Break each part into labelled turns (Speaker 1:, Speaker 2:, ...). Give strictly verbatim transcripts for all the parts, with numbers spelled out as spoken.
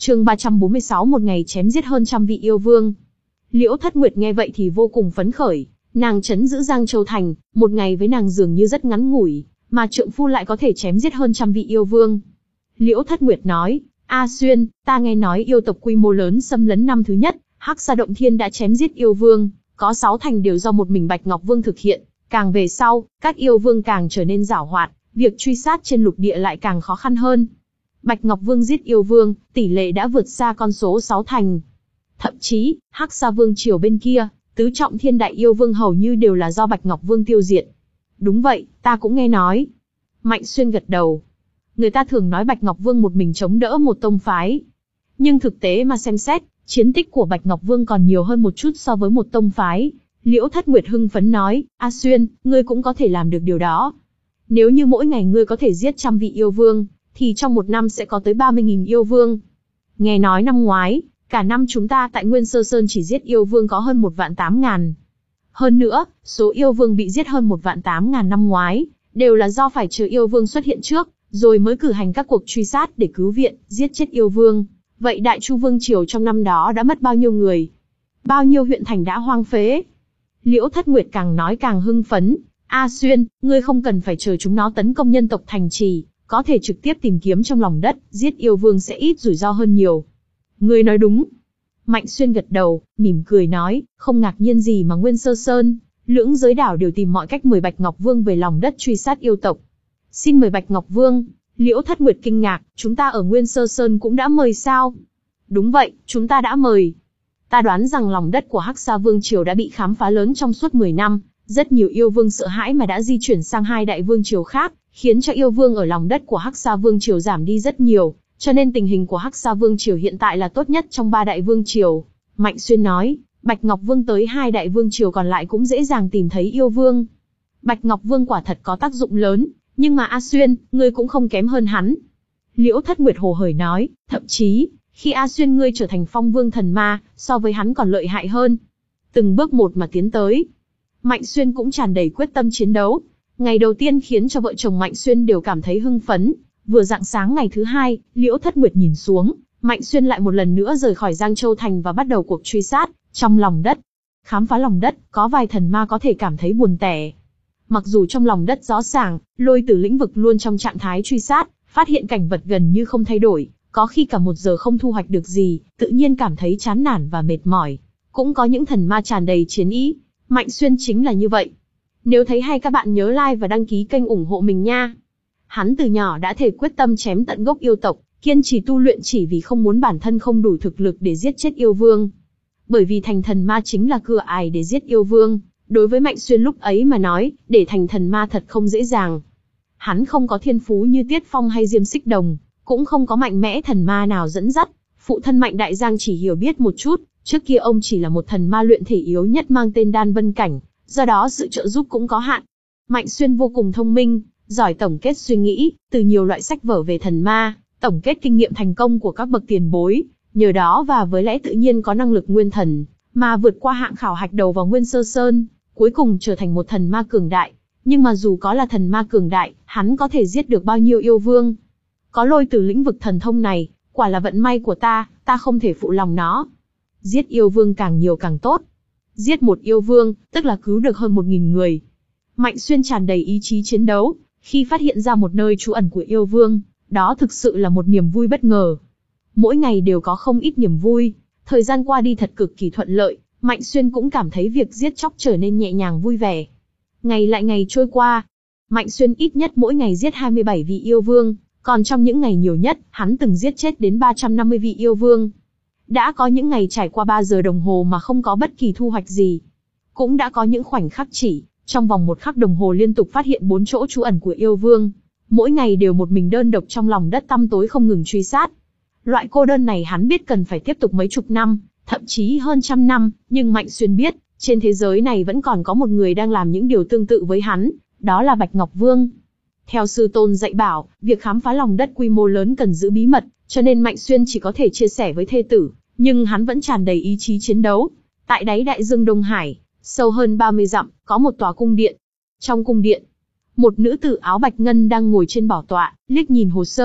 Speaker 1: Chương ba trăm bốn mươi sáu, một ngày chém giết hơn trăm vị yêu vương. Liễu Thất Nguyệt nghe vậy thì vô cùng phấn khởi, nàng trấn giữ Giang Châu thành, một ngày với nàng dường như rất ngắn ngủi, mà trượng phu lại có thể chém giết hơn trăm vị yêu vương. Liễu Thất Nguyệt nói, A Xuyên, ta nghe nói yêu tộc quy mô lớn xâm lấn năm thứ nhất, Hắc Sa Động Thiên đã chém giết yêu vương, có sáu thành đều do một mình Bạch Ngọc Vương thực hiện, càng về sau, các yêu vương càng trở nên giảo hoạt, việc truy sát trên lục địa lại càng khó khăn hơn. Bạch Ngọc Vương giết yêu vương, tỷ lệ đã vượt xa con số sáu thành. Thậm chí, Hắc Sa Vương triều bên kia, tứ trọng thiên đại yêu vương hầu như đều là do Bạch Ngọc Vương tiêu diệt. Đúng vậy, ta cũng nghe nói. Mạnh Xuyên gật đầu. Người ta thường nói Bạch Ngọc Vương một mình chống đỡ một tông phái. Nhưng thực tế mà xem xét, chiến tích của Bạch Ngọc Vương còn nhiều hơn một chút so với một tông phái. Liễu Thất Nguyệt hưng phấn nói, A Xuyên, ngươi cũng có thể làm được điều đó. Nếu như mỗi ngày ngươi có thể giết trăm vị yêu vương, thì trong một năm sẽ có tới ba mươi nghìn yêu vương. Nghe nói năm ngoái, cả năm chúng ta tại Nguyên Sơ Sơn chỉ giết yêu vương có hơn một vạn tám ngàn. Hơn nữa, số yêu vương bị giết hơn một vạn tám ngàn năm ngoái, đều là do phải chờ yêu vương xuất hiện trước, rồi mới cử hành các cuộc truy sát để cứu viện, giết chết yêu vương. Vậy Đại Chu Vương triều trong năm đó đã mất bao nhiêu người? Bao nhiêu huyện thành đã hoang phế? Liễu Thất Nguyệt càng nói càng hưng phấn. A Xuyên, ngươi không cần phải chờ chúng nó tấn công nhân tộc thành trì, có thể trực tiếp tìm kiếm trong lòng đất, giết yêu vương sẽ ít rủi ro hơn nhiều. Ngươi nói đúng. Mạnh Xuyên gật đầu, mỉm cười nói, không ngạc nhiên gì mà Nguyên Sơ Sơn, lưỡng giới đảo đều tìm mọi cách mời Bạch Ngọc Vương về lòng đất truy sát yêu tộc. Xin mời Bạch Ngọc Vương. Liễu Thất Nguyệt kinh ngạc, chúng ta ở Nguyên Sơ Sơn cũng đã mời sao? Đúng vậy, chúng ta đã mời. Ta đoán rằng lòng đất của Hắc Sa Vương triều đã bị khám phá lớn trong suốt mười năm, rất nhiều yêu vương sợ hãi mà đã di chuyển sang hai đại vương triều khác, khiến cho yêu vương ở lòng đất của Hắc Sa Vương triều giảm đi rất nhiều, cho nên tình hình của Hắc Sa Vương triều hiện tại là tốt nhất trong ba đại vương triều. Mạnh Xuyên nói, Bạch Ngọc Vương tới hai đại vương triều còn lại cũng dễ dàng tìm thấy yêu vương. Bạch Ngọc Vương quả thật có tác dụng lớn, nhưng mà A Xuyên, ngươi cũng không kém hơn hắn. Liễu Thất Nguyệt hồ hởi nói, thậm chí, khi A Xuyên ngươi trở thành phong vương thần ma, so với hắn còn lợi hại hơn. Từng bước một mà tiến tới. Mạnh Xuyên cũng tràn đầy quyết tâm chiến đấu. Ngày đầu tiên khiến cho vợ chồng Mạnh Xuyên đều cảm thấy hưng phấn. Vừa rạng sáng ngày thứ hai, Liễu Thất Nguyệt nhìn xuống, Mạnh Xuyên lại một lần nữa rời khỏi Giang Châu Thành và bắt đầu cuộc truy sát, trong lòng đất. Khám phá lòng đất, có vài thần ma có thể cảm thấy buồn tẻ. Mặc dù trong lòng đất rõ ràng, Lôi Tử lĩnh vực luôn trong trạng thái truy sát, phát hiện cảnh vật gần như không thay đổi, có khi cả một giờ không thu hoạch được gì, tự nhiên cảm thấy chán nản và mệt mỏi. Cũng có những thần ma tràn đầy chiến ý, Mạnh Xuyên chính là như vậy. Nếu thấy hay các bạn nhớ like và đăng ký kênh ủng hộ mình nha. Hắn từ nhỏ đã thể quyết tâm chém tận gốc yêu tộc, kiên trì tu luyện chỉ vì không muốn bản thân không đủ thực lực để giết chết yêu vương. Bởi vì thành thần ma chính là cửa ải để giết yêu vương. Đối với Mạnh Xuyên lúc ấy mà nói, để thành thần ma thật không dễ dàng. Hắn không có thiên phú như Tiết Phong hay Diêm Xích Đồng, cũng không có mạnh mẽ thần ma nào dẫn dắt. Phụ thân Mạnh Đại Giang chỉ hiểu biết một chút, trước kia ông chỉ là một thần ma luyện thể yếu nhất mang tên Đan Vân Cảnh, do đó sự trợ giúp cũng có hạn. Mạnh Xuyên vô cùng thông minh, giỏi tổng kết suy nghĩ, từ nhiều loại sách vở về thần ma, tổng kết kinh nghiệm thành công của các bậc tiền bối, nhờ đó và với lẽ tự nhiên có năng lực nguyên thần, mà vượt qua hạng khảo hạch đầu vào Nguyên Sơ Sơn, cuối cùng trở thành một thần ma cường đại. Nhưng mà dù có là thần ma cường đại, hắn có thể giết được bao nhiêu yêu vương? Có Lôi Tử lĩnh vực thần thông này, quả là vận may của ta, ta không thể phụ lòng nó. Giết yêu vương càng nhiều càng tốt. Giết một yêu vương, tức là cứu được hơn một nghìn người. Mạnh Xuyên tràn đầy ý chí chiến đấu, khi phát hiện ra một nơi trú ẩn của yêu vương, đó thực sự là một niềm vui bất ngờ. Mỗi ngày đều có không ít niềm vui, thời gian qua đi thật cực kỳ thuận lợi, Mạnh Xuyên cũng cảm thấy việc giết chóc trở nên nhẹ nhàng vui vẻ. Ngày lại ngày trôi qua, Mạnh Xuyên ít nhất mỗi ngày giết hai mươi bảy vị yêu vương, còn trong những ngày nhiều nhất, hắn từng giết chết đến ba trăm năm mươi vị yêu vương. Đã có những ngày trải qua ba giờ đồng hồ mà không có bất kỳ thu hoạch gì. Cũng đã có những khoảnh khắc chỉ, trong vòng một khắc đồng hồ liên tục phát hiện bốn chỗ trú ẩn của yêu vương. Mỗi ngày đều một mình đơn độc trong lòng đất tăm tối không ngừng truy sát. Loại cô đơn này hắn biết cần phải tiếp tục mấy chục năm, thậm chí hơn trăm năm, nhưng Mạnh Xuyên biết, trên thế giới này vẫn còn có một người đang làm những điều tương tự với hắn, đó là Bạch Ngọc Vương. Theo sư tôn dạy bảo, việc khám phá lòng đất quy mô lớn cần giữ bí mật, cho nên Mạnh Xuyên chỉ có thể chia sẻ với thê tử, nhưng hắn vẫn tràn đầy ý chí chiến đấu. Tại đáy đại dương Đông Hải, sâu hơn ba mươi dặm, có một tòa cung điện. Trong cung điện, một nữ tử áo bạch ngân đang ngồi trên bảo tọa, liếc nhìn hồ sơ,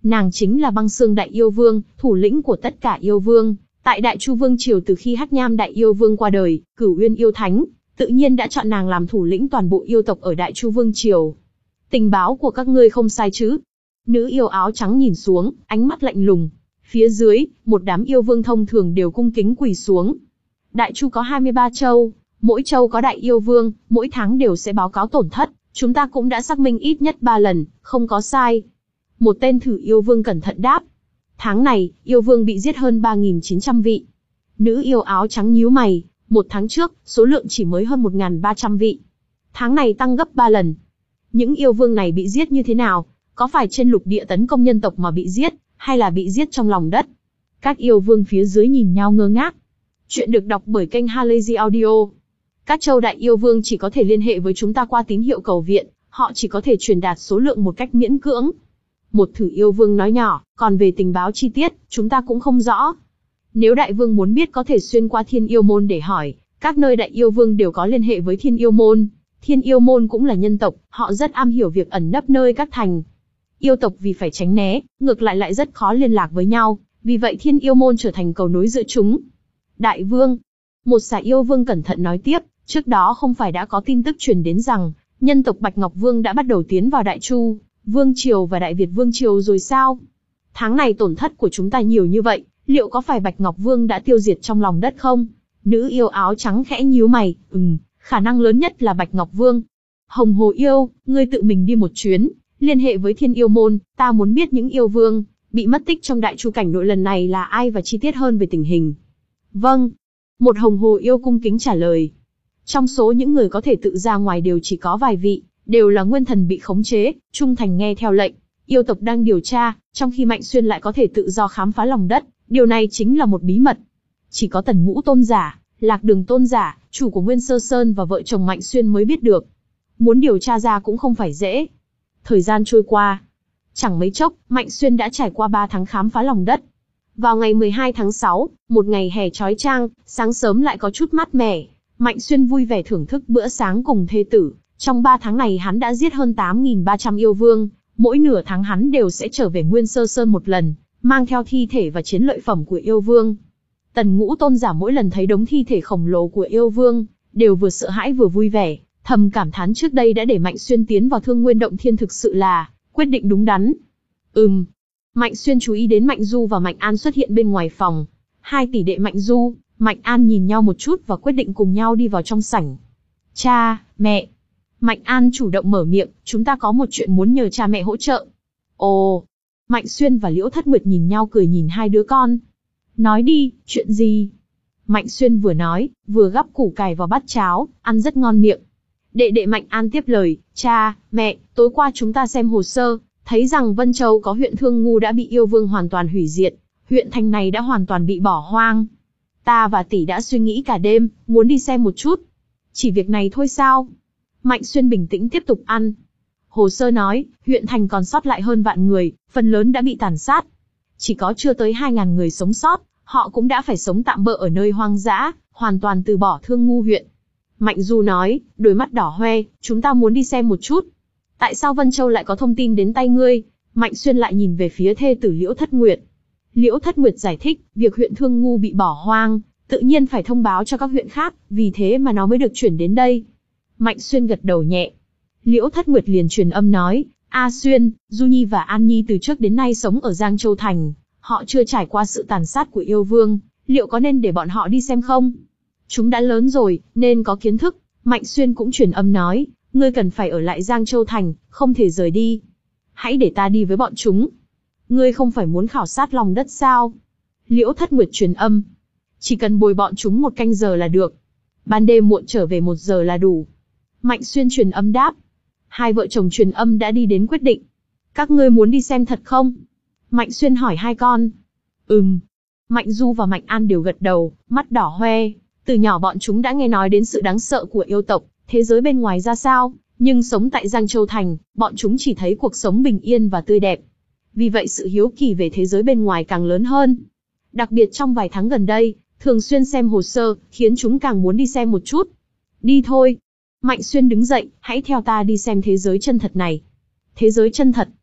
Speaker 1: Nàng chính là Băng Xương Đại Yêu Vương, thủ lĩnh của tất cả yêu vương. Tại Đại Chu Vương Triều từ khi Hắc Nham Đại Yêu Vương qua đời, Cửu Uyên Yêu Thánh tự nhiên đã chọn nàng làm thủ lĩnh toàn bộ yêu tộc ở Đại Chu Vương Triều. Tình báo của các ngươi không sai chứ? Nữ yêu áo trắng nhìn xuống, ánh mắt lạnh lùng. Phía dưới, một đám yêu vương thông thường đều cung kính quỳ xuống. Đại Chu có hai mươi ba châu, mỗi châu có đại yêu vương, mỗi tháng đều sẽ báo cáo tổn thất. Chúng ta cũng đã xác minh ít nhất ba lần, không có sai. Một tên thử yêu vương cẩn thận đáp. Tháng này, yêu vương bị giết hơn ba nghìn chín trăm vị. Nữ yêu áo trắng nhíu mày, một tháng trước, số lượng chỉ mới hơn một nghìn ba trăm vị. Tháng này tăng gấp ba lần. Những yêu vương này bị giết như thế nào? Có phải trên lục địa tấn công nhân tộc mà bị giết, hay là bị giết trong lòng đất? Các yêu vương phía dưới nhìn nhau ngơ ngác. Chuyện được đọc bởi kênh Halazy Audio. Các châu đại yêu vương chỉ có thể liên hệ với chúng ta qua tín hiệu cầu viện, họ chỉ có thể truyền đạt số lượng một cách miễn cưỡng. Một thử yêu vương nói nhỏ, còn về tình báo chi tiết, chúng ta cũng không rõ. Nếu đại vương muốn biết có thể xuyên qua Thiên Yêu Môn để hỏi, các nơi đại yêu vương đều có liên hệ với Thiên Yêu Môn. Thiên Yêu Môn cũng là nhân tộc, họ rất am hiểu việc ẩn nấp nơi các thành. Yêu tộc vì phải tránh né, ngược lại lại rất khó liên lạc với nhau, vì vậy Thiên Yêu Môn trở thành cầu nối giữa chúng. Đại vương, một xà yêu vương cẩn thận nói tiếp, trước đó không phải đã có tin tức truyền đến rằng, nhân tộc Bạch Ngọc Vương đã bắt đầu tiến vào Đại Chu Vương Triều và Đại Việt Vương Triều rồi sao? Tháng này tổn thất của chúng ta nhiều như vậy, liệu có phải Bạch Ngọc Vương đã tiêu diệt trong lòng đất không? Nữ yêu áo trắng khẽ nhíu mày, ừm, khả năng lớn nhất là Bạch Ngọc Vương. Hồng Hồ Yêu, ngươi tự mình đi một chuyến, liên hệ với Thiên Yêu Môn, ta muốn biết những yêu vương bị mất tích trong Đại Chu cảnh nội lần này là ai và chi tiết hơn về tình hình. Vâng. Một Hồng Hồ Yêu cung kính trả lời. Trong số những người có thể tự ra ngoài đều chỉ có vài vị, đều là nguyên thần bị khống chế, trung thành nghe theo lệnh. Yêu tộc đang điều tra, trong khi Mạnh Xuyên lại có thể tự do khám phá lòng đất, điều này chính là một bí mật. Chỉ có Tần Ngũ Tôn giả, Lạc Đường Tôn giả, chủ của Nguyên Sơ Sơn và vợ chồng Mạnh Xuyên mới biết được. Muốn điều tra ra cũng không phải dễ. Thời gian trôi qua, chẳng mấy chốc, Mạnh Xuyên đã trải qua ba tháng khám phá lòng đất. Vào ngày mười hai tháng sáu, một ngày hè chói chang, sáng sớm lại có chút mát mẻ, Mạnh Xuyên vui vẻ thưởng thức bữa sáng cùng thê tử. Trong ba tháng này hắn đã giết hơn tám nghìn ba trăm yêu vương, mỗi nửa tháng hắn đều sẽ trở về Nguyên Sơ Sơn một lần, mang theo thi thể và chiến lợi phẩm của yêu vương. Tần Ngũ Tôn giả mỗi lần thấy đống thi thể khổng lồ của yêu vương, đều vừa sợ hãi vừa vui vẻ, thầm cảm thán trước đây đã để Mạnh Xuyên tiến vào Thương Nguyên Động Thiên thực sự là quyết định đúng đắn. Ừm. Mạnh Xuyên chú ý đến Mạnh Du và Mạnh An xuất hiện bên ngoài phòng. Hai tỷ đệ Mạnh Du, Mạnh An nhìn nhau một chút và quyết định cùng nhau đi vào trong sảnh. Cha, mẹ. Mạnh An chủ động mở miệng, chúng ta có một chuyện muốn nhờ cha mẹ hỗ trợ. Ồ. Mạnh Xuyên và Liễu Thất Nguyệt nhìn nhau cười nhìn hai đứa con. Nói đi, chuyện gì? Mạnh Xuyên vừa nói, vừa gắp củ cải vào bát cháo, ăn rất ngon miệng. Đệ đệ Mạnh An tiếp lời, cha, mẹ, tối qua chúng ta xem hồ sơ, thấy rằng Vân Châu có huyện Thương Ngu đã bị yêu vương hoàn toàn hủy diệt, huyện thành này đã hoàn toàn bị bỏ hoang. Ta và tỷ đã suy nghĩ cả đêm, muốn đi xem một chút. Chỉ việc này thôi sao? Mạnh Xuyên bình tĩnh tiếp tục ăn. Hồ sơ nói, huyện thành còn sót lại hơn vạn người, phần lớn đã bị tàn sát. Chỉ có chưa tới hai ngàn người sống sót, họ cũng đã phải sống tạm bợ ở nơi hoang dã, hoàn toàn từ bỏ Thương Ngu huyện. Mạnh Du nói, đôi mắt đỏ hoe, chúng ta muốn đi xem một chút. Tại sao Vân Châu lại có thông tin đến tay ngươi? Mạnh Xuyên lại nhìn về phía thê tử Liễu Thất Nguyệt. Liễu Thất Nguyệt giải thích, việc huyện Thương Ngu bị bỏ hoang, tự nhiên phải thông báo cho các huyện khác, vì thế mà nó mới được chuyển đến đây. Mạnh Xuyên gật đầu nhẹ. Liễu Thất Nguyệt liền truyền âm nói, A Xuyên, Du Nhi và An Nhi từ trước đến nay sống ở Giang Châu Thành, họ chưa trải qua sự tàn sát của yêu vương, liệu có nên để bọn họ đi xem không? Chúng đã lớn rồi, nên có kiến thức. Mạnh Xuyên cũng truyền âm nói, ngươi cần phải ở lại Giang Châu Thành, không thể rời đi. Hãy để ta đi với bọn chúng. Ngươi không phải muốn khảo sát lòng đất sao? Liễu Thất Nguyệt truyền âm. Chỉ cần bồi bọn chúng một canh giờ là được. Ban đêm muộn trở về một giờ là đủ. Mạnh Xuyên truyền âm đáp. Hai vợ chồng truyền âm đã đi đến quyết định. Các ngươi muốn đi xem thật không? Mạnh Xuyên hỏi hai con. Ừm. Mạnh Du và Mạnh An đều gật đầu, mắt đỏ hoe. Từ nhỏ bọn chúng đã nghe nói đến sự đáng sợ của yêu tộc, thế giới bên ngoài ra sao, nhưng sống tại Giang Châu Thành, bọn chúng chỉ thấy cuộc sống bình yên và tươi đẹp. Vì vậy sự hiếu kỳ về thế giới bên ngoài càng lớn hơn. Đặc biệt trong vài tháng gần đây, thường xuyên xem hồ sơ, khiến chúng càng muốn đi xem một chút. Đi thôi. Mạnh Xuyên đứng dậy, hãy theo ta đi xem thế giới chân thật này. Thế giới chân thật.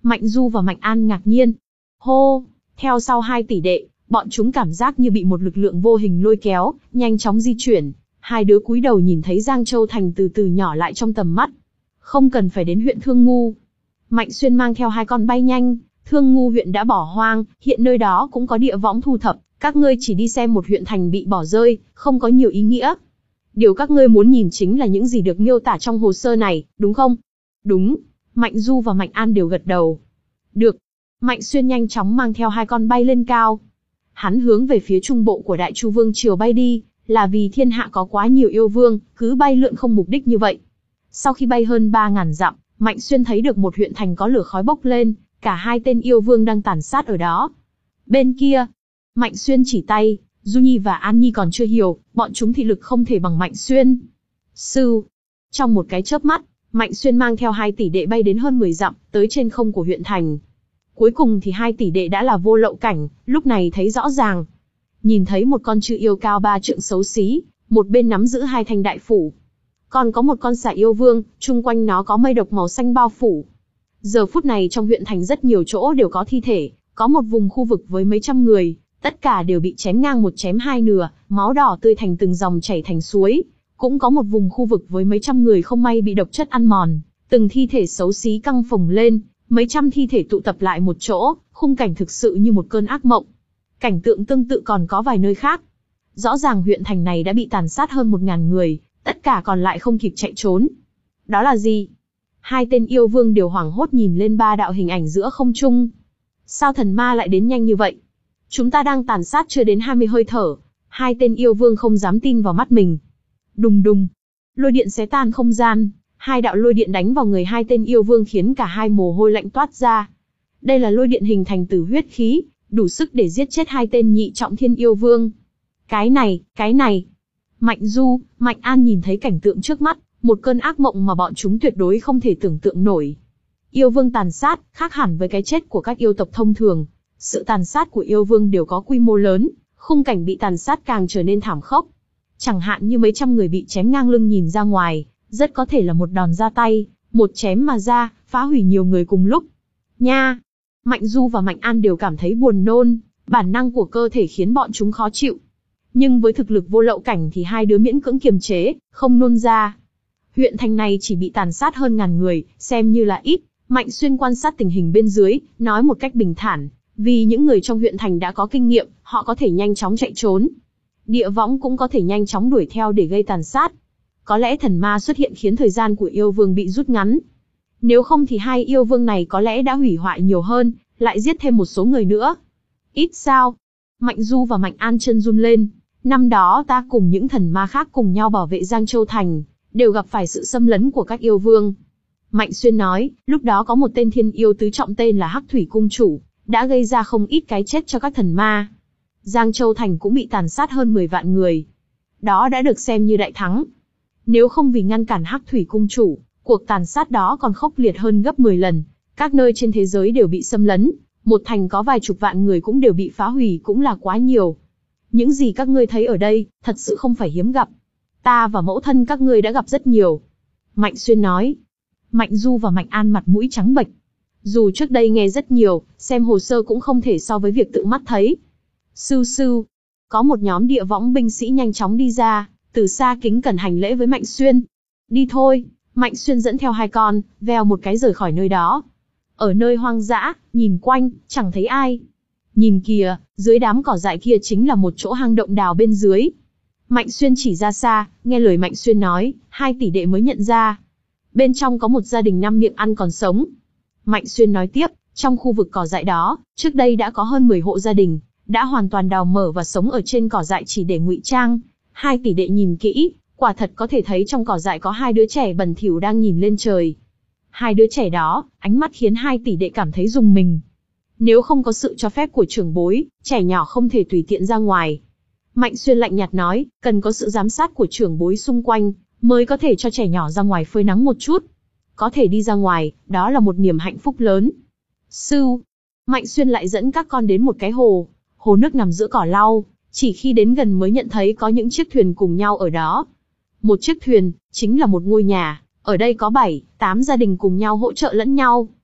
Speaker 1: Mạnh Du và Mạnh An ngạc nhiên. Hô, theo sau hai tỷ đệ, bọn chúng cảm giác như bị một lực lượng vô hình lôi kéo, nhanh chóng di chuyển. Hai đứa cúi đầu nhìn thấy Giang Châu Thành từ từ nhỏ lại trong tầm mắt. Không cần phải đến huyện Thương Ngu. Mạnh Xuyên mang theo hai con bay nhanh. Thương Ngu huyện đã bỏ hoang, hiện nơi đó cũng có địa võng thu thập. Các ngươi chỉ đi xem một huyện thành bị bỏ rơi, không có nhiều ý nghĩa. Điều các ngươi muốn nhìn chính là những gì được miêu tả trong hồ sơ này, đúng không? Đúng. Mạnh Du và Mạnh An đều gật đầu. Được. Mạnh Xuyên nhanh chóng mang theo hai con bay lên cao. Hắn hướng về phía trung bộ của Đại Chu Vương triều bay đi, là vì thiên hạ có quá nhiều yêu vương, cứ bay lượn không mục đích như vậy. Sau khi bay hơn ba ngàn dặm, Mạnh Xuyên thấy được một huyện thành có lửa khói bốc lên, cả hai tên yêu vương đang tàn sát ở đó. Bên kia, Mạnh Xuyên chỉ tay, Du Nhi và An Nhi còn chưa hiểu, bọn chúng thị lực không thể bằng Mạnh Xuyên. Sư. Trong một cái chớp mắt, Mạnh Xuyên mang theo hai tỷ đệ bay đến hơn mười dặm, tới trên không của huyện thành. Cuối cùng thì hai tỷ đệ đã là vô lậu cảnh, lúc này thấy rõ ràng. Nhìn thấy một con chư yêu cao ba trượng xấu xí, một bên nắm giữ hai thanh đại phủ. Còn có một con xà yêu vương, chung quanh nó có mây độc màu xanh bao phủ. Giờ phút này trong huyện thành rất nhiều chỗ đều có thi thể, có một vùng khu vực với mấy trăm người, tất cả đều bị chém ngang một chém hai nửa, máu đỏ tươi thành từng dòng chảy thành suối. Cũng có một vùng khu vực với mấy trăm người không may bị độc chất ăn mòn, từng thi thể xấu xí căng phồng lên, mấy trăm thi thể tụ tập lại một chỗ, khung cảnh thực sự như một cơn ác mộng. Cảnh tượng tương tự còn có vài nơi khác. Rõ ràng huyện thành này đã bị tàn sát hơn một ngàn người, tất cả còn lại không kịp chạy trốn. Đó là gì? Hai tên yêu vương đều hoảng hốt nhìn lên ba đạo hình ảnh giữa không trung. Sao thần ma lại đến nhanh như vậy? Chúng ta đang tàn sát chưa đến hai mươi hơi thở. Hai tên yêu vương không dám tin vào mắt mình. Đùng đùng. Lôi điện xé tan không gian. Hai đạo lôi điện đánh vào người hai tên yêu vương khiến cả hai mồ hôi lạnh toát ra. Đây là lôi điện hình thành từ huyết khí, đủ sức để giết chết hai tên nhị trọng thiên yêu vương. Cái này, cái này. Mạnh Du, Mạnh An nhìn thấy cảnh tượng trước mắt, một cơn ác mộng mà bọn chúng tuyệt đối không thể tưởng tượng nổi. Yêu vương tàn sát, khác hẳn với cái chết của các yêu tộc thông thường. Sự tàn sát của yêu vương đều có quy mô lớn, khung cảnh bị tàn sát càng trở nên thảm khốc. Chẳng hạn như mấy trăm người bị chém ngang lưng nhìn ra ngoài, rất có thể là một đòn ra tay, một chém mà ra, phá hủy nhiều người cùng lúc. Nha! Mạnh Du và Mạnh An đều cảm thấy buồn nôn, bản năng của cơ thể khiến bọn chúng khó chịu. Nhưng với thực lực vô lậu cảnh thì hai đứa miễn cưỡng kiềm chế, không nôn ra. Huyện thành này chỉ bị tàn sát hơn ngàn người, xem như là ít. Mạnh Xuyên quan sát tình hình bên dưới, nói một cách bình thản, vì những người trong huyện thành đã có kinh nghiệm, họ có thể nhanh chóng chạy trốn. Địa võng cũng có thể nhanh chóng đuổi theo để gây tàn sát. Có lẽ thần ma xuất hiện khiến thời gian của yêu vương bị rút ngắn. Nếu không thì hai yêu vương này có lẽ đã hủy hoại nhiều hơn, lại giết thêm một số người nữa. Ít sao? Mạnh Du và Mạnh An chân run lên. Năm đó ta cùng những thần ma khác cùng nhau bảo vệ Giang Châu Thành, đều gặp phải sự xâm lấn của các yêu vương. Mạnh Xuyên nói, lúc đó có một tên thiên yêu tứ trọng tên là Hắc Thủy Cung Chủ, đã gây ra không ít cái chết cho các thần ma. Giang Châu Thành cũng bị tàn sát hơn mười vạn người. Đó đã được xem như đại thắng. Nếu không vì ngăn cản Hắc Thủy Cung Chủ, cuộc tàn sát đó còn khốc liệt hơn gấp mười lần. Các nơi trên thế giới đều bị xâm lấn, một thành có vài chục vạn người cũng đều bị phá hủy cũng là quá nhiều. Những gì các ngươi thấy ở đây, thật sự không phải hiếm gặp. Ta và mẫu thân các ngươi đã gặp rất nhiều. Mạnh Xuyên nói. Mạnh Du và Mạnh An mặt mũi trắng bệch. Dù trước đây nghe rất nhiều, xem hồ sơ cũng không thể so với việc tự mắt thấy. Sư sư. Có một nhóm địa võng binh sĩ nhanh chóng đi ra, từ xa kính cẩn hành lễ với Mạnh Xuyên. Đi thôi. Mạnh Xuyên dẫn theo hai con, vèo một cái rời khỏi nơi đó. Ở nơi hoang dã, nhìn quanh, chẳng thấy ai. Nhìn kìa, dưới đám cỏ dại kia chính là một chỗ hang động đào bên dưới. Mạnh Xuyên chỉ ra xa, nghe lời Mạnh Xuyên nói, hai tỷ đệ mới nhận ra. Bên trong có một gia đình năm miệng ăn còn sống. Mạnh Xuyên nói tiếp, trong khu vực cỏ dại đó, trước đây đã có hơn mười hộ gia đình, đã hoàn toàn đào mở và sống ở trên cỏ dại chỉ để ngụy trang. Hai tỷ đệ nhìn kỹ, quả thật có thể thấy trong cỏ dại có hai đứa trẻ bẩn thỉu đang nhìn lên trời. Hai đứa trẻ đó, ánh mắt khiến hai tỷ đệ cảm thấy rùng mình. Nếu không có sự cho phép của trưởng bối, trẻ nhỏ không thể tùy tiện ra ngoài. Mạnh Xuyên lạnh nhạt nói, cần có sự giám sát của trưởng bối xung quanh, mới có thể cho trẻ nhỏ ra ngoài phơi nắng một chút. Có thể đi ra ngoài, đó là một niềm hạnh phúc lớn. Sư, Mạnh Xuyên lại dẫn các con đến một cái hồ. Hồ nước nằm giữa cỏ lau, chỉ khi đến gần mới nhận thấy có những chiếc thuyền cùng nhau ở đó. Một chiếc thuyền, chính là một ngôi nhà, ở đây có bảy, tám gia đình cùng nhau hỗ trợ lẫn nhau.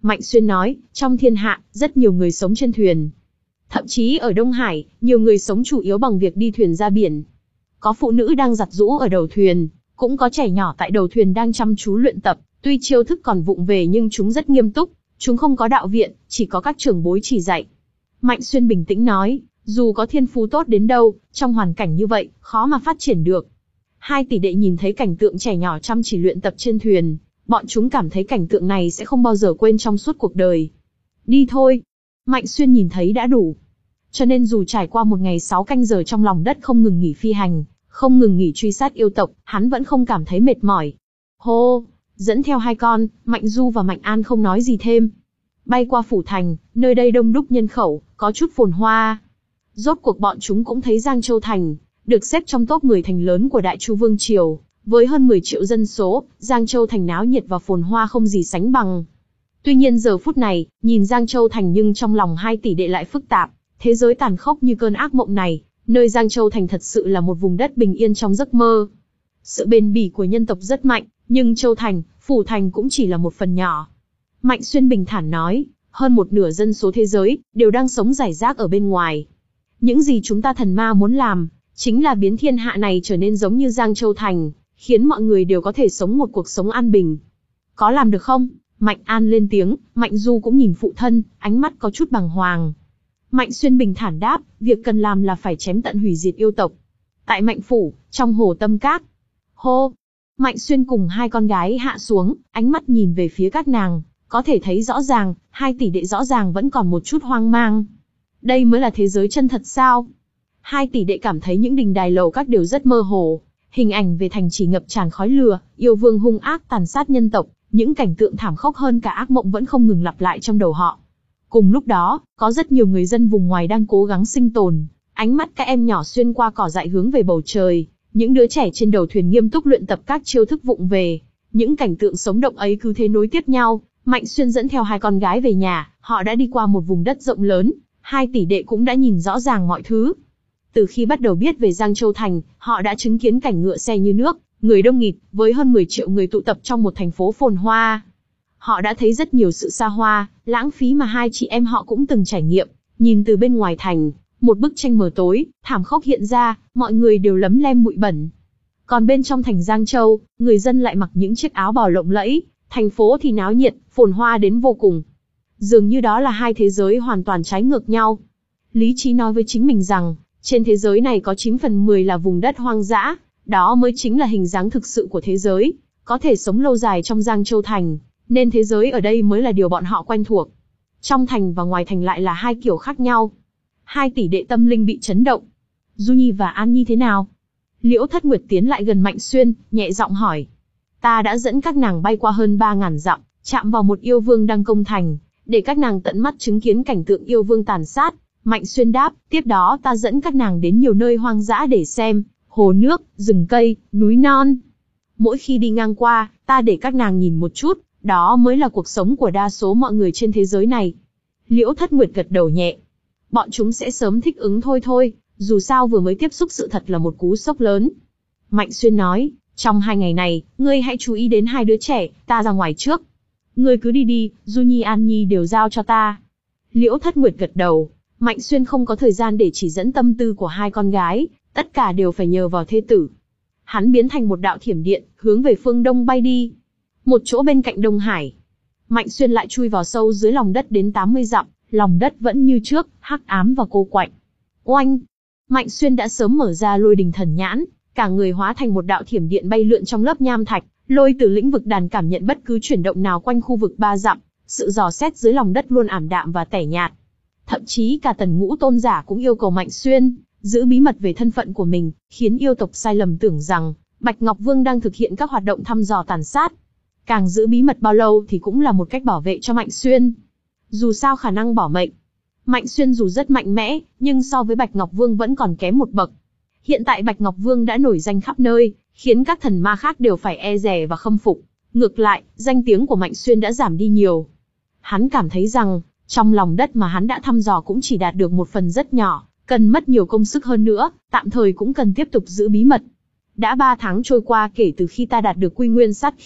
Speaker 1: Mạnh Xuyên nói, trong thiên hạ, rất nhiều người sống trên thuyền. Thậm chí ở Đông Hải, nhiều người sống chủ yếu bằng việc đi thuyền ra biển. Có phụ nữ đang giặt giũ ở đầu thuyền, cũng có trẻ nhỏ tại đầu thuyền đang chăm chú luyện tập, tuy chiêu thức còn vụng về nhưng chúng rất nghiêm túc, chúng không có đạo viện, chỉ có các trưởng bối chỉ dạy. Mạnh Xuyên bình tĩnh nói, dù có thiên phú tốt đến đâu, trong hoàn cảnh như vậy, khó mà phát triển được. Hai tỷ đệ nhìn thấy cảnh tượng trẻ nhỏ chăm chỉ luyện tập trên thuyền, bọn chúng cảm thấy cảnh tượng này sẽ không bao giờ quên trong suốt cuộc đời. Đi thôi. Mạnh Xuyên nhìn thấy đã đủ. Cho nên dù trải qua một ngày sáu canh giờ trong lòng đất không ngừng nghỉ phi hành, không ngừng nghỉ truy sát yêu tộc, hắn vẫn không cảm thấy mệt mỏi. Hô, dẫn theo hai con, Mạnh Du và Mạnh An không nói gì thêm. Bay qua phủ thành, nơi đây đông đúc nhân khẩu, có chút phồn hoa. Rốt cuộc bọn chúng cũng thấy Giang Châu Thành, được xếp trong top mười thành lớn của Đại Chu Vương Triều. Với hơn mười triệu dân số, Giang Châu Thành náo nhiệt và phồn hoa không gì sánh bằng. Tuy nhiên giờ phút này, nhìn Giang Châu Thành nhưng trong lòng hai tỷ đệ lại phức tạp. Thế giới tàn khốc như cơn ác mộng này, nơi Giang Châu Thành thật sự là một vùng đất bình yên trong giấc mơ. Sự bền bỉ của nhân tộc rất mạnh, nhưng Châu Thành, Phủ Thành cũng chỉ là một phần nhỏ. Mạnh Xuyên bình thản nói, hơn một nửa dân số thế giới, đều đang sống rải rác ở bên ngoài. Những gì chúng ta thần ma muốn làm, chính là biến thiên hạ này trở nên giống như Giang Châu Thành, khiến mọi người đều có thể sống một cuộc sống an bình. Có làm được không? Mạnh An lên tiếng, Mạnh Du cũng nhìn phụ thân, ánh mắt có chút bàng hoàng. Mạnh Xuyên bình thản đáp, việc cần làm là phải chém tận hủy diệt yêu tộc. Tại Mạnh Phủ, trong hồ Tâm Cát. Hô! Mạnh Xuyên cùng hai con gái hạ xuống, ánh mắt nhìn về phía các nàng, có thể thấy rõ ràng, hai tỷ đệ rõ ràng vẫn còn một chút hoang mang. Đây mới là thế giới chân thật sao? Hai tỷ đệ cảm thấy những đình đài lầu các đều rất mơ hồ, hình ảnh về thành trì ngập tràn khói lửa, yêu vương hung ác tàn sát nhân tộc, những cảnh tượng thảm khốc hơn cả ác mộng vẫn không ngừng lặp lại trong đầu họ. Cùng lúc đó, có rất nhiều người dân vùng ngoài đang cố gắng sinh tồn, ánh mắt các em nhỏ xuyên qua cỏ dại hướng về bầu trời, những đứa trẻ trên đầu thuyền nghiêm túc luyện tập các chiêu thức vụng về. Những cảnh tượng sống động ấy cứ thế nối tiếp nhau, Mạnh Xuyên dẫn theo hai con gái về nhà, họ đã đi qua một vùng đất rộng lớn, hai tỷ đệ cũng đã nhìn rõ ràng mọi thứ. Từ khi bắt đầu biết về Giang Châu Thành, họ đã chứng kiến cảnh ngựa xe như nước, người đông nghịt, với hơn mười triệu người tụ tập trong một thành phố phồn hoa. Họ đã thấy rất nhiều sự xa hoa, lãng phí mà hai chị em họ cũng từng trải nghiệm. Nhìn từ bên ngoài thành, một bức tranh mờ tối, thảm khốc hiện ra, mọi người đều lấm lem bụi bẩn. Còn bên trong thành Giang Châu, người dân lại mặc những chiếc áo bào lộng lẫy, thành phố thì náo nhiệt, phồn hoa đến vô cùng. Dường như đó là hai thế giới hoàn toàn trái ngược nhau. Lý trí nói với chính mình rằng, trên thế giới này có chín phần mười là vùng đất hoang dã, đó mới chính là hình dáng thực sự của thế giới, có thể sống lâu dài trong Giang Châu Thành, nên thế giới ở đây mới là điều bọn họ quen thuộc. Trong thành và ngoài thành lại là hai kiểu khác nhau. Hai tỷ đệ tâm linh bị chấn động. Du Nhi và An Nhi thế nào? Liễu Thất Nguyệt tiến lại gần Mạnh Xuyên, nhẹ giọng hỏi. Ta đã dẫn các nàng bay qua hơn ba ngàn dặm, chạm vào một yêu vương đang công thành, để các nàng tận mắt chứng kiến cảnh tượng yêu vương tàn sát. Mạnh Xuyên đáp, tiếp đó ta dẫn các nàng đến nhiều nơi hoang dã để xem, hồ nước, rừng cây, núi non. Mỗi khi đi ngang qua, ta để các nàng nhìn một chút, đó mới là cuộc sống của đa số mọi người trên thế giới này. Liễu Thất Nguyệt gật đầu nhẹ. Bọn chúng sẽ sớm thích ứng thôi thôi, dù sao vừa mới tiếp xúc sự thật là một cú sốc lớn. Mạnh Xuyên nói, trong hai ngày này, ngươi hãy chú ý đến hai đứa trẻ, ta ra ngoài trước. Ngươi cứ đi đi, Du Nhi An Nhi đều giao cho ta. Liễu Thất Nguyệt gật đầu. Mạnh Xuyên không có thời gian để chỉ dẫn tâm tư của hai con gái, tất cả đều phải nhờ vào thê tử. Hắn biến thành một đạo thiểm điện, hướng về phương đông bay đi. Một chỗ bên cạnh Đông Hải. Mạnh Xuyên lại chui vào sâu dưới lòng đất đến tám mươi dặm, lòng đất vẫn như trước, hắc ám và cô quạnh. Oanh! Mạnh Xuyên đã sớm mở ra lôi đình thần nhãn, cả người hóa thành một đạo thiểm điện bay lượn trong lớp nham thạch, lôi từ lĩnh vực đàn cảm nhận bất cứ chuyển động nào quanh khu vực ba dặm, sự dò xét dưới lòng đất luôn ảm đạm và tẻ nhạt. Thậm chí cả Tần Ngũ Tôn giả cũng yêu cầu Mạnh Xuyên giữ bí mật về thân phận của mình, khiến yêu tộc sai lầm tưởng rằng Bạch Ngọc Vương đang thực hiện các hoạt động thăm dò tàn sát. Càng giữ bí mật bao lâu thì cũng là một cách bảo vệ cho Mạnh Xuyên. Dù sao khả năng bỏ mệnh, Mạnh Xuyên dù rất mạnh mẽ, nhưng so với Bạch Ngọc Vương vẫn còn kém một bậc. Hiện tại Bạch Ngọc Vương đã nổi danh khắp nơi, khiến các thần ma khác đều phải e dè và khâm phục. Ngược lại, danh tiếng của Mạnh Xuyên đã giảm đi nhiều. Hắn cảm thấy rằng, trong lòng đất mà hắn đã thăm dò cũng chỉ đạt được một phần rất nhỏ, cần mất nhiều công sức hơn nữa, tạm thời cũng cần tiếp tục giữ bí mật. Đã ba tháng trôi qua kể từ khi ta đạt được quy nguyên sát khí,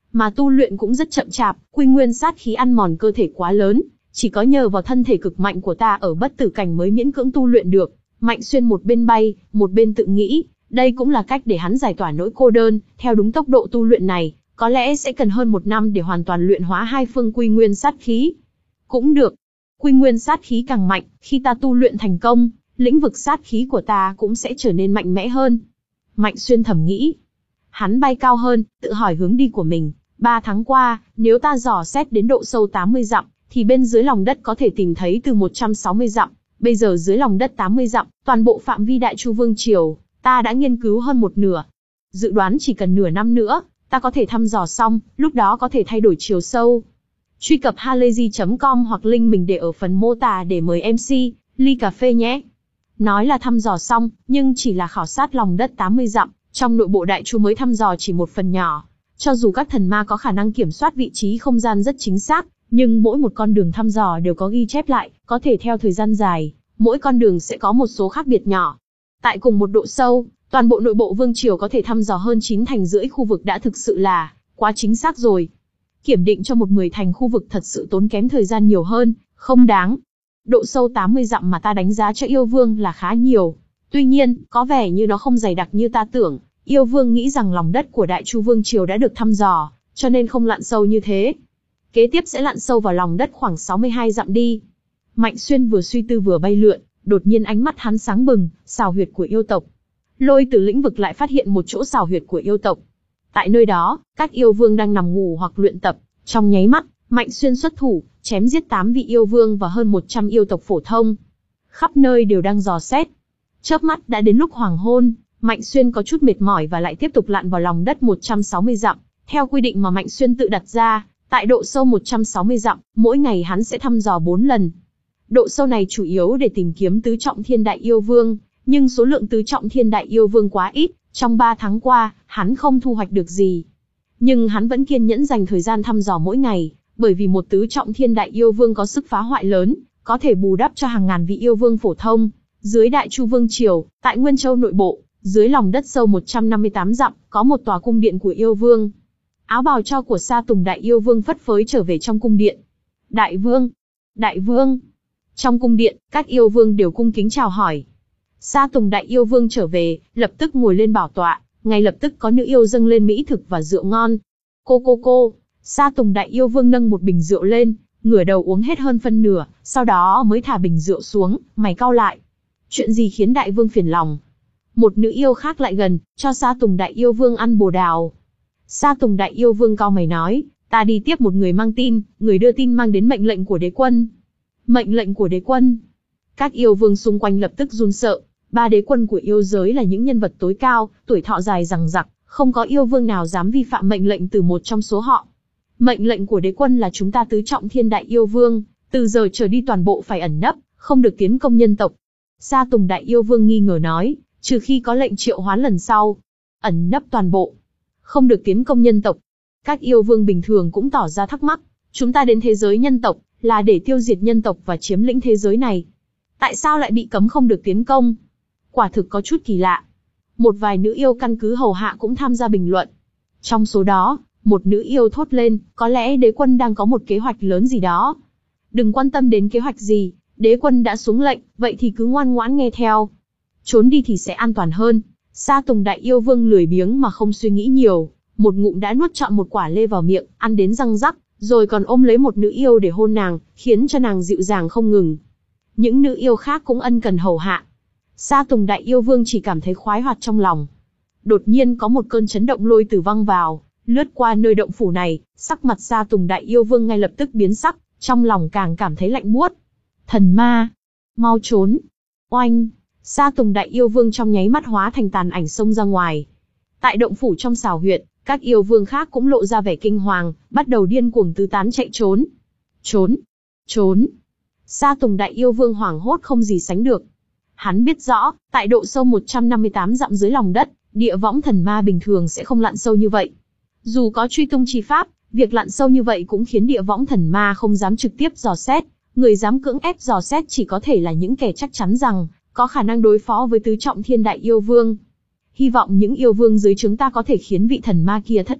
Speaker 1: mà tu luyện cũng rất chậm chạp, quy nguyên sát khí ăn mòn cơ thể quá lớn, chỉ có nhờ vào thân thể cực mạnh của ta ở bất tử cảnh mới miễn cưỡng tu luyện được. Mạnh Xuyên một bên bay, một bên tự nghĩ, đây cũng là cách để hắn giải tỏa nỗi cô đơn, theo đúng tốc độ tu luyện này, có lẽ sẽ cần hơn một năm để hoàn toàn luyện hóa hai phương quy nguyên sát khí. Cũng được, quy nguyên sát khí càng mạnh, khi ta tu luyện thành công, lĩnh vực sát khí của ta cũng sẽ trở nên mạnh mẽ hơn. Mạnh Xuyên thầm nghĩ. Hắn bay cao hơn, tự hỏi hướng đi của mình. Ba tháng qua, nếu ta dò xét đến độ sâu tám mươi dặm, thì bên dưới lòng đất có thể tìm thấy từ một trăm sáu mươi dặm. Bây giờ dưới lòng đất tám mươi dặm, toàn bộ phạm vi Đại Chu Vương Triều, ta đã nghiên cứu hơn một nửa. Dự đoán chỉ cần nửa năm nữa, ta có thể thăm dò xong, lúc đó có thể thay đổi chiều sâu. Truy cập halayzi chấm com hoặc link mình để ở phần mô tả để mời em xê, ly cà phê nhé. Nói là thăm dò xong, nhưng chỉ là khảo sát lòng đất tám mươi dặm, trong nội bộ Đại Chu mới thăm dò chỉ một phần nhỏ. Cho dù các thần ma có khả năng kiểm soát vị trí không gian rất chính xác, nhưng mỗi một con đường thăm dò đều có ghi chép lại, có thể theo thời gian dài, mỗi con đường sẽ có một số khác biệt nhỏ. Tại cùng một độ sâu, toàn bộ nội bộ vương triều có thể thăm dò hơn chín thành rưỡi khu vực đã thực sự là quá chính xác rồi. Kiểm định cho một mười thành khu vực thật sự tốn kém thời gian nhiều hơn, không đáng. Độ sâu tám mươi dặm mà ta đánh giá cho yêu vương là khá nhiều. Tuy nhiên, có vẻ như nó không dày đặc như ta tưởng. Yêu vương nghĩ rằng lòng đất của Đại Chu Vương Triều đã được thăm dò, cho nên không lặn sâu như thế. Kế tiếp sẽ lặn sâu vào lòng đất khoảng sáu mươi hai dặm đi. Mạnh Xuyên vừa suy tư vừa bay lượn, đột nhiên ánh mắt hắn sáng bừng, xào huyệt của yêu tộc. Lôi từ lĩnh vực lại phát hiện một chỗ xào huyệt của yêu tộc. Tại nơi đó, các yêu vương đang nằm ngủ hoặc luyện tập. Trong nháy mắt, Mạnh Xuyên xuất thủ, chém giết tám vị yêu vương và hơn một trăm yêu tộc phổ thông. Khắp nơi đều đang dò xét. Chớp mắt đã đến lúc hoàng hôn, Mạnh Xuyên có chút mệt mỏi và lại tiếp tục lặn vào lòng đất một trăm sáu mươi dặm. Theo quy định mà Mạnh Xuyên tự đặt ra, tại độ sâu một trăm sáu mươi dặm, mỗi ngày hắn sẽ thăm dò bốn lần. Độ sâu này chủ yếu để tìm kiếm tứ trọng thiên đại yêu vương, nhưng số lượng tứ trọng thiên đại yêu vương quá ít, trong ba tháng qua, hắn không thu hoạch được gì. Nhưng hắn vẫn kiên nhẫn dành thời gian thăm dò mỗi ngày, bởi vì một tứ trọng thiên đại yêu vương có sức phá hoại lớn, có thể bù đắp cho hàng ngàn vị yêu vương phổ thông. Dưới Đại Chu Vương Triều, tại Nguyên Châu nội bộ, dưới lòng đất sâu một trăm năm mươi tám dặm, có một tòa cung điện của yêu vương. Áo bào cho của Sa Tùng đại yêu vương phất phới trở về trong cung điện. Đại vương! Đại vương! Trong cung điện, các yêu vương đều cung kính chào hỏi. Sa Tùng đại yêu vương trở về, lập tức ngồi lên bảo tọa, ngay lập tức có nữ yêu dâng lên mỹ thực và rượu ngon. Cô cô cô! Sa Tùng đại yêu vương nâng một bình rượu lên, ngửa đầu uống hết hơn phân nửa, sau đó mới thả bình rượu xuống, mày cau lại. Chuyện gì khiến đại vương phiền lòng? Một nữ yêu khác lại gần, cho Sa Tùng đại yêu vương ăn bồ đào. Sa Tùng đại yêu vương cau mày nói, ta đi tiếp một người mang tin, người đưa tin mang đến mệnh lệnh của đế quân. Mệnh lệnh của đế quân. Các yêu vương xung quanh lập tức run sợ, ba đế quân của yêu giới là những nhân vật tối cao, tuổi thọ dài dằng dặc, không có yêu vương nào dám vi phạm mệnh lệnh từ một trong số họ. Mệnh lệnh của đế quân là chúng ta tứ trọng thiên đại yêu vương, từ giờ trở đi toàn bộ phải ẩn nấp, không được tiến công nhân tộc. Sa Tùng đại yêu vương nghi ngờ nói, trừ khi có lệnh triệu hoán lần sau. Ẩn nấp toàn bộ, không được tiến công nhân tộc. Các yêu vương bình thường cũng tỏ ra thắc mắc, chúng ta đến thế giới nhân tộc, là để tiêu diệt nhân tộc và chiếm lĩnh thế giới này. Tại sao lại bị cấm không được tiến công? Quả thực có chút kỳ lạ. Một vài nữ yêu căn cứ hầu hạ cũng tham gia bình luận. Trong số đó, một nữ yêu thốt lên, có lẽ đế quân đang có một kế hoạch lớn gì đó. Đừng quan tâm đến kế hoạch gì, đế quân đã xuống lệnh, vậy thì cứ ngoan ngoãn nghe theo. Trốn đi thì sẽ an toàn hơn. Sa Tùng đại yêu vương lười biếng mà không suy nghĩ nhiều, một ngụm đã nuốt trọn một quả lê vào miệng, ăn đến răng rắc, rồi còn ôm lấy một nữ yêu để hôn nàng, khiến cho nàng dịu dàng không ngừng. Những nữ yêu khác cũng ân cần hầu hạ. Sa Tùng đại yêu vương chỉ cảm thấy khoái hoạt trong lòng. Đột nhiên có một cơn chấn động lôi từ văng vào, lướt qua nơi động phủ này, sắc mặt Sa Tùng đại yêu vương ngay lập tức biến sắc, trong lòng càng cảm thấy lạnh buốt. Thần ma! Mau trốn! Oanh! Sa Tùng đại yêu vương trong nháy mắt hóa thành tàn ảnh xông ra ngoài. Tại động phủ trong xào huyệt, các yêu vương khác cũng lộ ra vẻ kinh hoàng, bắt đầu điên cuồng tứ tán chạy trốn. Trốn! Trốn! Sa Tùng đại yêu vương hoảng hốt không gì sánh được. Hắn biết rõ, tại độ sâu một trăm năm mươi tám dặm dưới lòng đất, địa võng thần ma bình thường sẽ không lặn sâu như vậy. Dù có truy tung chi pháp, việc lặn sâu như vậy cũng khiến địa võng thần ma không dám trực tiếp dò xét. Người dám cưỡng ép dò xét chỉ có thể là những kẻ chắc chắn rằng có khả năng đối phó với tứ trọng thiên đại yêu vương. Hy vọng những yêu vương dưới chúng ta có thể khiến vị thần ma kia thất bại,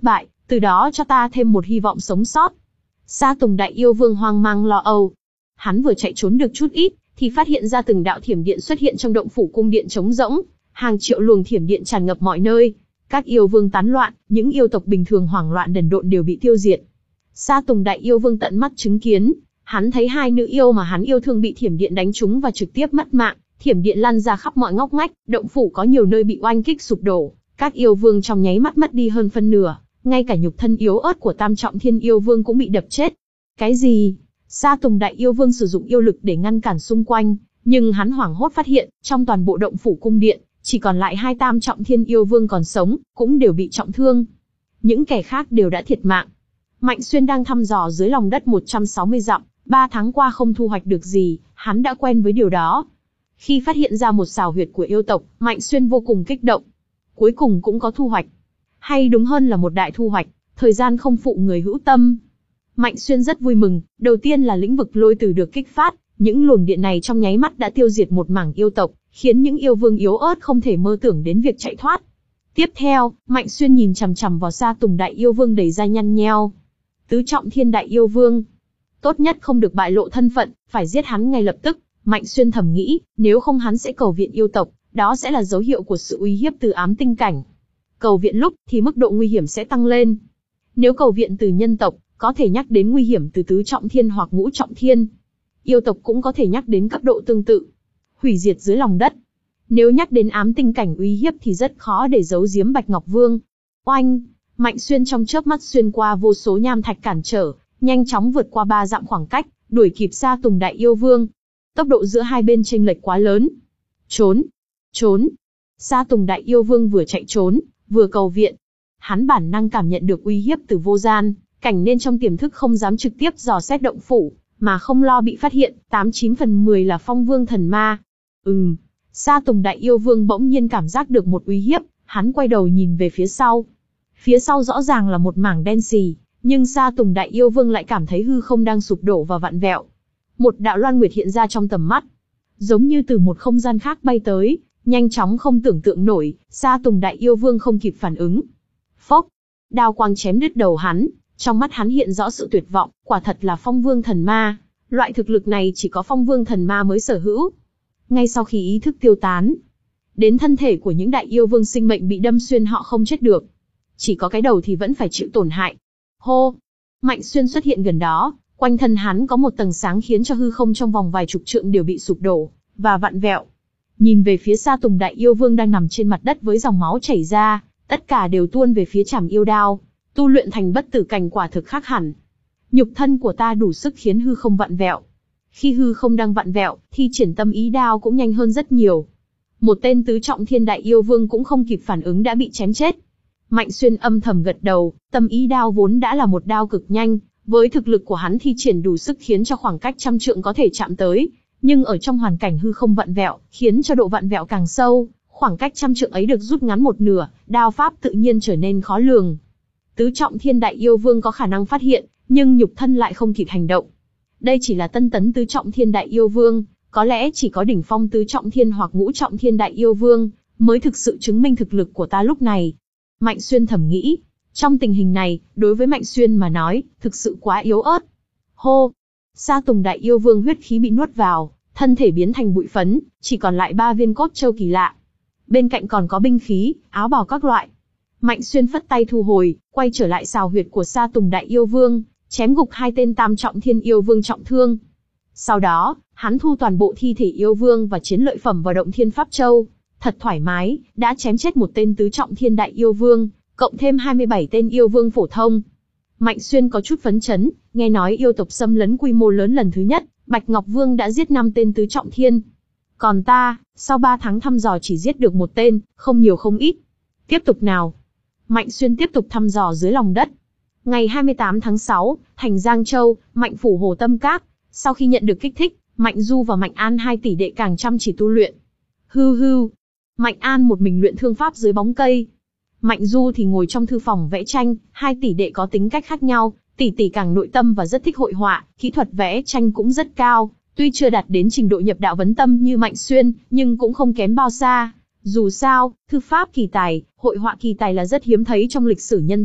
Speaker 1: từ đó cho ta thêm một hy vọng sống sót. Sa Tùng Đại Yêu Vương hoang mang lo âu. Hắn vừa chạy trốn được chút ít, thì phát hiện ra từng đạo thiểm điện xuất hiện trong động phủ cung điện trống rỗng, hàng triệu luồng thiểm điện tràn ngập mọi nơi. Các yêu vương tán loạn, những yêu tộc bình thường hoảng loạn đần độn đều bị tiêu diệt. Sa Tùng Đại Yêu Vương tận mắt chứng kiến, hắn thấy hai nữ yêu mà hắn yêu thương bị thiểm điện đánh trúng và trực tiếp mất mạng, thiểm điện lăn ra khắp mọi ngóc ngách, động phủ có nhiều nơi bị oanh kích sụp đổ, các yêu vương trong nháy mắt mất đi hơn phân nửa, ngay cả nhục thân yếu ớt của Tam Trọng Thiên Yêu Vương cũng bị đập chết. Cái gì? Sa Tùng Đại Yêu Vương sử dụng yêu lực để ngăn cản xung quanh, nhưng hắn hoảng hốt phát hiện, trong toàn bộ động phủ cung điện, chỉ còn lại hai Tam Trọng Thiên Yêu Vương còn sống, cũng đều bị trọng thương. Những kẻ khác đều đã thiệt mạng. Mạnh Xuyên đang thăm dò dưới lòng đất một trăm sáu mươi dặm, ba tháng qua không thu hoạch được gì, hắn đã quen với điều đó. Khi phát hiện ra một xào huyệt của yêu tộc, Mạnh Xuyên vô cùng kích động. Cuối cùng cũng có thu hoạch. Hay đúng hơn là một đại thu hoạch, thời gian không phụ người hữu tâm. Mạnh Xuyên rất vui mừng, đầu tiên là lĩnh vực lôi tử được kích phát, những luồng điện này trong nháy mắt đã tiêu diệt một mảng yêu tộc, khiến những yêu vương yếu ớt không thể mơ tưởng đến việc chạy thoát. Tiếp theo, Mạnh Xuyên nhìn chằm chằm vào Sa Tùng Đại Yêu Vương đầy da nhăn nheo. Tứ Trọng Thiên Đại Yêu Vương. Tốt nhất không được bại lộ thân phận, phải giết hắn ngay lập tức. Mạnh Xuyên thầm nghĩ, nếu không hắn sẽ cầu viện yêu tộc, đó sẽ là dấu hiệu của sự uy hiếp từ ám tinh cảnh. Cầu viện lúc thì mức độ nguy hiểm sẽ tăng lên. Nếu cầu viện từ nhân tộc, có thể nhắc đến nguy hiểm từ tứ trọng thiên hoặc ngũ trọng thiên. Yêu tộc cũng có thể nhắc đến cấp độ tương tự. Hủy diệt dưới lòng đất. Nếu nhắc đến ám tinh cảnh uy hiếp thì rất khó để giấu giếm Bạch Ngọc Vương. Oanh! Mạnh Xuyên trong chớp mắt xuyên qua vô số nham thạch cản trở, nhanh chóng vượt qua ba dặm khoảng cách, đuổi kịp Sa Tùng Đại Yêu Vương. Tốc độ giữa hai bên chênh lệch quá lớn. Trốn! Trốn! Sa Tùng Đại Yêu Vương vừa chạy trốn, vừa cầu viện. Hắn bản năng cảm nhận được uy hiếp từ vô gian cảnh nên trong tiềm thức không dám trực tiếp dò xét động phủ, mà không lo bị phát hiện, tám chín phần mười là Phong Vương thần ma. Ừm, Sa Tùng Đại Yêu Vương bỗng nhiên cảm giác được một uy hiếp, hắn quay đầu nhìn về phía sau. Phía sau rõ ràng là một mảng đen xì, nhưng Sa Tùng Đại Yêu Vương lại cảm thấy hư không đang sụp đổ và vặn vẹo. Một đạo loan nguyệt hiện ra trong tầm mắt, giống như từ một không gian khác bay tới, nhanh chóng không tưởng tượng nổi. Sa Tùng Đại Yêu Vương không kịp phản ứng. Phốc, đao quang chém đứt đầu hắn. Trong mắt hắn hiện rõ sự tuyệt vọng, quả thật là Phong Vương thần ma. Loại thực lực này chỉ có Phong Vương thần ma mới sở hữu. Ngay sau khi ý thức tiêu tán, đến thân thể của những đại yêu vương sinh mệnh bị đâm xuyên họ không chết được. Chỉ có cái đầu thì vẫn phải chịu tổn hại. Hô! Mạnh Xuyên xuất hiện gần đó, quanh thân hắn có một tầng sáng khiến cho hư không trong vòng vài chục trượng đều bị sụp đổ và vặn vẹo. Nhìn về phía Sa Tùng Đại Yêu Vương đang nằm trên mặt đất với dòng máu chảy ra, tất cả đều tuôn về phía Trảm Yêu Đao. Tu luyện thành bất tử cảnh quả thực khác hẳn. Nhục thân của ta đủ sức khiến hư không vặn vẹo. Khi hư không đang vặn vẹo, thì triển tâm ý đao cũng nhanh hơn rất nhiều. Một tên tứ trọng thiên đại yêu vương cũng không kịp phản ứng đã bị chém chết. Mạnh Xuyên âm thầm gật đầu, tâm ý đao vốn đã là một đao cực nhanh, với thực lực của hắn thi triển đủ sức khiến cho khoảng cách trăm trượng có thể chạm tới, nhưng ở trong hoàn cảnh hư không vặn vẹo, khiến cho độ vặn vẹo càng sâu, khoảng cách trăm trượng ấy được rút ngắn một nửa, đao pháp tự nhiên trở nên khó lường. Tứ trọng thiên đại yêu vương có khả năng phát hiện, nhưng nhục thân lại không kịp hành động. Đây chỉ là tân tấn tứ trọng thiên đại yêu vương, có lẽ chỉ có đỉnh phong tứ trọng thiên hoặc ngũ trọng thiên đại yêu vương mới thực sự chứng minh thực lực của ta lúc này. Mạnh Xuyên thầm nghĩ, trong tình hình này, đối với Mạnh Xuyên mà nói, thực sự quá yếu ớt. Hô! Sa Tùng Đại Yêu Vương huyết khí bị nuốt vào, thân thể biến thành bụi phấn, chỉ còn lại ba viên cốt châu kỳ lạ. Bên cạnh còn có binh khí, áo bào các loại. Mạnh Xuyên phất tay thu hồi, quay trở lại sào huyệt của Sa Tùng Đại Yêu Vương, chém gục hai tên tam trọng thiên yêu vương trọng thương. Sau đó, hắn thu toàn bộ thi thể yêu vương và chiến lợi phẩm vào động thiên pháp châu. Thật thoải mái, đã chém chết một tên tứ trọng thiên đại yêu vương, cộng thêm hai mươi bảy tên yêu vương phổ thông. Mạnh Xuyên có chút phấn chấn, nghe nói yêu tộc xâm lấn quy mô lớn lần thứ nhất, Bạch Ngọc Vương đã giết năm tên tứ trọng thiên. Còn ta, sau ba tháng thăm dò chỉ giết được một tên, không nhiều không ít. Tiếp tục nào. Mạnh Xuyên tiếp tục thăm dò dưới lòng đất. Ngày hai mươi tám tháng sáu, thành Giang Châu, Mạnh Phủ Hồ Tâm Các. Sau khi nhận được kích thích, Mạnh Du và Mạnh An hai tỷ đệ càng chăm chỉ tu luyện. Hưu hưu. Mạnh An một mình luyện thương pháp dưới bóng cây. Mạnh Du thì ngồi trong thư phòng vẽ tranh, hai tỷ đệ có tính cách khác nhau, tỷ tỷ càng nội tâm và rất thích hội họa, kỹ thuật vẽ tranh cũng rất cao, tuy chưa đạt đến trình độ nhập đạo vấn tâm như Mạnh Xuyên, nhưng cũng không kém bao xa. Dù sao, thư pháp kỳ tài, hội họa kỳ tài là rất hiếm thấy trong lịch sử nhân tộc,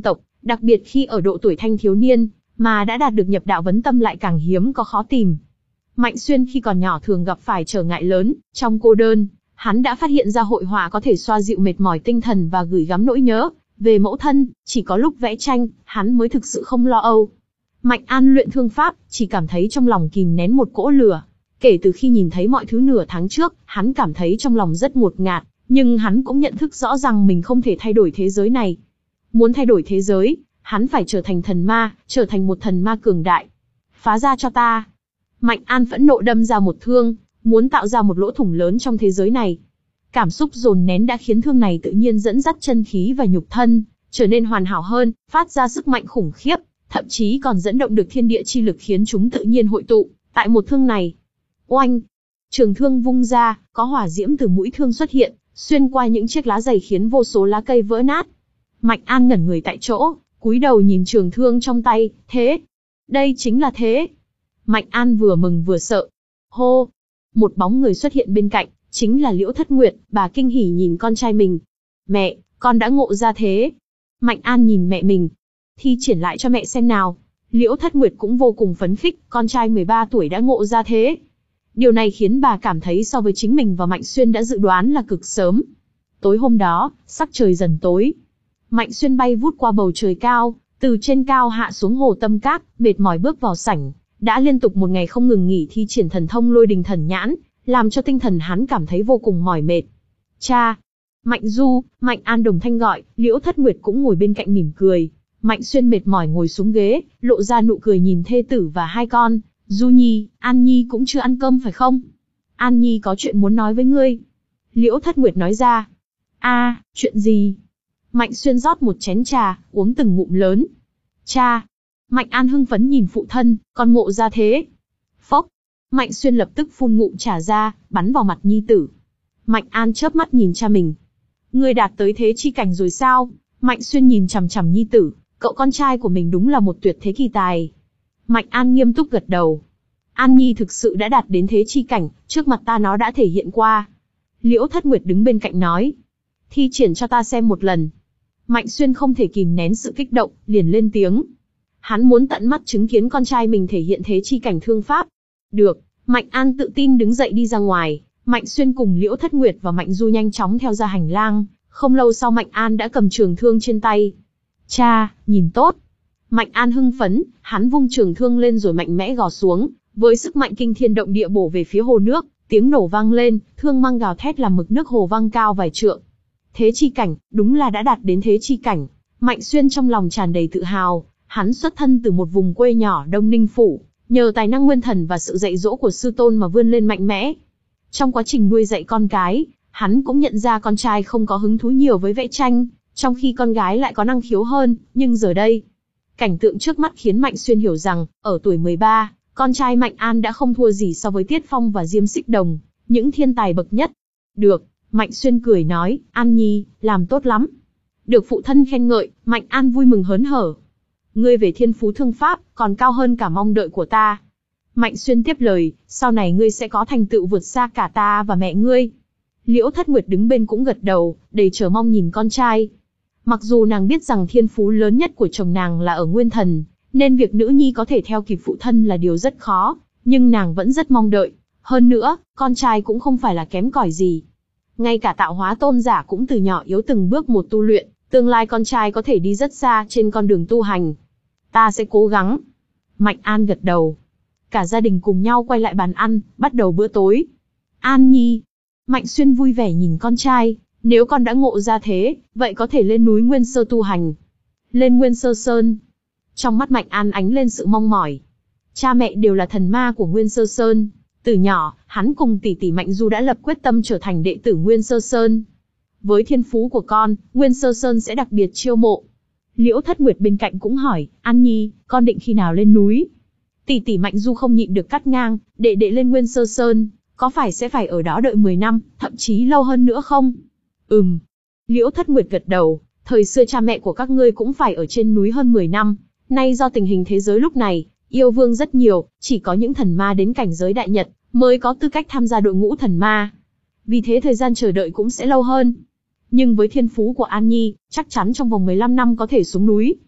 Speaker 1: Đặc biệt khi ở độ tuổi thanh thiếu niên, mà đã đạt được nhập đạo vấn tâm lại càng hiếm có khó tìm. Mạnh Xuyên khi còn nhỏ thường gặp phải trở ngại lớn, trong cô đơn, hắn đã phát hiện ra hội họa có thể xoa dịu mệt mỏi tinh thần và gửi gắm nỗi nhớ về mẫu thân, chỉ có lúc vẽ tranh, hắn mới thực sự không lo âu. Mạnh An luyện thương pháp, chỉ cảm thấy trong lòng kìm nén một cỗ lửa. Kể từ khi nhìn thấy mọi thứ nửa tháng trước, hắn cảm thấy trong lòng rất ngột ngạt, nhưng hắn cũng nhận thức rõ rằng mình không thể thay đổi thế giới này. Muốn thay đổi thế giới, hắn phải trở thành thần ma, trở thành một thần ma cường đại. Phá ra cho ta. Mạnh An phẫn nộ đâm ra một thương, muốn tạo ra một lỗ thủng lớn trong thế giới này. Cảm xúc dồn nén đã khiến thương này tự nhiên dẫn dắt chân khí và nhục thân, trở nên hoàn hảo hơn, phát ra sức mạnh khủng khiếp, thậm chí còn dẫn động được thiên địa chi lực khiến chúng tự nhiên hội tụ tại một thương này. Oanh! Trường thương vung ra, có hỏa diễm từ mũi thương xuất hiện, xuyên qua những chiếc lá dày khiến vô số lá cây vỡ nát. Mạnh An ngẩn người tại chỗ, cúi đầu nhìn trường thương trong tay, thế. Đây chính là thế. Mạnh An vừa mừng vừa sợ. Hô! Một bóng người xuất hiện bên cạnh, chính là Liễu Thất Nguyệt, bà kinh hỉ nhìn con trai mình. Mẹ, con đã ngộ ra thế. Mạnh An nhìn mẹ mình. Thi triển lại cho mẹ xem nào. Liễu Thất Nguyệt cũng vô cùng phấn khích, con trai mười ba tuổi đã ngộ ra thế. Điều này khiến bà cảm thấy so với chính mình và Mạnh Xuyên đã dự đoán là cực sớm. Tối hôm đó, sắc trời dần tối. Mạnh Xuyên bay vút qua bầu trời cao, từ trên cao hạ xuống hồ Tâm Các, mệt mỏi bước vào sảnh. Đã liên tục một ngày không ngừng nghỉ thi triển thần thông Lôi Đình Thần Nhãn, làm cho tinh thần hắn cảm thấy vô cùng mỏi mệt. Cha! Mạnh Du, Mạnh An đồng thanh gọi, Liễu Thất Nguyệt cũng ngồi bên cạnh mỉm cười. Mạnh Xuyên mệt mỏi ngồi xuống ghế, lộ ra nụ cười nhìn thê tử và hai con. Du Nhi, An Nhi cũng chưa ăn cơm phải không? An Nhi có chuyện muốn nói với ngươi. Liễu Thất Nguyệt nói ra. A, chuyện gì? Mạnh Xuyên rót một chén trà, uống từng ngụm lớn. Cha! Mạnh An hưng phấn nhìn phụ thân, con ngộ ra thế. Phốc! Mạnh Xuyên lập tức phun ngụm trà ra, bắn vào mặt nhi tử. Mạnh An chớp mắt nhìn cha mình. Ngươi đạt tới thế chi cảnh rồi sao? Mạnh Xuyên nhìn chằm chằm nhi tử, cậu con trai của mình đúng là một tuyệt thế kỳ tài. Mạnh An nghiêm túc gật đầu. An Nhi thực sự đã đạt đến thế chi cảnh, trước mặt ta nó đã thể hiện qua. Liễu Thất Nguyệt đứng bên cạnh nói. Thi triển cho ta xem một lần. Mạnh Xuyên không thể kìm nén sự kích động, liền lên tiếng. Hắn muốn tận mắt chứng kiến con trai mình thể hiện thế chi cảnh thương pháp. Được, Mạnh An tự tin đứng dậy đi ra ngoài. Mạnh Xuyên cùng Liễu Thất Nguyệt và Mạnh Du nhanh chóng theo ra hành lang. Không lâu sau Mạnh An đã cầm trường thương trên tay. Cha, nhìn tốt. Mạnh An hưng phấn, hắn vung trường thương lên rồi mạnh mẽ gò xuống, với sức mạnh kinh thiên động địa bổ về phía hồ nước, tiếng nổ vang lên, thương mang gào thét làm mực nước hồ vang cao vài trượng. Thế chi cảnh, đúng là đã đạt đến thế chi cảnh. Mạnh Xuyên trong lòng tràn đầy tự hào, hắn xuất thân từ một vùng quê nhỏ Đông Ninh Phủ, nhờ tài năng nguyên thần và sự dạy dỗ của sư tôn mà vươn lên mạnh mẽ. Trong quá trình nuôi dạy con cái, hắn cũng nhận ra con trai không có hứng thú nhiều với vẽ tranh, trong khi con gái lại có năng khiếu hơn, nhưng giờ đây, cảnh tượng trước mắt khiến Mạnh Xuyên hiểu rằng, ở tuổi mười ba, con trai Mạnh An đã không thua gì so với Tiết Phong và Diêm Xích Đồng, những thiên tài bậc nhất. Được, Mạnh Xuyên cười nói, An Nhi, làm tốt lắm. Được phụ thân khen ngợi, Mạnh An vui mừng hớn hở. Ngươi về thiên phú thương pháp, còn cao hơn cả mong đợi của ta. Mạnh Xuyên tiếp lời, sau này ngươi sẽ có thành tựu vượt xa cả ta và mẹ ngươi. Liễu Thất Nguyệt đứng bên cũng gật đầu, đầy chờ mong nhìn con trai. Mặc dù nàng biết rằng thiên phú lớn nhất của chồng nàng là ở nguyên thần, nên việc nữ nhi có thể theo kịp phụ thân là điều rất khó, nhưng nàng vẫn rất mong đợi. Hơn nữa, con trai cũng không phải là kém cỏi gì. Ngay cả tạo hóa tôn giả cũng từ nhỏ yếu từng bước một tu luyện, tương lai con trai có thể đi rất xa trên con đường tu hành. Ta sẽ cố gắng. Mạnh An gật đầu. Cả gia đình cùng nhau quay lại bàn ăn, bắt đầu bữa tối. An Nhi. Mạnh Xuyên vui vẻ nhìn con trai. Nếu con đã ngộ ra thế, vậy có thể lên núi Nguyên Sơ tu hành. Lên Nguyên Sơ Sơn. Trong mắt Mạnh An ánh lên sự mong mỏi. Cha mẹ đều là thần ma của Nguyên Sơ Sơn. Từ nhỏ, hắn cùng tỷ tỷ Mạnh Du đã lập quyết tâm trở thành đệ tử Nguyên Sơ Sơn. Với thiên phú của con, Nguyên Sơ Sơn sẽ đặc biệt chiêu mộ. Liễu Thất Nguyệt bên cạnh cũng hỏi, An Nhi, con định khi nào lên núi? Tỷ tỷ Mạnh Du không nhịn được cắt ngang, đệ đệ lên Nguyên Sơ Sơn, có phải sẽ phải ở đó đợi mười năm, thậm chí lâu hơn nữa không? Ừm. Liễu Thất Nguyệt gật đầu, thời xưa cha mẹ của các ngươi cũng phải ở trên núi hơn mười năm, nay do tình hình thế giới lúc này, yêu vương rất nhiều, chỉ có những thần ma đến cảnh giới đại nhật mới có tư cách tham gia đội ngũ thần ma. Vì thế thời gian chờ đợi cũng sẽ lâu hơn. Nhưng với thiên phú của An Nhi, chắc chắn trong vòng mười lăm năm có thể xuống núi.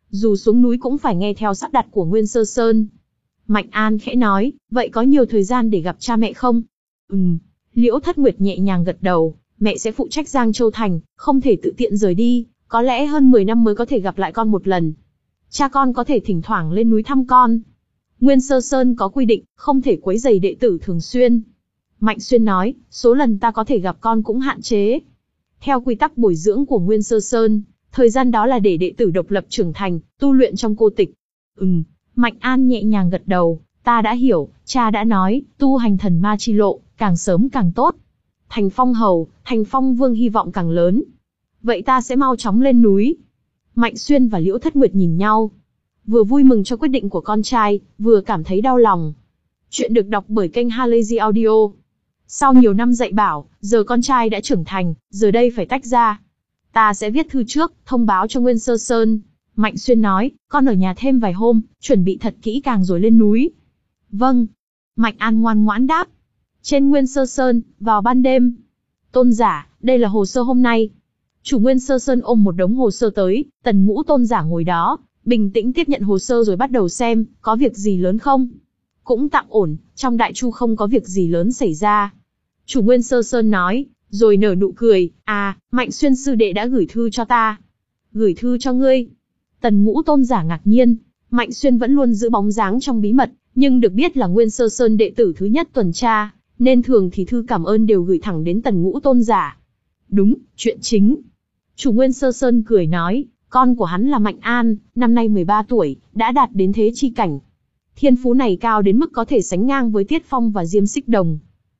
Speaker 1: dù xuống núi cũng phải nghe theo sắp đặt của Nguyên Sơ Sơn. Mạnh An khẽ nói, vậy có nhiều thời gian để gặp cha mẹ không? Ừm, Liễu Thất Nguyệt nhẹ nhàng gật đầu, mẹ sẽ phụ trách Giang Châu Thành, không thể tự tiện rời đi, có lẽ hơn mười năm mới có thể gặp lại con một lần. Cha con có thể thỉnh thoảng lên núi thăm con. Nguyên Sơ Sơn có quy định, không thể quấy rầy đệ tử thường xuyên. Mạnh Xuyên nói, số lần ta có thể gặp con cũng hạn chế. Theo quy tắc bồi dưỡng của Nguyên Sơ Sơn, thời gian đó là để đệ tử độc lập trưởng thành, tu luyện trong cô tịch. Ừm, Mạnh An nhẹ nhàng gật đầu, ta đã hiểu, cha đã nói, tu hành thần ma chi lộ, càng sớm càng tốt. Thành Phong Hầu, Thành Phong Vương hy vọng càng lớn. Vậy ta sẽ mau chóng lên núi. Mạnh Xuyên và Liễu Thất Nguyệt nhìn nhau. Vừa vui mừng cho quyết định của con trai, vừa cảm thấy đau lòng. Chuyện được đọc bởi kênh Halazy Audio. Sau nhiều năm dạy bảo, giờ con trai đã trưởng thành, giờ đây phải tách ra. Ta sẽ viết thư trước, thông báo cho Nguyên Sơ Sơn. Mạnh Xuyên nói, con ở nhà thêm vài hôm, chuẩn bị thật kỹ càng rồi lên núi. Vâng. Mạnh An ngoan ngoãn đáp. Trên Nguyên Sơ Sơn, vào ban đêm. Tôn giả, đây là hồ sơ hôm nay. Chủ Nguyên Sơ Sơn ôm một đống hồ sơ tới, Tần Ngũ tôn giả ngồi đó, bình tĩnh tiếp nhận hồ sơ rồi bắt đầu xem, có việc gì lớn không? Cũng tạm ổn, trong đại chu không có việc gì lớn xảy ra. Chủ Nguyên Sơ Sơn nói, rồi nở nụ cười, à, Mạnh Xuyên sư đệ đã gửi thư cho ta. Gửi thư cho ngươi. Tần Ngũ tôn giả ngạc nhiên, Mạnh Xuyên vẫn luôn giữ bóng dáng trong bí mật, nhưng được biết là Nguyên Sơ Sơn đệ tử thứ nhất tuần tra, nên thường thì thư cảm ơn đều gửi thẳng đến Tần Ngũ tôn giả. Đúng, chuyện chính. Chủ Nguyên Sơ Sơn cười nói, con của hắn là Mạnh An, năm nay mười ba tuổi, đã đạt đến thế chi cảnh. Thiên phú này cao đến mức có thể sánh ngang với Tiết Phong và Diêm Xích Đồng.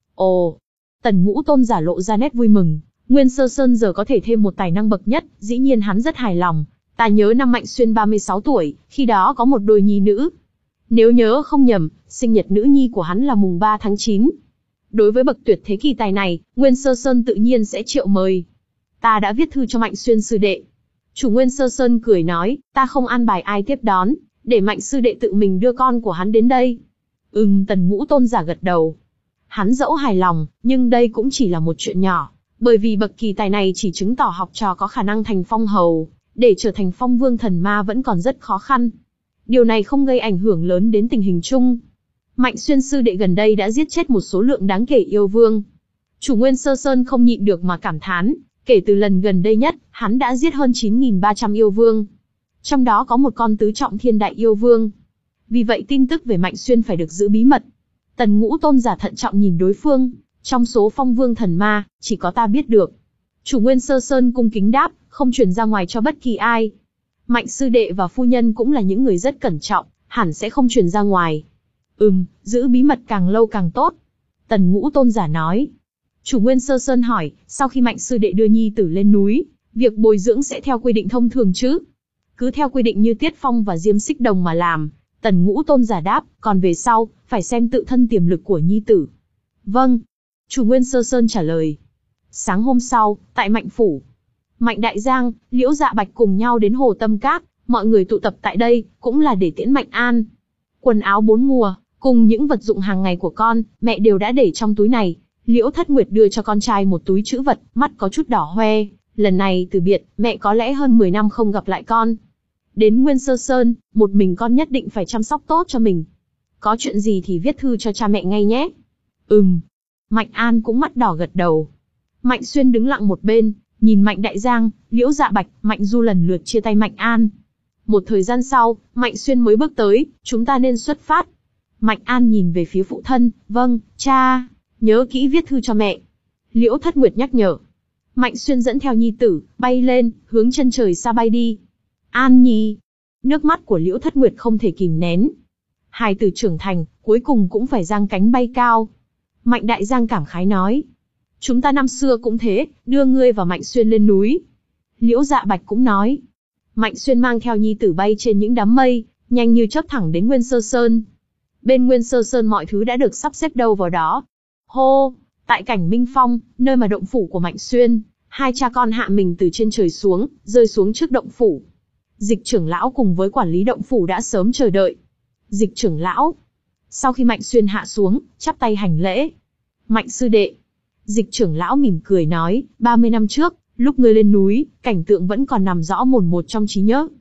Speaker 1: Ồ, Tần Ngũ tôn giả lộ ra nét vui mừng, Nguyên Sơ Sơn giờ có thể thêm một tài năng bậc nhất, dĩ nhiên hắn rất hài lòng. Ta nhớ năm Mạnh Xuyên ba mươi sáu tuổi, khi đó có một đôi nhi nữ. Nếu nhớ không nhầm, sinh nhật nữ nhi của hắn là mùng ba tháng chín. Đối với bậc tuyệt thế kỳ tài này, Nguyên Sơ Sơn tự nhiên sẽ triệu mời. Ta đã viết thư cho Mạnh Xuyên sư đệ. Chủ Nguyên Sơ Sơn cười nói, ta không an bài ai tiếp đón, để Mạnh sư đệ tự mình đưa con của hắn đến đây. Ừm, Tần Ngũ tôn giả gật đầu. Hắn dẫu hài lòng, nhưng đây cũng chỉ là một chuyện nhỏ, bởi vì bậc kỳ tài này chỉ chứng tỏ học trò có khả năng thành phong hầu, để trở thành phong vương thần ma vẫn còn rất khó khăn. Điều này không gây ảnh hưởng lớn đến tình hình chung. Mạnh Xuyên sư đệ gần đây đã giết chết một số lượng đáng kể yêu vương. Chủ Nguyên Sơ Sơn không nhịn được mà cảm thán, kể từ lần gần đây nhất, hắn đã giết hơn chín nghìn ba trăm yêu vương. Trong đó có một con tứ trọng thiên đại yêu vương. Vì vậy tin tức về Mạnh Xuyên phải được giữ bí mật. Tần Ngũ tôn giả thận trọng nhìn đối phương, trong số phong vương thần ma, chỉ có ta biết được. Chủ Nguyên Sơ Sơn cung kính đáp, không truyền ra ngoài cho bất kỳ ai. Mạnh sư đệ và phu nhân cũng là những người rất cẩn trọng, hẳn sẽ không truyền ra ngoài. Ừm, giữ bí mật càng lâu càng tốt. Tần Ngũ tôn giả nói. Chủ Nguyên Sơ Sơn hỏi, sau khi Mạnh sư đệ đưa nhi tử lên núi, việc bồi dưỡng sẽ theo quy định thông thường chứ? Cứ theo quy định như Tiết Phong và Diêm Xích Đồng mà làm. Tần Ngũ tôn giả đáp, còn về sau, phải xem tự thân tiềm lực của nhi tử. Vâng. Chủ Nguyên Sơ Sơn trả lời. Sáng hôm sau, tại Mạnh Phủ, Mạnh Đại Giang, Liễu Dạ Bạch cùng nhau đến Hồ Tâm Các, mọi người tụ tập tại đây, cũng là để tiễn Mạnh An. Quần áo bốn mùa, cùng những vật dụng hàng ngày của con, mẹ đều đã để trong túi này. Liễu Thất Nguyệt đưa cho con trai một túi trữ vật, mắt có chút đỏ hoe. Lần này từ biệt, mẹ có lẽ hơn mười năm không gặp lại con. Đến Nguyên Sơ Sơn, một mình con nhất định phải chăm sóc tốt cho mình. Có chuyện gì thì viết thư cho cha mẹ ngay nhé. Ừm. Mạnh An cũng mắt đỏ gật đầu. Mạnh Xuyên đứng lặng một bên, nhìn Mạnh Đại Giang, Liễu Dạ Bạch, Mạnh Du lần lượt chia tay Mạnh An. Một thời gian sau, Mạnh Xuyên mới bước tới, chúng ta nên xuất phát. Mạnh An nhìn về phía phụ thân, vâng, cha, nhớ kỹ viết thư cho mẹ. Liễu Thất Nguyệt nhắc nhở. Mạnh Xuyên dẫn theo nhi tử, bay lên, hướng chân trời xa bay đi. An Nhi. Nước mắt của Liễu Thất Nguyệt không thể kìm nén. Hài tử trưởng thành, cuối cùng cũng phải giang cánh bay cao. Mạnh Đại Giang cảm khái nói. Chúng ta năm xưa cũng thế, đưa ngươi và Mạnh Xuyên lên núi. Liễu Dạ Bạch cũng nói. Mạnh Xuyên mang theo nhi tử bay trên những đám mây, nhanh như chớp thẳng đến Nguyên Sơ Sơn. Bên Nguyên Sơ Sơn mọi thứ đã được sắp xếp đâu vào đó. Hô, tại cảnh Minh Phong, nơi mà động phủ của Mạnh Xuyên, hai cha con hạ mình từ trên trời xuống, rơi xuống trước động phủ. Dịch trưởng lão cùng với quản lý động phủ đã sớm chờ đợi. Dịch trưởng lão. Sau khi Mạnh Xuyên hạ xuống, chắp tay hành lễ. Mạnh sư đệ. Dịch trưởng lão mỉm cười nói, ba mươi năm trước, lúc ngươi lên núi, cảnh tượng vẫn còn nằm rõ mồn một trong trí nhớ.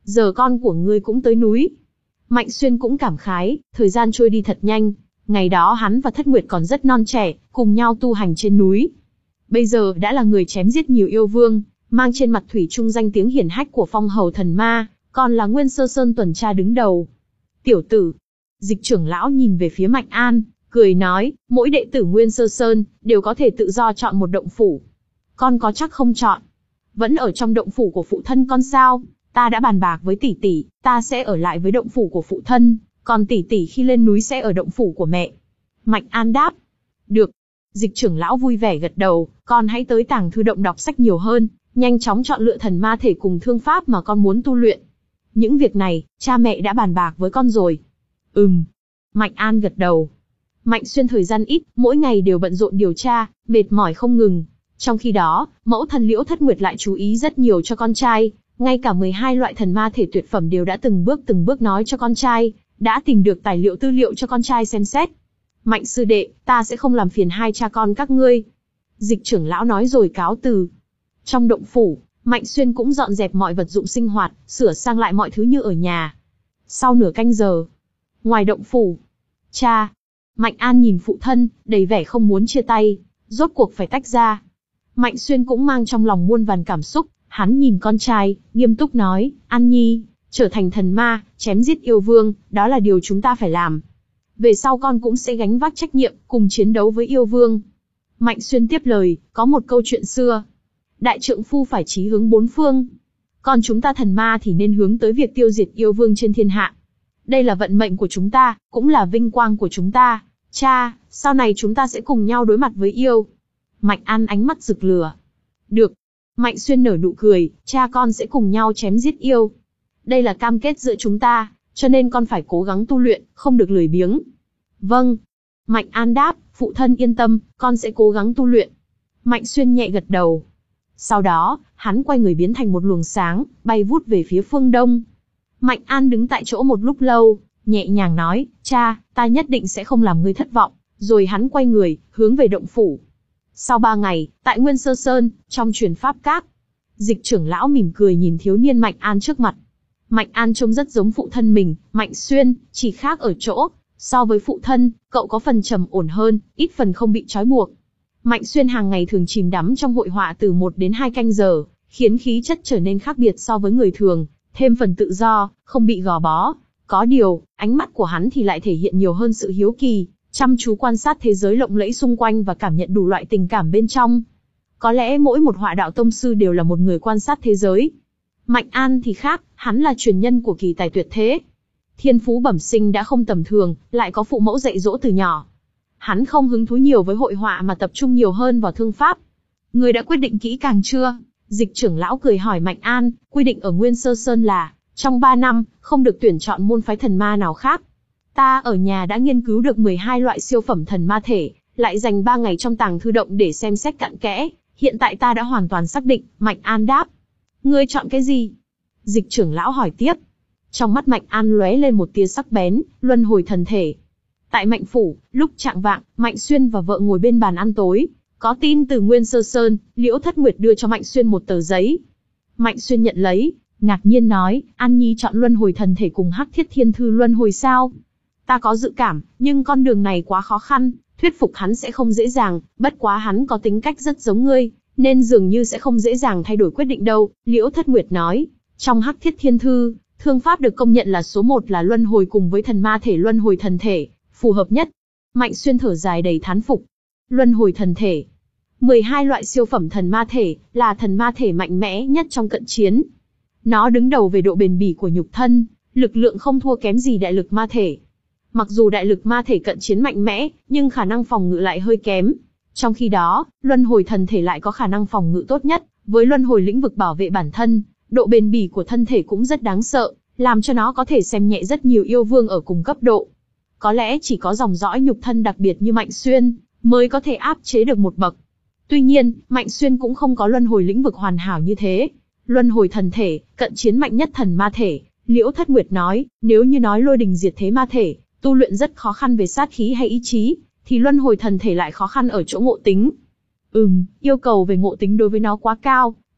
Speaker 1: giờ con của ngươi cũng tới núi. Mạnh Xuyên cũng cảm khái, thời gian trôi đi thật nhanh. Ngày đó hắn và Thất Nguyệt còn rất non trẻ, cùng nhau tu hành trên núi. Bây giờ đã là người chém giết nhiều yêu vương, mang trên mặt thủy chung danh tiếng hiển hách của phong hầu thần ma, còn là Nguyên Sơ Sơn tuần tra đứng đầu. Tiểu tử, Dịch trưởng lão nhìn về phía Mạnh An, cười nói, mỗi đệ tử Nguyên Sơ Sơn đều có thể tự do chọn một động phủ. Con có chắc không chọn? Vẫn ở trong động phủ của phụ thân con sao? Ta đã bàn bạc với tỷ tỷ, ta sẽ ở lại với động phủ của phụ thân, còn tỷ tỷ khi lên núi sẽ ở động phủ của mẹ. Mạnh An đáp. Được. Dịch trưởng lão vui vẻ gật đầu, con hãy tới tàng thư động đọc sách nhiều hơn, nhanh chóng chọn lựa thần ma thể cùng thương pháp mà con muốn tu luyện. Những việc này, cha mẹ đã bàn bạc với con rồi. Ừm. Mạnh An gật đầu. Mạnh Xuyên thời gian ít, mỗi ngày đều bận rộn điều tra, mệt mỏi không ngừng. Trong khi đó, mẫu thân Liễu Thất Nguyệt lại chú ý rất nhiều cho con trai, ngay cả mười hai loại thần ma thể tuyệt phẩm đều đã từng bước từng bước nói cho con trai, đã tìm được tài liệu tư liệu cho con trai xem xét. Mạnh sư đệ, ta sẽ không làm phiền hai cha con các ngươi. Dịch trưởng lão nói rồi cáo từ. Trong động phủ, Mạnh Xuyên cũng dọn dẹp mọi vật dụng sinh hoạt, sửa sang lại mọi thứ như ở nhà. Sau nửa canh giờ, ngoài động phủ, cha, Mạnh An nhìn phụ thân, đầy vẻ không muốn chia tay, rốt cuộc phải tách ra. Mạnh Xuyên cũng mang trong lòng muôn vàn cảm xúc, hắn nhìn con trai, nghiêm túc nói, An Nhi, trở thành thần ma, chém giết yêu vương, đó là điều chúng ta phải làm. Về sau con cũng sẽ gánh vác trách nhiệm, cùng chiến đấu với yêu vương. Mạnh Xuyên tiếp lời, có một câu chuyện xưa. Đại trượng phu phải chí hướng bốn phương. Còn chúng ta thần ma thì nên hướng tới việc tiêu diệt yêu vương trên thiên hạ. Đây là vận mệnh của chúng ta, cũng là vinh quang của chúng ta. Cha, sau này chúng ta sẽ cùng nhau đối mặt với yêu. Mạnh An ánh mắt rực lửa. Được. Mạnh Xuyên nở nụ cười, cha con sẽ cùng nhau chém giết yêu. Đây là cam kết giữa chúng ta, cho nên con phải cố gắng tu luyện, không được lười biếng. Vâng. Mạnh An đáp, phụ thân yên tâm, con sẽ cố gắng tu luyện. Mạnh Xuyên nhẹ gật đầu. Sau đó, hắn quay người biến thành một luồng sáng, bay vút về phía phương đông. Mạnh An đứng tại chỗ một lúc lâu, nhẹ nhàng nói, cha, ta nhất định sẽ không làm ngươi thất vọng. Rồi hắn quay người, hướng về động phủ. Sau ba ngày, tại Nguyên Sơ Sơn, trong truyền pháp các, Dịch trưởng lão mỉm cười nhìn thiếu niên Mạnh An trước mặt. Mạnh An trông rất giống phụ thân mình, Mạnh Xuyên, chỉ khác ở chỗ, so với phụ thân, cậu có phần trầm ổn hơn, ít phần không bị trói buộc. Mạnh Xuyên hàng ngày thường chìm đắm trong hội họa từ một đến hai canh giờ, khiến khí chất trở nên khác biệt so với người thường, thêm phần tự do, không bị gò bó. Có điều, ánh mắt của hắn thì lại thể hiện nhiều hơn sự hiếu kỳ, chăm chú quan sát thế giới lộng lẫy xung quanh và cảm nhận đủ loại tình cảm bên trong. Có lẽ mỗi một họa đạo tông sư đều là một người quan sát thế giới. Mạnh An thì khác, hắn là truyền nhân của kỳ tài tuyệt thế. Thiên phú bẩm sinh đã không tầm thường, lại có phụ mẫu dạy dỗ từ nhỏ. Hắn không hứng thú nhiều với hội họa mà tập trung nhiều hơn vào thương pháp. Ngươi đã quyết định kỹ càng chưa? Dịch trưởng lão cười hỏi Mạnh An, quy định ở Nguyên Sơ Sơn là, trong ba năm, không được tuyển chọn môn phái thần ma nào khác. Ta ở nhà đã nghiên cứu được mười hai loại siêu phẩm thần ma thể, lại dành ba ngày trong tàng thư động để xem xét cặn kẽ. Hiện tại ta đã hoàn toàn xác định, Mạnh An đáp. Ngươi chọn cái gì? Dịch trưởng lão hỏi tiếp. Trong mắt Mạnh An lóe lên một tia sắc bén, luân hồi thần thể. Tại Mạnh phủ, lúc chạng vạng, Mạnh Xuyên và vợ ngồi bên bàn ăn tối. Có tin từ Nguyên Sơ Sơn, Liễu Thất Nguyệt đưa cho Mạnh Xuyên một tờ giấy. Mạnh Xuyên nhận lấy, ngạc nhiên nói, An Nhi chọn luân hồi thần thể cùng Hắc Thiết Thiên Thư luân hồi sao? Ta có dự cảm, nhưng con đường này quá khó khăn, thuyết phục hắn sẽ không dễ dàng, bất quá hắn có tính cách rất giống ngươi, nên dường như sẽ không dễ dàng thay đổi quyết định đâu, Liễu Thất Nguyệt nói. Trong Hắc Thiết Thiên Thư, thương pháp được công nhận là số một là luân hồi cùng với thần ma thể luân hồi thần thể, phù hợp nhất. Mạnh Xuyên thở dài đầy thán phục. Luân hồi thần thể. mười hai loại siêu phẩm thần ma thể, là thần ma thể mạnh mẽ nhất trong cận chiến. Nó đứng đầu về độ bền bỉ của nhục thân, lực lượng không thua kém gì đại lực ma thể. Mặc dù đại lực ma thể cận chiến mạnh mẽ, nhưng khả năng phòng ngự lại hơi kém. Trong khi đó, luân hồi thần thể lại có khả năng phòng ngự tốt nhất, với luân hồi lĩnh vực bảo vệ bản thân, độ bền bỉ của thân thể cũng rất đáng sợ, làm cho nó có thể xem nhẹ rất nhiều yêu vương ở cùng cấp độ. Có lẽ chỉ có dòng dõi nhục thân đặc biệt như Mạnh Xuyên, mới có thể áp chế được một bậc. Tuy nhiên, Mạnh Xuyên cũng không có luân hồi lĩnh vực hoàn hảo như thế. Luân hồi thần thể, cận chiến mạnh nhất thần ma thể, Liễu Thất Nguyệt nói, nếu như nói lôi đình diệt thế ma thể, tu luyện rất khó khăn về sát khí hay ý chí, thì luân hồi thần thể lại khó khăn ở chỗ ngộ tính. Ừm, yêu cầu về ngộ tính đối với nó quá cao,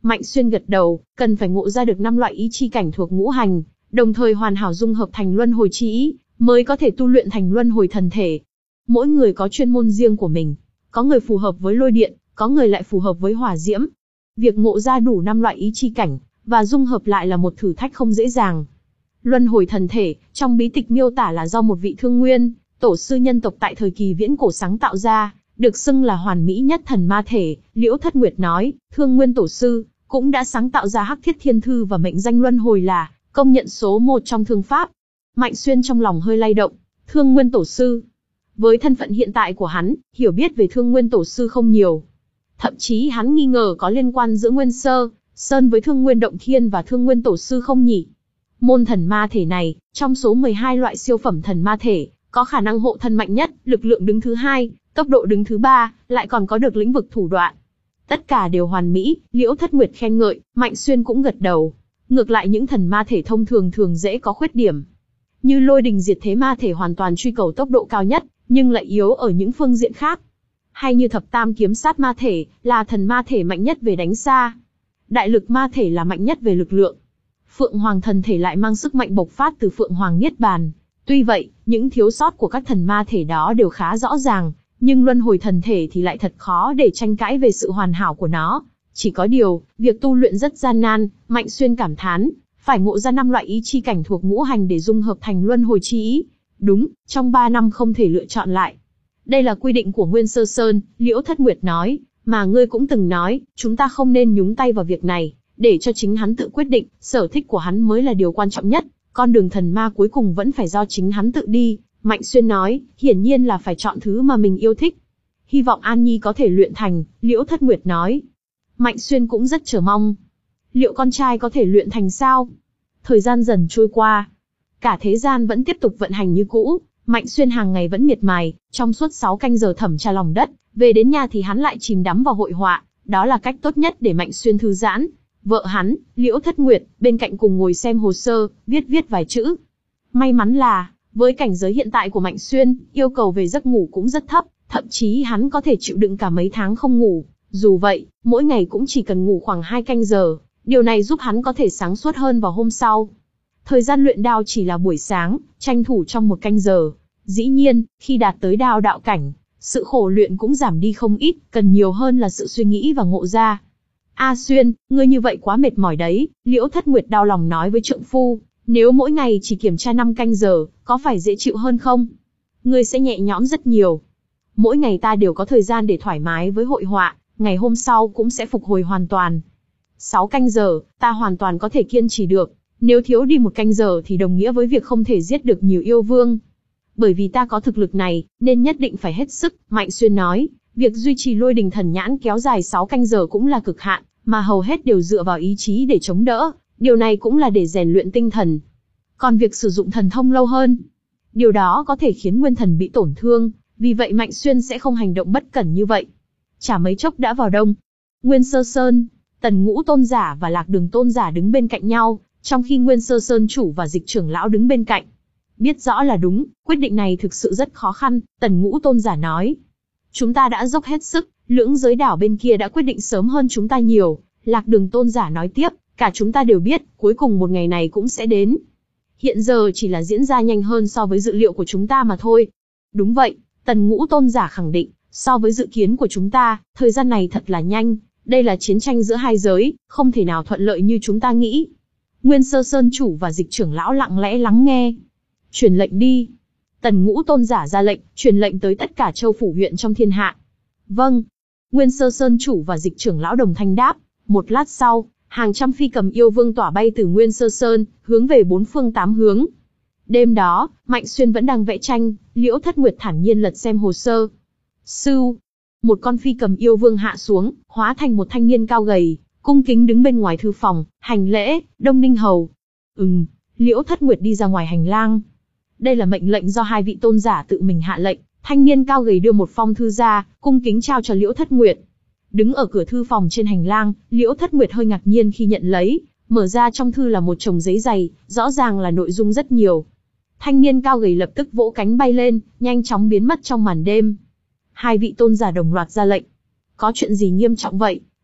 Speaker 1: Mạnh Xuyên gật đầu, cần phải ngộ ra được năm loại ý chi cảnh thuộc ngũ hành, đồng thời hoàn hảo dung hợp thành luân hồi chi ý, mới có thể tu luyện thành luân hồi thần thể. Mỗi người có chuyên môn riêng của mình, có người phù hợp với lôi điện, có người lại phù hợp với hỏa diễm. Việc ngộ ra đủ năm loại ý chi cảnh, và dung hợp lại là một thử thách không dễ dàng. Luân hồi thần thể, trong bí tịch miêu tả là do một vị thương nguyên, tổ sư nhân tộc tại thời kỳ viễn cổ sáng tạo ra, được xưng là hoàn mỹ nhất thần ma thể. Liễu Thất Nguyệt nói, thương nguyên tổ sư cũng đã sáng tạo ra Hắc Thiết Thiên Thư và mệnh danh luân hồi là công nhận số một trong thương pháp. Mạnh Xuyên trong lòng hơi lay động, thương nguyên tổ sư. Với thân phận hiện tại của hắn, hiểu biết về thương nguyên tổ sư không nhiều. Thậm chí hắn nghi ngờ có liên quan giữa Nguyên Sơ Sơn với Thương Nguyên Động Thiên và Thương Nguyên Tổ Sư không nhỉ? Môn thần ma thể này, trong số mười hai loại siêu phẩm thần ma thể, có khả năng hộ thân mạnh nhất, lực lượng đứng thứ hai, tốc độ đứng thứ ba, lại còn có được lĩnh vực thủ đoạn. Tất cả đều hoàn mỹ, Liễu Thất Nguyệt khen ngợi, Mạnh Xuyên cũng gật đầu. Ngược lại những thần ma thể thông thường thường dễ có khuyết điểm. Như Lôi Đình Diệt Thế ma thể hoàn toàn truy cầu tốc độ cao nhất, nhưng lại yếu ở những phương diện khác. Hay như Thập Tam Kiếm Sát ma thể, là thần ma thể mạnh nhất về đánh xa. Đại Lực ma thể là mạnh nhất về lực lượng. Phượng Hoàng thần thể lại mang sức mạnh bộc phát từ Phượng Hoàng Niết Bàn. Tuy vậy, những thiếu sót của các thần ma thể đó đều khá rõ ràng, nhưng luân hồi thần thể thì lại thật khó để tranh cãi về sự hoàn hảo của nó. Chỉ có điều, việc tu luyện rất gian nan. Mạnh Xuyên cảm thán, phải ngộ ra năm loại ý chi cảnh thuộc ngũ hành để dung hợp thành luân hồi chi ý. Đúng, trong ba năm không thể lựa chọn lại. Đây là quy định của Nguyên Sơ Sơn, Liễu Thất Nguyệt nói, mà ngươi cũng từng nói, chúng ta không nên nhúng tay vào việc này, để cho chính hắn tự quyết định, sở thích của hắn mới là điều quan trọng nhất, con đường thần ma cuối cùng vẫn phải do chính hắn tự đi. Mạnh Xuyên nói, hiển nhiên là phải chọn thứ mà mình yêu thích. Hy vọng An Nhi có thể luyện thành, Liễu Thất Nguyệt nói. Mạnh Xuyên cũng rất chờ mong. Liệu con trai có thể luyện thành sao? Thời gian dần trôi qua, cả thế gian vẫn tiếp tục vận hành như cũ. Mạnh Xuyên hàng ngày vẫn miệt mài, trong suốt sáu canh giờ thẩm tra lòng đất, về đến nhà thì hắn lại chìm đắm vào hội họa, đó là cách tốt nhất để Mạnh Xuyên thư giãn. Vợ hắn, Liễu Thất Nguyệt, bên cạnh cùng ngồi xem hồ sơ, viết viết vài chữ. May mắn là, với cảnh giới hiện tại của Mạnh Xuyên, yêu cầu về giấc ngủ cũng rất thấp, thậm chí hắn có thể chịu đựng cả mấy tháng không ngủ. Dù vậy, mỗi ngày cũng chỉ cần ngủ khoảng hai canh giờ, điều này giúp hắn có thể sáng suốt hơn vào hôm sau. Thời gian luyện đao chỉ là buổi sáng, tranh thủ trong một canh giờ. Dĩ nhiên, khi đạt tới đao đạo cảnh, sự khổ luyện cũng giảm đi không ít, cần nhiều hơn là sự suy nghĩ và ngộ ra. A Xuyên, ngươi như vậy quá mệt mỏi đấy, Liễu Thất Nguyệt đau lòng nói với trượng phu, nếu mỗi ngày chỉ kiểm tra năm canh giờ, có phải dễ chịu hơn không? Ngươi sẽ nhẹ nhõm rất nhiều. Mỗi ngày ta đều có thời gian để thoải mái với hội họa, ngày hôm sau cũng sẽ phục hồi hoàn toàn. Sáu canh giờ, ta hoàn toàn có thể kiên trì được, nếu thiếu đi một canh giờ thì đồng nghĩa với việc không thể giết được nhiều yêu vương. Bởi vì ta có thực lực này, nên nhất định phải hết sức, Mạnh Xuyên nói, việc duy trì Lôi Đình Thần Nhãn kéo dài sáu canh giờ cũng là cực hạn, mà hầu hết đều dựa vào ý chí để chống đỡ, điều này cũng là để rèn luyện tinh thần. Còn việc sử dụng thần thông lâu hơn, điều đó có thể khiến nguyên thần bị tổn thương, vì vậy Mạnh Xuyên sẽ không hành động bất cẩn như vậy. Chả mấy chốc đã vào đông. Nguyên Sơ Sơn, Tần Ngũ Tôn giả và Lạc Đường Tôn giả đứng bên cạnh nhau, trong khi Nguyên Sơ Sơn chủ và Dịch trưởng lão đứng bên cạnh. Biết rõ là đúng, quyết định này thực sự rất khó khăn, Tần Ngũ Tôn giả nói. Chúng ta đã dốc hết sức, lưỡng giới đảo bên kia đã quyết định sớm hơn chúng ta nhiều, Lạc Đường Tôn giả nói tiếp, cả chúng ta đều biết, cuối cùng một ngày này cũng sẽ đến. Hiện giờ chỉ là diễn ra nhanh hơn so với dự liệu của chúng ta mà thôi. Đúng vậy, Tần Ngũ Tôn giả khẳng định, so với dự kiến của chúng ta, thời gian này thật là nhanh, đây là chiến tranh giữa hai giới, không thể nào thuận lợi như chúng ta nghĩ. Nguyên Sơ Sơn chủ và Dịch trưởng lão lặng lẽ lắng nghe. Truyền lệnh đi. Tần Ngũ Tôn giả ra lệnh, truyền lệnh tới tất cả châu phủ huyện trong thiên hạ. Vâng. Nguyên Sơ Sơn chủ và Dịch trưởng lão đồng thanh đáp. Một lát sau, hàng trăm phi cầm yêu vương tỏa bay từ Nguyên Sơ Sơn, hướng về bốn phương tám hướng. Đêm đó, Mạnh Xuyên vẫn đang vẽ tranh, Liễu Thất Nguyệt thản nhiên lật xem hồ sơ. Sưu. Một con phi cầm yêu vương hạ xuống, hóa thành một thanh niên cao gầy, cung kính đứng bên ngoài thư phòng, hành lễ, Đông Ninh hầu. Ừm, Liễu Thất Nguyệt đi ra ngoài hành lang. Đây là mệnh lệnh do hai vị tôn giả tự mình hạ lệnh, thanh niên cao gầy đưa một phong thư ra, cung kính trao cho Liễu Thất Nguyệt. Đứng ở cửa thư phòng trên hành lang, Liễu Thất Nguyệt hơi ngạc nhiên khi nhận lấy, mở ra trong thư là một chồng giấy dày, rõ ràng là nội dung rất nhiều. Thanh niên cao gầy lập tức vỗ cánh bay lên, nhanh chóng biến mất trong màn đêm. Hai vị tôn giả đồng loạt ra lệnh. Có chuyện gì nghiêm trọng vậy?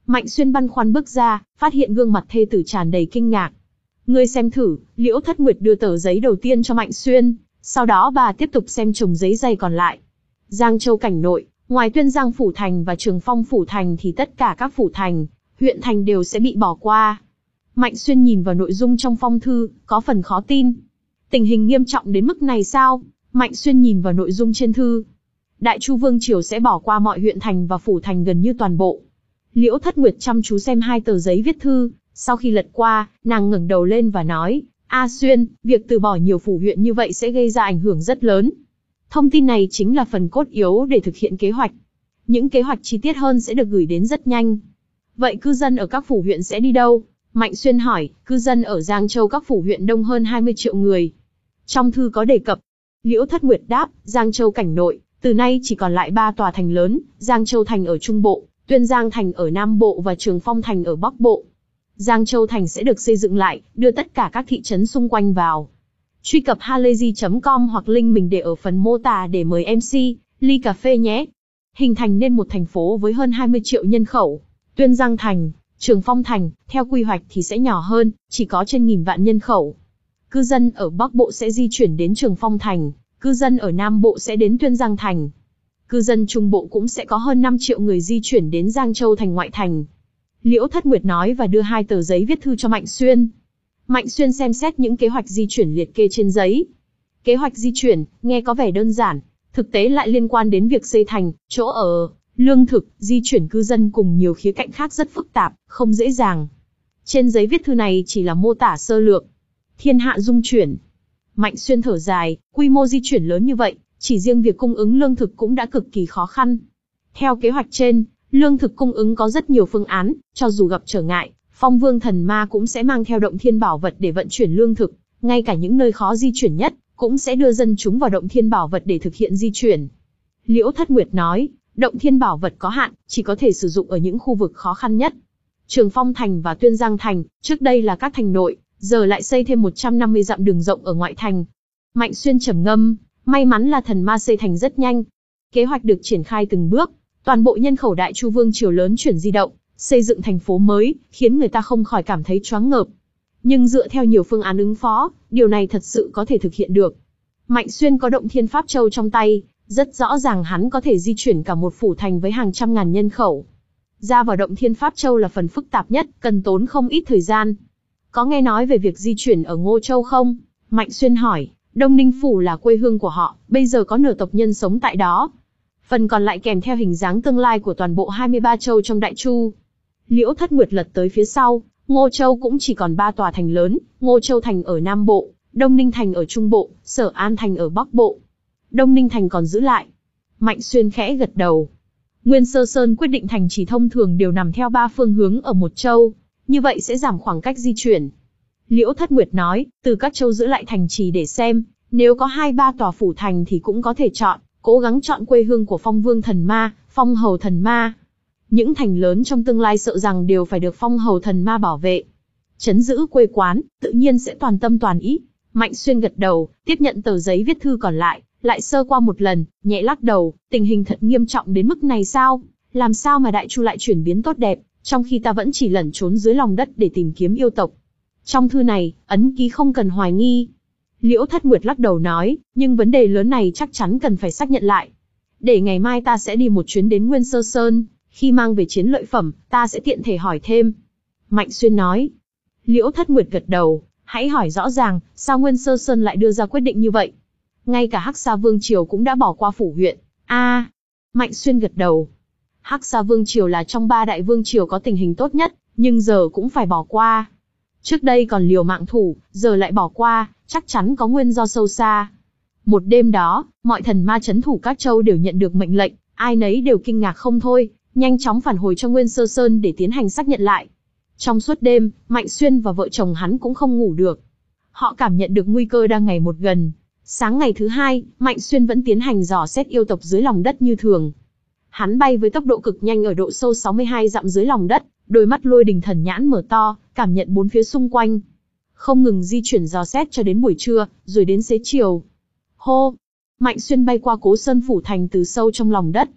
Speaker 1: Mạnh Xuyên băn khoăn bước ra, phát hiện gương mặt thê tử tràn đầy kinh ngạc. Ngươi xem thử, Liễu Thất Nguyệt đưa tờ giấy đầu tiên cho Mạnh Xuyên, sau đó bà tiếp tục xem chồng giấy dày còn lại. Giang Châu cảnh nội, ngoài Tuyên Giang phủ thành và Trường Phong phủ thành thì tất cả các phủ thành, huyện thành đều sẽ bị bỏ qua. Mạnh Xuyên nhìn vào nội dung trong phong thư, có phần khó tin. Tình hình nghiêm trọng đến mức này sao? Mạnh Xuyên nhìn vào nội dung trên thư. Đại Chu Vương Triều sẽ bỏ qua mọi huyện thành và phủ thành gần như toàn bộ. Liễu Thất Nguyệt chăm chú xem hai tờ giấy viết thư, sau khi lật qua, nàng ngẩng đầu lên và nói, A Xuyên, việc từ bỏ nhiều phủ huyện như vậy sẽ gây ra ảnh hưởng rất lớn. Thông tin này chính là phần cốt yếu để thực hiện kế hoạch. Những kế hoạch chi tiết hơn sẽ được gửi đến rất nhanh. Vậy cư dân ở các phủ huyện sẽ đi đâu? Mạnh Xuyên hỏi, cư dân ở Giang Châu các phủ huyện đông hơn hai mươi triệu người. Trong thư có đề cập. Liễu Thất Nguyệt đáp, Giang Châu cảnh nội, từ nay chỉ còn lại ba tòa thành lớn, Giang Châu thành ở Trung Bộ, Tuyên Giang thành ở Nam Bộ và Trường Phong thành ở Bắc Bộ. Giang Châu thành sẽ được xây dựng lại, đưa tất cả các thị trấn xung quanh vào. Truy cập halayzi chấm com hoặc link mình để ở phần mô tả để mời em xê, ly cà phê nhé. Hình thành nên một thành phố với hơn hai mươi triệu nhân khẩu. Tuyên Giang thành, Trường Phong thành, theo quy hoạch thì sẽ nhỏ hơn, chỉ có trên nghìn vạn nhân khẩu. Cư dân ở Bắc Bộ sẽ di chuyển đến Trường Phong thành, cư dân ở Nam Bộ sẽ đến Tuyên Giang thành. Cư dân Trung Bộ cũng sẽ có hơn năm triệu người di chuyển đến Giang Châu thành ngoại thành. Liễu Thất Nguyệt nói và đưa hai tờ giấy viết thư cho Mạnh Xuyên. Mạnh Xuyên xem xét những kế hoạch di chuyển liệt kê trên giấy. Kế hoạch di chuyển, nghe có vẻ đơn giản, thực tế lại liên quan đến việc xây thành, chỗ ở, lương thực, di chuyển cư dân cùng nhiều khía cạnh khác rất phức tạp, không dễ dàng. Trên giấy viết thư này chỉ là mô tả sơ lược. Thiên hạ dung chuyển. Mạnh Xuyên thở dài, quy mô di chuyển lớn như vậy, chỉ riêng việc cung ứng lương thực cũng đã cực kỳ khó khăn. Theo kế hoạch trên, lương thực cung ứng có rất nhiều phương án, cho dù gặp trở ngại, Phong Vương Thần Ma cũng sẽ mang theo Động Thiên Bảo Vật để vận chuyển lương thực, ngay cả những nơi khó di chuyển nhất, cũng sẽ đưa dân chúng vào Động Thiên Bảo Vật để thực hiện di chuyển. Liễu Thất Nguyệt nói, Động Thiên Bảo Vật có hạn, chỉ có thể sử dụng ở những khu vực khó khăn nhất. Trường Phong thành và Tuyên Giang thành, trước đây là các thành nội, giờ lại xây thêm một trăm năm mươi dặm đường rộng ở ngoại thành. Mạnh Xuyên trầm ngâm, may mắn là Thần Ma xây thành rất nhanh. Kế hoạch được triển khai từng bước, toàn bộ nhân khẩu Đại Chu Vương triều lớn chuyển di động, xây dựng thành phố mới, khiến người ta không khỏi cảm thấy choáng ngợp. Nhưng dựa theo nhiều phương án ứng phó, điều này thật sự có thể thực hiện được. Mạnh Xuyên có Động Thiên Pháp Châu trong tay, rất rõ ràng hắn có thể di chuyển cả một phủ thành với hàng trăm ngàn nhân khẩu. Ra vào Động Thiên Pháp Châu là phần phức tạp nhất, cần tốn không ít thời gian. Có nghe nói về việc di chuyển ở Ngô Châu không? Mạnh Xuyên hỏi, Đông Ninh Phủ là quê hương của họ, bây giờ có nửa tộc nhân sống tại đó. Phần còn lại kèm theo hình dáng tương lai của toàn bộ hai mươi ba châu trong Đại Chu. Liễu Thất Nguyệt lật tới phía sau, Ngô Châu cũng chỉ còn ba tòa thành lớn, Ngô Châu thành ở Nam Bộ, Đông Ninh thành ở Trung Bộ, Sở An thành ở Bắc Bộ. Đông Ninh thành còn giữ lại. Mạnh Xuyên khẽ gật đầu. Nguyên Sơ Sơn quyết định thành trì thông thường đều nằm theo ba phương hướng ở một châu, như vậy sẽ giảm khoảng cách di chuyển. Liễu Thất Nguyệt nói, từ các châu giữ lại thành trì để xem, nếu có hai ba tòa phủ thành thì cũng có thể chọn, cố gắng chọn quê hương của Phong Vương Thần Ma, Phong Hầu Thần Ma. Những thành lớn trong tương lai sợ rằng đều phải được Phong Hầu Thần Ma bảo vệ. Trấn giữ quê quán, tự nhiên sẽ toàn tâm toàn ý. Mạnh Xuyên gật đầu, tiếp nhận tờ giấy viết thư còn lại, lại sơ qua một lần, nhẹ lắc đầu, tình hình thật nghiêm trọng đến mức này sao? Làm sao mà Đại Chu lại chuyển biến tốt đẹp, trong khi ta vẫn chỉ lẩn trốn dưới lòng đất để tìm kiếm yêu tộc? Trong thư này, ấn ký không cần hoài nghi. Liễu Thất Nguyệt lắc đầu nói, nhưng vấn đề lớn này chắc chắn cần phải xác nhận lại. Để ngày mai ta sẽ đi một chuyến đến Nguyên Sơ Sơn, khi mang về chiến lợi phẩm, ta sẽ tiện thể hỏi thêm. Mạnh Xuyên nói. Liễu Thất Nguyệt gật đầu, hãy hỏi rõ ràng, sao Nguyên Sơ Sơn lại đưa ra quyết định như vậy? Ngay cả Hắc Sa Vương Triều cũng đã bỏ qua phủ huyện. A, à, Mạnh Xuyên gật đầu. Hắc Sa Vương Triều là trong ba đại vương triều có tình hình tốt nhất, nhưng giờ cũng phải bỏ qua. Trước đây còn liều mạng thủ, giờ lại bỏ qua, chắc chắn có nguyên do sâu xa. Một đêm đó, mọi thần ma trấn thủ các châu đều nhận được mệnh lệnh, ai nấy đều kinh ngạc không thôi, nhanh chóng phản hồi cho Nguyên Sơ Sơn để tiến hành xác nhận lại. Trong suốt đêm, Mạnh Xuyên và vợ chồng hắn cũng không ngủ được. Họ cảm nhận được nguy cơ đang ngày một gần. Sáng ngày thứ hai, Mạnh Xuyên vẫn tiến hành dò xét yêu tộc dưới lòng đất như thường. Hắn bay với tốc độ cực nhanh ở độ sâu sáu mươi hai dặm dưới lòng đất, đôi mắt lôi đình thần nhãn mở to, cảm nhận bốn phía xung quanh. Không ngừng di chuyển dò xét cho đến buổi trưa, rồi đến xế chiều. Hô! Mạnh Xuyên bay qua Cố Sơn phủ thành từ sâu trong lòng đất.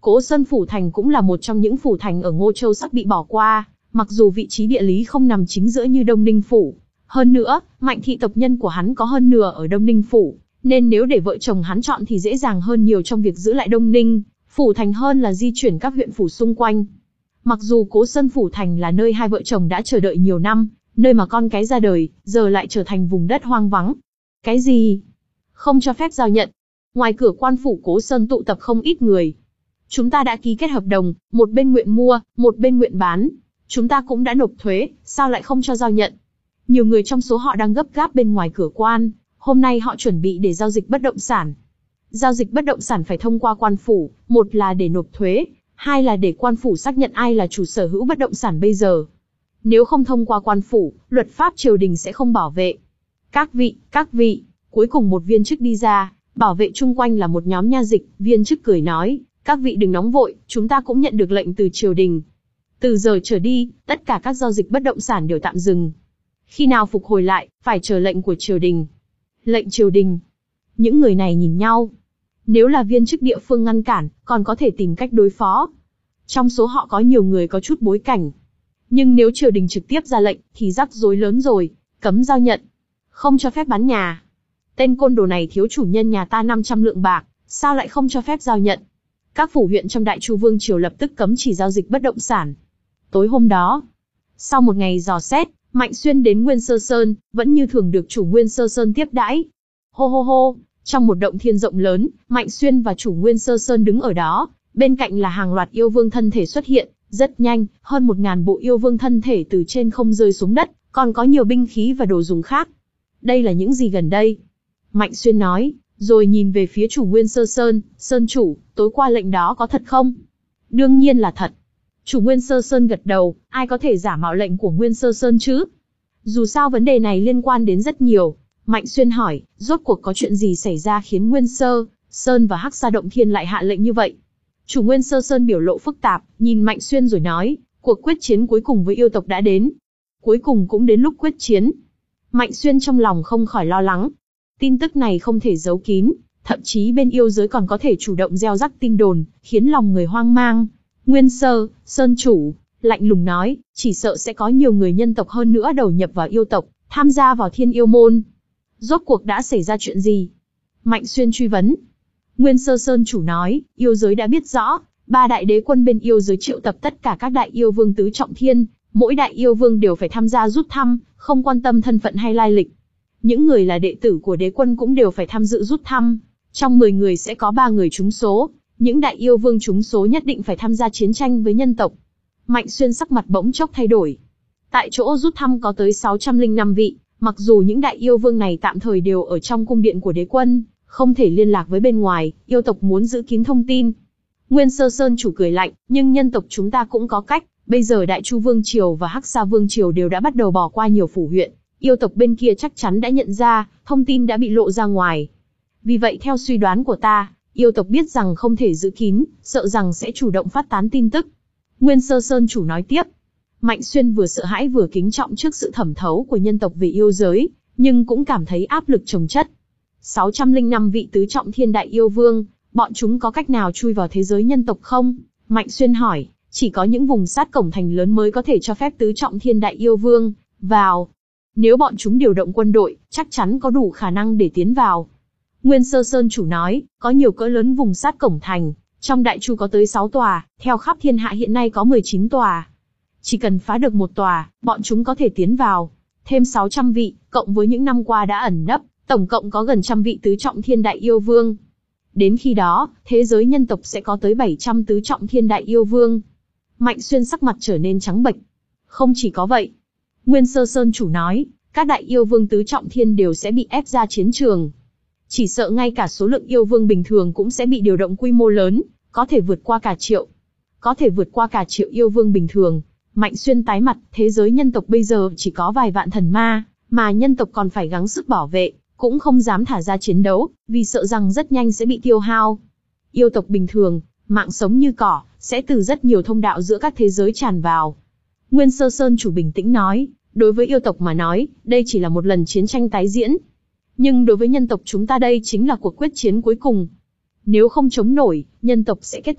Speaker 1: Cố Sơn phủ thành cũng là một trong những phủ thành ở Ngô Châu sắp bị bỏ qua, mặc dù vị trí địa lý không nằm chính giữa như Đông Ninh phủ. Hơn nữa, Mạnh thị tộc nhân của hắn có hơn nửa ở Đông Ninh phủ, nên nếu để vợ chồng hắn chọn thì dễ dàng hơn nhiều trong việc giữ lại Đông Ninh phủ thành hơn là di chuyển các huyện phủ xung quanh. Mặc dù Cố Sơn phủ thành là nơi hai vợ chồng đã chờ đợi nhiều năm, nơi mà con cái ra đời, giờ lại trở thành vùng đất hoang vắng. Cái gì? Không cho phép giao nhận. Ngoài cửa quan phủ Cố Sơn tụ tập không ít người. Chúng ta đã ký kết hợp đồng, một bên nguyện mua, một bên nguyện bán. Chúng ta cũng đã nộp thuế, sao lại không cho giao nhận? Nhiều người trong số họ đang gấp gáp bên ngoài cửa quan, hôm nay họ chuẩn bị để giao dịch bất động sản. Giao dịch bất động sản phải thông qua quan phủ, một là để nộp thuế, hai là để quan phủ xác nhận ai là chủ sở hữu bất động sản bây giờ. Nếu không thông qua quan phủ, luật pháp triều đình sẽ không bảo vệ. Các vị, các vị, cuối cùng một viên chức đi ra, bảo vệ chung quanh là một nhóm nha dịch, viên chức cười nói, các vị đừng nóng vội, chúng ta cũng nhận được lệnh từ triều đình. Từ giờ trở đi, tất cả các giao dịch bất động sản đều tạm dừng. Khi nào phục hồi lại, phải chờ lệnh của triều đình. Lệnh triều đình. Những người này nhìn nhau. Nếu là viên chức địa phương ngăn cản, còn có thể tìm cách đối phó. Trong số họ có nhiều người có chút bối cảnh. Nhưng nếu triều đình trực tiếp ra lệnh, thì rắc rối lớn rồi, cấm giao nhận. Không cho phép bán nhà. Tên côn đồ này thiếu chủ nhân nhà ta năm trăm lượng bạc, sao lại không cho phép giao nhận? Các phủ huyện trong Đại Chu Vương triều lập tức cấm chỉ giao dịch bất động sản. Tối hôm đó, sau một ngày dò xét, Mạnh Xuyên đến Nguyên Sơ Sơn, vẫn như thường được chủ Nguyên Sơ Sơn tiếp đãi. Hô hô hô, trong một động thiên rộng lớn, Mạnh Xuyên và chủ Nguyên Sơ Sơn đứng ở đó, bên cạnh là hàng loạt yêu vương thân thể xuất hiện, rất nhanh, hơn một ngàn bộ yêu vương thân thể từ trên không rơi xuống đất, còn có nhiều binh khí và đồ dùng khác. Đây là những gì gần đây? Mạnh Xuyên nói, rồi nhìn về phía chủ Nguyên Sơ Sơn, Sơn chủ, tối qua lệnh đó có thật không? Đương nhiên là thật. Chủ Nguyên Sơ Sơn gật đầu, ai có thể giả mạo lệnh của Nguyên Sơ Sơn chứ? Dù sao vấn đề này liên quan đến rất nhiều. Mạnh Xuyên hỏi, rốt cuộc có chuyện gì xảy ra khiến Nguyên Sơ Sơn và Hắc Sa Động Thiên lại hạ lệnh như vậy? Chủ Nguyên Sơ Sơn biểu lộ phức tạp, nhìn Mạnh Xuyên rồi nói, cuộc quyết chiến cuối cùng với yêu tộc đã đến. Cuối cùng cũng đến lúc quyết chiến. Mạnh Xuyên trong lòng không khỏi lo lắng. Tin tức này không thể giấu kín, thậm chí bên yêu giới còn có thể chủ động gieo rắc tin đồn, khiến lòng người hoang mang. Nguyên Sơ Sơn chủ lạnh lùng nói, chỉ sợ sẽ có nhiều người nhân tộc hơn nữa đầu nhập vào yêu tộc, tham gia vào Thiên Yêu môn. Rốt cuộc đã xảy ra chuyện gì? Mạnh Xuyên truy vấn. Nguyên Sơ Sơn chủ nói, yêu giới đã biết rõ, ba đại đế quân bên yêu giới triệu tập tất cả các đại yêu vương tứ trọng thiên, mỗi đại yêu vương đều phải tham gia rút thăm, không quan tâm thân phận hay lai lịch. Những người là đệ tử của đế quân cũng đều phải tham dự rút thăm, trong mười người sẽ có ba người trúng số, những đại yêu vương trúng số nhất định phải tham gia chiến tranh với nhân tộc. Mạnh Xuyên sắc mặt bỗng chốc thay đổi. Tại chỗ rút thăm có tới sáu trăm lẻ năm vị, mặc dù những đại yêu vương này tạm thời đều ở trong cung điện của đế quân, không thể liên lạc với bên ngoài, yêu tộc muốn giữ kín thông tin. Nguyên Sơ Sơn chủ cười lạnh, nhưng nhân tộc chúng ta cũng có cách, bây giờ Đại Chu Vương triều và Hắc Sa Vương triều đều đã bắt đầu bỏ qua nhiều phủ huyện, yêu tộc bên kia chắc chắn đã nhận ra, thông tin đã bị lộ ra ngoài. Vì vậy theo suy đoán của ta, yêu tộc biết rằng không thể giữ kín, sợ rằng sẽ chủ động phát tán tin tức. Nguyên Sơ Sơn chủ nói tiếp. Mạnh Xuyên vừa sợ hãi vừa kính trọng trước sự thẩm thấu của nhân tộc về yêu giới, nhưng cũng cảm thấy áp lực chồng chất. sáu trăm lẻ năm vị tứ trọng thiên đại yêu vương, bọn chúng có cách nào chui vào thế giới nhân tộc không? Mạnh Xuyên hỏi, chỉ có những vùng sát cổng thành lớn mới có thể cho phép tứ trọng thiên đại yêu vương vào. Nếu bọn chúng điều động quân đội, chắc chắn có đủ khả năng để tiến vào. Nguyên Sơ Sơn chủ nói, có nhiều cỡ lớn vùng sát cổng thành, trong Đại Chu có tới sáu tòa, theo khắp thiên hạ hiện nay có mười chín tòa. Chỉ cần phá được một tòa, bọn chúng có thể tiến vào. Thêm sáu trăm vị, cộng với những năm qua đã ẩn nấp, tổng cộng có gần trăm vị tứ trọng thiên đại yêu vương. Đến khi đó, thế giới nhân tộc sẽ có tới bảy trăm tứ trọng thiên đại yêu vương. Mạnh Xuyên sắc mặt trở nên trắng bệch. Không chỉ có vậy. Nguyên Sơ Sơn chủ nói, các đại yêu vương tứ trọng thiên đều sẽ bị ép ra chiến trường. Chỉ sợ ngay cả số lượng yêu vương bình thường cũng sẽ bị điều động quy mô lớn, có thể vượt qua cả triệu. Có thể vượt qua cả triệu yêu vương bình thường. Mạnh Xuyên tái mặt, thế giới nhân tộc bây giờ chỉ có vài vạn thần ma, mà nhân tộc còn phải gắng sức bảo vệ, cũng không dám thả ra chiến đấu, vì sợ rằng rất nhanh sẽ bị tiêu hao. Yêu tộc bình thường, mạng sống như cỏ, sẽ từ rất nhiều thông đạo giữa các thế giới tràn vào. Nguyên Sơ Sơn chủ bình tĩnh nói, đối với yêu tộc mà nói, đây chỉ là một lần chiến tranh tái diễn. Nhưng đối với nhân tộc chúng ta đây chính là cuộc quyết chiến cuối cùng. Nếu không chống nổi, nhân tộc sẽ kết thúc,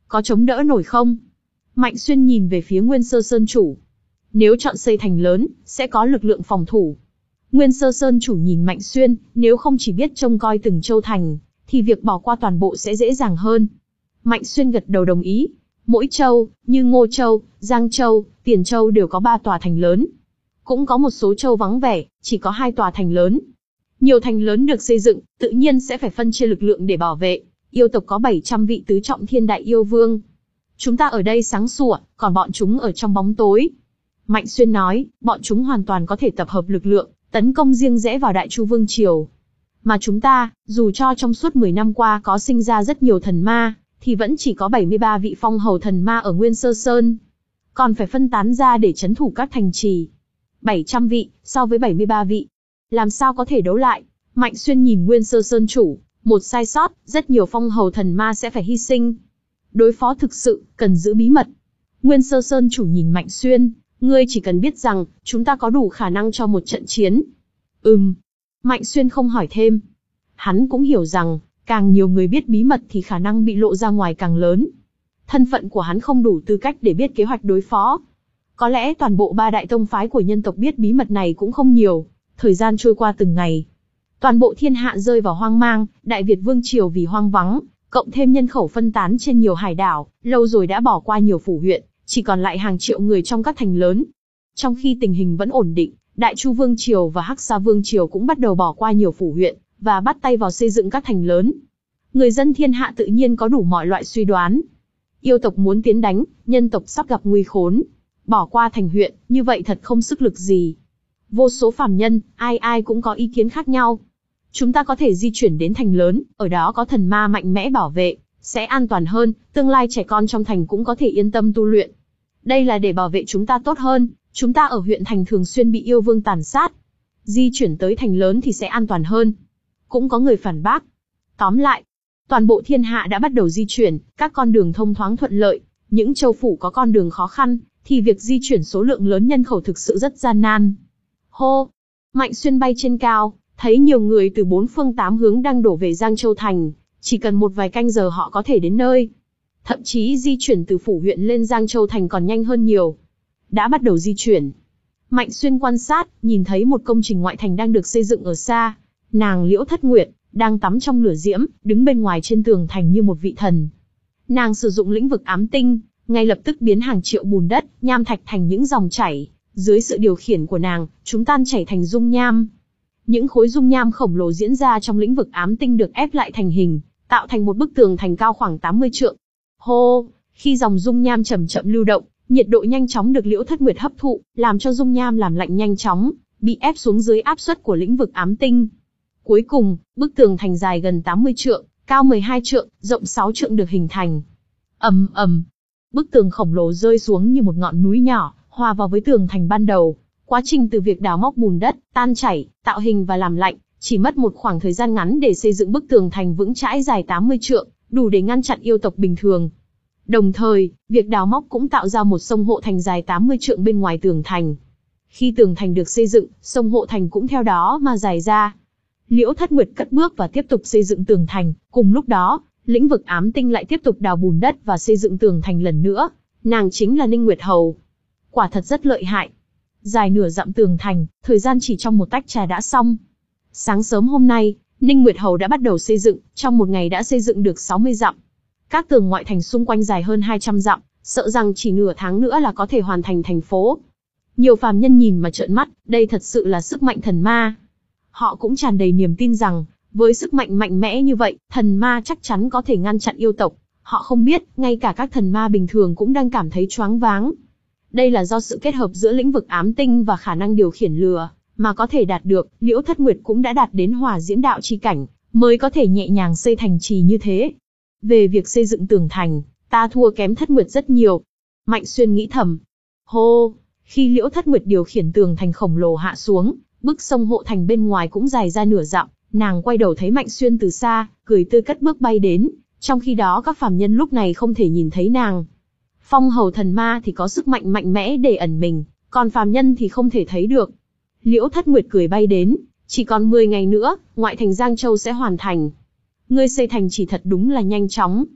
Speaker 1: có chống đỡ nổi không? Mạnh Xuyên nhìn về phía Nguyên Sơ Sơn chủ. Nếu chọn xây thành lớn, sẽ có lực lượng phòng thủ. Nguyên Sơ Sơn chủ nhìn Mạnh Xuyên, nếu không chỉ biết trông coi từng châu thành, thì việc bỏ qua toàn bộ sẽ dễ dàng hơn. Mạnh Xuyên gật đầu đồng ý. Mỗi châu, như Ngô Châu, Giang Châu, Tiền Châu đều có ba tòa thành lớn. Cũng có một số châu vắng vẻ, chỉ có hai tòa thành lớn. Nhiều thành lớn được xây dựng, tự nhiên sẽ phải phân chia lực lượng để bảo vệ. Yêu tộc có bảy trăm vị tứ trọng thiên đại yêu vương. Chúng ta ở đây sáng sủa, còn bọn chúng ở trong bóng tối. Mạnh Xuyên nói, bọn chúng hoàn toàn có thể tập hợp lực lượng, tấn công riêng rẽ vào Đại Chu Vương Triều. Mà chúng ta, dù cho trong suốt mười năm qua có sinh ra rất nhiều thần ma, thì vẫn chỉ có bảy mươi ba vị phong hầu thần ma ở Nguyên Sơ Sơn. Còn phải phân tán ra để trấn thủ các thành trì. bảy trăm vị, so với bảy mươi ba vị. Làm sao có thể đấu lại? Mạnh Xuyên nhìn Nguyên Sơ Sơn chủ, một sai sót, rất nhiều phong hầu thần ma sẽ phải hy sinh. Đối phó thực sự, cần giữ bí mật. Nguyên Sơ Sơn chủ nhìn Mạnh Xuyên, ngươi chỉ cần biết rằng, chúng ta có đủ khả năng cho một trận chiến. Ừm. Mạnh Xuyên không hỏi thêm. Hắn cũng hiểu rằng, càng nhiều người biết bí mật thì khả năng bị lộ ra ngoài càng lớn. Thân phận của hắn không đủ tư cách để biết kế hoạch đối phó. Có lẽ toàn bộ ba đại tông phái của nhân tộc biết bí mật này cũng không nhiều. Thời gian trôi qua từng ngày. Toàn bộ thiên hạ rơi vào hoang mang, Đại Việt Vương Triều vì hoang vắng, cộng thêm nhân khẩu phân tán trên nhiều hải đảo, lâu rồi đã bỏ qua nhiều phủ huyện, chỉ còn lại hàng triệu người trong các thành lớn. Trong khi tình hình vẫn ổn định, Đại Chu Vương Triều và Hắc Sa Vương Triều cũng bắt đầu bỏ qua nhiều phủ huyện, và bắt tay vào xây dựng các thành lớn. Người dân thiên hạ tự nhiên có đủ mọi loại suy đoán. Yêu tộc muốn tiến đánh, nhân tộc sắp gặp nguy khốn. Bỏ qua thành huyện, như vậy thật không sức lực gì. Vô số phàm nhân, ai ai cũng có ý kiến khác nhau. Chúng ta có thể di chuyển đến thành lớn, ở đó có thần ma mạnh mẽ bảo vệ, sẽ an toàn hơn, tương lai trẻ con trong thành cũng có thể yên tâm tu luyện. Đây là để bảo vệ chúng ta tốt hơn, chúng ta ở huyện thành thường xuyên bị yêu vương tàn sát. Di chuyển tới thành lớn thì sẽ an toàn hơn. Cũng có người phản bác. Tóm lại, toàn bộ thiên hạ đã bắt đầu di chuyển, các con đường thông thoáng thuận lợi, những châu phủ có con đường khó khăn, thì việc di chuyển số lượng lớn nhân khẩu thực sự rất gian nan. Hô! Mạnh Xuyên bay trên cao, thấy nhiều người từ bốn phương tám hướng đang đổ về Giang Châu Thành, chỉ cần một vài canh giờ họ có thể đến nơi. Thậm chí di chuyển từ phủ huyện lên Giang Châu Thành còn nhanh hơn nhiều. Đã bắt đầu di chuyển. Mạnh Xuyên quan sát, nhìn thấy một công trình ngoại thành đang được xây dựng ở xa. Nàng Liễu Thất Nguyệt, đang tắm trong lửa diễm, đứng bên ngoài trên tường thành như một vị thần. Nàng sử dụng lĩnh vực ám tinh, ngay lập tức biến hàng triệu bùn đất, nham thạch thành những dòng chảy. Dưới sự điều khiển của nàng, chúng tan chảy thành dung nham. Những khối dung nham khổng lồ diễn ra trong lĩnh vực ám tinh được ép lại thành hình, tạo thành một bức tường thành cao khoảng tám mươi trượng. Hô! Khi dòng dung nham chậm chậm lưu động, nhiệt độ nhanh chóng được Liễu Thất Nguyệt hấp thụ, làm cho dung nham làm lạnh nhanh chóng, bị ép xuống dưới áp suất của lĩnh vực ám tinh. Cuối cùng, bức tường thành dài gần tám mươi trượng, cao mười hai trượng, rộng sáu trượng được hình thành. Ầm ầm, bức tường khổng lồ rơi xuống như một ngọn núi nhỏ, hòa vào với tường thành ban đầu. Quá trình từ việc đào móc bùn đất, tan chảy, tạo hình và làm lạnh, chỉ mất một khoảng thời gian ngắn để xây dựng bức tường thành vững chãi dài tám mươi trượng, đủ để ngăn chặn yêu tộc bình thường. Đồng thời, việc đào móc cũng tạo ra một sông hộ thành dài tám mươi trượng bên ngoài tường thành. Khi tường thành được xây dựng, sông hộ thành cũng theo đó mà dài ra. Liễu Thất Nguyệt cất bước và tiếp tục xây dựng tường thành, cùng lúc đó, lĩnh vực ám tinh lại tiếp tục đào bùn đất và xây dựng tường thành lần nữa. Nàng chính là Ninh Nguyệt Hầu. Quả thật rất lợi hại. Dài nửa dặm tường thành, thời gian chỉ trong một tách trà đã xong. Sáng sớm hôm nay, Ninh Nguyệt Hầu đã bắt đầu xây dựng, trong một ngày đã xây dựng được sáu mươi dặm. Các tường ngoại thành xung quanh dài hơn hai trăm dặm, sợ rằng chỉ nửa tháng nữa là có thể hoàn thành thành phố. Nhiều phàm nhân nhìn mà trợn mắt, đây thật sự là sức mạnh thần ma. Họ cũng tràn đầy niềm tin rằng, với sức mạnh mạnh mẽ như vậy, thần ma chắc chắn có thể ngăn chặn yêu tộc. Họ không biết, ngay cả các thần ma bình thường cũng đang cảm thấy choáng váng. Đây là do sự kết hợp giữa lĩnh vực ám tinh và khả năng điều khiển lửa, mà có thể đạt được, Liễu Thất Nguyệt cũng đã đạt đến hỏa diễn đạo chi cảnh, mới có thể nhẹ nhàng xây thành trì như thế. Về việc xây dựng tường thành, ta thua kém Thất Nguyệt rất nhiều. Mạnh Xuyên nghĩ thầm. Hô! Khi Liễu Thất Nguyệt điều khiển tường thành khổng lồ hạ xuống, bức sông hộ thành bên ngoài cũng dài ra nửa dặm, nàng quay đầu thấy Mạnh Xuyên từ xa, cười tươi cất bước bay đến, trong khi đó các phàm nhân lúc này không thể nhìn thấy nàng. Phong hầu thần ma thì có sức mạnh mạnh mẽ để ẩn mình, còn phàm nhân thì không thể thấy được. Liễu Thất Nguyệt cười bay đến, chỉ còn mười ngày nữa, ngoại thành Giang Châu sẽ hoàn thành. Ngươi xây thành chỉ thật đúng là nhanh chóng.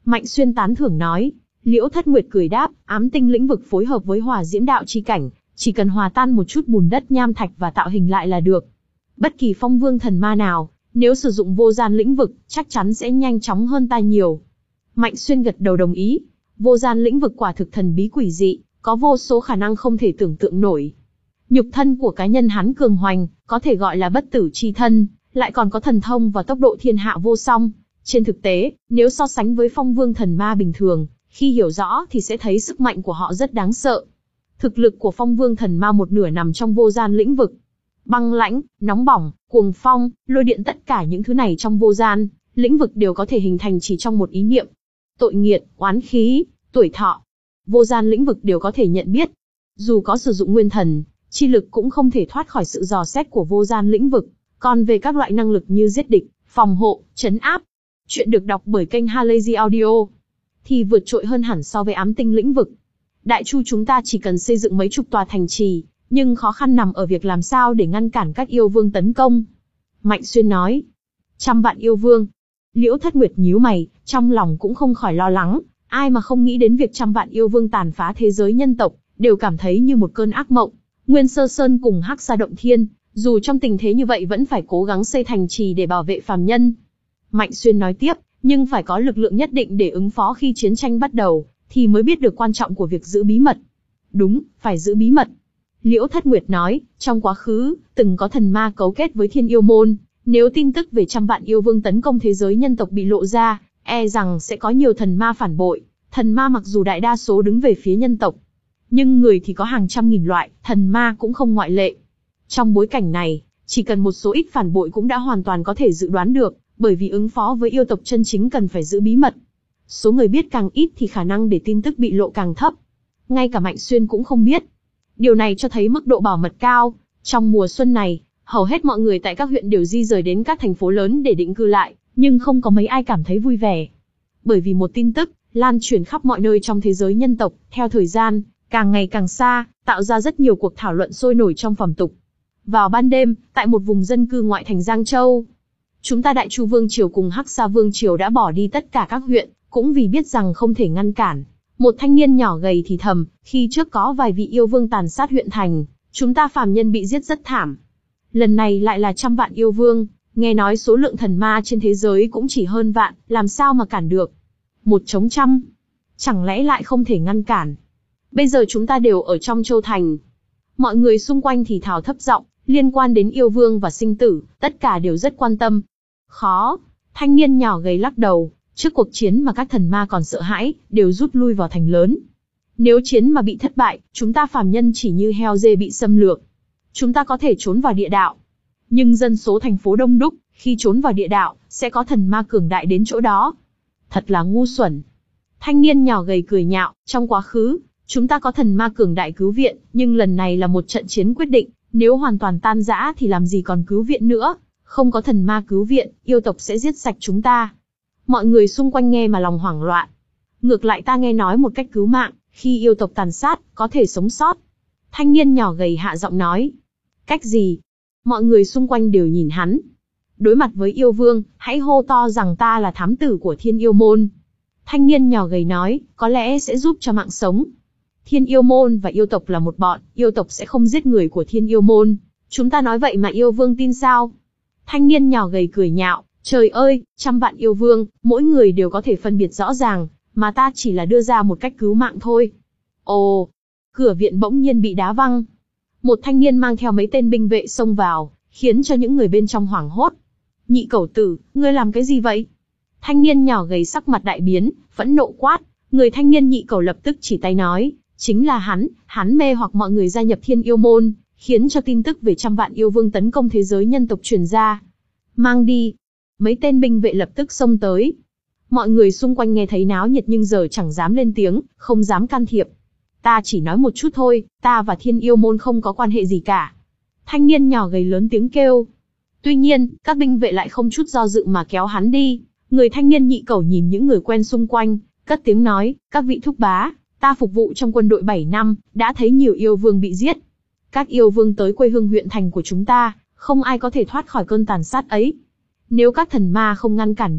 Speaker 1: Mạnh Xuyên tán thưởng nói. Liễu Thất Nguyệt cười đáp, ám tinh lĩnh vực phối hợp với hỏa diễm đạo chi cảnh, chỉ cần hòa tan một chút bùn đất nham thạch và tạo hình lại là được. Bất kỳ phong vương thần ma nào, nếu sử dụng vô gian lĩnh vực, chắc chắn sẽ nhanh chóng hơn ta nhiều. Mạnh Xuyên gật đầu đồng ý. Vô gian lĩnh vực quả thực thần bí quỷ dị, có vô số khả năng không thể tưởng tượng nổi. Nhục thân của cá nhân hắn cường hoành, có thể gọi là bất tử chi thân, lại còn có thần thông và tốc độ thiên hạ vô song. Trên thực tế, nếu so sánh với phong vương thần ma bình thường, khi hiểu rõ thì sẽ thấy sức mạnh của họ rất đáng sợ. Thực lực của phong vương thần ma một nửa nằm trong vô gian lĩnh vực. Băng lãnh, nóng bỏng, cuồng phong, lôi điện, tất cả những thứ này trong vô gian lĩnh vực đều có thể hình thành chỉ trong một ý niệm. Tội nghiệt, oán khí, tuổi thọ, vô gian lĩnh vực đều có thể nhận biết. Dù có sử dụng nguyên thần, chi lực cũng không thể thoát khỏi sự dò xét của vô gian lĩnh vực. Còn về các loại năng lực như giết địch, phòng hộ, trấn áp, chuyện được đọc bởi kênh Halazy Audio, thì vượt trội hơn hẳn so với ám tinh lĩnh vực. Đại Chu chúng ta chỉ cần xây dựng mấy chục tòa thành trì, nhưng khó khăn nằm ở việc làm sao để ngăn cản các yêu vương tấn công. Mạnh Xuyên nói. Trăm vạn yêu vương. Liễu Thất Nguyệt nhíu mày, trong lòng cũng không khỏi lo lắng. Ai mà không nghĩ đến việc trăm vạn yêu vương tàn phá thế giới nhân tộc, đều cảm thấy như một cơn ác mộng. Nguyên Sơ Sơn cùng Hắc Sa Động Thiên, dù trong tình thế như vậy vẫn phải cố gắng xây thành trì để bảo vệ phàm nhân. Mạnh Xuyên nói tiếp, nhưng phải có lực lượng nhất định để ứng phó khi chiến tranh bắt đầu, thì mới biết được quan trọng của việc giữ bí mật. Đúng, phải giữ bí mật. Liễu Thất Nguyệt nói, trong quá khứ, từng có thần ma cấu kết với Thiên Yêu Môn, nếu tin tức về trăm vạn yêu vương tấn công thế giới nhân tộc bị lộ ra, e rằng sẽ có nhiều thần ma phản bội. Thần ma mặc dù đại đa số đứng về phía nhân tộc, nhưng người thì có hàng trăm nghìn loại, thần ma cũng không ngoại lệ. Trong bối cảnh này, chỉ cần một số ít phản bội cũng đã hoàn toàn có thể dự đoán được, bởi vì ứng phó với yêu tộc chân chính cần phải giữ bí mật. Số người biết càng ít thì khả năng để tin tức bị lộ càng thấp. Ngay cả Mạnh Xuyên cũng không biết. Điều này cho thấy mức độ bảo mật cao. Trong mùa xuân này, hầu hết mọi người tại các huyện đều di rời đến các thành phố lớn để định cư lại, nhưng không có mấy ai cảm thấy vui vẻ. Bởi vì một tin tức lan truyền khắp mọi nơi trong thế giới nhân tộc, theo thời gian càng ngày càng xa, tạo ra rất nhiều cuộc thảo luận sôi nổi trong phàm tục. Vào ban đêm, tại một vùng dân cư ngoại thành Giang Châu, chúng ta Đại Chu Vương Triều cùng Hắc Sa Vương Triều đã bỏ đi tất cả các huyện, cũng vì biết rằng không thể ngăn cản. Một thanh niên nhỏ gầy thì thầm, khi trước có vài vị yêu vương tàn sát huyện thành, chúng ta phàm nhân bị giết rất thảm. Lần này lại là trăm vạn yêu vương, nghe nói số lượng thần ma trên thế giới cũng chỉ hơn vạn, làm sao mà cản được? Một chống trăm, chẳng lẽ lại không thể ngăn cản? Bây giờ chúng ta đều ở trong Châu Thành. Mọi người xung quanh thì thào thấp giọng, liên quan đến yêu vương và sinh tử, tất cả đều rất quan tâm. Khó, thanh niên nhỏ gầy lắc đầu, trước cuộc chiến mà các thần ma còn sợ hãi, đều rút lui vào thành lớn. Nếu chiến mà bị thất bại, chúng ta phàm nhân chỉ như heo dê bị xâm lược. Chúng ta có thể trốn vào địa đạo. Nhưng dân số thành phố đông đúc, khi trốn vào địa đạo, sẽ có thần ma cường đại đến chỗ đó. Thật là ngu xuẩn. Thanh niên nhỏ gầy cười nhạo, trong quá khứ, chúng ta có thần ma cường đại cứu viện, nhưng lần này là một trận chiến quyết định, nếu hoàn toàn tan rã thì làm gì còn cứu viện nữa. Không có thần ma cứu viện, yêu tộc sẽ giết sạch chúng ta. Mọi người xung quanh nghe mà lòng hoảng loạn. Ngược lại ta nghe nói một cách cứu mạng, khi yêu tộc tàn sát, có thể sống sót. Thanh niên nhỏ gầy hạ giọng nói. Cách gì? Mọi người xung quanh đều nhìn hắn. Đối mặt với yêu vương, hãy hô to rằng ta là thám tử của Thiên Yêu Môn. Thanh niên nhỏ gầy nói, có lẽ sẽ giúp cho mạng sống. Thiên Yêu Môn và yêu tộc là một bọn, yêu tộc sẽ không giết người của Thiên Yêu Môn. Chúng ta nói vậy mà yêu vương tin sao? Thanh niên nhỏ gầy cười nhạo, trời ơi, trăm vạn yêu vương, mỗi người đều có thể phân biệt rõ ràng, mà ta chỉ là đưa ra một cách cứu mạng thôi. Ồ, cửa viện bỗng nhiên bị đá văng. Một thanh niên mang theo mấy tên binh vệ xông vào, khiến cho những người bên trong hoảng hốt. Nhị cẩu tử, ngươi làm cái gì vậy? Thanh niên nhỏ gầy sắc mặt đại biến, phẫn nộ quát. Người thanh niên nhị cẩu lập tức chỉ tay nói, chính là hắn, hắn mê hoặc mọi người gia nhập Thiên Yêu Môn, khiến cho tin tức về trăm vạn yêu vương tấn công thế giới nhân tộc truyền ra. Mang đi. Mấy tên binh vệ lập tức xông tới. Mọi người xung quanh nghe thấy náo nhiệt nhưng giờ chẳng dám lên tiếng, không dám can thiệp. Ta chỉ nói một chút thôi, ta và Thiên Yêu Môn không có quan hệ gì cả. Thanh niên nhỏ gầy lớn tiếng kêu. Tuy nhiên, các binh vệ lại không chút do dự mà kéo hắn đi. Người thanh niên nhị cẩu nhìn những người quen xung quanh, cất tiếng nói, các vị thúc bá, ta phục vụ trong quân đội bảy năm, đã thấy nhiều yêu vương bị giết. Các yêu vương tới quê hương huyện thành của chúng ta, không ai có thể thoát khỏi cơn tàn sát ấy. Nếu các thần ma không ngăn cản được,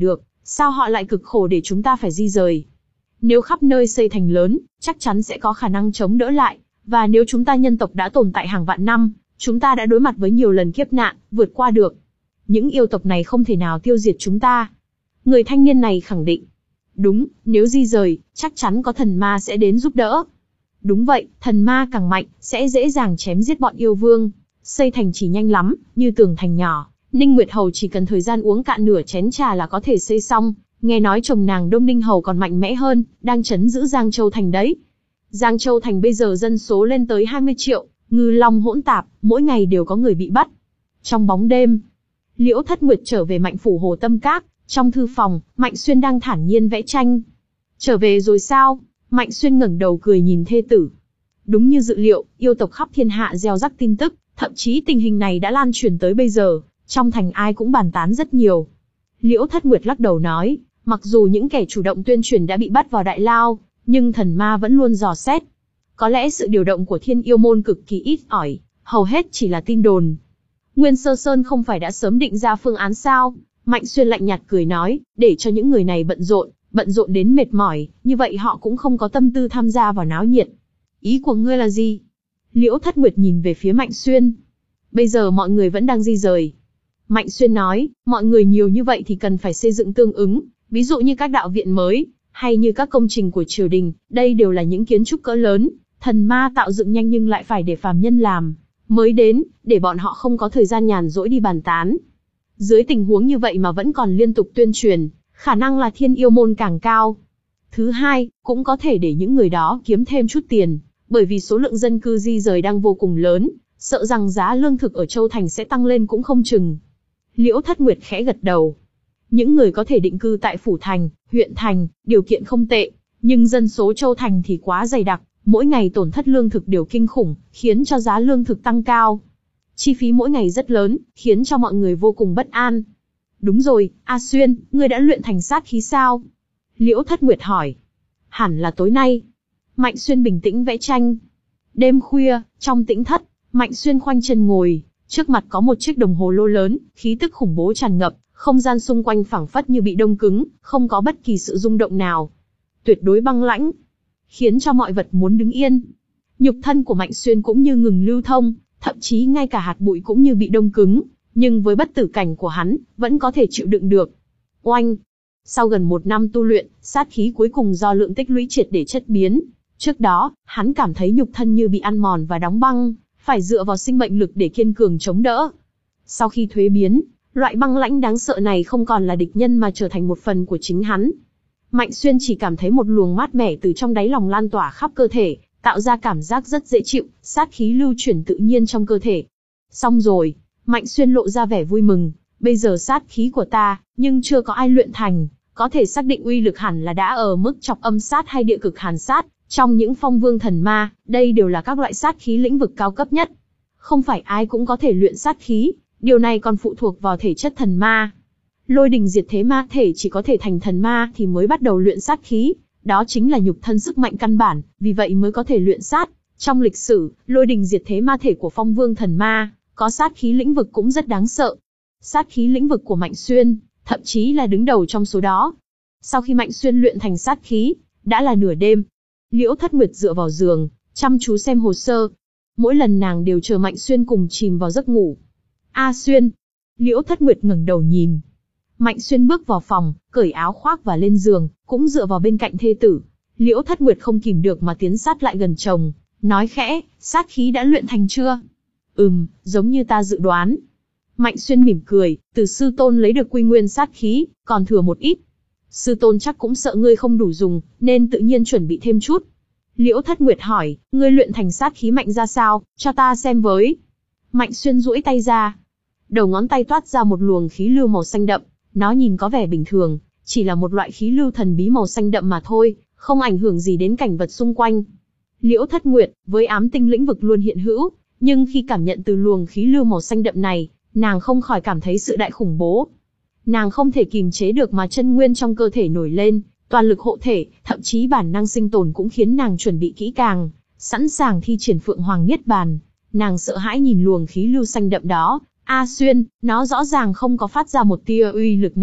Speaker 1: Sao họ lại cực khổ để chúng ta phải di rời? Nếu khắp nơi xây thành lớn, chắc chắn sẽ có khả năng chống đỡ lại, và nếu chúng ta nhân tộc đã tồn tại hàng vạn năm, chúng ta đã đối mặt với nhiều lần kiếp nạn, vượt qua được. Những yêu tộc này không thể nào tiêu diệt chúng ta. Người thanh niên này khẳng định. Đúng, nếu di rời, chắc chắn có thần ma sẽ đến giúp đỡ. Đúng vậy, thần ma càng mạnh, sẽ dễ dàng chém giết bọn yêu vương. Xây thành chỉ nhanh lắm, như tường thành nhỏ. Ninh Nguyệt Hầu chỉ cần thời gian uống cạn nửa chén trà là có thể xây xong. Nghe nói chồng nàng Đông Ninh Hầu còn mạnh mẽ hơn, đang trấn giữ Giang Châu Thành đấy. Giang Châu Thành bây giờ dân số lên tới hai mươi triệu, ngư long hỗn tạp, mỗi ngày đều có người bị bắt. Trong bóng đêm, Liễu Thất Nguyệt trở về Mạnh phủ Hồ Tâm Các. Trong thư phòng, Mạnh Xuyên đang thản nhiên vẽ tranh. Trở về rồi sao? Mạnh Xuyên ngẩng đầu cười nhìn thê tử. Đúng như dự liệu, yêu tộc khắp thiên hạ gieo rắc tin tức, thậm chí tình hình này đã lan truyền tới bây giờ, trong thành ai cũng bàn tán rất nhiều. Liễu Thất Nguyệt lắc đầu nói, mặc dù những kẻ chủ động tuyên truyền đã bị bắt vào đại lao, nhưng thần ma vẫn luôn dò xét. Có lẽ sự điều động của Thiên Yêu Môn cực kỳ ít ỏi, hầu hết chỉ là tin đồn. Nguyên Sơ Sơn không phải đã sớm định ra phương án sao? Mạnh Xuyên lạnh nhạt cười nói, để cho những người này bận rộn, bận rộn đến mệt mỏi, như vậy họ cũng không có tâm tư tham gia vào náo nhiệt. Ý của ngươi là gì? Liễu Thất Nguyệt nhìn về phía Mạnh Xuyên. Bây giờ mọi người vẫn đang di rời. Mạnh Xuyên nói, mọi người nhiều như vậy thì cần phải xây dựng tương ứng, ví dụ như các đạo viện mới, hay như các công trình của triều đình, đây đều là những kiến trúc cỡ lớn, thần ma tạo dựng nhanh nhưng lại phải để phàm nhân làm, mới đến, để bọn họ không có thời gian nhàn rỗi đi bàn tán. Dưới tình huống như vậy mà vẫn còn liên tục tuyên truyền, khả năng là Thiên Yêu Môn càng cao. Thứ hai, cũng có thể để những người đó kiếm thêm chút tiền, bởi vì số lượng dân cư di rời đang vô cùng lớn, sợ rằng giá lương thực ở Châu Thành sẽ tăng lên cũng không chừng. Liễu Thất Nguyệt khẽ gật đầu. Những người có thể định cư tại phủ thành, huyện thành, điều kiện không tệ, nhưng dân số Châu Thành thì quá dày đặc, mỗi ngày tổn thất lương thực đều kinh khủng, khiến cho giá lương thực tăng cao. Chi phí mỗi ngày rất lớn, khiến cho mọi người vô cùng bất an. Đúng rồi, A Xuyên, ngươi đã luyện thành sát khí sao? Liễu Thất Nguyệt hỏi. Hẳn là tối nay. Mạnh Xuyên bình tĩnh vẽ tranh. Đêm khuya, trong tĩnh thất, Mạnh Xuyên khoanh chân ngồi, trước mặt có một chiếc đồng hồ lô lớn, khí tức khủng bố tràn ngập, không gian xung quanh phảng phất như bị đông cứng, không có bất kỳ sự rung động nào. Tuyệt đối băng lãnh, khiến cho mọi vật muốn đứng yên. Nhục thân của Mạnh Xuyên cũng như ngừng lưu thông, thậm chí ngay cả hạt bụi cũng như bị đông cứng, nhưng với bất tử cảnh của hắn, vẫn có thể chịu đựng được. Oanh! Sau gần một năm tu luyện, sát khí cuối cùng do lượng tích lũy triệt để chất biến. Trước đó, hắn cảm thấy nhục thân như bị ăn mòn và đóng băng, phải dựa vào sinh mệnh lực để kiên cường chống đỡ. Sau khi thuế biến, loại băng lãnh đáng sợ này không còn là địch nhân mà trở thành một phần của chính hắn. Mạnh Xuyên chỉ cảm thấy một luồng mát mẻ từ trong đáy lòng lan tỏa khắp cơ thể, tạo ra cảm giác rất dễ chịu, sát khí lưu chuyển tự nhiên trong cơ thể. Xong rồi, Mạnh Xuyên lộ ra vẻ vui mừng, bây giờ sát khí của ta, nhưng chưa có ai luyện thành, có thể xác định uy lực hẳn là đã ở mức chọc âm sát hay địa cực hàn sát, trong những phong vương thần ma, đây đều là các loại sát khí lĩnh vực cao cấp nhất. Không phải ai cũng có thể luyện sát khí, điều này còn phụ thuộc vào thể chất thần ma. Lôi đình diệt thế ma thể chỉ có thể thành thần ma thì mới bắt đầu luyện sát khí, đó chính là nhục thân sức mạnh căn bản, vì vậy mới có thể luyện sát. Trong lịch sử, lôi đình diệt thế ma thể của phong vương thần ma, có sát khí lĩnh vực cũng rất đáng sợ. Sát khí lĩnh vực của Mạnh Xuyên, thậm chí là đứng đầu trong số đó. Sau khi Mạnh Xuyên luyện thành sát khí, đã là nửa đêm. Liễu Thất Nguyệt dựa vào giường, chăm chú xem hồ sơ. Mỗi lần nàng đều chờ Mạnh Xuyên cùng chìm vào giấc ngủ. A Xuyên! Liễu Thất Nguyệt ngẩng đầu nhìn. Mạnh Xuyên bước vào phòng, cởi áo khoác và lên giường, cũng dựa vào bên cạnh thê tử. Liễu Thất Nguyệt không kìm được mà tiến sát lại gần chồng, nói khẽ, sát khí đã luyện thành chưa? Ừm, giống như ta dự đoán. Mạnh Xuyên mỉm cười, từ sư tôn lấy được quy nguyên sát khí, còn thừa một ít. Sư tôn chắc cũng sợ ngươi không đủ dùng, nên tự nhiên chuẩn bị thêm chút. Liễu Thất Nguyệt hỏi, ngươi luyện thành sát khí mạnh ra sao, cho ta xem với. Mạnh Xuyên duỗi tay ra. Đầu ngón tay toát ra một luồng khí lưu màu xanh đậm, nó nhìn có vẻ bình thường, chỉ là một loại khí lưu thần bí màu xanh đậm mà thôi, không ảnh hưởng gì đến cảnh vật xung quanh. Liễu Thất Nguyệt, với ám tinh lĩnh vực luôn hiện hữu, nhưng khi cảm nhận từ luồng khí lưu màu xanh đậm này, nàng không khỏi cảm thấy sự đại khủng bố. Nàng không thể kìm chế được mà chân nguyên trong cơ thể nổi lên, toàn lực hộ thể, thậm chí bản năng sinh tồn cũng khiến nàng chuẩn bị kỹ càng, sẵn sàng thi triển Phượng Hoàng Niết Bàn. Nàng sợ hãi nhìn luồng khí lưu xanh đậm đó. A Xuyên, nó rõ ràng không có phát ra một tia uy lực nào,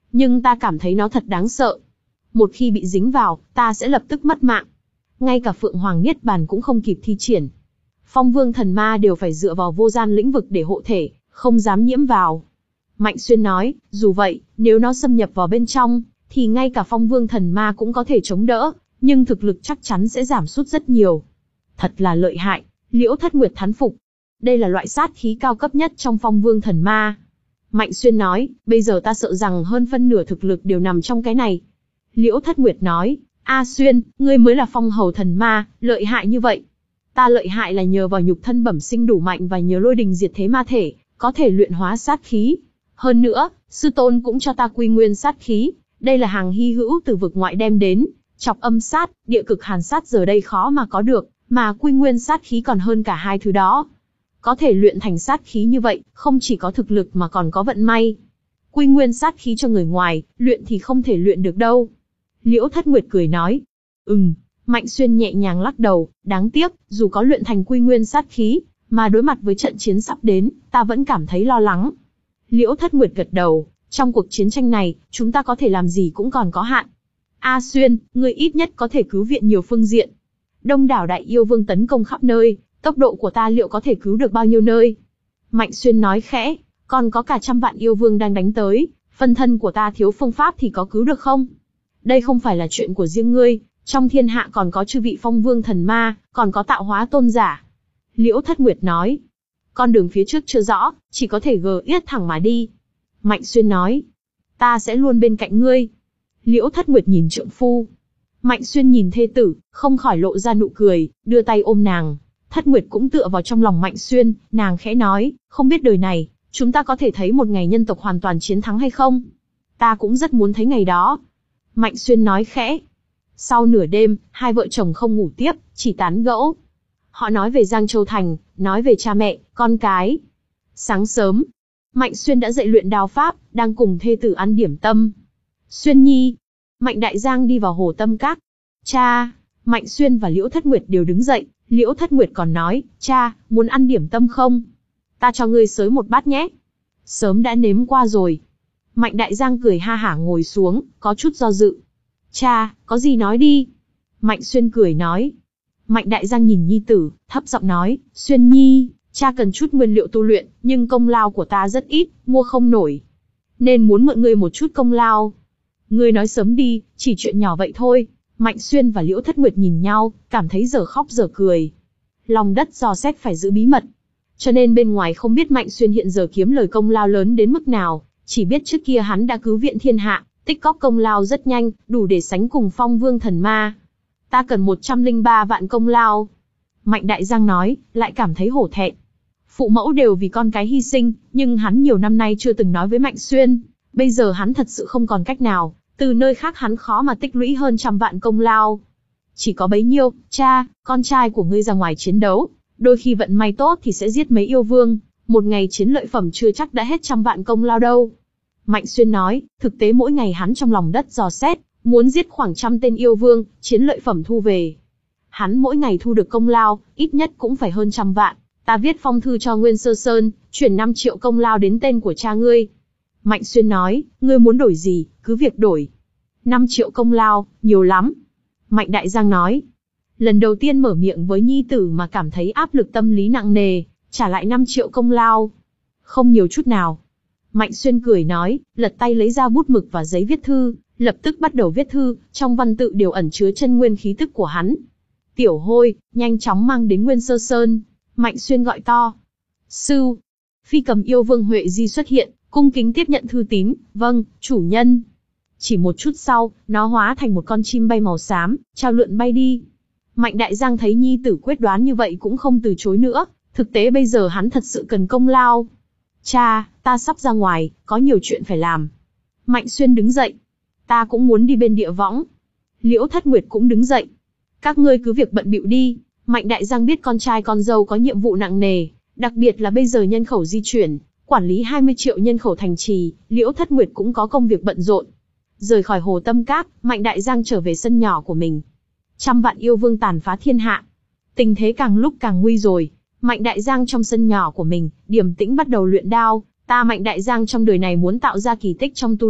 Speaker 1: nhưng ta cảm thấy nó thật đáng sợ. Một khi bị dính vào, ta sẽ lập tức mất mạng. Ngay cả Phượng Hoàng Niết Bàn cũng không kịp thi triển. Phong Vương Thần Ma đều phải dựa vào vô gian lĩnh vực để hộ thể, không dám nhiễm vào. Mạnh Xuyên nói, dù vậy, nếu nó xâm nhập vào bên trong, thì ngay cả Phong Vương Thần Ma cũng có thể chống đỡ, nhưng thực lực chắc chắn sẽ giảm sút rất nhiều. Thật là lợi hại, Liễu Thất Nguyệt thán phục. Đây là loại sát khí cao cấp nhất trong Phong Vương Thần Ma. Mạnh Xuyên nói, bây giờ ta sợ rằng hơn phân nửa thực lực đều nằm trong cái này. Liễu Thất Nguyệt nói, A Xuyên, ngươi mới là Phong Hầu Thần Ma, lợi hại như vậy. Ta lợi hại là nhờ vào nhục thân bẩm sinh đủ mạnh và nhờ lôi đình diệt thế ma thể, có thể luyện hóa sát khí. Hơn nữa, sư tôn cũng cho ta quy nguyên sát khí, đây là hàng hy hữu từ vực ngoại đem đến, chọc âm sát, địa cực hàn sát giờ đây khó mà có được, mà quy nguyên sát khí còn hơn cả hai thứ đó. Có thể luyện thành sát khí như vậy, không chỉ có thực lực mà còn có vận may. Quy nguyên sát khí cho người ngoài, luyện thì không thể luyện được đâu. Liễu Thất Nguyệt cười nói, ừm. Mạnh Xuyên nhẹ nhàng lắc đầu, đáng tiếc, dù có luyện thành quy nguyên sát khí, mà đối mặt với trận chiến sắp đến, ta vẫn cảm thấy lo lắng. Liễu Thất Nguyệt gật đầu, trong cuộc chiến tranh này, chúng ta có thể làm gì cũng còn có hạn. A Xuyên, ngươi ít nhất có thể cứu viện nhiều phương diện. Đông đảo đại yêu vương tấn công khắp nơi, tốc độ của ta liệu có thể cứu được bao nhiêu nơi? Mạnh Xuyên nói khẽ, còn có cả trăm vạn yêu vương đang đánh tới, phân thân của ta thiếu phương pháp thì có cứu được không? Đây không phải là chuyện của riêng ngươi. Trong thiên hạ còn có chư vị Phong Vương Thần Ma, còn có tạo hóa tôn giả. Liễu Thất Nguyệt nói, con đường phía trước chưa rõ, chỉ có thể gờ yết thẳng mà đi. Mạnh Xuyên nói, ta sẽ luôn bên cạnh ngươi. Liễu Thất Nguyệt nhìn trượng phu. Mạnh Xuyên nhìn thê tử, không khỏi lộ ra nụ cười, đưa tay ôm nàng. Thất Nguyệt cũng tựa vào trong lòng Mạnh Xuyên, nàng khẽ nói, không biết đời này, chúng ta có thể thấy một ngày nhân tộc hoàn toàn chiến thắng hay không? Ta cũng rất muốn thấy ngày đó. Mạnh Xuyên nói khẽ. Sau nửa đêm, hai vợ chồng không ngủ tiếp, chỉ tán gẫu. Họ nói về Giang Châu Thành, nói về cha mẹ, con cái. Sáng sớm, Mạnh Xuyên đã dậy luyện đao pháp, đang cùng thê tử ăn điểm tâm. Xuyên Nhi. Mạnh Đại Giang đi vào hồ tâm các. Cha. Mạnh Xuyên và Liễu Thất Nguyệt đều đứng dậy. Liễu Thất Nguyệt còn nói, cha, muốn ăn điểm tâm không? Ta cho ngươi xới một bát nhé. Sớm đã nếm qua rồi. Mạnh Đại Giang cười ha hả ngồi xuống, có chút do dự. Cha, có gì nói đi. Mạnh Xuyên cười nói. Mạnh Đại Giang nhìn nhi tử, thấp giọng nói, Xuyên Nhi, cha cần chút nguyên liệu tu luyện, nhưng công lao của ta rất ít, mua không nổi. Nên muốn mượn ngươi một chút công lao. Ngươi nói sớm đi, chỉ chuyện nhỏ vậy thôi. Mạnh Xuyên và Liễu Thất Nguyệt nhìn nhau, cảm thấy giờ khóc giờ cười. Lòng đất dò xét phải giữ bí mật. Cho nên bên ngoài không biết Mạnh Xuyên hiện giờ kiếm lời công lao lớn đến mức nào, chỉ biết trước kia hắn đã cứu viện thiên hạ. Tích cóp công lao rất nhanh, đủ để sánh cùng Phong Vương Thần Ma. Ta cần một trăm lẻ ba vạn công lao. Mạnh Đại Giang nói, lại cảm thấy hổ thẹn. Phụ mẫu đều vì con cái hy sinh, nhưng hắn nhiều năm nay chưa từng nói với Mạnh Xuyên. Bây giờ hắn thật sự không còn cách nào, từ nơi khác hắn khó mà tích lũy hơn trăm vạn công lao. Chỉ có bấy nhiêu, cha, con trai của ngươi ra ngoài chiến đấu, đôi khi vận may tốt thì sẽ giết mấy yêu vương, một ngày chiến lợi phẩm chưa chắc đã hết trăm vạn công lao đâu. Mạnh Xuyên nói, thực tế mỗi ngày hắn trong lòng đất dò xét, muốn giết khoảng trăm tên yêu vương, chiến lợi phẩm thu về. Hắn mỗi ngày thu được công lao, ít nhất cũng phải hơn trăm vạn. Ta viết phong thư cho Nguyên Sơ Sơn, chuyển năm triệu công lao đến tên của cha ngươi. Mạnh Xuyên nói, ngươi muốn đổi gì, cứ việc đổi. năm triệu công lao, nhiều lắm. Mạnh Đại Giang nói, lần đầu tiên mở miệng với nhi tử mà cảm thấy áp lực tâm lý nặng nề, trả lại năm triệu công lao. Không nhiều chút nào. Mạnh Xuyên cười nói, lật tay lấy ra bút mực và giấy viết thư, lập tức bắt đầu viết thư, trong văn tự đều ẩn chứa chân nguyên khí tức của hắn. Tiểu Hôi, nhanh chóng mang đến Nguyên Sơ Sơn. Mạnh Xuyên gọi to. Sư. Phi cầm yêu vương Huệ Di xuất hiện, cung kính tiếp nhận thư tín, vâng, chủ nhân. Chỉ một chút sau, nó hóa thành một con chim bay màu xám, trao lượn bay đi. Mạnh Đại Giang thấy nhi tử quyết đoán như vậy cũng không từ chối nữa, thực tế bây giờ hắn thật sự cần công lao. Cha, ta sắp ra ngoài, có nhiều chuyện phải làm. Mạnh Xuyên đứng dậy. Ta cũng muốn đi bên địa võng. Liễu Thất Nguyệt cũng đứng dậy. Các ngươi cứ việc bận bịu đi. Mạnh Đại Giang biết con trai con dâu có nhiệm vụ nặng nề, đặc biệt là bây giờ nhân khẩu di chuyển, quản lý hai mươi triệu nhân khẩu thành trì, Liễu Thất Nguyệt cũng có công việc bận rộn. Rời khỏi hồ Tâm Các, Mạnh Đại Giang trở về sân nhỏ của mình. Trăm vạn yêu vương tàn phá thiên hạ. Tình thế càng lúc càng nguy rồi. Mạnh Đại Giang trong sân nhỏ của mình, điềm tĩnh bắt đầu luyện đao. Ta Mạnh Đại Giang trong đời này muốn tạo ra kỳ tích trong tu luyện,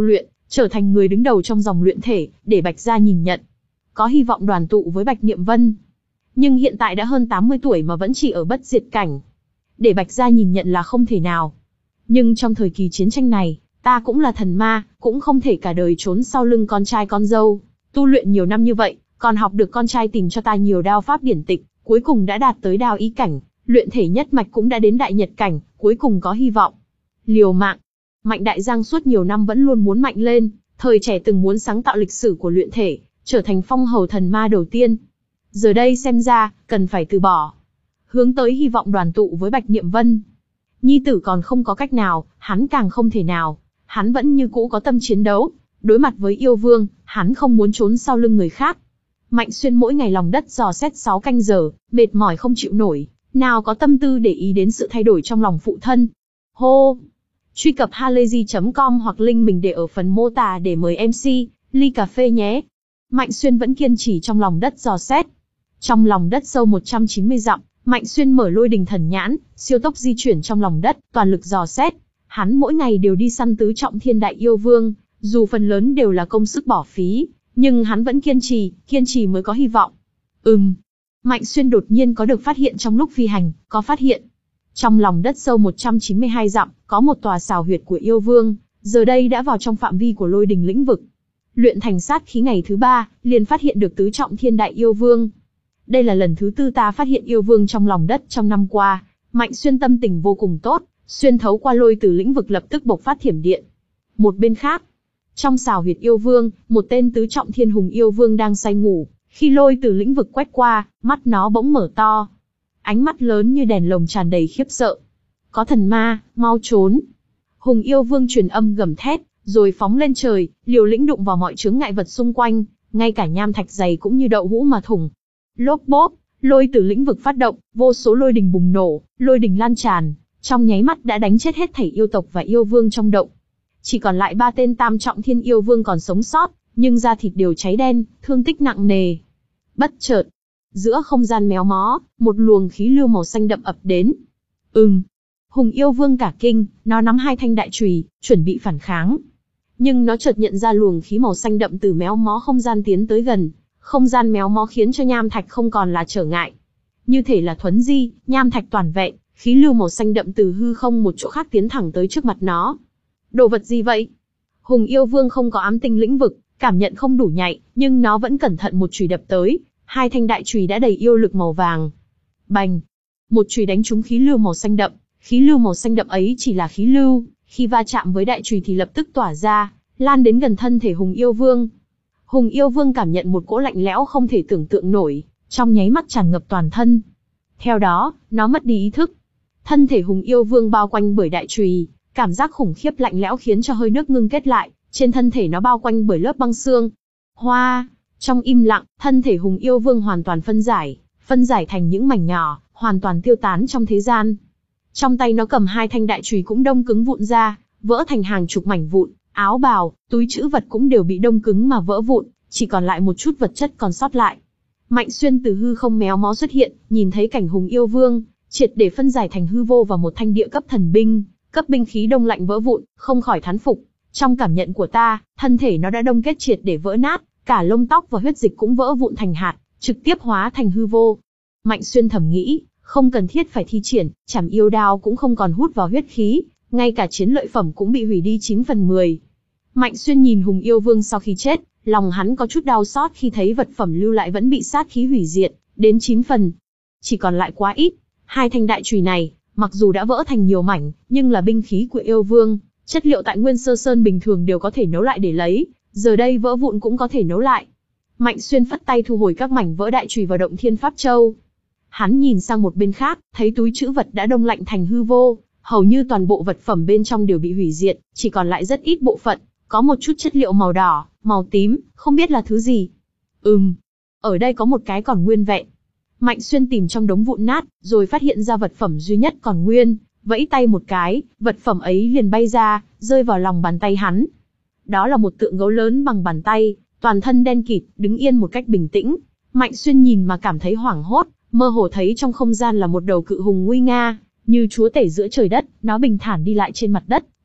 Speaker 1: trở thành người đứng đầu trong dòng luyện thể, để Bạch gia nhìn nhận. Có hy vọng đoàn tụ với Bạch Niệm Vân. Nhưng hiện tại đã hơn tám mươi tuổi mà vẫn chỉ ở bất diệt cảnh. Để Bạch gia nhìn nhận là không thể nào. Nhưng trong thời kỳ chiến tranh này, ta cũng là thần ma, cũng không thể cả đời trốn sau lưng con trai con dâu. Tu luyện nhiều năm như vậy, còn học được con trai tìm cho ta nhiều đao pháp điển tịch, cuối cùng đã đạt tới đao ý cảnh, luyện thể nhất mạch cũng đã đến đại nhật cảnh, cuối cùng có hy vọng. Liều mạng. Mạnh Đại Giang suốt nhiều năm vẫn luôn muốn mạnh lên, thời trẻ từng muốn sáng tạo lịch sử của luyện thể, trở thành phong hầu thần ma đầu tiên. Giờ đây xem ra, cần phải từ bỏ. Hướng tới hy vọng đoàn tụ với Bạch Niệm Vân. Nhi tử còn không có cách nào, hắn càng không thể nào. Hắn vẫn như cũ có tâm chiến đấu. Đối mặt với yêu vương, hắn không muốn trốn sau lưng người khác. Mạnh Xuyên mỗi ngày lòng đất dò xét sáu canh giờ, mệt mỏi không chịu nổi, nào có tâm tư để ý đến sự thay đổi trong lòng phụ thân. Hô! Truy cập halayzi chấm com hoặc link mình để ở phần mô tả để mời em xê, ly cà phê nhé. Mạnh Xuyên vẫn kiên trì trong lòng đất dò xét. Trong lòng đất sâu một trăm chín mươi dặm, Mạnh Xuyên mở lôi đình thần nhãn, siêu tốc di chuyển trong lòng đất, toàn lực dò xét. Hắn mỗi ngày đều đi săn tứ trọng thiên đại yêu vương, dù phần lớn đều là công sức bỏ phí, nhưng hắn vẫn kiên trì, kiên trì mới có hy vọng. Ừm. Mạnh Xuyên đột nhiên có được phát hiện trong lúc phi hành, có phát hiện. Trong lòng đất sâu một trăm chín mươi hai dặm, có một tòa xào huyệt của yêu vương, giờ đây đã vào trong phạm vi của lôi đình lĩnh vực. Luyện thành sát khí ngày thứ ba, liền phát hiện được tứ trọng thiên đại yêu vương. Đây là lần thứ tư ta phát hiện yêu vương trong lòng đất trong năm qua. Mạnh Xuyên tâm tình vô cùng tốt, xuyên thấu qua lôi từ lĩnh vực lập tức bộc phát thiểm điện. Một bên khác, trong xào huyệt yêu vương, một tên tứ trọng thiên hùng yêu vương đang say ngủ. Khi lôi từ lĩnh vực quét qua, mắt nó bỗng mở to. Ánh mắt lớn như đèn lồng tràn đầy khiếp sợ. Có thần ma, mau trốn. Hùng yêu vương truyền âm gầm thét, rồi phóng lên trời, liều lĩnh đụng vào mọi chướng ngại vật xung quanh, ngay cả nham thạch dày cũng như đậu hũ mà thủng. Lốp bốp, lôi từ lĩnh vực phát động, vô số lôi đình bùng nổ, lôi đình lan tràn, trong nháy mắt đã đánh chết hết thảy yêu tộc và yêu vương trong động. Chỉ còn lại ba tên tam trọng thiên yêu vương còn sống sót, nhưng da thịt đều cháy đen, thương tích nặng nề. Bất chợt, giữa không gian méo mó, một luồng khí lưu màu xanh đậm ập đến. Ừm. Hùng yêu vương cả kinh, nó nắm hai thanh đại chùy, chuẩn bị phản kháng. Nhưng nó chợt nhận ra luồng khí màu xanh đậm từ méo mó không gian tiến tới gần. Không gian méo mó khiến cho nham thạch không còn là trở ngại. Như thể là thuấn di, nham thạch toàn vẹn, khí lưu màu xanh đậm từ hư không một chỗ khác tiến thẳng tới trước mặt nó. Đồ vật gì vậy? Hùng yêu vương không có ám tinh lĩnh vực, cảm nhận không đủ nhạy, nhưng nó vẫn cẩn thận một chùy đập tới. Hai thanh đại chùy đã đầy yêu lực màu vàng. Bành! Một chùy đánh trúng khí lưu màu xanh đậm. Khí lưu màu xanh đậm ấy chỉ là khí lưu, khi va chạm với đại chùy thì lập tức tỏa ra, lan đến gần thân thể hùng yêu vương. Hùng yêu vương cảm nhận một cỗ lạnh lẽo không thể tưởng tượng nổi, trong nháy mắt tràn ngập toàn thân. Theo đó, nó mất đi ý thức. Thân thể hùng yêu vương bao quanh bởi đại chùy, cảm giác khủng khiếp lạnh lẽo khiến cho hơi nước ngưng kết lại, trên thân thể nó bao quanh bởi lớp băng xương. Hoa! Trong im lặng, thân thể hùng yêu vương hoàn toàn phân giải, phân giải thành những mảnh nhỏ, hoàn toàn tiêu tán trong thế gian. Trong tay nó cầm hai thanh đại chùy cũng đông cứng vụn ra, vỡ thành hàng chục mảnh vụn, áo bào, túi trữ vật cũng đều bị đông cứng mà vỡ vụn, chỉ còn lại một chút vật chất còn sót lại. Mạnh Xuyên từ hư không méo mó xuất hiện, nhìn thấy cảnh hùng yêu vương, triệt để phân giải thành hư vô và một thanh địa cấp thần binh, cấp binh khí đông lạnh vỡ vụn, không khỏi thán phục. Trong cảm nhận của ta, thân thể nó đã đông kết triệt để vỡ nát, cả lông tóc và huyết dịch cũng vỡ vụn thành hạt, trực tiếp hóa thành hư vô. Mạnh Xuyên thầm nghĩ, không cần thiết phải thi triển, chảm yêu đao cũng không còn hút vào huyết khí, ngay cả chiến lợi phẩm cũng bị hủy đi chín phần mười. Mạnh Xuyên nhìn hùng yêu vương sau khi chết, lòng hắn có chút đau xót khi thấy vật phẩm lưu lại vẫn bị sát khí hủy diệt, đến chín phần. Chỉ còn lại quá ít. Hai thanh đại chùy này, mặc dù đã vỡ thành nhiều mảnh, nhưng là binh khí của yêu vương, chất liệu tại Nguyên Sơ Sơn bình thường đều có thể nấu lại để lấy, giờ đây vỡ vụn cũng có thể nấu lại. Mạnh Xuyên phất tay thu hồi các mảnh vỡ đại chùy vào động Thiên Pháp Châu. Hắn nhìn sang một bên khác, thấy túi trữ vật đã đông lạnh thành hư vô, hầu như toàn bộ vật phẩm bên trong đều bị hủy diệt, chỉ còn lại rất ít bộ phận, có một chút chất liệu màu đỏ, màu tím, không biết là thứ gì. Ừm, ở đây có một cái còn nguyên vẹn. Mạnh Xuyên tìm trong đống vụn nát, rồi phát hiện ra vật phẩm duy nhất còn nguyên, vẫy tay một cái, vật phẩm ấy liền bay ra, rơi vào lòng bàn tay hắn. Đó là một tượng gấu lớn bằng bàn tay, toàn thân đen kịt, đứng yên một cách bình tĩnh. Mạnh Xuyên nhìn mà cảm thấy hoảng hốt, mơ hồ thấy trong không gian là một đầu cự hùng nguy nga, như chúa tể giữa trời đất, nó bình thản đi lại trên mặt đất,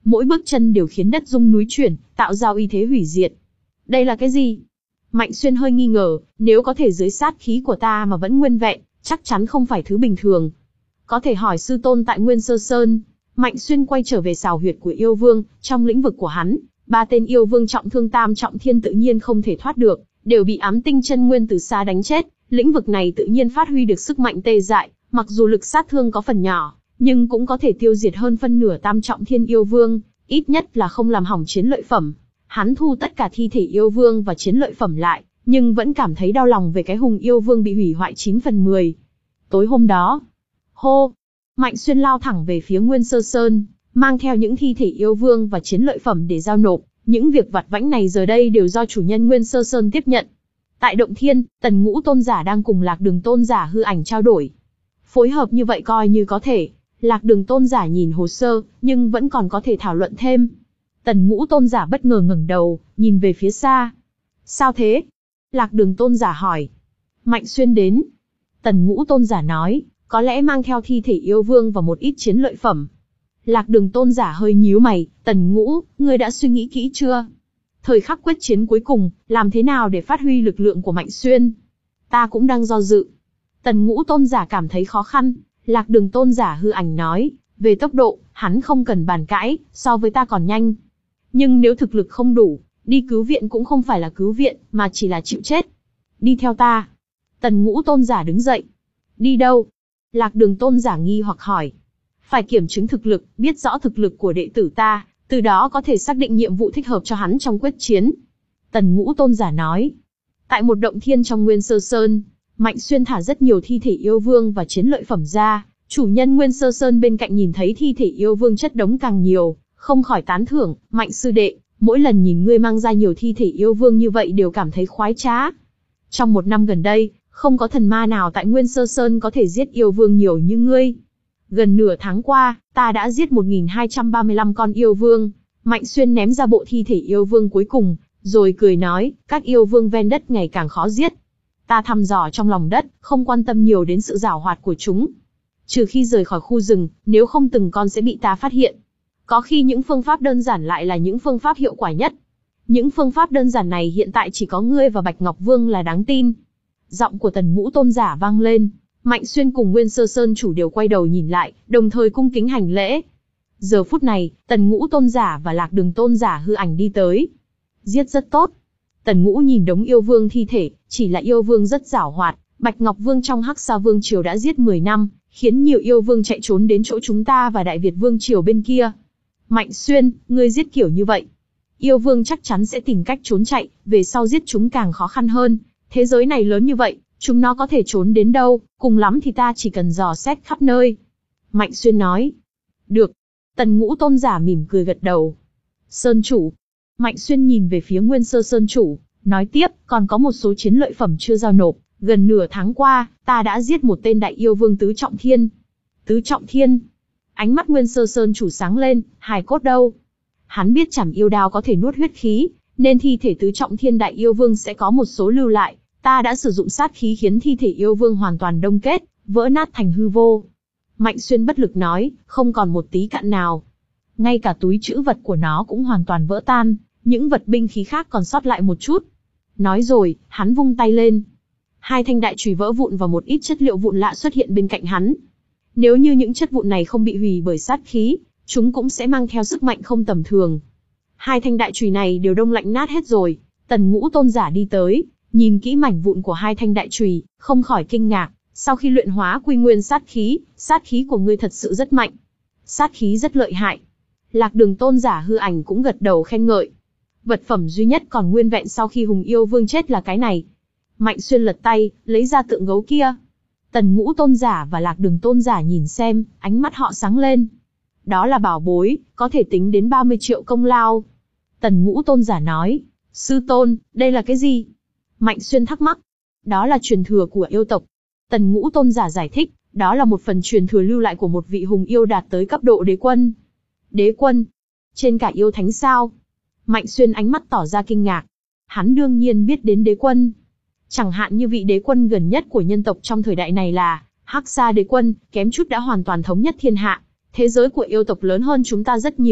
Speaker 1: mỗi bước chân đều khiến đất rung núi chuyển, tạo ra uy thế hủy diệt. Đây là cái gì? Mạnh Xuyên hơi nghi ngờ, nếu có thể dưới sát khí của ta mà vẫn nguyên vẹn, chắc chắn không phải thứ bình thường. Có thể hỏi sư tôn tại Nguyên Sơ Sơn. Mạnh Xuyên quay trở về xào huyệt của yêu vương, trong lĩnh vực của hắn, ba tên yêu vương trọng thương tam trọng thiên tự nhiên không thể thoát được, đều bị ám tinh chân nguyên từ xa đánh chết. Lĩnh vực này tự nhiên phát huy được sức mạnh tê dại, mặc dù lực sát thương có phần nhỏ, nhưng cũng có thể tiêu diệt hơn phân nửa tam trọng thiên yêu vương, ít nhất là không làm hỏng chiến lợi phẩm. Hắn thu tất cả thi thể yêu vương và chiến lợi phẩm lại, nhưng vẫn cảm thấy đau lòng về cái hùng yêu vương bị hủy hoại chín phần mười. Tối hôm đó, hô, Mạnh Xuyên lao thẳng về phía Nguyên Sơ Sơn, mang theo những thi thể yêu vương và chiến lợi phẩm để giao nộp. Những việc vặt vãnh này giờ đây đều do chủ nhân Nguyên Sơ Sơn tiếp nhận. Tại Động Thiên, Tần Ngũ Tôn Giả đang cùng Lạc Đường Tôn Giả hư ảnh trao đổi. Phối hợp như vậy coi như có thể. Lạc Đường Tôn Giả nhìn hồ sơ, nhưng vẫn còn có thể thảo luận thêm. Tần Ngũ Tôn Giả bất ngờ ngẩng đầu, nhìn về phía xa. Sao thế? Lạc Đường Tôn Giả hỏi. Mạnh Xuyên đến. Tần Ngũ Tôn Giả nói, có lẽ mang theo thi thể yêu vương và một ít chiến lợi phẩm. Lạc Đường Tôn Giả hơi nhíu mày, Tần Ngũ, ngươi đã suy nghĩ kỹ chưa? Thời khắc quyết chiến cuối cùng, làm thế nào để phát huy lực lượng của Mạnh Xuyên? Ta cũng đang do dự. Tần Ngũ Tôn Giả cảm thấy khó khăn. Lạc Đường Tôn Giả hư ảnh nói, về tốc độ, hắn không cần bàn cãi, so với ta còn nhanh. Nhưng nếu thực lực không đủ, đi cứu viện cũng không phải là cứu viện, mà chỉ là chịu chết. Đi theo ta. Tần Ngũ Tôn Giả đứng dậy. Đi đâu? Lạc Đường Tôn Giả nghi hoặc hỏi. Phải kiểm chứng thực lực, biết rõ thực lực của đệ tử ta, từ đó có thể xác định nhiệm vụ thích hợp cho hắn trong quyết chiến. Tần Ngũ Tôn Giả nói. Tại một động thiên trong Nguyên Sơ Sơn, Mạnh Xuyên thả rất nhiều thi thể yêu vương và chiến lợi phẩm ra. Chủ nhân Nguyên Sơ Sơn bên cạnh nhìn thấy thi thể yêu vương chất đống càng nhiều, không khỏi tán thưởng, Mạnh sư đệ, mỗi lần nhìn ngươi mang ra nhiều thi thể yêu vương như vậy đều cảm thấy khoái trá. Trong một năm gần đây, không có thần ma nào tại Nguyên Sơ Sơn có thể giết yêu vương nhiều như ngươi. Gần nửa tháng qua, ta đã giết một nghìn hai trăm ba mươi lăm con yêu vương. Mạnh Xuyên ném ra bộ thi thể yêu vương cuối cùng, rồi cười nói, các yêu vương ven đất ngày càng khó giết. Ta thăm dò trong lòng đất, không quan tâm nhiều đến sự giảo hoạt của chúng. Trừ khi rời khỏi khu rừng, nếu không từng con sẽ bị ta phát hiện. Có khi những phương pháp đơn giản lại là những phương pháp hiệu quả nhất. Những phương pháp đơn giản này hiện tại chỉ có ngươi và Bạch Ngọc Vương là đáng tin. Giọng của Tần Ngũ Tôn Giả vang lên. Mạnh Xuyên cùng Nguyên Sơ Sơn chủ đều quay đầu nhìn lại, đồng thời cung kính hành lễ. Giờ phút này, Tần Ngũ Tôn Giả và Lạc Đường Tôn Giả hư ảnh đi tới. Giết rất tốt. Tần Ngũ nhìn đống yêu vương thi thể, chỉ là yêu vương rất giảo hoạt. Bạch Ngọc Vương trong Hắc Sa Vương Triều đã giết mười năm, khiến nhiều yêu vương chạy trốn đến chỗ chúng ta và Đại Việt Vương Triều bên kia. Mạnh Xuyên, ngươi giết kiểu như vậy, yêu vương chắc chắn sẽ tìm cách trốn chạy, về sau giết chúng càng khó khăn hơn. Thế giới này lớn như vậy, chúng nó có thể trốn đến đâu, cùng lắm thì ta chỉ cần dò xét khắp nơi. Mạnh Xuyên nói. Được. Tần Ngũ Tôn Giả mỉm cười gật đầu. Sơn chủ. Mạnh Xuyên nhìn về phía Nguyên Sơ Sơn chủ, nói tiếp, còn có một số chiến lợi phẩm chưa giao nộp. Gần nửa tháng qua, ta đã giết một tên đại yêu vương tứ trọng thiên. Tứ trọng thiên. Ánh mắt Nguyên Sơ Sơn chủ sáng lên, hài cốt đâu? Hắn biết chảm yêu đao có thể nuốt huyết khí, nên thi thể tứ trọng thiên đại yêu vương sẽ có một số lưu lại. Ta đã sử dụng sát khí khiến thi thể yêu vương hoàn toàn đông kết, vỡ nát thành hư vô. Mạnh Xuyên bất lực nói, không còn một tí cặn nào. Ngay cả túi trữ vật của nó cũng hoàn toàn vỡ tan, những vật binh khí khác còn sót lại một chút. Nói rồi, hắn vung tay lên. Hai thanh đại chùy vỡ vụn và một ít chất liệu vụn lạ xuất hiện bên cạnh hắn. Nếu như những chất vụn này không bị hủy bởi sát khí, chúng cũng sẽ mang theo sức mạnh không tầm thường. Hai thanh đại chùy này đều đông lạnh nát hết rồi. Tần Ngũ Tôn Giả đi tới, nhìn kỹ mảnh vụn của hai thanh đại chùy, không khỏi kinh ngạc. Sau khi luyện hóa quy nguyên sát khí, sát khí của ngươi thật sự rất mạnh. Sát khí rất lợi hại. Lạc Đường Tôn Giả hư ảnh cũng gật đầu khen ngợi. Vật phẩm duy nhất còn nguyên vẹn sau khi Hùng Yêu Vương chết là cái này. Mạnh Xuyên lật tay, lấy ra tượng gấu kia. Tần Ngũ Tôn Giả và Lạc Đường Tôn Giả nhìn xem, ánh mắt họ sáng lên. Đó là bảo bối, có thể tính đến ba mươi triệu công lao. Tần Ngũ Tôn Giả nói, sư tôn, đây là cái gì? Mạnh Xuyên thắc mắc. Đó là truyền thừa của yêu tộc. Tần Ngũ Tôn Giả giải thích, đó là một phần truyền thừa lưu lại của một vị hùng yêu đạt tới cấp độ đế quân. Đế quân? Trên cả yêu thánh sao? Mạnh Xuyên ánh mắt tỏ ra kinh ngạc. Hắn đương nhiên biết đến đế quân. Chẳng hạn như vị đế quân gần nhất của nhân tộc trong thời đại này là Hắc Sa đế quân, kém chút đã hoàn toàn thống nhất thiên hạ. Thế giới của yêu tộc lớn hơn chúng ta rất nhiều,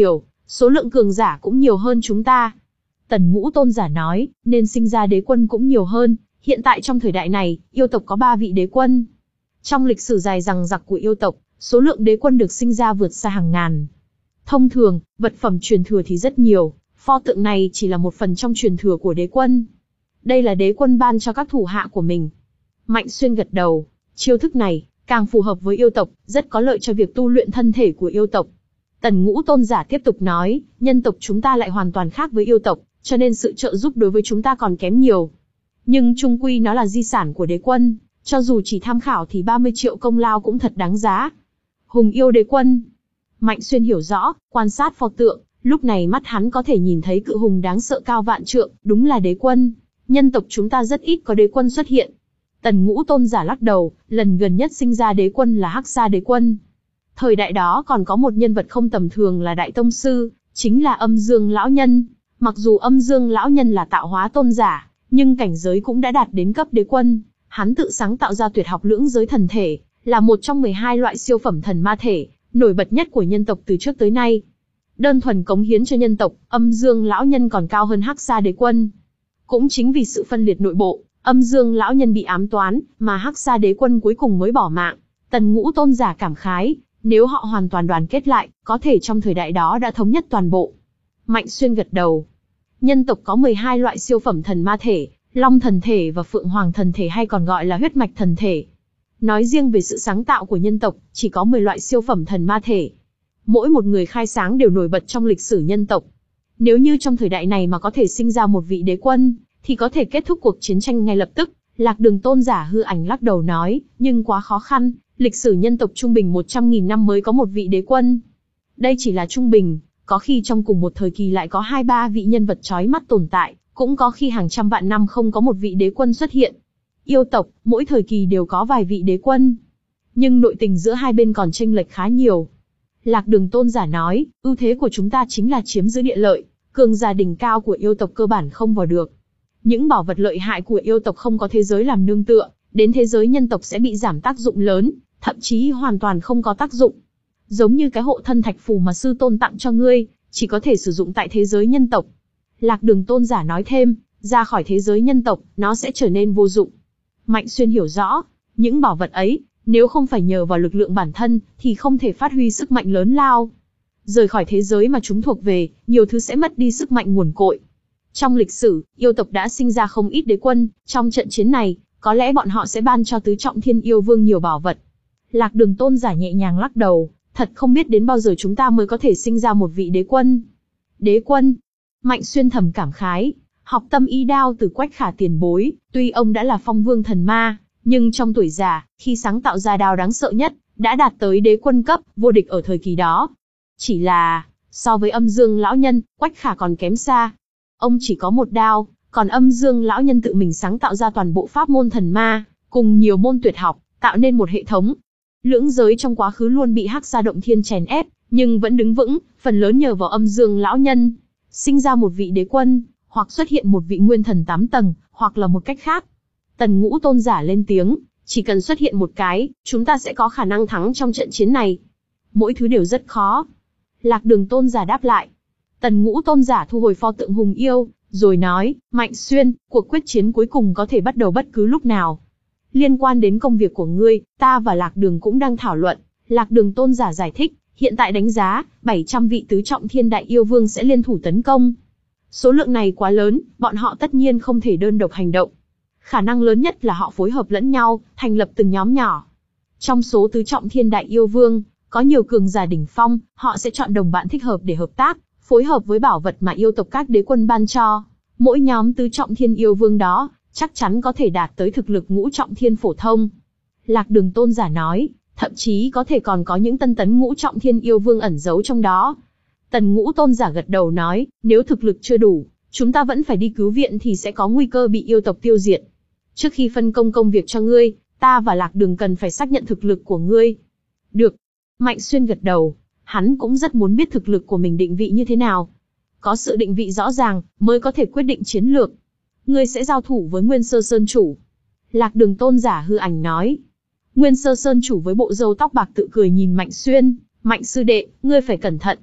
Speaker 1: số lượng cường giả cũng nhiều hơn chúng ta. Tần Ngũ Tôn giả nói, nên sinh ra đế quân cũng nhiều hơn, hiện tại trong thời đại này, yêu tộc có ba vị đế quân. Trong lịch sử dài dằng dặc của yêu tộc, số lượng đế quân được sinh ra vượt xa hàng ngàn. Thông thường, vật phẩm truyền thừa thì rất nhiều, pho tượng này chỉ là một phần trong truyền thừa của đế quân. Đây là đế quân ban cho các thủ hạ của mình. Mạnh Xuyên gật đầu, chiêu thức này, càng phù hợp với yêu tộc, rất có lợi cho việc tu luyện thân thể của yêu tộc. Tần Ngũ Tôn giả tiếp tục nói, nhân tộc chúng ta lại hoàn toàn khác với yêu tộc, cho nên sự trợ giúp đối với chúng ta còn kém nhiều. Nhưng chung quy nó là di sản của đế quân, cho dù chỉ tham khảo thì ba mươi triệu công lao cũng thật đáng giá. Hùng yêu đế quân. Mạnh Xuyên hiểu rõ, quan sát pho tượng, lúc này mắt hắn có thể nhìn thấy cự hùng đáng sợ cao vạn trượng, đúng là đế quân. Nhân tộc chúng ta rất ít có đế quân xuất hiện. Tần Ngũ Tôn giả lắc đầu, lần gần nhất sinh ra đế quân là Hắc Sa đế quân. Thời đại đó còn có một nhân vật không tầm thường là Đại Tông Sư, chính là Âm Dương Lão Nhân. Mặc dù Âm Dương Lão Nhân là tạo hóa tôn giả, nhưng cảnh giới cũng đã đạt đến cấp đế quân. Hắn tự sáng tạo ra tuyệt học lưỡng giới thần thể, là một trong mười hai loại siêu phẩm thần ma thể, nổi bật nhất của nhân tộc từ trước tới nay. Đơn thuần cống hiến cho nhân tộc, Âm Dương Lão Nhân còn cao hơn Hắc Sa đế quân. Cũng chính vì sự phân liệt nội bộ, Âm Dương Lão Nhân bị ám toán, mà Hắc Sa đế quân cuối cùng mới bỏ mạng. Tần Ngũ Tôn giả cảm khái, nếu họ hoàn toàn đoàn kết lại, có thể trong thời đại đó đã thống nhất toàn bộ. Mạnh Xuyên gật đầu. Nhân tộc có mười hai loại siêu phẩm thần ma thể, Long thần thể và Phượng Hoàng thần thể hay còn gọi là huyết mạch thần thể. Nói riêng về sự sáng tạo của nhân tộc, chỉ có mười loại siêu phẩm thần ma thể. Mỗi một người khai sáng đều nổi bật trong lịch sử nhân tộc. Nếu như trong thời đại này mà có thể sinh ra một vị đế quân, thì có thể kết thúc cuộc chiến tranh ngay lập tức. Lạc Đường Tôn giả hư ảnh lắc đầu nói, nhưng quá khó khăn, lịch sử nhân tộc trung bình một trăm nghìn năm mới có một vị đế quân. Đây chỉ là trung bình, có khi trong cùng một thời kỳ lại có hai ba vị nhân vật chói mắt tồn tại, cũng có khi hàng trăm vạn năm không có một vị đế quân xuất hiện. Yêu tộc, mỗi thời kỳ đều có vài vị đế quân. Nhưng nội tình giữa hai bên còn chênh lệch khá nhiều. Lạc Đường Tôn giả nói, ưu thế của chúng ta chính là chiếm giữ địa lợi, cường giả đỉnh cao của yêu tộc cơ bản không vào được. Những bảo vật lợi hại của yêu tộc không có thế giới làm nương tựa, đến thế giới nhân tộc sẽ bị giảm tác dụng lớn, thậm chí hoàn toàn không có tác dụng. Giống như cái hộ thân thạch phù mà sư tôn tặng cho ngươi, chỉ có thể sử dụng tại thế giới nhân tộc. Lạc Đường Tôn giả nói thêm, ra khỏi thế giới nhân tộc, nó sẽ trở nên vô dụng. Mạnh Xuyên hiểu rõ, những bảo vật ấy, nếu không phải nhờ vào lực lượng bản thân, thì không thể phát huy sức mạnh lớn lao. Rời khỏi thế giới mà chúng thuộc về, nhiều thứ sẽ mất đi sức mạnh nguồn cội. Trong lịch sử, yêu tộc đã sinh ra không ít đế quân, trong trận chiến này, có lẽ bọn họ sẽ ban cho tứ trọng thiên yêu vương nhiều bảo vật. Lạc Đường Tôn giả nhẹ nhàng lắc đầu, thật không biết đến bao giờ chúng ta mới có thể sinh ra một vị đế quân. Đế quân? Mạnh Xuyên thầm cảm khái, học tâm ý đao từ Quách Khả tiền bối, tuy ông đã là phong vương thần ma, nhưng trong tuổi già, khi sáng tạo ra đao đáng sợ nhất, đã đạt tới đế quân cấp, vô địch ở thời kỳ đó. Chỉ là, so với Âm Dương Lão Nhân, Quách Khả còn kém xa. Ông chỉ có một đao, còn Âm Dương Lão Nhân tự mình sáng tạo ra toàn bộ pháp môn thần ma, cùng nhiều môn tuyệt học, tạo nên một hệ thống. Lưỡng giới trong quá khứ luôn bị Hắc Sa Động Thiên chèn ép, nhưng vẫn đứng vững, phần lớn nhờ vào Âm Dương Lão Nhân. Sinh ra một vị đế quân, hoặc xuất hiện một vị nguyên thần tám tầng, hoặc là một cách khác. Tần Ngũ Tôn giả lên tiếng, chỉ cần xuất hiện một cái, chúng ta sẽ có khả năng thắng trong trận chiến này. Mỗi thứ đều rất khó. Lạc Đường Tôn giả đáp lại. Tần Ngũ Tôn giả thu hồi pho tượng hùng yêu, rồi nói, Mạnh Xuyên, cuộc quyết chiến cuối cùng có thể bắt đầu bất cứ lúc nào. Liên quan đến công việc của ngươi, ta và Lạc Đường cũng đang thảo luận. Lạc Đường Tôn giả giải thích, hiện tại đánh giá, bảy trăm vị tứ trọng thiên đại yêu vương sẽ liên thủ tấn công. Số lượng này quá lớn, bọn họ tất nhiên không thể đơn độc hành động. Khả năng lớn nhất là họ phối hợp lẫn nhau, thành lập từng nhóm nhỏ. Trong số tứ trọng thiên đại yêu vương, có nhiều cường giả đỉnh phong, họ sẽ chọn đồng bạn thích hợp để hợp tác, phối hợp với bảo vật mà yêu tộc các đế quân ban cho. Mỗi nhóm tứ trọng thiên yêu vương đó, chắc chắn có thể đạt tới thực lực ngũ trọng thiên phổ thông. Lạc Đường Tôn giả nói, thậm chí có thể còn có những tân tấn ngũ trọng thiên yêu vương ẩn giấu trong đó. Tần Ngũ Tôn giả gật đầu nói, nếu thực lực chưa đủ, chúng ta vẫn phải đi cứu viện thì sẽ có nguy cơ bị yêu tộc tiêu diệt. Trước khi phân công công việc cho ngươi, ta và Lạc Đường cần phải xác nhận thực lực của ngươi. Được. Mạnh Xuyên gật đầu, hắn cũng rất muốn biết thực lực của mình định vị như thế nào. Có sự định vị rõ ràng, mới có thể quyết định chiến lược. Ngươi sẽ giao thủ với Nguyên Sơ Sơn Chủ. Lạc Đường Tôn giả hư ảnh nói. Nguyên Sơ Sơn Chủ với bộ râu tóc bạc tự cười nhìn Mạnh Xuyên, Mạnh sư đệ, ngươi phải cẩn thận.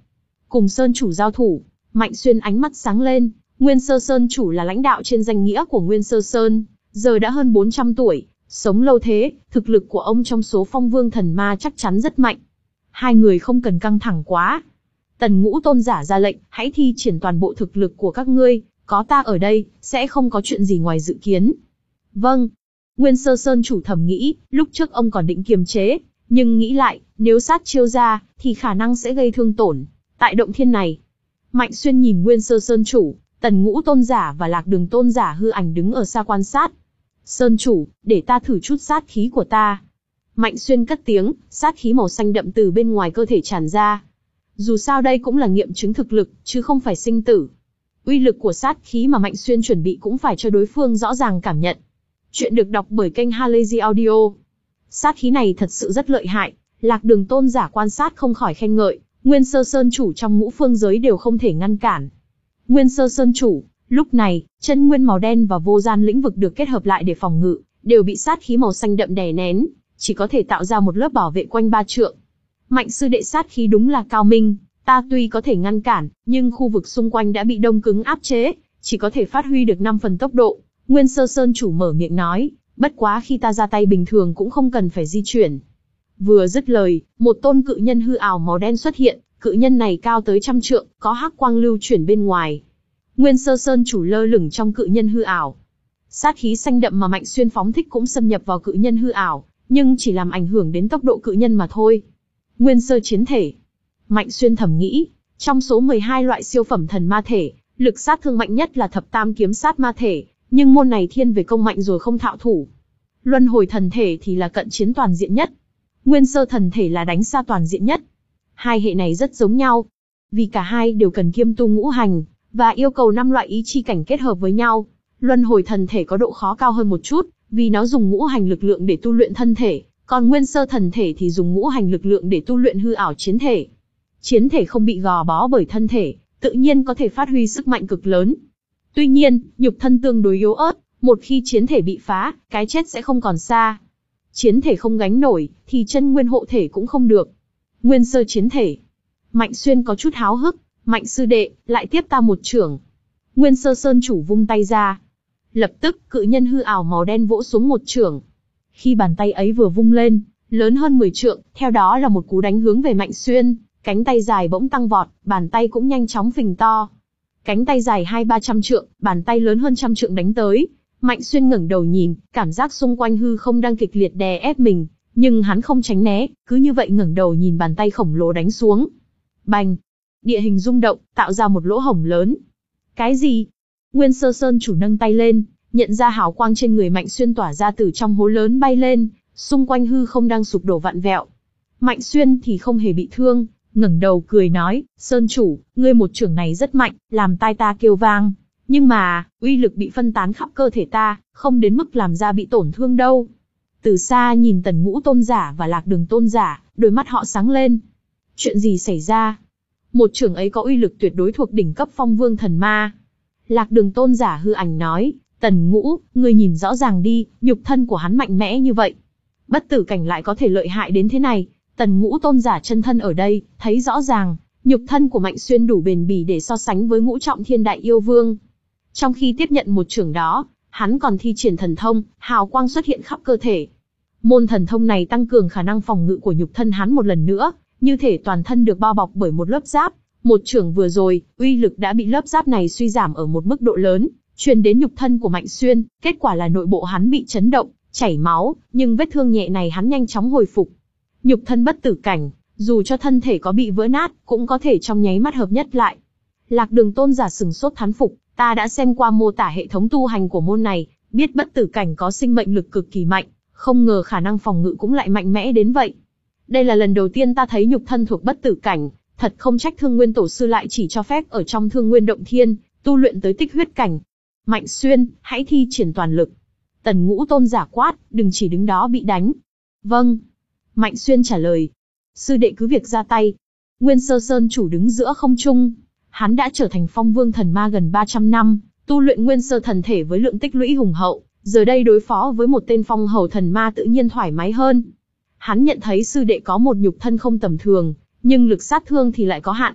Speaker 1: cùng Sơn chủ giao thủ. Mạnh Xuyên ánh mắt sáng lên, Nguyên Sơ Sơn chủ là lãnh đạo trên danh nghĩa của Nguyên Sơ Sơn, giờ đã hơn bốn trăm tuổi, sống lâu thế, thực lực của ông trong số phong vương thần ma chắc chắn rất mạnh. Hai người không cần căng thẳng quá. Tần Ngũ tôn giả ra lệnh, hãy thi triển toàn bộ thực lực của các ngươi, có ta ở đây, sẽ không có chuyện gì ngoài dự kiến. Vâng. Nguyên Sơ Sơn chủ thầm nghĩ, lúc trước ông còn định kiềm chế, nhưng nghĩ lại, nếu sát chiêu ra, thì khả năng sẽ gây thương tổn. Tại động thiên này, Mạnh Xuyên nhìn Nguyên Sơ Sơn chủ, Tần Ngũ tôn giả và Lạc Đường tôn giả hư ảnh đứng ở xa quan sát. Sơn chủ, để ta thử chút sát khí của ta. Mạnh Xuyên cất tiếng, sát khí màu xanh đậm từ bên ngoài cơ thể tràn ra. Dù sao đây cũng là nghiệm chứng thực lực, chứ không phải sinh tử. Uy lực của sát khí mà Mạnh Xuyên chuẩn bị cũng phải cho đối phương rõ ràng cảm nhận. Chuyện được đọc bởi kênh Halazy Audio. Sát khí này thật sự rất lợi hại, Lạc Đường tôn giả quan sát không khỏi khen ngợi, Nguyên Sơ Sơn chủ trong ngũ phương giới đều không thể ngăn cản. Nguyên Sơ Sơn chủ, lúc này, chân nguyên màu đen và vô gian lĩnh vực được kết hợp lại để phòng ngự, đều bị sát khí màu xanh đậm đè nén, chỉ có thể tạo ra một lớp bảo vệ quanh ba trượng. Mạnh sư đệ sát khí đúng là cao minh, ta tuy có thể ngăn cản, nhưng khu vực xung quanh đã bị đông cứng áp chế, chỉ có thể phát huy được năm phần tốc độ. Nguyên Sơ Sơn chủ mở miệng nói, bất quá khi ta ra tay bình thường cũng không cần phải di chuyển. Vừa dứt lời, một tôn cự nhân hư ảo màu đen xuất hiện, cự nhân này cao tới trăm trượng, có hắc quang lưu chuyển bên ngoài. Nguyên Sơ Sơn chủ lơ lửng trong cự nhân hư ảo. Sát khí xanh đậm mà Mạnh Xuyên phóng thích cũng xâm nhập vào cự nhân hư ảo, nhưng chỉ làm ảnh hưởng đến tốc độ cự nhân mà thôi. Nguyên Sơ chiến thể. Mạnh Xuyên thầm nghĩ, trong số mười hai loại siêu phẩm thần ma thể, lực sát thương mạnh nhất là thập tam kiếm sát ma thể, nhưng môn này thiên về công mạnh rồi không thạo thủ. Luân hồi thần thể thì là cận chiến toàn diện nhất. Nguyên Sơ thần thể là đánh xa toàn diện nhất. Hai hệ này rất giống nhau, vì cả hai đều cần kiêm tu ngũ hành, và yêu cầu năm loại ý chi cảnh kết hợp với nhau. Luân hồi thần thể có độ khó cao hơn một chút, vì nó dùng ngũ hành lực lượng để tu luyện thân thể, còn Nguyên Sơ thần thể thì dùng ngũ hành lực lượng để tu luyện hư ảo chiến thể. Chiến thể không bị gò bó bởi thân thể, tự nhiên có thể phát huy sức mạnh cực lớn. Tuy nhiên, nhục thân tương đối yếu ớt, một khi chiến thể bị phá, cái chết sẽ không còn xa. Chiến thể không gánh nổi, thì chân nguyên hộ thể cũng không được. Nguyên Sơ chiến thể. Mạnh Xuyên có chút háo hức, Mạnh sư đệ, lại tiếp ta một chưởng. Nguyên Sơ Sơn chủ vung tay ra. Lập tức, cự nhân hư ảo màu đen vỗ xuống một chưởng. Khi bàn tay ấy vừa vung lên, lớn hơn mười trượng, theo đó là một cú đánh hướng về Mạnh Xuyên, cánh tay dài bỗng tăng vọt, bàn tay cũng nhanh chóng phình to. Cánh tay dài hai ba trăm trượng, bàn tay lớn hơn trăm trượng đánh tới. Mạnh Xuyên ngẩng đầu nhìn, cảm giác xung quanh hư không đang kịch liệt đè ép mình, nhưng hắn không tránh né, cứ như vậy ngẩng đầu nhìn bàn tay khổng lồ đánh xuống. Bành! Địa hình rung động, tạo ra một lỗ hổng lớn. Cái gì? Nguyên Sơ Sơn chủ nâng tay lên, nhận ra hào quang trên người Mạnh Xuyên tỏa ra từ trong hố lớn bay lên, xung quanh hư không đang sụp đổ vặn vẹo. Mạnh Xuyên thì không hề bị thương, ngẩng đầu cười nói, Sơn chủ, ngươi một chưởng này rất mạnh, làm tai ta kêu vang. Nhưng mà, uy lực bị phân tán khắp cơ thể ta, không đến mức làm ra bị tổn thương đâu. Từ xa nhìn Tần Ngũ tôn giả và Lạc Đường tôn giả, đôi mắt họ sáng lên. Chuyện gì xảy ra? Một chưởng ấy có uy lực tuyệt đối thuộc đỉnh cấp phong vương thần ma. Lạc Đường tôn giả hư ảnh nói, Tần Ngũ, ngươi nhìn rõ ràng đi, nhục thân của hắn mạnh mẽ như vậy. Bất tử cảnh lại có thể lợi hại đến thế này. Tần Ngũ tôn giả chân thân ở đây, thấy rõ ràng, nhục thân của Mạnh Xuyên đủ bền bỉ để so sánh với ngũ trọng thiên đại yêu vương. Trong khi tiếp nhận một chưởng đó, hắn còn thi triển thần thông, hào quang xuất hiện khắp cơ thể. Môn thần thông này tăng cường khả năng phòng ngự của nhục thân hắn một lần nữa, như thể toàn thân được bao bọc bởi một lớp giáp. Một chưởng vừa rồi, uy lực đã bị lớp giáp này suy giảm ở một mức độ lớn, truyền đến nhục thân của Mạnh Xuyên, kết quả là nội bộ hắn bị chấn động, chảy máu, nhưng vết thương nhẹ này hắn nhanh chóng hồi phục. Nhục thân bất tử cảnh, dù cho thân thể có bị vỡ nát, cũng có thể trong nháy mắt hợp nhất lại. Lạc Đường tôn giả sừng sốt thán phục, ta đã xem qua mô tả hệ thống tu hành của môn này, biết bất tử cảnh có sinh mệnh lực cực kỳ mạnh, không ngờ khả năng phòng ngự cũng lại mạnh mẽ đến vậy. Đây là lần đầu tiên ta thấy nhục thân thuộc bất tử cảnh, thật không trách Thương Nguyên tổ sư lại chỉ cho phép ở trong Thương Nguyên động thiên, tu luyện tới tích huyết cảnh. Mạnh Xuyên, hãy thi triển toàn lực. Tần Ngũ tôn giả quát, đừng chỉ đứng đó bị đánh. Vâng. Mạnh Xuyên trả lời. Sư đệ cứ việc ra tay. Nguyên Sơ Sơn chủ đứng giữa không trung. Hắn đã trở thành phong vương thần ma gần ba trăm năm, tu luyện Nguyên Sơ thần thể với lượng tích lũy hùng hậu, giờ đây đối phó với một tên phong hầu thần ma tự nhiên thoải mái hơn. Hắn nhận thấy sư đệ có một nhục thân không tầm thường, nhưng lực sát thương thì lại có hạn.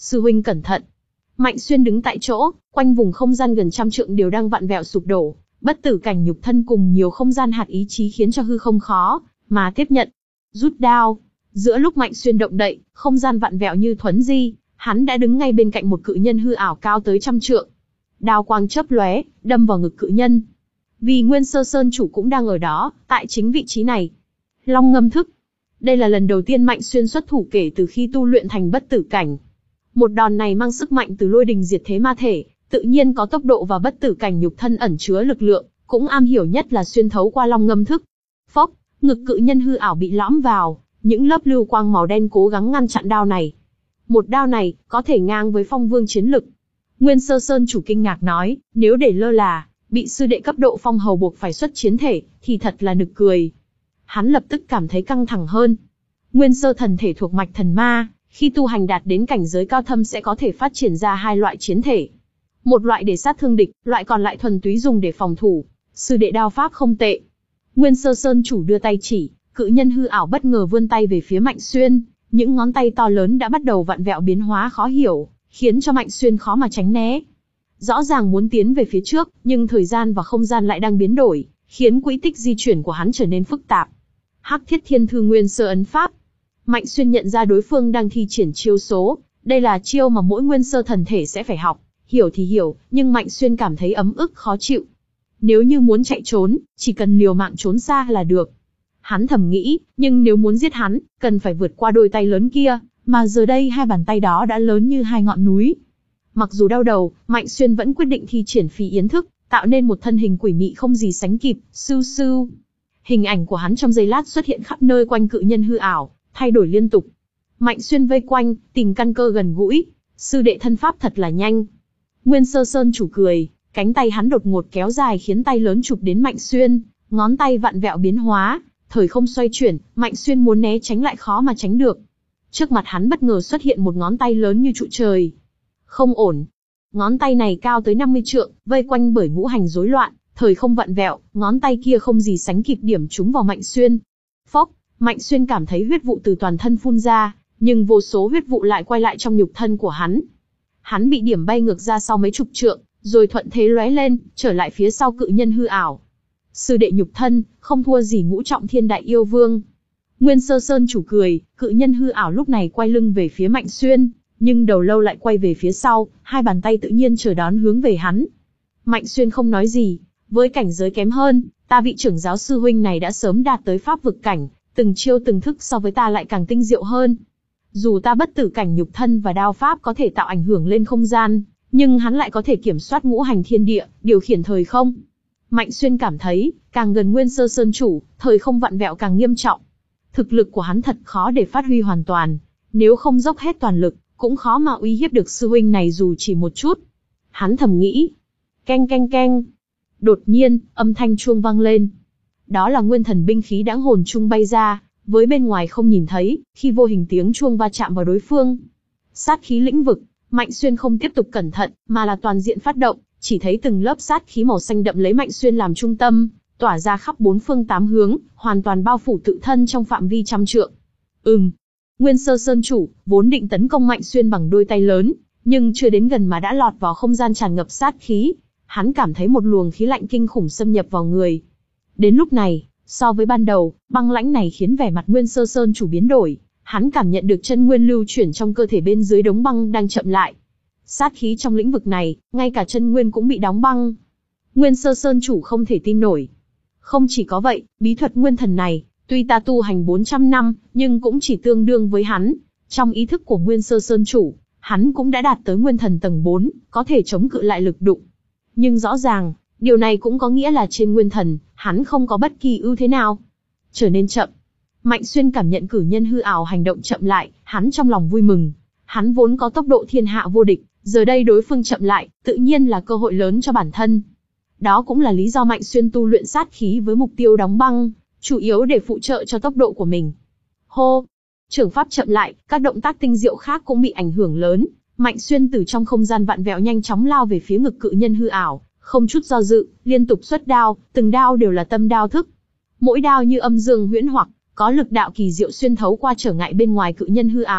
Speaker 1: Sư huynh cẩn thận. Mạnh Xuyên đứng tại chỗ, quanh vùng không gian gần trăm trượng đều đang vặn vẹo sụp đổ, bất tử cảnh nhục thân cùng nhiều không gian hạt ý chí khiến cho hư không khó mà tiếp nhận. Rút đao. Giữa lúc Mạnh Xuyên động đậy, không gian vặn vẹo như thuấn di, hắn đã đứng ngay bên cạnh một cự nhân hư ảo cao tới trăm trượng. Đao quang chớp lóe, đâm vào ngực cự nhân. Vì Nguyên Sơ Sơn chủ cũng đang ở đó, tại chính vị trí này. Long ngâm thức. Đây là lần đầu tiên Mạnh Xuyên xuất thủ kể từ khi tu luyện thành bất tử cảnh. Một đòn này mang sức mạnh từ lôi đình diệt thế ma thể, tự nhiên có tốc độ và bất tử cảnh nhục thân ẩn chứa lực lượng, cũng am hiểu nhất là xuyên thấu qua long ngâm thức. Phốc, ngực cự nhân hư ảo bị lõm vào, những lớp lưu quang màu đen cố gắng ngăn chặn đao này. Một đao này, có thể ngang với phong vương chiến lực. Nguyên Sơ Sơn chủ kinh ngạc nói, nếu để lơ là, bị sư đệ cấp độ phong hầu buộc phải xuất chiến thể, thì thật là nực cười. Hắn lập tức cảm thấy căng thẳng hơn. Nguyên sơ thần thể thuộc mạch thần ma, khi tu hành đạt đến cảnh giới cao thâm sẽ có thể phát triển ra hai loại chiến thể. Một loại để sát thương địch, loại còn lại thuần túy dùng để phòng thủ. Sư đệ đao pháp không tệ. Nguyên Sơ Sơn chủ đưa tay chỉ, cự nhân hư ảo bất ngờ vươn tay về phía Mạnh Xuyên, những ngón tay to lớn đã bắt đầu vặn vẹo biến hóa khó hiểu, khiến cho Mạnh Xuyên khó mà tránh né. Rõ ràng muốn tiến về phía trước, nhưng thời gian và không gian lại đang biến đổi, khiến quỹ tích di chuyển của hắn trở nên phức tạp. Hắc Thiết Thiên Thư Nguyên Sơ ấn pháp. Mạnh Xuyên nhận ra đối phương đang thi triển chiêu số, đây là chiêu mà mỗi nguyên sơ thần thể sẽ phải học, hiểu thì hiểu, nhưng Mạnh Xuyên cảm thấy ấm ức khó chịu. Nếu như muốn chạy trốn, chỉ cần liều mạng trốn xa là được. Hắn thầm nghĩ, nhưng nếu muốn giết hắn, cần phải vượt qua đôi tay lớn kia, mà giờ đây hai bàn tay đó đã lớn như hai ngọn núi. Mặc dù đau đầu, Mạnh Xuyên vẫn quyết định thi triển phi yến thức, tạo nên một thân hình quỷ mị không gì sánh kịp, sưu sưu. Hình ảnh của hắn trong giây lát xuất hiện khắp nơi quanh cự nhân hư ảo, thay đổi liên tục. Mạnh Xuyên vây quanh, tìm căn cơ gần gũi, sư đệ thân pháp thật là nhanh. Nguyên Sơ Sơn chủ cười, cánh tay hắn đột ngột kéo dài khiến tay lớn chụp đến Mạnh Xuyên, ngón tay vặn vẹo biến hóa, thời không xoay chuyển, Mạnh Xuyên muốn né tránh lại khó mà tránh được. Trước mặt hắn bất ngờ xuất hiện một ngón tay lớn như trụ trời. Không ổn. Ngón tay này cao tới năm mươi trượng, vây quanh bởi ngũ hành rối loạn, thời không vặn vẹo, ngón tay kia không gì sánh kịp điểm trúng vào Mạnh Xuyên. Phốc, Mạnh Xuyên cảm thấy huyết vụ từ toàn thân phun ra, nhưng vô số huyết vụ lại quay lại trong nhục thân của hắn. Hắn bị điểm bay ngược ra sau mấy chục trượng, rồi thuận thế lóe lên, trở lại phía sau cự nhân hư ảo. Sư đệ nhục thân, không thua gì ngũ trọng thiên đại yêu vương. Nguyên Sơ Sơn chủ cười, cự nhân hư ảo lúc này quay lưng về phía Mạnh Xuyên, nhưng đầu lâu lại quay về phía sau, hai bàn tay tự nhiên chờ đón hướng về hắn. Mạnh Xuyên không nói gì, với cảnh giới kém hơn, ta vị trưởng giáo sư huynh này đã sớm đạt tới pháp vực cảnh, từng chiêu từng thức so với ta lại càng tinh diệu hơn. Dù ta bất tử cảnh nhục thân và đao pháp có thể tạo ảnh hưởng lên không gian, nhưng hắn lại có thể kiểm soát ngũ hành thiên địa, điều khiển thời không. Mạnh Xuyên cảm thấy, càng gần Nguyên Sơ Sơn chủ, thời không vặn vẹo càng nghiêm trọng. Thực lực của hắn thật khó để phát huy hoàn toàn, nếu không dốc hết toàn lực, cũng khó mà uy hiếp được sư huynh này dù chỉ một chút. Hắn thầm nghĩ. Keng keng keng. Đột nhiên, âm thanh chuông vang lên. Đó là nguyên thần binh khí đãng hồn trung bay ra, với bên ngoài không nhìn thấy, khi vô hình tiếng chuông va chạm vào đối phương. Sát khí lĩnh vực, Mạnh Xuyên không tiếp tục cẩn thận, mà là toàn diện phát động, chỉ thấy từng lớp sát khí màu xanh đậm lấy Mạnh Xuyên làm trung tâm, tỏa ra khắp bốn phương tám hướng, hoàn toàn bao phủ tự thân trong phạm vi trăm trượng. Ừm. Nguyên Sơ Sơn chủ, vốn định tấn công Mạnh Xuyên bằng đôi tay lớn, nhưng chưa đến gần mà đã lọt vào không gian tràn ngập sát khí. Hắn cảm thấy một luồng khí lạnh kinh khủng xâm nhập vào người. Đến lúc này, so với ban đầu, băng lãnh này khiến vẻ mặt Nguyên Sơ Sơn chủ biến đổi. Hắn cảm nhận được chân nguyên lưu chuyển trong cơ thể bên dưới đống băng đang chậm lại. Sát khí trong lĩnh vực này, ngay cả chân nguyên cũng bị đóng băng. Nguyên Sơ Sơn chủ không thể tin nổi. Không chỉ có vậy, bí thuật nguyên thần này, tuy ta tu hành bốn trăm năm, nhưng cũng chỉ tương đương với hắn. Trong ý thức của Nguyên Sơ Sơn chủ, hắn cũng đã đạt tới nguyên thần tầng bốn, có thể chống cự lại lực đụng. Nhưng rõ ràng, điều này cũng có nghĩa là trên nguyên thần, hắn không có bất kỳ ưu thế nào. Trở nên chậm. Mạnh Xuyên cảm nhận cử nhân hư ảo hành động chậm lại, hắn trong lòng vui mừng. Hắn vốn có tốc độ thiên hạ vô địch, giờ đây đối phương chậm lại, tự nhiên là cơ hội lớn cho bản thân. Đó cũng là lý do Mạnh Xuyên tu luyện sát khí với mục tiêu đóng băng, chủ yếu để phụ trợ cho tốc độ của mình. Hô! Trưởng pháp chậm lại, các động tác tinh diệu khác cũng bị ảnh hưởng lớn. Mạnh Xuyên từ trong không gian vặn vẹo nhanh chóng lao về phía ngực cự nhân hư ảo, không chút do dự, liên tục xuất đao, từng đao đều là tâm đao thức. Mỗi đao như âm dương huyễn hoặc, có lực đạo kỳ diệu xuyên thấu qua trở ngại bên ngoài cự nhân hư ảo,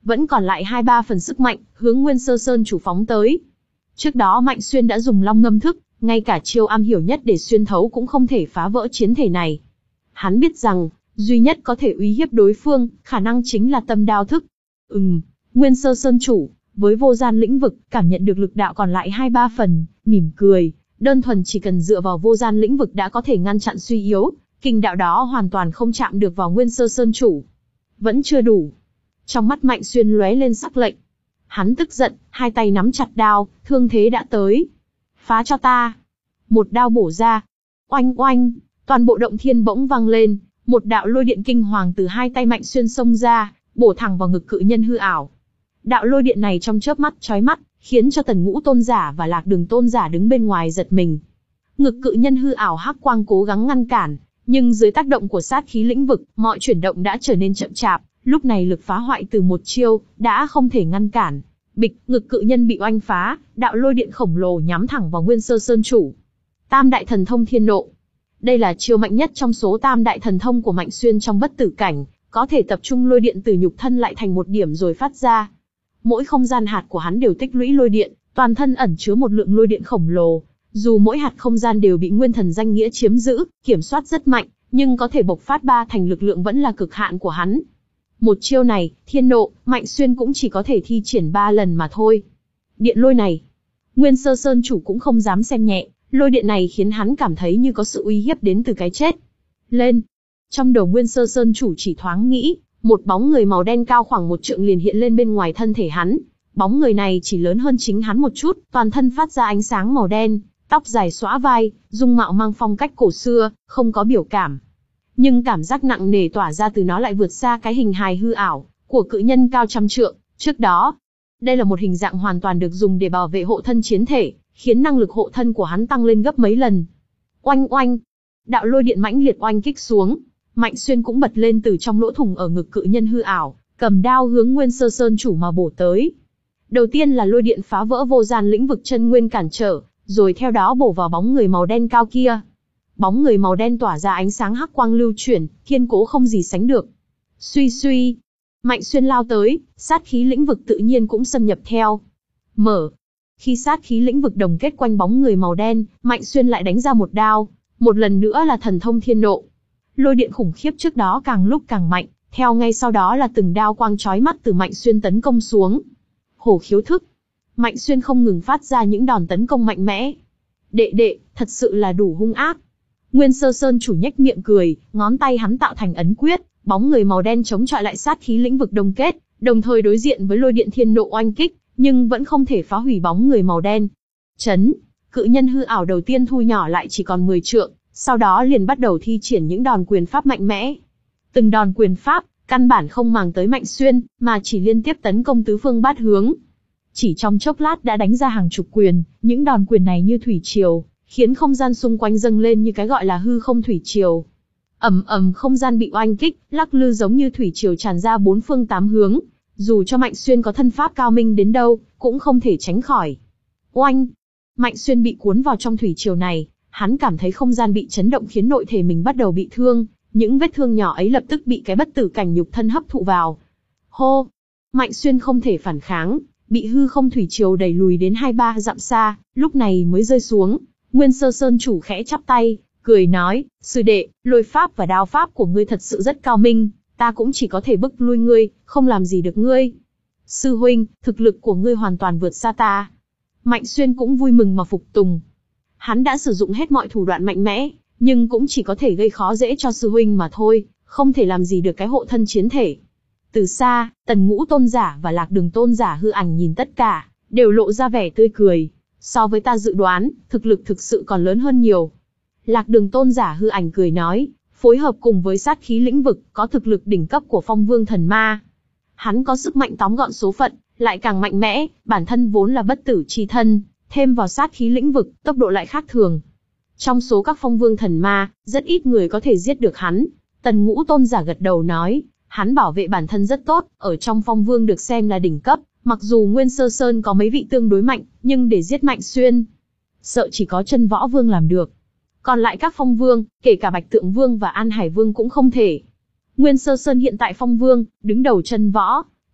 Speaker 1: vẫn còn lại hai ba phần sức mạnh, hướng Nguyên Sơ Sơn chủ phóng tới. Trước đó Mạnh Xuyên đã dùng long ngâm thức, ngay cả chiêu am hiểu nhất để xuyên thấu cũng không thể phá vỡ chiến thể này. Hắn biết rằng, duy nhất có thể uy hiếp đối phương, khả năng chính là tâm đao thức. Ừm, Nguyên Sơ Sơn chủ, với vô gian lĩnh vực, cảm nhận được lực đạo còn lại hai ba phần, mỉm cười, đơn thuần chỉ cần dựa vào vô gian lĩnh vực đã có thể ngăn chặn suy yếu, kình đạo đó hoàn toàn không chạm được vào Nguyên Sơ Sơn chủ. Vẫn chưa đủ. Trong mắt Mạnh Xuyên lóe lên sắc lệnh. Hắn tức giận, hai tay nắm chặt đao, thương thế đã tới. Phá cho ta. Một đao bổ ra. Oanh oanh, toàn bộ động thiên bỗng vang lên, một đạo lôi điện kinh hoàng từ hai tay Mạnh Xuyên xông ra, bổ thẳng vào ngực cự nhân hư ảo. Đạo lôi điện này trong chớp mắt chói mắt, khiến cho Tần Ngũ tôn giả và Lạc Đường tôn giả đứng bên ngoài giật mình. Ngực cự nhân hư ảo hắc quang cố gắng ngăn cản, nhưng dưới tác động của sát khí lĩnh vực, mọi chuyển động đã trở nên chậm chạp, lúc này lực phá hoại từ một chiêu đã không thể ngăn cản. Bịch, ngực cự nhân bị oanh phá, đạo lôi điện khổng lồ nhắm thẳng vào Nguyên Sơ Sơn chủ. Tam đại thần thông thiên nộ. Đây là chiêu mạnh nhất trong số tam đại thần thông của Mạnh Xuyên trong bất tử cảnh, có thể tập trung lôi điện từ nhục thân lại thành một điểm rồi phát ra. Mỗi không gian hạt của hắn đều tích lũy lôi điện, toàn thân ẩn chứa một lượng lôi điện khổng lồ. Dù mỗi hạt không gian đều bị nguyên thần danh nghĩa chiếm giữ, kiểm soát rất mạnh, nhưng có thể bộc phát ba thành lực lượng vẫn là cực hạn của hắn. Một chiêu này, thiên nộ, Mạnh Xuyên cũng chỉ có thể thi triển ba lần mà thôi. Điện lôi này, Nguyên Sơ Sơn chủ cũng không dám xem nhẹ, lôi điện này khiến hắn cảm thấy như có sự uy hiếp đến từ cái chết. Lên! Trong đầu Nguyên Sơ Sơn chủ chỉ thoáng nghĩ, một bóng người màu đen cao khoảng một trượng liền hiện lên bên ngoài thân thể hắn. Bóng người này chỉ lớn hơn chính hắn một chút, toàn thân phát ra ánh sáng màu đen, tóc dài xõa vai, dung mạo mang phong cách cổ xưa, không có biểu cảm. Nhưng cảm giác nặng nề tỏa ra từ nó lại vượt xa cái hình hài hư ảo của cự nhân cao trăm trượng trước đó. Đây là một hình dạng hoàn toàn được dùng để bảo vệ hộ thân chiến thể, khiến năng lực hộ thân của hắn tăng lên gấp mấy lần. Oanh oanh, đạo lôi điện mãnh liệt oanh kích xuống, Mạnh Xuyên cũng bật lên từ trong lỗ thủng ở ngực cự nhân hư ảo, cầm đao hướng Nguyên Sơ Sơn chủ mà bổ tới. Đầu tiên là lôi điện phá vỡ vô gian lĩnh vực chân nguyên cản trở, rồi theo đó bổ vào bóng người màu đen cao kia. Bóng người màu đen tỏa ra ánh sáng hắc quang lưu chuyển, kiên cố không gì sánh được. Suy suy, Mạnh Xuyên lao tới, sát khí lĩnh vực tự nhiên cũng xâm nhập theo. Mở. Khi sát khí lĩnh vực đồng kết quanh bóng người màu đen, Mạnh Xuyên lại đánh ra một đao, một lần nữa là thần thông thiên nộ. Lôi điện khủng khiếp trước đó càng lúc càng mạnh, theo ngay sau đó là từng đao quang chói mắt từ Mạnh Xuyên tấn công xuống. Hổ khiếu thức. Mạnh Xuyên không ngừng phát ra những đòn tấn công mạnh mẽ. Đệ đệ, thật sự là đủ hung ác. Nguyên Sơ Sơn chủ nhếch miệng cười, ngón tay hắn tạo thành ấn quyết, bóng người màu đen chống chọi lại sát khí lĩnh vực đông kết, đồng thời đối diện với lôi điện thiên nộ oanh kích, nhưng vẫn không thể phá hủy bóng người màu đen. Chấn, cự nhân hư ảo đầu tiên thu nhỏ lại chỉ còn mười trượng, sau đó liền bắt đầu thi triển những đòn quyền pháp mạnh mẽ. Từng đòn quyền pháp, căn bản không màng tới Mạnh Xuyên, mà chỉ liên tiếp tấn công tứ phương bát hướng. Chỉ trong chốc lát đã đánh ra hàng chục quyền, những đòn quyền này như thủy triều, khiến không gian xung quanh dâng lên như cái gọi là hư không thủy triều. Ầm ầm không gian bị oanh kích, lắc lư giống như thủy triều tràn ra bốn phương tám hướng, dù cho Mạnh Xuyên có thân pháp cao minh đến đâu, cũng không thể tránh khỏi. Oanh! Mạnh Xuyên bị cuốn vào trong thủy triều này, hắn cảm thấy không gian bị chấn động khiến nội thể mình bắt đầu bị thương, những vết thương nhỏ ấy lập tức bị cái bất tử cảnh nhục thân hấp thụ vào. Hô! Mạnh Xuyên không thể phản kháng, bị hư không thủy triều đẩy lùi đến hai ba dặm xa, lúc này mới rơi xuống. Nguyên Sơ Sơn chủ khẽ chắp tay, cười nói, sư đệ, lôi pháp và đao pháp của ngươi thật sự rất cao minh, ta cũng chỉ có thể bức lui ngươi, không làm gì được ngươi. Sư huynh, thực lực của ngươi hoàn toàn vượt xa ta. Mạnh Xuyên cũng vui mừng mà phục tùng. Hắn đã sử dụng hết mọi thủ đoạn mạnh mẽ, nhưng cũng chỉ có thể gây khó dễ cho sư huynh mà thôi, không thể làm gì được cái hộ thân chiến thể. Từ xa, Tần Ngũ tôn giả và Lạc Đường tôn giả hư ảnh nhìn tất cả, đều lộ ra vẻ tươi cười. So với ta dự đoán, thực lực thực sự còn lớn hơn nhiều. Lạc Đường tôn giả hư ảnh cười nói, phối hợp cùng với sát khí lĩnh vực, có thực lực đỉnh cấp của phong vương thần ma. Hắn có sức mạnh tóm gọn số phận, lại càng mạnh mẽ, bản thân vốn là bất tử chi thân, thêm vào sát khí lĩnh vực, tốc độ lại khác thường. Trong số các phong vương thần ma, rất ít người có thể giết được hắn. Tần Ngũ tôn giả gật đầu nói, hắn bảo vệ bản thân rất tốt, ở trong phong vương được xem là đỉnh cấp. Mặc dù Nguyên Sơ Sơn có mấy vị tương đối mạnh, nhưng để giết Mạnh Xuyên, sợ chỉ có Chân Võ Vương làm được. Còn lại các phong vương, kể cả Bạch Tượng Vương và An Hải Vương cũng không thể. Nguyên Sơ Sơn hiện tại phong vương, đứng đầu Chân Võ,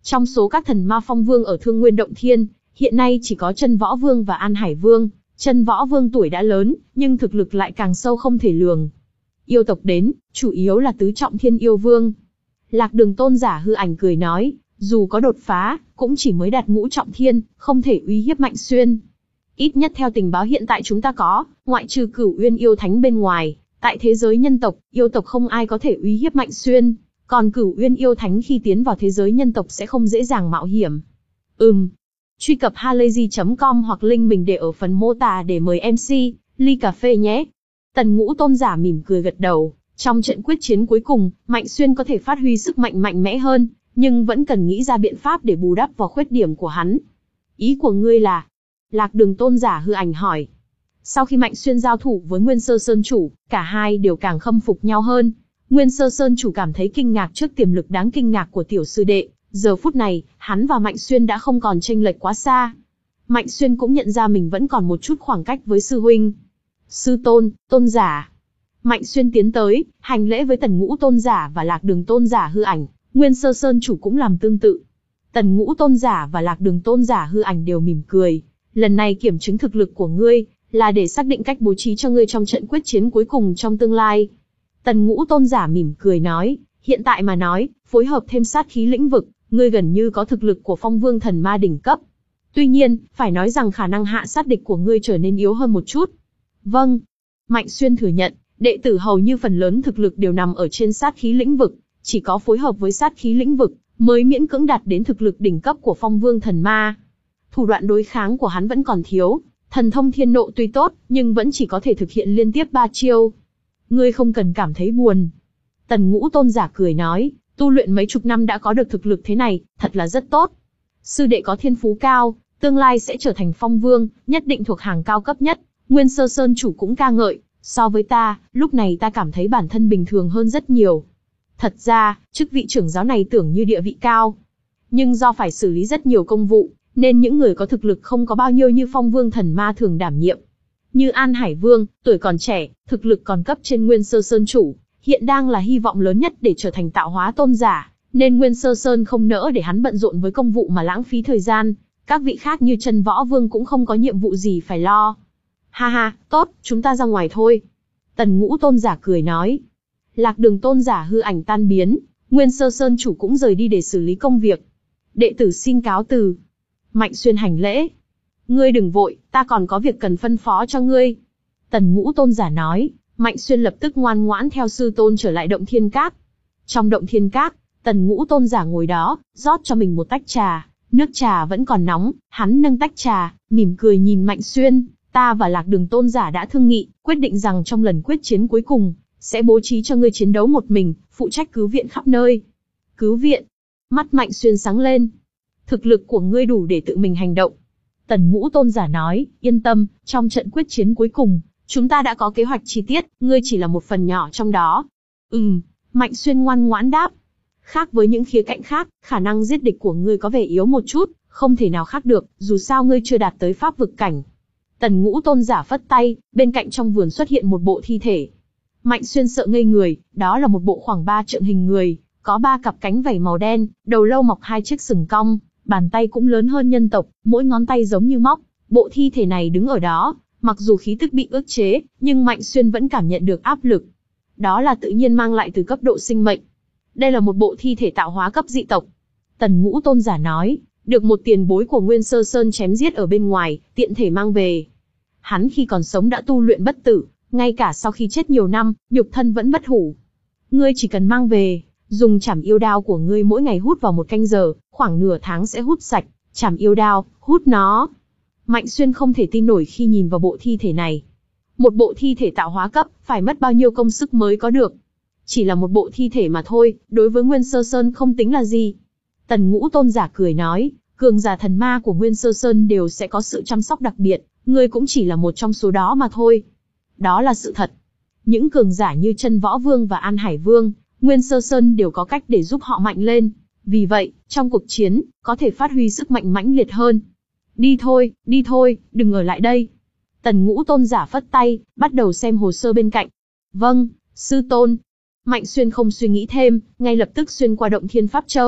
Speaker 1: Trong số các thần ma phong vương ở Thương Nguyên Động Thiên, hiện nay chỉ có Chân Võ Vương và An Hải Vương. Chân Võ Vương tuổi đã lớn, nhưng thực lực lại càng sâu không thể lường. Yêu tộc đến, chủ yếu là tứ trọng thiên yêu vương. Lạc Đường tôn giả hư ảnh cười nói, dù có đột phá, cũng chỉ mới đạt ngũ trọng thiên, không thể uy hiếp Mạnh Xuyên. Ít nhất theo tình báo hiện tại chúng ta có, ngoại trừ Cửu Uyên yêu thánh bên ngoài, tại thế giới nhân tộc, yêu tộc không ai có thể uy hiếp Mạnh Xuyên. Còn Cửu Uyên yêu thánh khi tiến vào thế giới nhân tộc sẽ không dễ dàng mạo hiểm. Ừm. Truy cập halayzi chấm com hoặc link mình để ở phần mô tả để mời em xê, ly cà phê nhé. Tần Ngũ tôn giả mỉm cười gật đầu. Trong trận quyết chiến cuối cùng, Mạnh Xuyên có thể phát huy sức mạnh mạnh mẽ hơn, nhưng vẫn cần nghĩ ra biện pháp để bù đắp vào khuyết điểm của hắn. Ý của ngươi là? Lạc Đường tôn giả hư ảnh hỏi. Sau khi Mạnh Xuyên giao thủ với Nguyên Sơ Sơn chủ, cả hai đều càng khâm phục nhau hơn. Nguyên Sơ Sơn chủ cảm thấy kinh ngạc trước tiềm lực đáng kinh ngạc của tiểu sư đệ. Giờ phút này, hắn và Mạnh Xuyên đã không còn chênh lệch quá xa. Mạnh Xuyên cũng nhận ra mình vẫn còn một chút khoảng cách với sư huynh. Sư tôn, tôn giả. Mạnh Xuyên tiến tới, hành lễ với Tần Ngũ tôn giả và Lạc Đường tôn giả hư ảnh. Nguyên Sơ Sơn chủ cũng làm tương tự. Tần Ngũ tôn giả và Lạc Đường tôn giả hư ảnh đều mỉm cười. Lần này kiểm chứng thực lực của ngươi, là để xác định cách bố trí cho ngươi trong trận quyết chiến cuối cùng trong tương lai. Tần Ngũ tôn giả mỉm cười nói, hiện tại mà nói, phối hợp thêm sát khí lĩnh vực, ngươi gần như có thực lực của phong vương thần ma đỉnh cấp. Tuy nhiên, phải nói rằng khả năng hạ sát địch của ngươi trở nên yếu hơn một chút. Vâng. Mạnh Xuyên thừa nhận, đệ tử hầu như phần lớn thực lực đều nằm ở trên sát khí lĩnh vực, chỉ có phối hợp với sát khí lĩnh vực, mới miễn cưỡng đạt đến thực lực đỉnh cấp của phong vương thần ma. Thủ đoạn đối kháng của hắn vẫn còn thiếu, thần thông thiên nộ tuy tốt, nhưng vẫn chỉ có thể thực hiện liên tiếp ba chiêu. Ngươi không cần cảm thấy buồn. Tần Ngũ tôn giả cười nói, tu luyện mấy chục năm đã có được thực lực thế này, thật là rất tốt. Sư đệ có thiên phú cao, tương lai sẽ trở thành phong vương, nhất định thuộc hàng cao cấp nhất. Nguyên Sơ Sơn chủ cũng ca ngợi, so với ta, lúc này ta cảm thấy bản thân bình thường hơn rất nhiều. Thật ra, chức vị trưởng giáo này tưởng như địa vị cao. Nhưng do phải xử lý rất nhiều công vụ, nên những người có thực lực không có bao nhiêu như phong vương thần ma thường đảm nhiệm. Như An Hải Vương, tuổi còn trẻ, thực lực còn cấp trên Nguyên Sơ Sơn chủ, hiện đang là hy vọng lớn nhất để trở thành tạo hóa tôn giả, nên Nguyên Sơ Sơn không nỡ để hắn bận rộn với công vụ mà lãng phí thời gian. Các vị khác như Chân Võ Vương cũng không có nhiệm vụ gì phải lo. Ha ha, tốt, chúng ta ra ngoài thôi. Tần Ngũ tôn giả cười nói. Lạc Đường tôn giả hư ảnh tan biến, Nguyên Sơ Sơn chủ cũng rời đi để xử lý công việc. Đệ tử xin cáo từ. Mạnh Xuyên hành lễ. Ngươi đừng vội, ta còn có việc cần phân phó cho ngươi. Tần Ngũ tôn giả nói. Mạnh Xuyên lập tức ngoan ngoãn theo sư tôn trở lại Động Thiên Các. Trong Động Thiên Các, Tần Ngũ tôn giả ngồi đó, rót cho mình một tách trà. Nước trà vẫn còn nóng, hắn nâng tách trà, mỉm cười nhìn Mạnh Xuyên. Ta và Lạc Đường tôn giả đã thương nghị, quyết định rằng trong lần quyết chiến cuối cùng, sẽ bố trí cho ngươi chiến đấu một mình, phụ trách cứu viện khắp nơi. Cứu viện? Mắt Mạnh Xuyên sáng lên. Thực lực của ngươi đủ để tự mình hành động. Tần Ngũ tôn giả nói, yên tâm, trong trận quyết chiến cuối cùng, chúng ta đã có kế hoạch chi tiết, ngươi chỉ là một phần nhỏ trong đó. Ừm, Mạnh Xuyên ngoan ngoãn đáp. Khác với những khía cạnh khác, khả năng giết địch của ngươi có vẻ yếu một chút, không thể nào khác được, dù sao ngươi chưa đạt tới pháp vực cảnh. Tần Ngũ tôn giả phất tay, bên cạnh trong vườn xuất hiện một bộ thi thể. Mạnh Xuyên sợ ngây người, đó là một bộ khoảng ba trượng hình người, có ba cặp cánh vảy màu đen, đầu lâu mọc hai chiếc sừng cong, bàn tay cũng lớn hơn nhân tộc, mỗi ngón tay giống như móc. Bộ thi thể này đứng ở đó, mặc dù khí tức bị ức chế, nhưng Mạnh Xuyên vẫn cảm nhận được áp lực. Đó là tự nhiên mang lại từ cấp độ sinh mệnh. Đây là một bộ thi thể tạo hóa cấp dị tộc. Tần Ngũ tôn giả nói, được một tiền bối của Nguyên Sơ Sơn chém giết ở bên ngoài, tiện thể mang về. Hắn khi còn sống đã tu luyện bất tử, ngay cả sau khi chết nhiều năm, nhục thân vẫn bất hủ. Ngươi chỉ cần mang về, dùng chảm yêu đao của ngươi mỗi ngày hút vào một canh giờ, khoảng nửa tháng sẽ hút sạch. Chảm yêu đao, hút nó. Mạnh Xuyên không thể tin nổi khi nhìn vào bộ thi thể này. Một bộ thi thể tạo hóa cấp, phải mất bao nhiêu công sức mới có được. Chỉ là một bộ thi thể mà thôi, đối với Nguyên Sơ Sơn không tính là gì. Tần Ngũ tôn giả cười nói, cường giả thần ma của Nguyên Sơ Sơn đều sẽ có sự chăm sóc đặc biệt, ngươi cũng chỉ là một trong số đó mà thôi. Đó là sự thật. Những cường giả như Chân Võ Vương và An Hải Vương, Nguyên Sơ Sơn đều có cách để giúp họ mạnh lên. Vì vậy, trong cuộc chiến, có thể phát huy sức mạnh mãnh liệt hơn. Đi thôi, đi thôi, đừng ở lại đây. Tần Ngũ tôn giả phất tay, bắt đầu xem hồ sơ bên cạnh. Vâng, sư tôn. Mạnh Xuyên không suy nghĩ thêm, ngay lập tức xuyên qua Động Thiên Pháp Châu,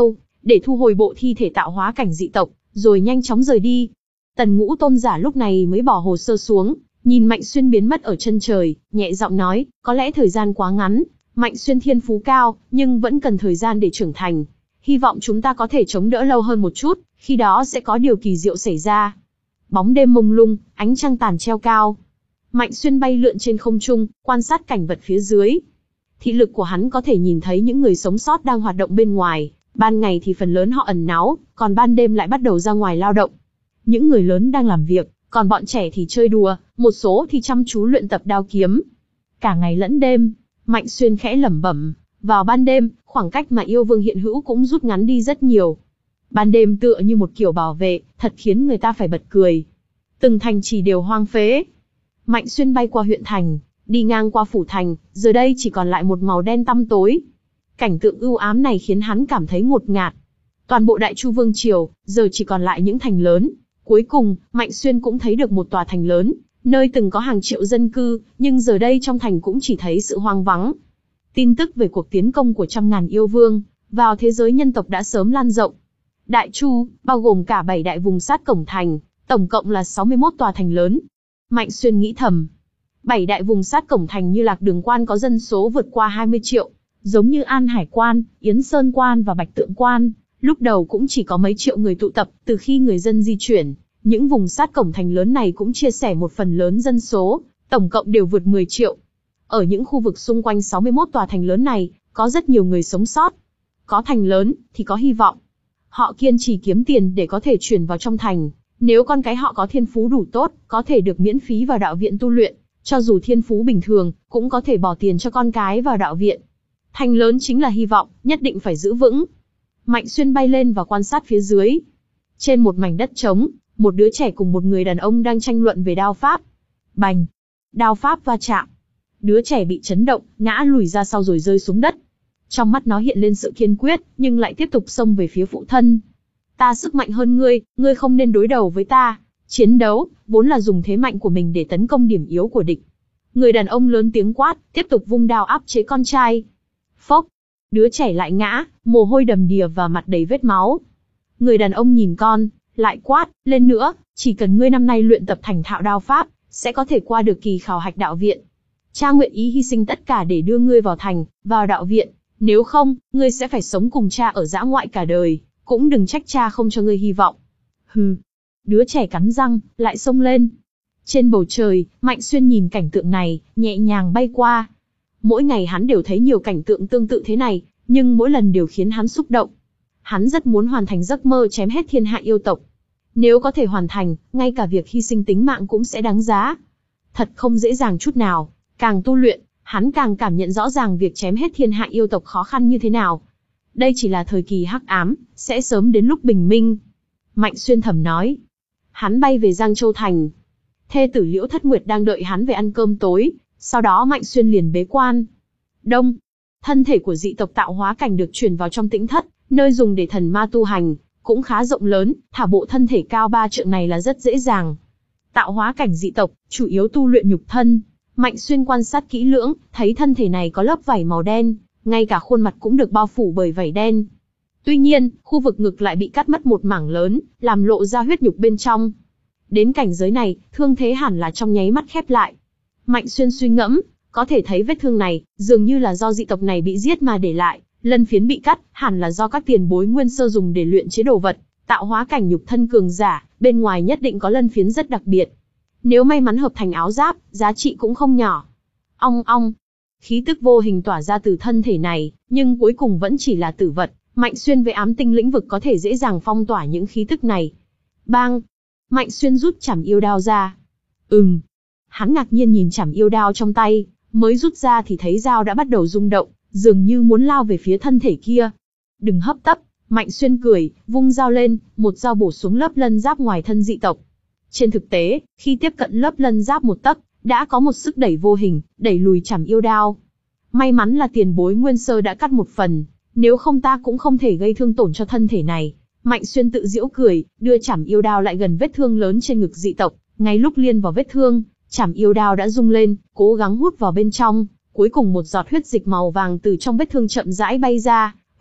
Speaker 1: để thu hồi bộ thi thể tạo hóa cảnh dị tộc, rồi nhanh chóng rời đi. Tần Ngũ tôn giả lúc này mới bỏ hồ sơ xuống, nhìn Mạnh Xuyên biến mất ở chân trời, nhẹ giọng nói, có lẽ thời gian quá ngắn, Mạnh Xuyên thiên phú cao, nhưng vẫn cần thời gian để trưởng thành. Hy vọng chúng ta có thể chống đỡ lâu hơn một chút, khi đó sẽ có điều kỳ diệu xảy ra. Bóng đêm mông lung, ánh trăng tàn treo cao. Mạnh Xuyên bay lượn trên không trung, quan sát cảnh vật phía dưới. Thị lực của hắn có thể nhìn thấy những người sống sót đang hoạt động bên ngoài, ban ngày thì phần lớn họ ẩn náu, còn ban đêm lại bắt đầu ra ngoài lao động. Những người lớn đang làm việc, còn bọn trẻ thì chơi đùa, một số thì chăm chú luyện tập đao kiếm. Cả ngày lẫn đêm, Mạnh Xuyên khẽ lẩm bẩm, vào ban đêm, khoảng cách mà yêu vương hiện hữu cũng rút ngắn đi rất nhiều. Ban đêm tựa như một kiểu bảo vệ, thật khiến người ta phải bật cười. Từng thành trì đều hoang phế. Mạnh Xuyên bay qua huyện thành, đi ngang qua phủ thành, giờ đây chỉ còn lại một màu đen tăm tối. Cảnh tượng ưu ám này khiến hắn cảm thấy ngột ngạt. Toàn bộ Đại Chu Vương Triều, giờ chỉ còn lại những thành lớn. Cuối cùng, Mạnh Xuyên cũng thấy được một tòa thành lớn, nơi từng có hàng triệu dân cư, nhưng giờ đây trong thành cũng chỉ thấy sự hoang vắng. Tin tức về cuộc tiến công của trăm ngàn yêu vương vào thế giới nhân tộc đã sớm lan rộng. Đại Chu, bao gồm cả bảy đại vùng sát cổng thành, tổng cộng là sáu mươi mốt tòa thành lớn. Mạnh Xuyên nghĩ thầm, bảy đại vùng sát cổng thành như Lạc Đường Quan có dân số vượt qua hai mươi triệu, giống như An Hải Quan, Yến Sơn Quan và Bạch Tượng Quan, lúc đầu cũng chỉ có mấy triệu người tụ tập. Từ khi người dân di chuyển, những vùng sát cổng thành lớn này cũng chia sẻ một phần lớn dân số, tổng cộng đều vượt mười triệu. Ở những khu vực xung quanh sáu mươi mốt tòa thành lớn này, có rất nhiều người sống sót. Có thành lớn, thì có hy vọng. Họ kiên trì kiếm tiền để có thể chuyển vào trong thành. Nếu con cái họ có thiên phú đủ tốt, có thể được miễn phí vào đạo viện tu luyện. Cho dù thiên phú bình thường, cũng có thể bỏ tiền cho con cái vào đạo viện. Thành lớn chính là hy vọng, nhất định phải giữ vững. Mạnh Xuyên bay lên và quan sát phía dưới. Trên một mảnh đất trống, một đứa trẻ cùng một người đàn ông đang tranh luận về đao pháp. Bành! Đao pháp va chạm. Đứa trẻ bị chấn động, ngã lùi ra sau rồi rơi xuống đất. Trong mắt nó hiện lên sự kiên quyết, nhưng lại tiếp tục xông về phía phụ thân. Ta sức mạnh hơn ngươi, ngươi không nên đối đầu với ta. Chiến đấu, vốn là dùng thế mạnh của mình để tấn công điểm yếu của địch. Người đàn ông lớn tiếng quát, tiếp tục vung đao áp chế con trai. Phốc! Đứa trẻ lại ngã, mồ hôi đầm đìa và mặt đầy vết máu. Người đàn ông nhìn con, lại quát, lên nữa, chỉ cần ngươi năm nay luyện tập thành thạo đao pháp, sẽ có thể qua được kỳ khảo hạch đạo viện. Cha nguyện ý hy sinh tất cả để đưa ngươi vào thành, vào đạo viện. Nếu không, ngươi sẽ phải sống cùng cha ở dã ngoại cả đời, cũng đừng trách cha không cho ngươi hy vọng. Hừ. Đứa trẻ cắn răng, lại xông lên. Trên bầu trời, Mạnh Xuyên nhìn cảnh tượng này, nhẹ nhàng bay qua. Mỗi ngày hắn đều thấy nhiều cảnh tượng tương tự thế này, nhưng mỗi lần đều khiến hắn xúc động. Hắn rất muốn hoàn thành giấc mơ chém hết thiên hạ yêu tộc. Nếu có thể hoàn thành, ngay cả việc hy sinh tính mạng cũng sẽ đáng giá. Thật không dễ dàng chút nào, càng tu luyện, hắn càng cảm nhận rõ ràng việc chém hết thiên hạ yêu tộc khó khăn như thế nào. Đây chỉ là thời kỳ hắc ám, sẽ sớm đến lúc bình minh. Mạnh Xuyên thầm nói. Hắn bay về Giang Châu Thành. Thê tử Liễu Thất Nguyệt đang đợi hắn về ăn cơm tối, sau đó Mạnh Xuyên liền bế quan. Đông, thân thể của dị tộc tạo hóa cảnh được chuyển vào trong tĩnh thất, nơi dùng để thần ma tu hành, cũng khá rộng lớn, thả bộ thân thể cao ba trượng này là rất dễ dàng. Tạo hóa cảnh dị tộc, chủ yếu tu luyện nhục thân. Mạnh Xuyên quan sát kỹ lưỡng, thấy thân thể này có lớp vảy màu đen, ngay cả khuôn mặt cũng được bao phủ bởi vảy đen. Tuy nhiên, khu vực ngực lại bị cắt mất một mảng lớn, làm lộ ra huyết nhục bên trong. Đến cảnh giới này, thương thế hẳn là trong nháy mắt khép lại. Mạnh Xuyên suy ngẫm, có thể thấy vết thương này, dường như là do dị tộc này bị giết mà để lại, lân phiến bị cắt, hẳn là do các tiền bối nguyên sơ dùng để luyện chế đồ vật, tạo hóa cảnh nhục thân cường giả, bên ngoài nhất định có lân phiến rất đặc biệt. Nếu may mắn hợp thành áo giáp, giá trị cũng không nhỏ. Ong ong, khí tức vô hình tỏa ra từ thân thể này, nhưng cuối cùng vẫn chỉ là tử vật. Mạnh Xuyên với ám tinh lĩnh vực có thể dễ dàng phong tỏa những khí tức này. Bang! Mạnh Xuyên rút chảm yêu đao ra. Ừm. Hắn ngạc nhiên nhìn chảm yêu đao trong tay, mới rút ra thì thấy dao đã bắt đầu rung động, dường như muốn lao về phía thân thể kia. Đừng hấp tấp, Mạnh Xuyên cười, vung dao lên, một dao bổ xuống lớp lân giáp ngoài thân dị tộc. Trên thực tế, khi tiếp cận lớp lân giáp một tấc, đã có một sức đẩy vô hình, đẩy lùi chảm yêu đao. May mắn là tiền bối nguyên sơ đã cắt một phần, nếu không ta cũng không thể gây thương tổn cho thân thể này. Mạnh Xuyên tự giễu cười, đưa chảm yêu đao lại gần vết thương lớn trên ngực dị tộc, ngay lúc liên vào vết thương, chảm yêu đao đã rung lên, cố gắng hút vào bên trong, cuối cùng một giọt huyết dịch màu vàng từ trong vết thương chậm rãi bay ra,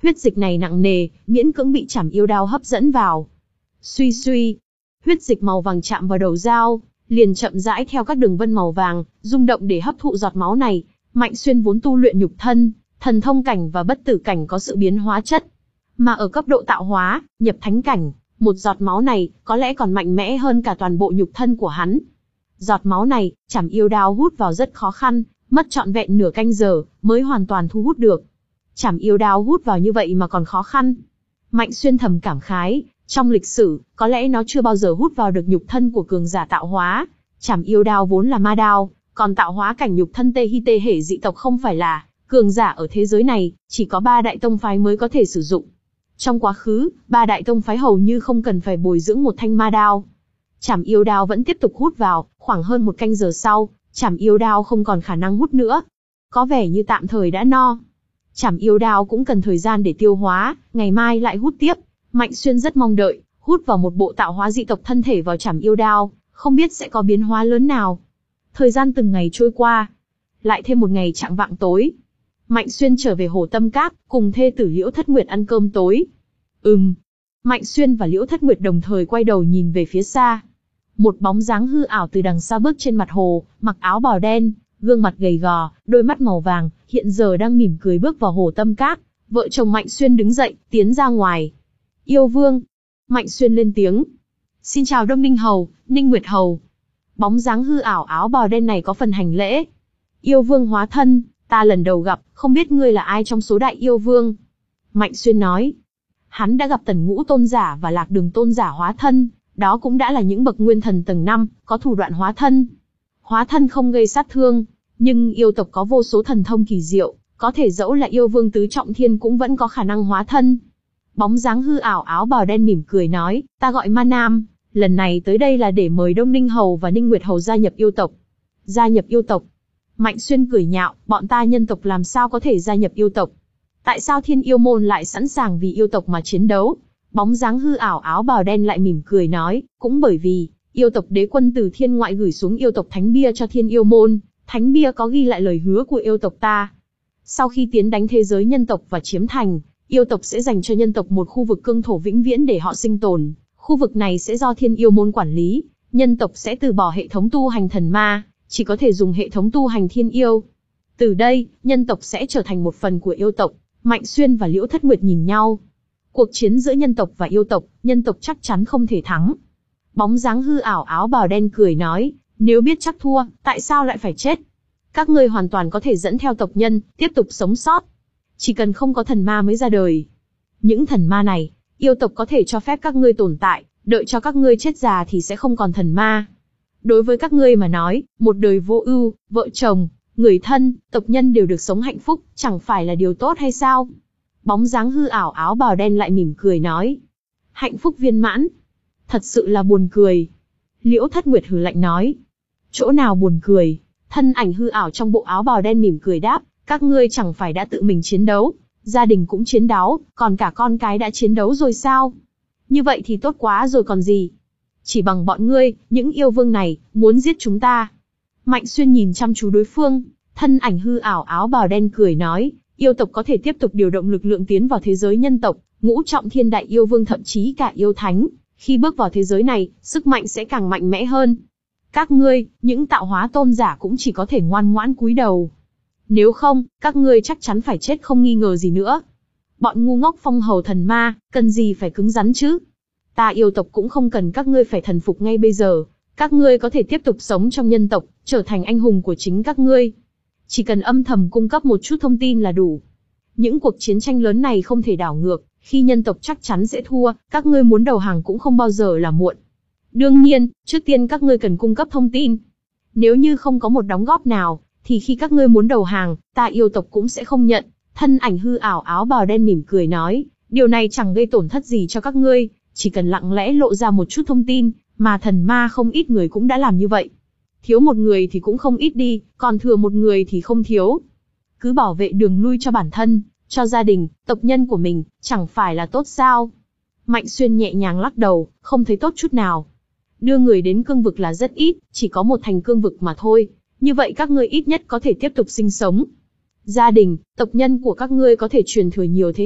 Speaker 1: Huyết dịch này nặng nề, miễn cưỡng bị chảm yêu đao hấp dẫn vào. Suy suy, huyết dịch màu vàng chạm vào đầu dao, liền chậm rãi theo các đường vân màu vàng, rung động để hấp thụ giọt máu này. Mạnh Xuyên vốn tu luyện nhục thân, thần thông cảnh và bất tử cảnh có sự biến hóa chất. Mà ở cấp độ tạo hóa, nhập thánh cảnh, một giọt máu này có lẽ còn mạnh mẽ hơn cả toàn bộ nhục thân của hắn. Giọt máu này, chảm yêu đao hút vào rất khó khăn, mất trọn vẹn nửa canh giờ mới hoàn toàn thu hút được. Chảm yêu đao hút vào như vậy mà còn khó khăn. Mạnh Xuyên thầm cảm khái, trong lịch sử, có lẽ nó chưa bao giờ hút vào được nhục thân của cường giả tạo hóa. Chảm yêu đao vốn là ma đao, còn tạo hóa cảnh nhục thân tê hy tê hệ dị tộc không phải là cường giả ở thế giới này, chỉ có ba đại tông phái mới có thể sử dụng. Trong quá khứ, ba đại tông phái hầu như không cần phải bồi dưỡng một thanh ma đao. Chảm yêu đao vẫn tiếp tục hút vào, khoảng hơn một canh giờ sau, chảm yêu đao không còn khả năng hút nữa. Có vẻ như tạm thời đã no. Chảm yêu đao cũng cần thời gian để tiêu hóa, ngày mai lại hút tiếp. Mạnh Xuyên rất mong đợi, hút vào một bộ tạo hóa dị tộc thân thể vào chảm yêu đao, không biết sẽ có biến hóa lớn nào. Thời gian từng ngày trôi qua, lại thêm một ngày chạng vạng tối. Mạnh Xuyên trở về Hồ Tâm Các, cùng thê tử Liễu Thất Nguyệt ăn cơm tối. Ừm. Mạnh Xuyên và Liễu Thất Nguyệt đồng thời quay đầu nhìn về phía xa. Một bóng dáng hư ảo từ đằng xa bước trên mặt hồ, mặc áo bào đen, gương mặt gầy gò, đôi mắt màu vàng, hiện giờ đang mỉm cười bước vào Hồ Tâm Các. Vợ chồng Mạnh Xuyên đứng dậy, tiến ra ngoài. Yêu Vương. Mạnh Xuyên lên tiếng. Xin chào Đông Ninh Hầu, Ninh Nguyệt Hầu. Bóng dáng hư ảo áo bào đen này có phần hành lễ. Yêu Vương hóa thân, ta lần đầu gặp, không biết ngươi là ai trong số đại yêu vương. Mạnh Xuyên nói. Hắn đã gặp Tần Ngũ Tôn Giả và Lạc Đường Tôn Giả hóa thân, đó cũng đã là những bậc nguyên thần tầng năm, có thủ đoạn hóa thân. Hóa thân không gây sát thương, nhưng yêu tộc có vô số thần thông kỳ diệu, có thể dẫu là yêu vương tứ trọng thiên cũng vẫn có khả năng hóa thân. Bóng dáng hư ảo áo bào đen mỉm cười nói, ta gọi Ma Nam, lần này tới đây là để mời Đông Ninh Hầu và Ninh Nguyệt Hầu gia nhập yêu tộc. Gia nhập yêu tộc? Mạnh Xuyên cười nhạo, bọn ta nhân tộc làm sao có thể gia nhập yêu tộc? Tại sao Thiên Yêu Môn lại sẵn sàng vì yêu tộc mà chiến đấu? Bóng dáng hư ảo áo bào đen lại mỉm cười nói, cũng bởi vì, yêu tộc đế quân từ thiên ngoại gửi xuống yêu tộc thánh bia cho Thiên Yêu Môn, thánh bia có ghi lại lời hứa của yêu tộc ta. Sau khi tiến đánh thế giới nhân tộc và chiếm thành, yêu tộc sẽ dành cho nhân tộc một khu vực cương thổ vĩnh viễn để họ sinh tồn, khu vực này sẽ do Thiên Yêu Môn quản lý, nhân tộc sẽ từ bỏ hệ thống tu hành thần ma, chỉ có thể dùng hệ thống tu hành thiên yêu. Từ đây, nhân tộc sẽ trở thành một phần của yêu tộc. Mạnh Xuyên và Liễu Thất Nguyệt nhìn nhau. Cuộc chiến giữa nhân tộc và yêu tộc, nhân tộc chắc chắn không thể thắng. Bóng dáng hư ảo áo bào đen cười nói, nếu biết chắc thua, tại sao lại phải chết? Các ngươi hoàn toàn có thể dẫn theo tộc nhân, tiếp tục sống sót. Chỉ cần không có thần ma mới ra đời. Những thần ma này, yêu tộc có thể cho phép các ngươi tồn tại, đợi cho các ngươi chết già thì sẽ không còn thần ma. Đối với các ngươi mà nói, một đời vô ưu, vợ chồng, người thân, tộc nhân đều được sống hạnh phúc, chẳng phải là điều tốt hay sao? Bóng dáng hư ảo áo bào đen lại mỉm cười nói. Hạnh phúc viên mãn. Thật sự là buồn cười. Liễu Thất Nguyệt hừ lạnh nói. Chỗ nào buồn cười? Thân ảnh hư ảo trong bộ áo bào đen mỉm cười đáp, các ngươi chẳng phải đã tự mình chiến đấu, gia đình cũng chiến đấu, còn cả con cái đã chiến đấu rồi sao? Như vậy thì tốt quá rồi còn gì? Chỉ bằng bọn ngươi, những yêu vương này, muốn giết chúng ta. Mạnh Xuyên nhìn chăm chú đối phương, thân ảnh hư ảo áo bào đen cười nói, yêu tộc có thể tiếp tục điều động lực lượng tiến vào thế giới nhân tộc, ngũ trọng thiên đại yêu vương thậm chí cả yêu thánh, khi bước vào thế giới này, sức mạnh sẽ càng mạnh mẽ hơn. Các ngươi, những tạo hóa tôn giả cũng chỉ có thể ngoan ngoãn cúi đầu. Nếu không, các ngươi chắc chắn phải chết không nghi ngờ gì nữa. Bọn ngu ngốc phong hầu thần ma, cần gì phải cứng rắn chứ? Ta yêu tộc cũng không cần các ngươi phải thần phục ngay bây giờ. Các ngươi có thể tiếp tục sống trong nhân tộc, trở thành anh hùng của chính các ngươi. Chỉ cần âm thầm cung cấp một chút thông tin là đủ. Những cuộc chiến tranh lớn này không thể đảo ngược, khi nhân tộc chắc chắn sẽ thua, các ngươi muốn đầu hàng cũng không bao giờ là muộn. Đương nhiên, trước tiên các ngươi cần cung cấp thông tin. Nếu như không có một đóng góp nào, thì khi các ngươi muốn đầu hàng, ta yêu tộc cũng sẽ không nhận. Thân ảnh hư ảo áo bào đen mỉm cười nói, điều này chẳng gây tổn thất gì cho các ngươi, chỉ cần lặng lẽ lộ ra một chút thông tin, mà thần ma không ít người cũng đã làm như vậy. Thiếu một người thì cũng không ít đi, còn thừa một người thì không thiếu. Cứ bảo vệ đường lui cho bản thân, cho gia đình, tộc nhân của mình, chẳng phải là tốt sao? Mạnh Xuyên nhẹ nhàng lắc đầu, không thấy tốt chút nào. Đưa người đến cương vực là rất ít, chỉ có một thành cương vực mà thôi. Như vậy các ngươi ít nhất có thể tiếp tục sinh sống. Gia đình, tộc nhân của các ngươi có thể truyền thừa nhiều thế hệ,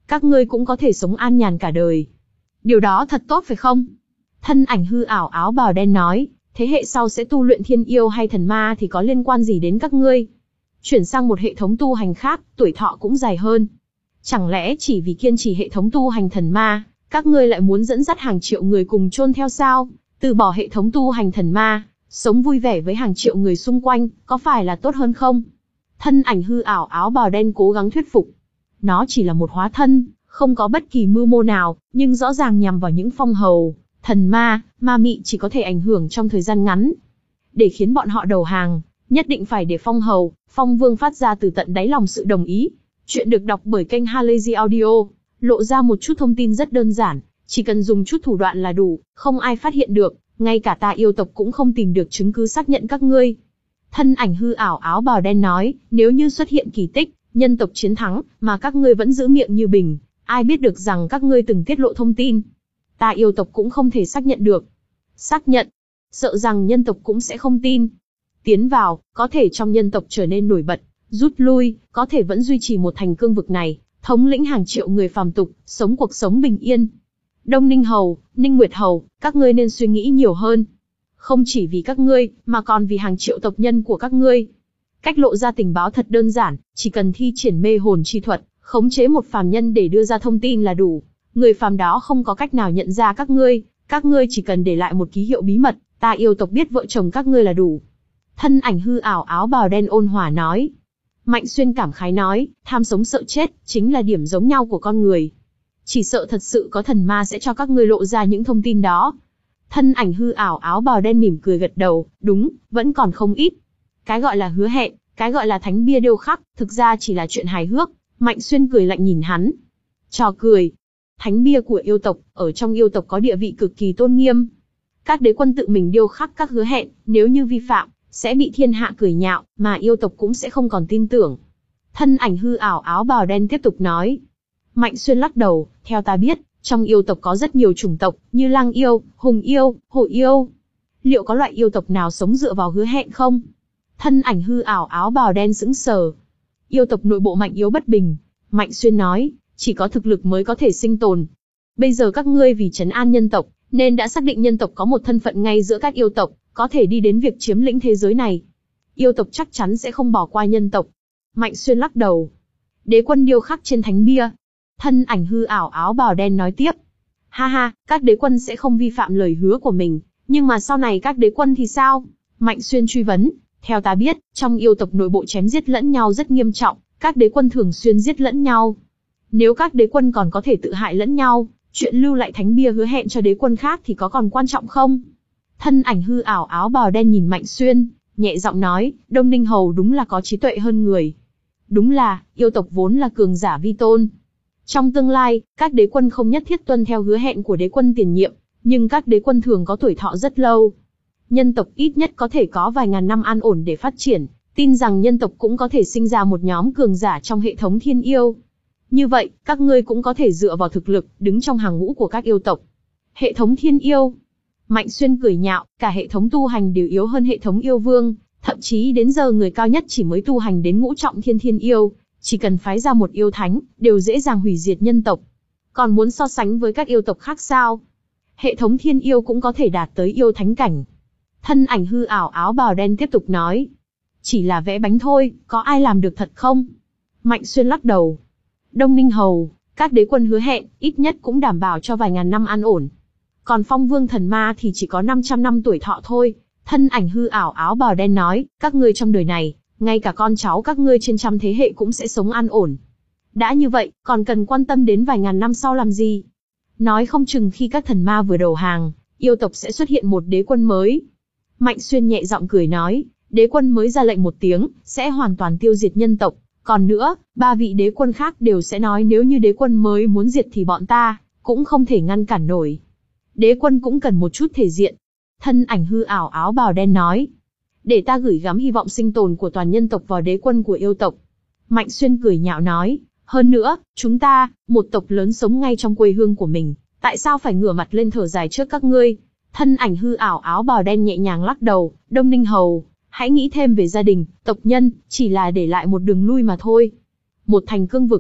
Speaker 1: các ngươi cũng có thể sống an nhàn cả đời. Điều đó thật tốt phải không? Thân ảnh hư ảo áo bào đen nói, thế hệ sau sẽ tu luyện thiên yêu hay thần ma thì có liên quan gì đến các ngươi? Chuyển sang một hệ thống tu hành khác, tuổi thọ cũng dài hơn. Chẳng lẽ chỉ vì kiên trì hệ thống tu hành thần ma, các ngươi lại muốn dẫn dắt hàng triệu người cùng chôn theo sao? Từ bỏ hệ thống tu hành thần ma, sống vui vẻ với hàng triệu người xung quanh, có phải là tốt hơn không? Thân ảnh hư ảo áo bào đen cố gắng thuyết phục. Nó chỉ là một hóa thân, không có bất kỳ mưu mô nào, nhưng rõ ràng nhằm vào những phong hầu, thần ma, ma mị chỉ có thể ảnh hưởng trong thời gian ngắn. Để khiến bọn họ đầu hàng, nhất định phải để phong hầu, phong vương phát ra từ tận đáy lòng sự đồng ý. Chuyện được đọc bởi kênh Halazy Audio, lộ ra một chút thông tin rất đơn giản, chỉ cần dùng chút thủ đoạn là đủ, không ai phát hiện được, ngay cả ta yêu tộc cũng không tìm được chứng cứ xác nhận các ngươi. Thân ảnh hư ảo áo bào đen nói, nếu như xuất hiện kỳ tích, nhân tộc chiến thắng, mà các ngươi vẫn giữ miệng như bình, ai biết được rằng các ngươi từng tiết lộ thông tin. Ta yêu tộc cũng không thể xác nhận được. Xác nhận, sợ rằng nhân tộc cũng sẽ không tin. Tiến vào, có thể trong nhân tộc trở nên nổi bật, rút lui, có thể vẫn duy trì một thành cương vực này, thống lĩnh hàng triệu người phàm tục, sống cuộc sống bình yên. Đông Ninh Hầu, Ninh Nguyệt Hầu, các ngươi nên suy nghĩ nhiều hơn. Không chỉ vì các ngươi, mà còn vì hàng triệu tộc nhân của các ngươi. Cách lộ ra tình báo thật đơn giản, chỉ cần thi triển mê hồn chi thuật, khống chế một phàm nhân để đưa ra thông tin là đủ. Người phàm đó không có cách nào nhận ra các ngươi, các ngươi chỉ cần để lại một ký hiệu bí mật, ta yêu tộc biết vợ chồng các ngươi là đủ. Thân ảnh hư ảo áo bào đen ôn hòa nói. Mạnh Xuyên cảm khái nói, tham sống sợ chết, chính là điểm giống nhau của con người. Chỉ sợ thật sự có thần ma sẽ cho các ngươi lộ ra những thông tin đó. Thân ảnh hư ảo áo bào đen mỉm cười gật đầu, đúng, vẫn còn không ít. Cái gọi là hứa hẹn, cái gọi là thánh bia điêu khắc, thực ra chỉ là chuyện hài hước. Mạnh Xuyên cười lạnh nhìn hắn. Trò cười. Thánh bia của yêu tộc, ở trong yêu tộc có địa vị cực kỳ tôn nghiêm. Các đế quân tự mình điêu khắc các hứa hẹn, nếu như vi phạm, sẽ bị thiên hạ cười nhạo, mà yêu tộc cũng sẽ không còn tin tưởng. Thân ảnh hư ảo áo bào đen tiếp tục nói. Mạnh Xuyên lắc đầu, theo ta biết, trong yêu tộc có rất nhiều chủng tộc, như lang yêu, hùng yêu, hổ yêu. Liệu có loại yêu tộc nào sống dựa vào hứa hẹn không? Thân ảnh hư ảo áo bào đen sững sờ. Yêu tộc nội bộ mạnh yếu bất bình. Mạnh Xuyên nói, chỉ có thực lực mới có thể sinh tồn. Bây giờ các ngươi vì trấn an nhân tộc, nên đã xác định nhân tộc có một thân phận ngay giữa các yêu tộc, có thể đi đến việc chiếm lĩnh thế giới này. Yêu tộc chắc chắn sẽ không bỏ qua nhân tộc. Mạnh Xuyên lắc đầu. Đế quân điêu khắc trên thánh bia. Thân ảnh hư ảo áo bào đen nói tiếp. Ha ha, các đế quân sẽ không vi phạm lời hứa của mình, nhưng mà sau này các đế quân thì sao? Mạnh Xuyên truy vấn. Theo ta biết, trong yêu tộc nội bộ chém giết lẫn nhau rất nghiêm trọng, các đế quân thường xuyên giết lẫn nhau. Nếu các đế quân còn có thể tự hại lẫn nhau, chuyện lưu lại thánh bia hứa hẹn cho đế quân khác thì có còn quan trọng không? Thân ảnh hư ảo áo bào đen nhìn Mạnh Xuyên, nhẹ giọng nói, Đông Ninh Hầu đúng là có trí tuệ hơn người. Đúng là, yêu tộc vốn là cường giả vi tôn. Trong tương lai, các đế quân không nhất thiết tuân theo hứa hẹn của đế quân tiền nhiệm, nhưng các đế quân thường có tuổi thọ rất lâu. Nhân tộc ít nhất có thể có vài ngàn năm an ổn để phát triển, tin rằng nhân tộc cũng có thể sinh ra một nhóm cường giả trong hệ thống thiên yêu. Như vậy, các ngươi cũng có thể dựa vào thực lực, đứng trong hàng ngũ của các yêu tộc. Hệ thống thiên yêu. Mạnh Xuyên cười nhạo, cả hệ thống tu hành đều yếu hơn hệ thống yêu vương, thậm chí đến giờ người cao nhất chỉ mới tu hành đến ngũ trọng thiên thiên yêu, chỉ cần phái ra một yêu thánh, đều dễ dàng hủy diệt nhân tộc. Còn muốn so sánh với các yêu tộc khác sao? Hệ thống thiên yêu cũng có thể đạt tới yêu thánh cảnh. Thân ảnh hư ảo áo bào đen tiếp tục nói. Chỉ là vẽ bánh thôi, có ai làm được thật không? Mạnh Xuyên lắc đầu. Đông Ninh Hầu, các đế quân hứa hẹn, ít nhất cũng đảm bảo cho vài ngàn năm an ổn. Còn phong vương thần ma thì chỉ có năm trăm năm tuổi thọ thôi. Thân ảnh hư ảo áo bào đen nói, các ngươi trong đời này, ngay cả con cháu các ngươi trên trăm thế hệ cũng sẽ sống an ổn. Đã như vậy, còn cần quan tâm đến vài ngàn năm sau làm gì? Nói không chừng khi các thần ma vừa đầu hàng, yêu tộc sẽ xuất hiện một đế quân mới. Mạnh Xuyên nhẹ giọng cười nói, đế quân mới ra lệnh một tiếng, sẽ hoàn toàn tiêu diệt nhân tộc. Còn nữa, ba vị đế quân khác đều sẽ nói nếu như đế quân mới muốn diệt thì bọn ta, cũng không thể ngăn cản nổi. Đế quân cũng cần một chút thể diện. Thân ảnh hư ảo áo bào đen nói. Để ta gửi gắm hy vọng sinh tồn của toàn nhân tộc vào đế quân của yêu tộc. Mạnh Xuyên cười nhạo nói. Hơn nữa, chúng ta, một tộc lớn sống ngay trong quê hương của mình, tại sao phải ngửa mặt lên thở dài trước các ngươi? Thân ảnh hư ảo áo bào đen nhẹ nhàng lắc đầu. Đông Ninh Hầu, hãy nghĩ thêm về gia đình, tộc nhân, chỉ là để lại một đường lui mà thôi. Một thành cương vực.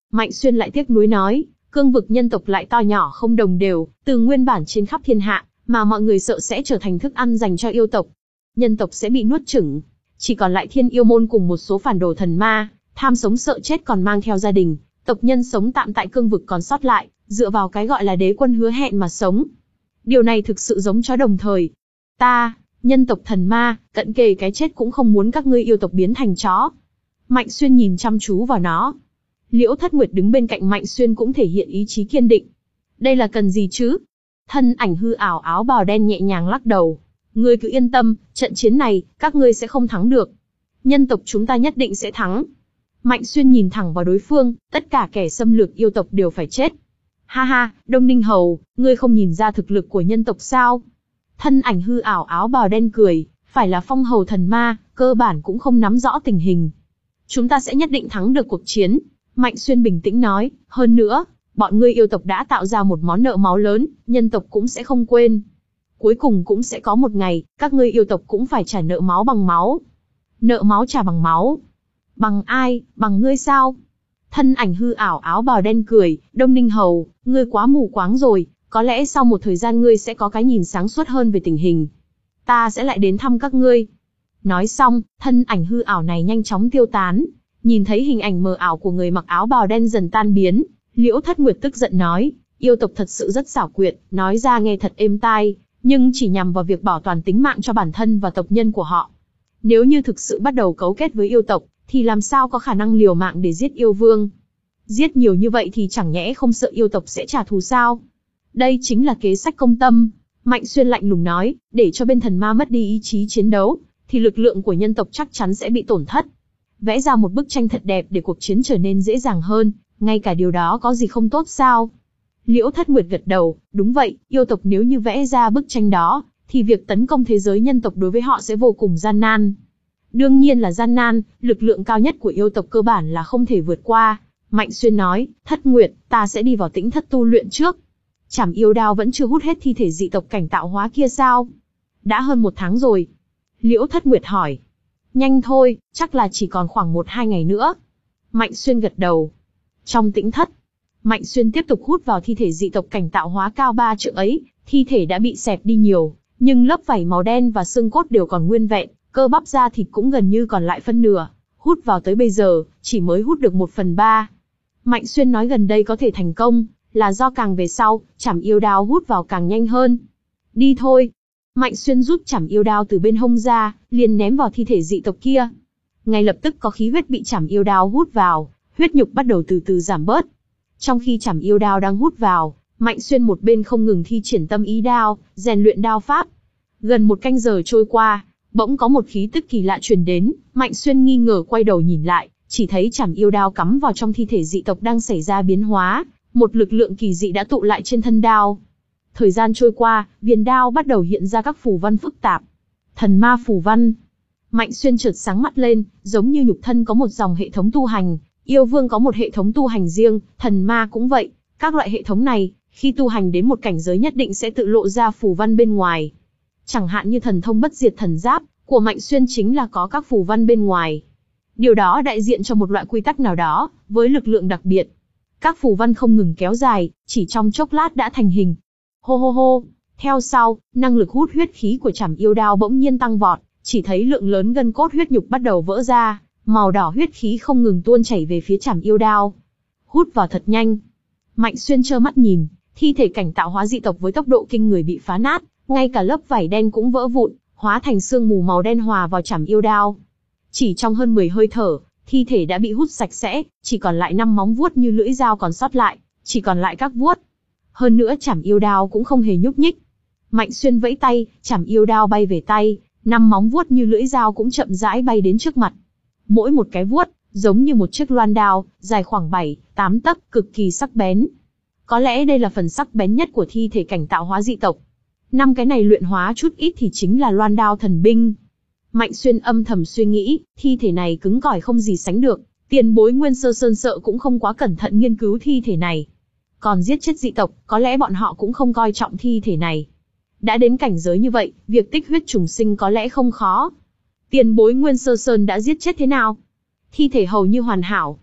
Speaker 1: Mạnh Xuyên lại tiếc nuối nói, cương vực nhân tộc lại to nhỏ không đồng đều, từ nguyên bản trên khắp thiên hạ, mà mọi người sợ sẽ trở thành thức ăn dành cho yêu tộc. Nhân tộc sẽ bị nuốt chửng, chỉ còn lại thiên yêu môn cùng một số phản đồ thần ma, tham sống sợ chết còn mang theo gia đình, tộc nhân sống tạm tại cương vực còn sót lại, dựa vào cái gọi là đế quân hứa hẹn mà sống. Điều này thực sự giống chó đồng thời. Ta, nhân tộc thần ma, cận kề cái chết cũng không muốn các ngươi yêu tộc biến thành chó. Mạnh Xuyên nhìn chăm chú vào nó. Liễu Thất Nguyệt đứng bên cạnh Mạnh Xuyên cũng thể hiện ý chí kiên định. Đây là cần gì chứ? Thân ảnh hư ảo áo bào đen nhẹ nhàng lắc đầu. Ngươi cứ yên tâm, trận chiến này, các ngươi sẽ không thắng được. Nhân tộc chúng ta nhất định sẽ thắng. Mạnh Xuyên nhìn thẳng vào đối phương, tất cả kẻ xâm lược yêu tộc đều phải chết. Ha ha, Đông Ninh Hầu, ngươi không nhìn ra thực lực của nhân tộc sao? Thân ảnh hư ảo áo bào đen cười, phải là phong hầu thần ma, cơ bản cũng không nắm rõ tình hình. Chúng ta sẽ nhất định thắng được cuộc chiến. Mạnh Xuyên bình tĩnh nói, hơn nữa, bọn ngươi yêu tộc đã tạo ra một món nợ máu lớn, nhân tộc cũng sẽ không quên. Cuối cùng cũng sẽ có một ngày, các ngươi yêu tộc cũng phải trả nợ máu bằng máu. Nợ máu trả bằng máu. Bằng ai, bằng ngươi sao? Thân ảnh hư ảo áo bào đen cười, Đông Ninh Hầu, ngươi quá mù quáng rồi, có lẽ sau một thời gian ngươi sẽ có cái nhìn sáng suốt hơn về tình hình. Ta sẽ lại đến thăm các ngươi. Nói xong, thân ảnh hư ảo này nhanh chóng tiêu tán. Nhìn thấy hình ảnh mờ ảo của người mặc áo bào đen dần tan biến, Liễu Thất Nguyệt tức giận nói, yêu tộc thật sự rất xảo quyệt, nói ra nghe thật êm tai, nhưng chỉ nhằm vào việc bảo toàn tính mạng cho bản thân và tộc nhân của họ. Nếu như thực sự bắt đầu cấu kết với yêu tộc, thì làm sao có khả năng liều mạng để giết yêu vương? Giết nhiều như vậy thì chẳng nhẽ không sợ yêu tộc sẽ trả thù sao? Đây chính là kế sách công tâm. Mạnh Xuyên lạnh lùng nói, để cho bên thần ma mất đi ý chí chiến đấu, thì lực lượng của nhân tộc chắc chắn sẽ bị tổn thất. Vẽ ra một bức tranh thật đẹp để cuộc chiến trở nên dễ dàng hơn, ngay cả điều đó có gì không tốt sao? Liễu Thất Nguyệt gật đầu, đúng vậy, yêu tộc nếu như vẽ ra bức tranh đó, thì việc tấn công thế giới nhân tộc đối với họ sẽ vô cùng gian nan. Đương nhiên là gian nan, lực lượng cao nhất của yêu tộc cơ bản là không thể vượt qua. Mạnh Xuyên nói, Thất Nguyệt, ta sẽ đi vào tĩnh thất tu luyện trước. Chảm yêu đao vẫn chưa hút hết thi thể dị tộc cảnh tạo hóa kia sao? Đã hơn một tháng rồi. Liễu Thất Nguyệt hỏi. Nhanh thôi, chắc là chỉ còn khoảng một hai ngày nữa. Mạnh Xuyên gật đầu. Trong tĩnh thất, Mạnh Xuyên tiếp tục hút vào thi thể dị tộc cảnh tạo hóa cao ba trượng ấy, thi thể đã bị xẹp đi nhiều, nhưng lớp vảy màu đen và xương cốt đều còn nguyên vẹn, cơ bắp da thịt cũng gần như còn lại phân nửa, hút vào tới bây giờ, chỉ mới hút được một phần ba. Mạnh Xuyên nói gần đây có thể thành công, là do càng về sau, chảm yêu đao hút vào càng nhanh hơn. Đi thôi. Mạnh Xuyên rút chảm yêu đao từ bên hông ra, liền ném vào thi thể dị tộc kia. Ngay lập tức có khí huyết bị chảm yêu đao hút vào, huyết nhục bắt đầu từ từ giảm bớt. Trong khi chảm yêu đao đang hút vào, Mạnh Xuyên một bên không ngừng thi triển tâm ý đao, rèn luyện đao pháp. Gần một canh giờ trôi qua, bỗng có một khí tức kỳ lạ truyền đến, Mạnh Xuyên nghi ngờ quay đầu nhìn lại, chỉ thấy chảm yêu đao cắm vào trong thi thể dị tộc đang xảy ra biến hóa, một lực lượng kỳ dị đã tụ lại trên thân đao. Thời gian trôi qua, viền đao bắt đầu hiện ra các phù văn phức tạp. Thần ma phù văn. Mạnh Xuyên chợt sáng mắt lên, giống như nhục thân có một dòng hệ thống tu hành, yêu vương có một hệ thống tu hành riêng, thần ma cũng vậy. Các loại hệ thống này, khi tu hành đến một cảnh giới nhất định sẽ tự lộ ra phù văn bên ngoài. Chẳng hạn như thần thông bất diệt thần giáp của Mạnh Xuyên chính là có các phù văn bên ngoài. Điều đó đại diện cho một loại quy tắc nào đó, với lực lượng đặc biệt. Các phù văn không ngừng kéo dài, chỉ trong chốc lát đã thành hình. Hô hô hô, theo sau, năng lực hút huyết khí của chảm yêu đao bỗng nhiên tăng vọt, chỉ thấy lượng lớn gân cốt huyết nhục bắt đầu vỡ ra, màu đỏ huyết khí không ngừng tuôn chảy về phía chảm yêu đao. Hút vào thật nhanh. Mạnh Xuyên trơ mắt nhìn, thi thể cảnh tạo hóa dị tộc với tốc độ kinh người bị phá nát, ngay cả lớp vảy đen cũng vỡ vụn, hóa thành sương mù màu đen hòa vào chảm yêu đao. Chỉ trong hơn mười hơi thở, thi thể đã bị hút sạch sẽ, chỉ còn lại năm móng vuốt như lưỡi dao còn sót lại, chỉ còn lại các vuốt. Hơn nữa chảm yêu đao cũng không hề nhúc nhích. Mạnh Xuyên vẫy tay, chảm yêu đao bay về tay, năm móng vuốt như lưỡi dao cũng chậm rãi bay đến trước mặt. Mỗi một cái vuốt, giống như một chiếc loan đao, dài khoảng bảy, tám tấc, cực kỳ sắc bén. Có lẽ đây là phần sắc bén nhất của thi thể cảnh tạo hóa dị tộc. Năm cái này luyện hóa chút ít thì chính là loan đao thần binh. Mạnh Xuyên âm thầm suy nghĩ, thi thể này cứng cỏi không gì sánh được, tiền bối Nguyên Sơ Sơn sợ cũng không quá cẩn thận nghiên cứu thi thể này. Còn giết chết dị tộc, có lẽ bọn họ cũng không coi trọng thi thể này. Đã đến cảnh giới như vậy, việc tích huyết trùng sinh có lẽ không khó. Tiền bối Nguyên Sơ Sơn đã giết chết thế nào? Thi thể hầu như hoàn hảo.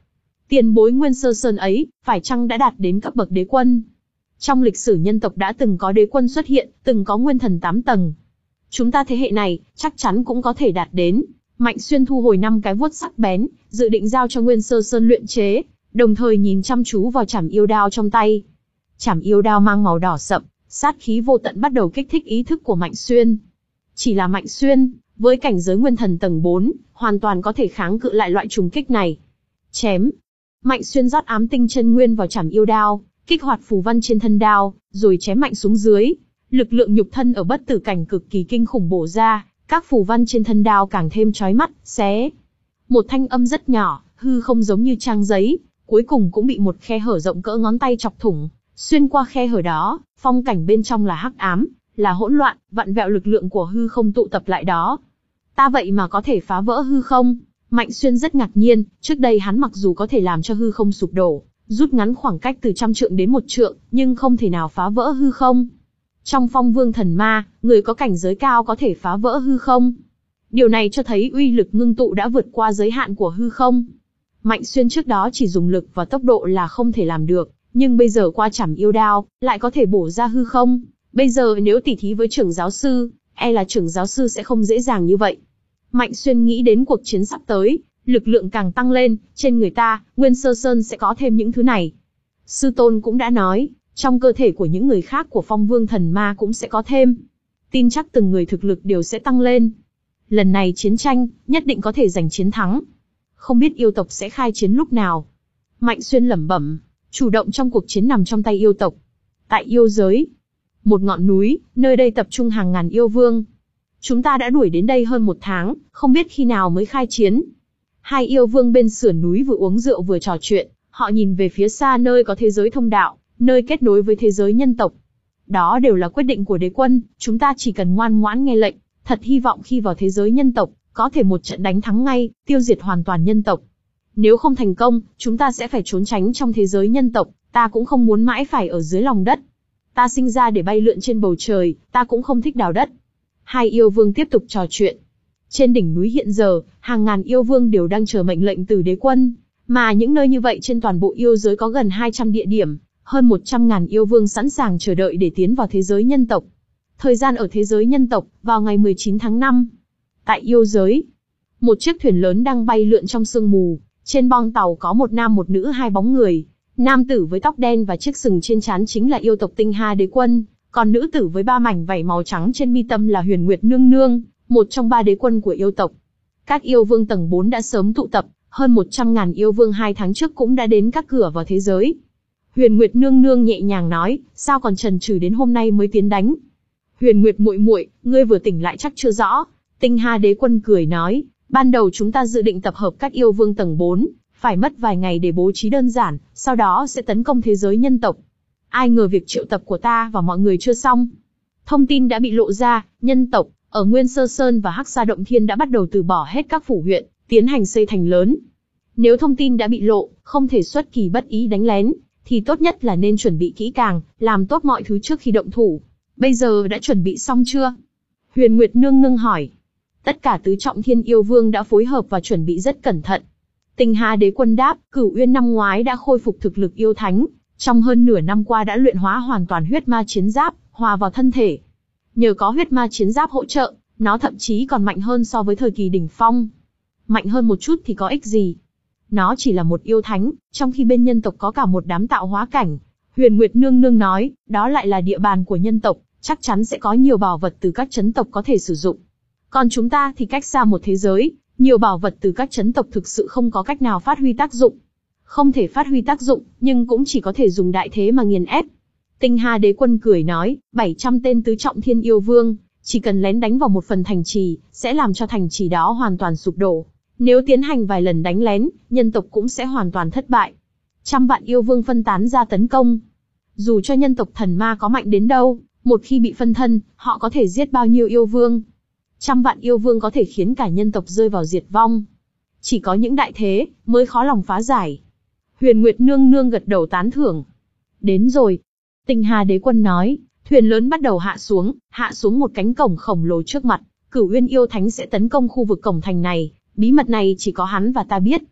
Speaker 1: Tiền bối Nguyên Sơ Sơn ấy, phải chăng đã đạt đến cấp bậc đế quân? Trong lịch sử nhân tộc đã từng có đế quân xuất hiện, từng có nguyên thần tám tầng. Chúng ta thế hệ này, chắc chắn cũng có thể đạt đến. Mạnh Xuyên thu hồi năm cái vuốt sắc bén, dự định giao cho Nguyên Sơ Sơn luyện chế, đồng thời nhìn chăm chú vào chảm yêu đao trong tay. Chảm yêu đao mang màu đỏ sậm, sát khí vô tận bắt đầu kích thích ý thức của Mạnh Xuyên. Chỉ là Mạnh Xuyên, với cảnh giới nguyên thần tầng bốn, hoàn toàn có thể kháng cự lại loại trùng kích này. Chém. Mạnh Xuyên rót ám tinh chân nguyên vào chảm yêu đao, kích hoạt phù văn trên thân đao, rồi chém mạnh xuống dưới. Lực lượng nhục thân ở bất tử cảnh cực kỳ kinh khủng bổ ra, các phù văn trên thân đao càng thêm chói mắt, xé. Một thanh âm rất nhỏ, hư không giống như trang giấy, cuối cùng cũng bị một khe hở rộng cỡ ngón tay chọc thủng. Xuyên qua khe hở đó, phong cảnh bên trong là hắc ám, là hỗn loạn, vặn vẹo lực lượng của hư không tụ tập lại đó. Ta vậy mà có thể phá vỡ hư không? Mạnh Xuyên rất ngạc nhiên, trước đây hắn mặc dù có thể làm cho hư không sụp đổ, rút ngắn khoảng cách từ trăm trượng đến một trượng, nhưng không thể nào phá vỡ hư không. Trong Phong Vương Thần Ma, người có cảnh giới cao có thể phá vỡ hư không. Điều này cho thấy uy lực ngưng tụ đã vượt qua giới hạn của hư không. Mạnh Xuyên trước đó chỉ dùng lực và tốc độ là không thể làm được, nhưng bây giờ qua chảm yêu đao, lại có thể bổ ra hư không. Bây giờ nếu tỉ thí với trưởng giáo sư, e là trưởng giáo sư sẽ không dễ dàng như vậy. Mạnh Xuyên nghĩ đến cuộc chiến sắp tới, lực lượng càng tăng lên, trên người ta, Nguyên Sơ Sơn sẽ có thêm những thứ này. Sư tôn cũng đã nói, trong cơ thể của những người khác của Phong Vương Thần Ma cũng sẽ có thêm. Tin chắc từng người thực lực đều sẽ tăng lên. Lần này chiến tranh, nhất định có thể giành chiến thắng. Không biết yêu tộc sẽ khai chiến lúc nào. Mạnh Xuyên lẩm bẩm, chủ động trong cuộc chiến nằm trong tay yêu tộc. Tại yêu giới, một ngọn núi, nơi đây tập trung hàng ngàn yêu vương. Chúng ta đã đuổi đến đây hơn một tháng, không biết khi nào mới khai chiến. Hai yêu vương bên sườn núi vừa uống rượu vừa trò chuyện, họ nhìn về phía xa nơi có thế giới thông đạo, nơi kết nối với thế giới nhân tộc. Đó đều là quyết định của đế quân, chúng ta chỉ cần ngoan ngoãn nghe lệnh, thật hy vọng khi vào thế giới nhân tộc, có thể một trận đánh thắng ngay, tiêu diệt hoàn toàn nhân tộc. Nếu không thành công, chúng ta sẽ phải trốn tránh trong thế giới nhân tộc, ta cũng không muốn mãi phải ở dưới lòng đất. Ta sinh ra để bay lượn trên bầu trời, ta cũng không thích đào đất. Hai yêu vương tiếp tục trò chuyện. Trên đỉnh núi hiện giờ, hàng ngàn yêu vương đều đang chờ mệnh lệnh từ đế quân, mà những nơi như vậy trên toàn bộ yêu giới có gần hai trăm địa điểm, hơn một trăm ngàn yêu vương sẵn sàng chờ đợi để tiến vào thế giới nhân tộc. Thời gian ở thế giới nhân tộc, vào ngày mười chín tháng năm. Tại yêu giới, một chiếc thuyền lớn đang bay lượn trong sương mù, trên bong tàu có một nam một nữ hai bóng người. Nam tử với tóc đen và chiếc sừng trên trán chính là yêu tộc Tinh Hà Đế Quân, còn nữ tử với ba mảnh vảy màu trắng trên mi tâm là Huyền Nguyệt Nương Nương, một trong ba đế quân của yêu tộc. Các yêu vương tầng bốn đã sớm tụ tập, hơn một trăm ngàn yêu vương hai tháng trước cũng đã đến các cửa vào thế giới. Huyền Nguyệt Nương Nương nhẹ nhàng nói, sao còn chần chừ đến hôm nay mới tiến đánh? Huyền Nguyệt muội muội, ngươi vừa tỉnh lại chắc chưa rõ. Tinh Hà Đế Quân cười nói, ban đầu chúng ta dự định tập hợp các yêu vương tầng bốn, phải mất vài ngày để bố trí đơn giản, sau đó sẽ tấn công thế giới nhân tộc. Ai ngờ việc triệu tập của ta và mọi người chưa xong. Thông tin đã bị lộ ra, nhân tộc, ở Nguyên Sơ Sơn và Hắc Sa Động Thiên đã bắt đầu từ bỏ hết các phủ huyện, tiến hành xây thành lớn. Nếu thông tin đã bị lộ, không thể xuất kỳ bất ý đánh lén, thì tốt nhất là nên chuẩn bị kỹ càng, làm tốt mọi thứ trước khi động thủ. Bây giờ đã chuẩn bị xong chưa? Huyền Nguyệt Nương Nương hỏi. Tất cả tứ trọng thiên yêu vương đã phối hợp và chuẩn bị rất cẩn thận. Tinh Hà Đế Quân đáp, Cửu Uyên năm ngoái đã khôi phục thực lực yêu thánh, trong hơn nửa năm qua đã luyện hóa hoàn toàn huyết ma chiến giáp, hòa vào thân thể. Nhờ có huyết ma chiến giáp hỗ trợ, nó thậm chí còn mạnh hơn so với thời kỳ đỉnh phong. Mạnh hơn một chút thì có ích gì? Nó chỉ là một yêu thánh, trong khi bên nhân tộc có cả một đám tạo hóa cảnh. Huyền Nguyệt Nương Nương nói, đó lại là địa bàn của nhân tộc, chắc chắn sẽ có nhiều bảo vật từ các chấn tộc có thể sử dụng. Còn chúng ta thì cách xa một thế giới, nhiều bảo vật từ các chấn tộc thực sự không có cách nào phát huy tác dụng. Không thể phát huy tác dụng, nhưng cũng chỉ có thể dùng đại thế mà nghiền ép. Tinh Hà Đế Quân cười nói, bảy trăm tên tứ trọng thiên yêu vương, chỉ cần lén đánh vào một phần thành trì, sẽ làm cho thành trì đó hoàn toàn sụp đổ. Nếu tiến hành vài lần đánh lén, nhân tộc cũng sẽ hoàn toàn thất bại. Trăm vạn yêu vương phân tán ra tấn công. Dù cho nhân tộc thần ma có mạnh đến đâu, một khi bị phân thân, họ có thể giết bao nhiêu yêu vương. Trăm vạn yêu vương có thể khiến cả nhân tộc rơi vào diệt vong. Chỉ có những đại thế, mới khó lòng phá giải. Huyền Nguyệt Nương Nương gật đầu tán thưởng. Đến rồi. Tinh Hà Đế Quân nói, thuyền lớn bắt đầu hạ xuống, hạ xuống một cánh cổng khổng lồ trước mặt. Cửu Uyên yêu thánh sẽ tấn công khu vực cổng thành này, bí mật này chỉ có hắn và ta biết.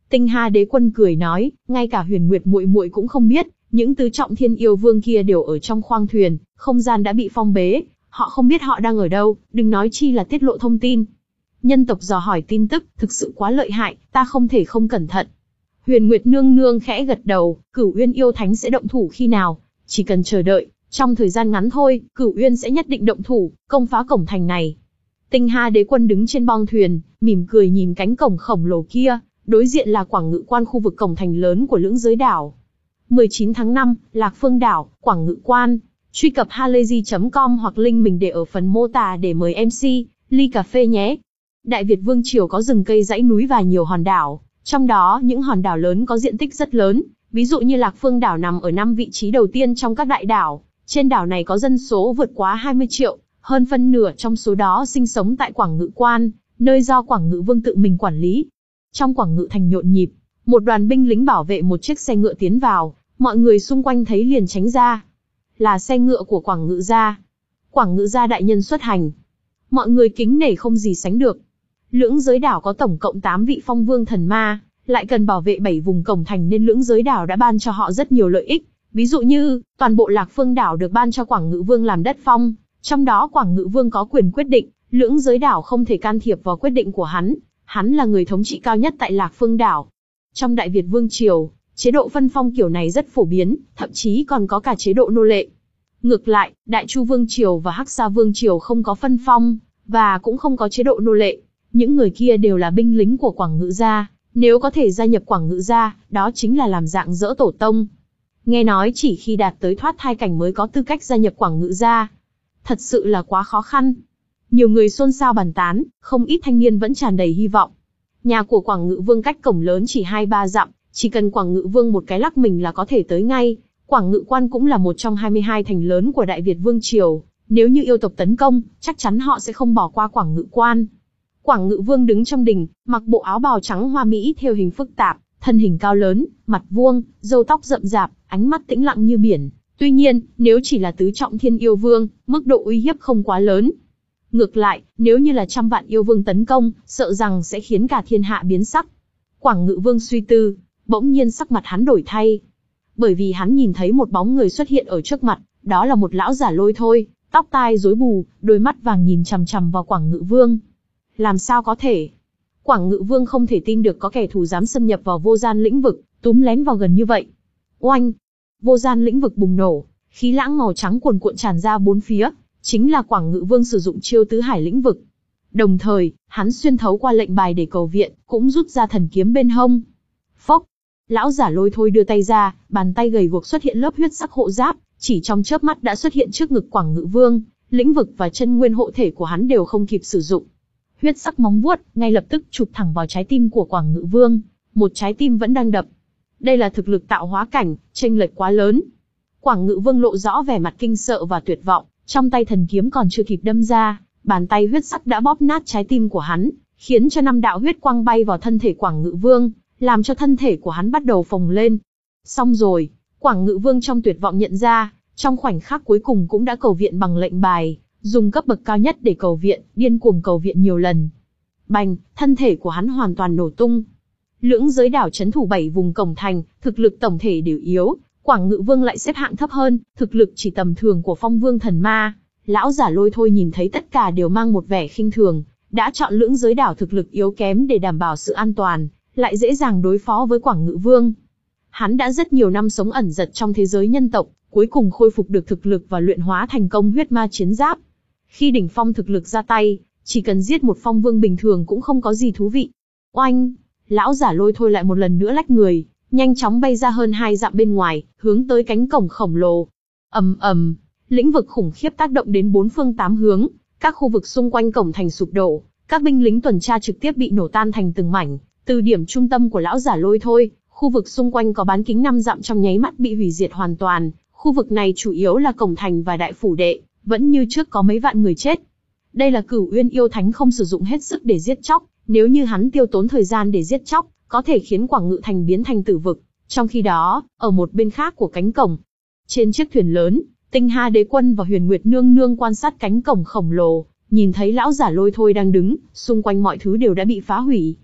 Speaker 1: Tinh Hà Đế Quân cười nói, ngay cả Huyền Nguyệt muội muội cũng không biết, những tứ trọng thiên yêu vương kia đều ở trong khoang thuyền, không gian đã bị phong bế, họ không biết họ đang ở đâu, đừng nói chi là tiết lộ thông tin. Nhân tộc dò hỏi tin tức, thực sự quá lợi hại, ta không thể không cẩn thận. Huyền Nguyệt nương nương khẽ gật đầu, Cửu Uyên yêu thánh sẽ động thủ khi nào? Chỉ cần chờ đợi, trong thời gian ngắn thôi, Cửu Uyên sẽ nhất định động thủ, công phá cổng thành này. Tinh Hà Đế Quân đứng trên bong thuyền, mỉm cười nhìn cánh cổng khổng lồ kia, đối diện là Quảng Ngự Quan, khu vực cổng thành lớn của Lưỡng Giới Đảo. mười chín tháng năm, Lạc Phương Đảo, Quảng Ngự Quan. Truy cập halayzi chấm com hoặc link mình để ở phần mô tả để mời em xê, ly cà phê nhé. Đại Việt Vương Triều có rừng cây dãy núi và nhiều hòn đảo, trong đó những hòn đảo lớn có diện tích rất lớn, ví dụ như Lạc Phương Đảo nằm ở năm vị trí đầu tiên trong các đại đảo. Trên đảo này có dân số vượt quá hai mươi triệu, hơn phân nửa trong số đó sinh sống tại Quảng Ngự Quan, nơi do Quảng Ngự Vương tự mình quản lý. Trong Quảng Ngự thành nhộn nhịp, một đoàn binh lính bảo vệ một chiếc xe ngựa tiến vào, mọi người xung quanh thấy liền tránh ra. Là xe ngựa của Quảng Ngự gia. Quảng Ngự gia đại nhân xuất hành. Mọi người kính nể không gì sánh được. Lưỡng Giới Đảo có tổng cộng tám vị phong vương thần ma, lại cần bảo vệ bảy vùng cổng thành nên Lưỡng Giới Đảo đã ban cho họ rất nhiều lợi ích. Ví dụ như, toàn bộ Lạc Phương Đảo được ban cho Quảng Ngự Vương làm đất phong, trong đó Quảng Ngự Vương có quyền quyết định, Lưỡng Giới Đảo không thể can thiệp vào quyết định của hắn, hắn là người thống trị cao nhất tại Lạc Phương Đảo. Trong Đại Việt Vương Triều, chế độ phân phong kiểu này rất phổ biến, thậm chí còn có cả chế độ nô lệ. Ngược lại, Đại Chu Vương Triều và Hắc Sa Vương Triều không có phân phong, và cũng không có chế độ nô lệ. Những người kia đều là binh lính của Quảng Ngự gia, nếu có thể gia nhập Quảng Ngự gia, đó chính là làm dạng dỡ tổ tông. Nghe nói chỉ khi đạt tới thoát thai cảnh mới có tư cách gia nhập Quảng Ngự gia. Thật sự là quá khó khăn. Nhiều người xôn xao bàn tán, không ít thanh niên vẫn tràn đầy hy vọng. Nhà của Quảng Ngự Vương cách cổng lớn chỉ hai ba dặm, chỉ cần Quảng Ngự Vương một cái lắc mình là có thể tới ngay. Quảng Ngự Quan cũng là một trong hai mươi hai thành lớn của Đại Việt Vương Triều. Nếu như yêu tộc tấn công, chắc chắn họ sẽ không bỏ qua Quảng Ngự Quan. Quảng Ngự Vương đứng trong đình, mặc bộ áo bào trắng hoa mỹ thêu hình phức tạp, thân hình cao lớn, mặt vuông, râu tóc rậm rạp, ánh mắt tĩnh lặng như biển. Tuy nhiên, nếu chỉ là tứ trọng thiên yêu vương, mức độ uy hiếp không quá lớn. Ngược lại, nếu như là trăm vạn yêu vương tấn công, sợ rằng sẽ khiến cả thiên hạ biến sắc. Quảng Ngự Vương suy tư, bỗng nhiên sắc mặt hắn đổi thay. Bởi vì hắn nhìn thấy một bóng người xuất hiện ở trước mặt, đó là một lão giả Lôi Thôi, tóc tai rối bù, đôi mắt vàng nhìn chằm chằm vào Quảng Ngự Vương. Làm sao có thể? Quảng Ngự Vương không thể tin được có kẻ thù dám xâm nhập vào vô gian lĩnh vực, túm lén vào gần như vậy. Oanh! Vô gian lĩnh vực bùng nổ, khí lãng màu trắng cuồn cuộn tràn ra bốn phía, chính là Quảng Ngự Vương sử dụng chiêu tứ hải lĩnh vực. Đồng thời, hắn xuyên thấu qua lệnh bài để cầu viện, cũng rút ra thần kiếm bên hông. Phốc! Lão giả Lôi Thôi đưa tay ra, bàn tay gầy guộc xuất hiện lớp huyết sắc hộ giáp, chỉ trong chớp mắt đã xuất hiện trước ngực Quảng Ngự Vương, lĩnh vực và chân nguyên hộ thể của hắn đều không kịp sử dụng. Huyết sắc móng vuốt, ngay lập tức chụp thẳng vào trái tim của Quảng Ngự Vương, một trái tim vẫn đang đập. Đây là thực lực tạo hóa cảnh, chênh lệch quá lớn. Quảng Ngự Vương lộ rõ vẻ mặt kinh sợ và tuyệt vọng, trong tay thần kiếm còn chưa kịp đâm ra, bàn tay huyết sắc đã bóp nát trái tim của hắn, khiến cho năm đạo huyết quang bay vào thân thể Quảng Ngự Vương, làm cho thân thể của hắn bắt đầu phồng lên. Xong rồi, Quảng Ngự Vương trong tuyệt vọng nhận ra, trong khoảnh khắc cuối cùng cũng đã cầu viện bằng lệnh bài, dùng cấp bậc cao nhất để cầu viện, điên cuồng cầu viện nhiều lần. Bành, thân thể của hắn hoàn toàn nổ tung. Lưỡng Giới Đảo trấn thủ bảy vùng cổng thành, thực lực tổng thể đều yếu, Quảng Ngự Vương lại xếp hạng thấp hơn, thực lực chỉ tầm thường của Phong Vương thần ma. Lão giả Lôi Thôi nhìn thấy tất cả đều mang một vẻ khinh thường, đã chọn Lưỡng Giới Đảo thực lực yếu kém để đảm bảo sự an toàn, lại dễ dàng đối phó với Quảng Ngự Vương. Hắn đã rất nhiều năm sống ẩn dật trong thế giới nhân tộc, cuối cùng khôi phục được thực lực và luyện hóa thành công huyết ma chiến giáp. Khi đỉnh phong thực lực ra tay, chỉ cần giết một phong vương bình thường cũng không có gì thú vị. Oanh! Lão giả Lôi Thôi lại một lần nữa lách người, nhanh chóng bay ra hơn hai dặm bên ngoài, hướng tới cánh cổng khổng lồ. Ầm ầm, lĩnh vực khủng khiếp tác động đến bốn phương tám hướng, các khu vực xung quanh cổng thành sụp đổ, các binh lính tuần tra trực tiếp bị nổ tan thành từng mảnh. Từ điểm trung tâm của lão giả Lôi Thôi, khu vực xung quanh có bán kính năm dặm trong nháy mắt bị hủy diệt hoàn toàn. Khu vực này chủ yếu là cổng thành và đại phủ đệ, vẫn như trước có mấy vạn người chết. Đây là Cửu Uyên yêu thánh không sử dụng hết sức để giết chóc, nếu như hắn tiêu tốn thời gian để giết chóc, có thể khiến Quảng Ngự thành biến thành tử vực. Trong khi đó, ở một bên khác của cánh cổng, trên chiếc thuyền lớn, Tinh Hà Đế Quân và Huyền Nguyệt nương nương quan sát cánh cổng khổng lồ, nhìn thấy lão giả Lôi Thôi đang đứng, xung quanh mọi thứ đều đã bị phá hủy.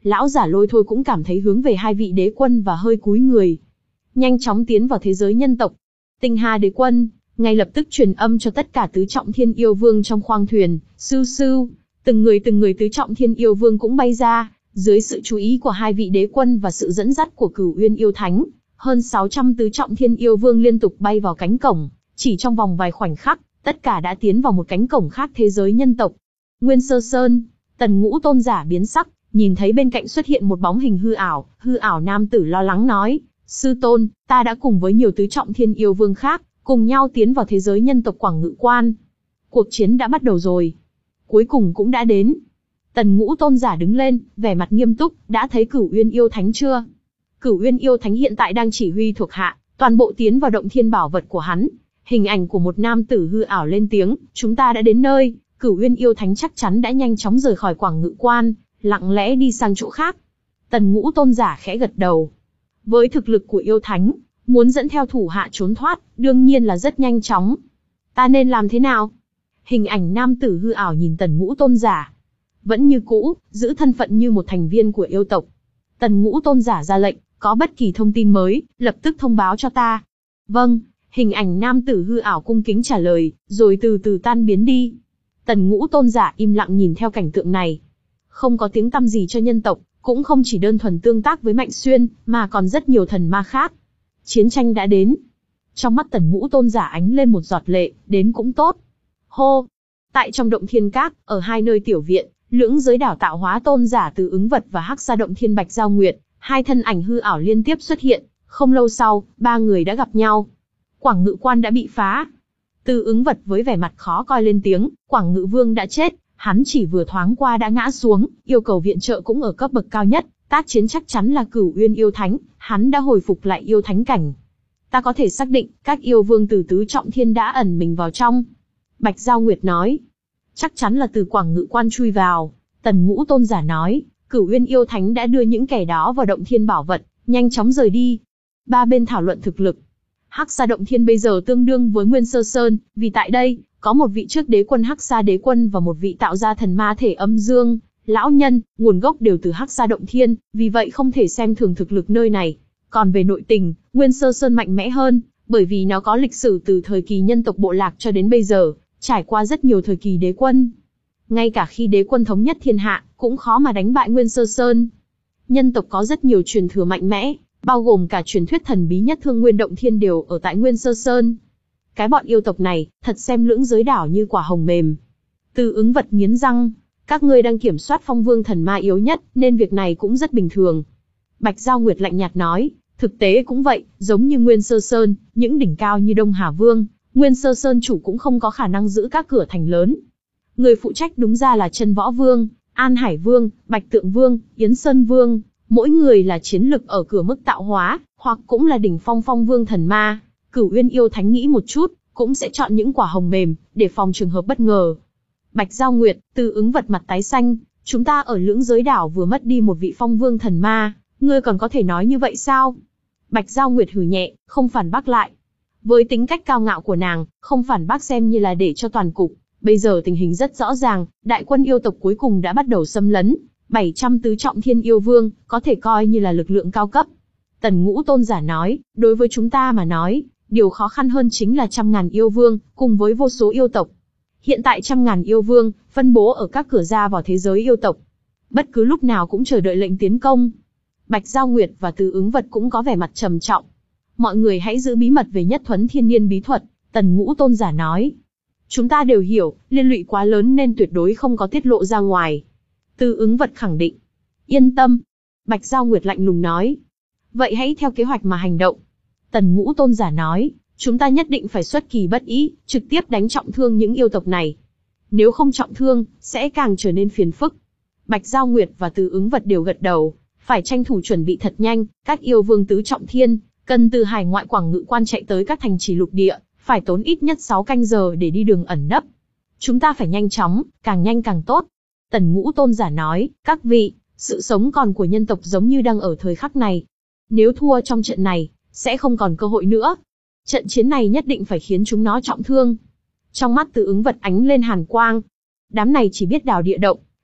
Speaker 1: lão giả Lôi Thôi cũng cảm thấy hướng về hai vị đế quân và hơi cúi người. Nhanh chóng tiến vào thế giới nhân tộc. Tinh Hà đế quân ngay lập tức truyền âm cho tất cả tứ trọng thiên yêu vương trong khoang thuyền, sưu sưu, từng người từng người tứ trọng thiên yêu vương cũng bay ra, dưới sự chú ý của hai vị đế quân và sự dẫn dắt của Cửu Uyên yêu thánh, hơn sáu trăm tứ trọng thiên yêu vương liên tục bay vào cánh cổng, chỉ trong vòng vài khoảnh khắc, tất cả đã tiến vào một cánh cổng khác thế giới nhân tộc. Nguyên Sơ Sơn, Tần Ngũ tôn giả biến sắc, nhìn thấy bên cạnh xuất hiện một bóng hình hư ảo, hư ảo nam tử lo lắng nói, sư tôn, ta đã cùng với nhiều tứ trọng thiên yêu vương khác, cùng nhau tiến vào thế giới nhân tộc Quảng Ngự Quan. Cuộc chiến đã bắt đầu rồi. Cuối cùng cũng đã đến. Tần Ngũ tôn giả đứng lên, vẻ mặt nghiêm túc, đã thấy Cửu Uyên yêu thánh chưa? Cửu Uyên yêu thánh hiện tại đang chỉ huy thuộc hạ, toàn bộ tiến vào động thiên bảo vật của hắn. Hình ảnh của một nam tử hư ảo lên tiếng, chúng ta đã đến nơi. Cửu Uyên yêu thánh chắc chắn đã nhanh chóng rời khỏi Quảng Ngự Quan, lặng lẽ đi sang chỗ khác. Tần Ngũ tôn giả khẽ gật đầu. Với thực lực của yêu thánh, muốn dẫn theo thủ hạ trốn thoát, đương nhiên là rất nhanh chóng. Ta nên làm thế nào? Hình ảnh nam tử hư ảo nhìn Tần Ngũ tôn giả. Vẫn như cũ, giữ thân phận như một thành viên của yêu tộc. Tần Ngũ tôn giả ra lệnh, có bất kỳ thông tin mới, lập tức thông báo cho ta. Vâng, hình ảnh nam tử hư ảo cung kính trả lời, rồi từ từ tan biến đi. Tần Ngũ tôn giả im lặng nhìn theo cảnh tượng này. Không có tiếng tăm gì cho nhân tộc, cũng không chỉ đơn thuần tương tác với Mạnh Xuyên, mà còn rất nhiều thần ma khác. Chiến tranh đã đến. Trong mắt Tần Ngũ tôn giả ánh lên một giọt lệ, đến cũng tốt. Hô! Tại trong động thiên cát, ở hai nơi tiểu viện, lưỡng giới đảo tạo hóa tôn giả Từ Ứng Vật và Hắc Sa động thiên Bạch Giao Nguyệt, hai thân ảnh hư ảo liên tiếp xuất hiện. Không lâu sau, ba người đã gặp nhau. Quảng Ngự Quan đã bị phá. Từ Ứng Vật với vẻ mặt khó coi lên tiếng, Quảng Ngự Vương đã chết, hắn chỉ vừa thoáng qua đã ngã xuống, yêu cầu viện trợ cũng ở cấp bậc cao nhất, tác chiến chắc chắn là Cửu Uyên yêu thánh, hắn đã hồi phục lại yêu thánh cảnh. Ta có thể xác định, các yêu vương từ tứ trọng thiên đã ẩn mình vào trong. Bạch Giao Nguyệt nói. Chắc chắn là từ Quảng Ngự Quan chui vào. Tần Ngũ tôn giả nói, Cửu Uyên yêu thánh đã đưa những kẻ đó vào động thiên bảo vật, nhanh chóng rời đi. Ba bên thảo luận thực lực. Hắc Sa động thiên bây giờ tương đương với Nguyên Sơ Sơn, vì tại đây, có một vị trước đế quân Hắc Sa đế quân và một vị tạo ra thần ma thể âm dương. Lão nhân, nguồn gốc đều từ Hắc Sa động thiên, vì vậy không thể xem thường thực lực nơi này. Còn về nội tình, Nguyên Sơ Sơn mạnh mẽ hơn, bởi vì nó có lịch sử từ thời kỳ nhân tộc bộ lạc cho đến bây giờ, trải qua rất nhiều thời kỳ đế quân. Ngay cả khi đế quân thống nhất thiên hạ, cũng khó mà đánh bại Nguyên Sơ Sơn. Nhân tộc có rất nhiều truyền thừa mạnh mẽ, bao gồm cả truyền thuyết thần bí nhất Thương Nguyên Động Thiên đều ở tại Nguyên Sơ Sơn. Cái bọn yêu tộc này, thật xem lưỡng giới đảo như quả hồng mềm. Từ Ứng Vật nghiến răng, các ngươi đang kiểm soát phong vương thần ma yếu nhất, nên việc này cũng rất bình thường. Bạch Giao Nguyệt lạnh nhạt nói, thực tế cũng vậy, giống như Nguyên Sơ Sơn, những đỉnh cao như Đông Hà Vương, Nguyên Sơ Sơn chủ cũng không có khả năng giữ các cửa thành lớn. Người phụ trách đúng ra là Chân Võ Vương, An Hải Vương, Bạch Tượng Vương, Yến Sơn Vương, mỗi người là chiến lực ở cửa mức tạo hóa, hoặc cũng là đỉnh phong phong vương thần ma. Cửu Uyên yêu thánh nghĩ một chút, cũng sẽ chọn những quả hồng mềm, để phòng trường hợp bất ngờ. Bạch Giao Nguyệt, Từ Ứng Vật mặt tái xanh, chúng ta ở lưỡng giới đảo vừa mất đi một vị phong vương thần ma, ngươi còn có thể nói như vậy sao? Bạch Giao Nguyệt hừ nhẹ, không phản bác lại. Với tính cách cao ngạo của nàng, không phản bác xem như là để cho toàn cục. Bây giờ tình hình rất rõ ràng, đại quân yêu tộc cuối cùng đã bắt đầu xâm lấn. bảy trăm tứ trọng thiên yêu vương, có thể coi như là lực lượng cao cấp. Tần Ngũ tôn giả nói, đối với chúng ta mà nói, điều khó khăn hơn chính là trăm ngàn yêu vương, cùng với vô số yêu tộc. Hiện tại trăm ngàn yêu vương, phân bố ở các cửa ra vào thế giới yêu tộc. Bất cứ lúc nào cũng chờ đợi lệnh tiến công. Bạch Giao Nguyệt và Từ Ứng Vật cũng có vẻ mặt trầm trọng. Mọi người hãy giữ bí mật về nhất thuấn thiên niên bí thuật, Tần Ngũ tôn giả nói. Chúng ta đều hiểu, liên lụy quá lớn nên tuyệt đối không có tiết lộ ra ngoài. Từ Ứng Vật khẳng định. Yên tâm. Bạch Giao Nguyệt lạnh lùng nói. Vậy hãy theo kế hoạch mà hành động. Tần Ngũ tôn giả nói, chúng ta nhất định phải xuất kỳ bất ý, trực tiếp đánh trọng thương những yêu tộc này. Nếu không trọng thương, sẽ càng trở nên phiền phức. Bạch Giao Nguyệt và Từ Ứng Vật đều gật đầu, phải tranh thủ chuẩn bị thật nhanh, các yêu vương tứ trọng thiên, cần từ hải ngoại Quảng Ngự Quan chạy tới các thành trì lục địa, phải tốn ít nhất sáu canh giờ để đi đường ẩn nấp. Chúng ta phải nhanh chóng, càng nhanh càng tốt. Tần Ngũ tôn giả nói, các vị, sự sống còn của nhân tộc giống như đang ở thời khắc này. Nếu thua trong trận này, sẽ không còn cơ hội nữa. Trận chiến này nhất định phải khiến chúng nó trọng thương. Trong mắt Từ Ứng Vật ánh lên hàn quang. Đám này chỉ biết đào địa động,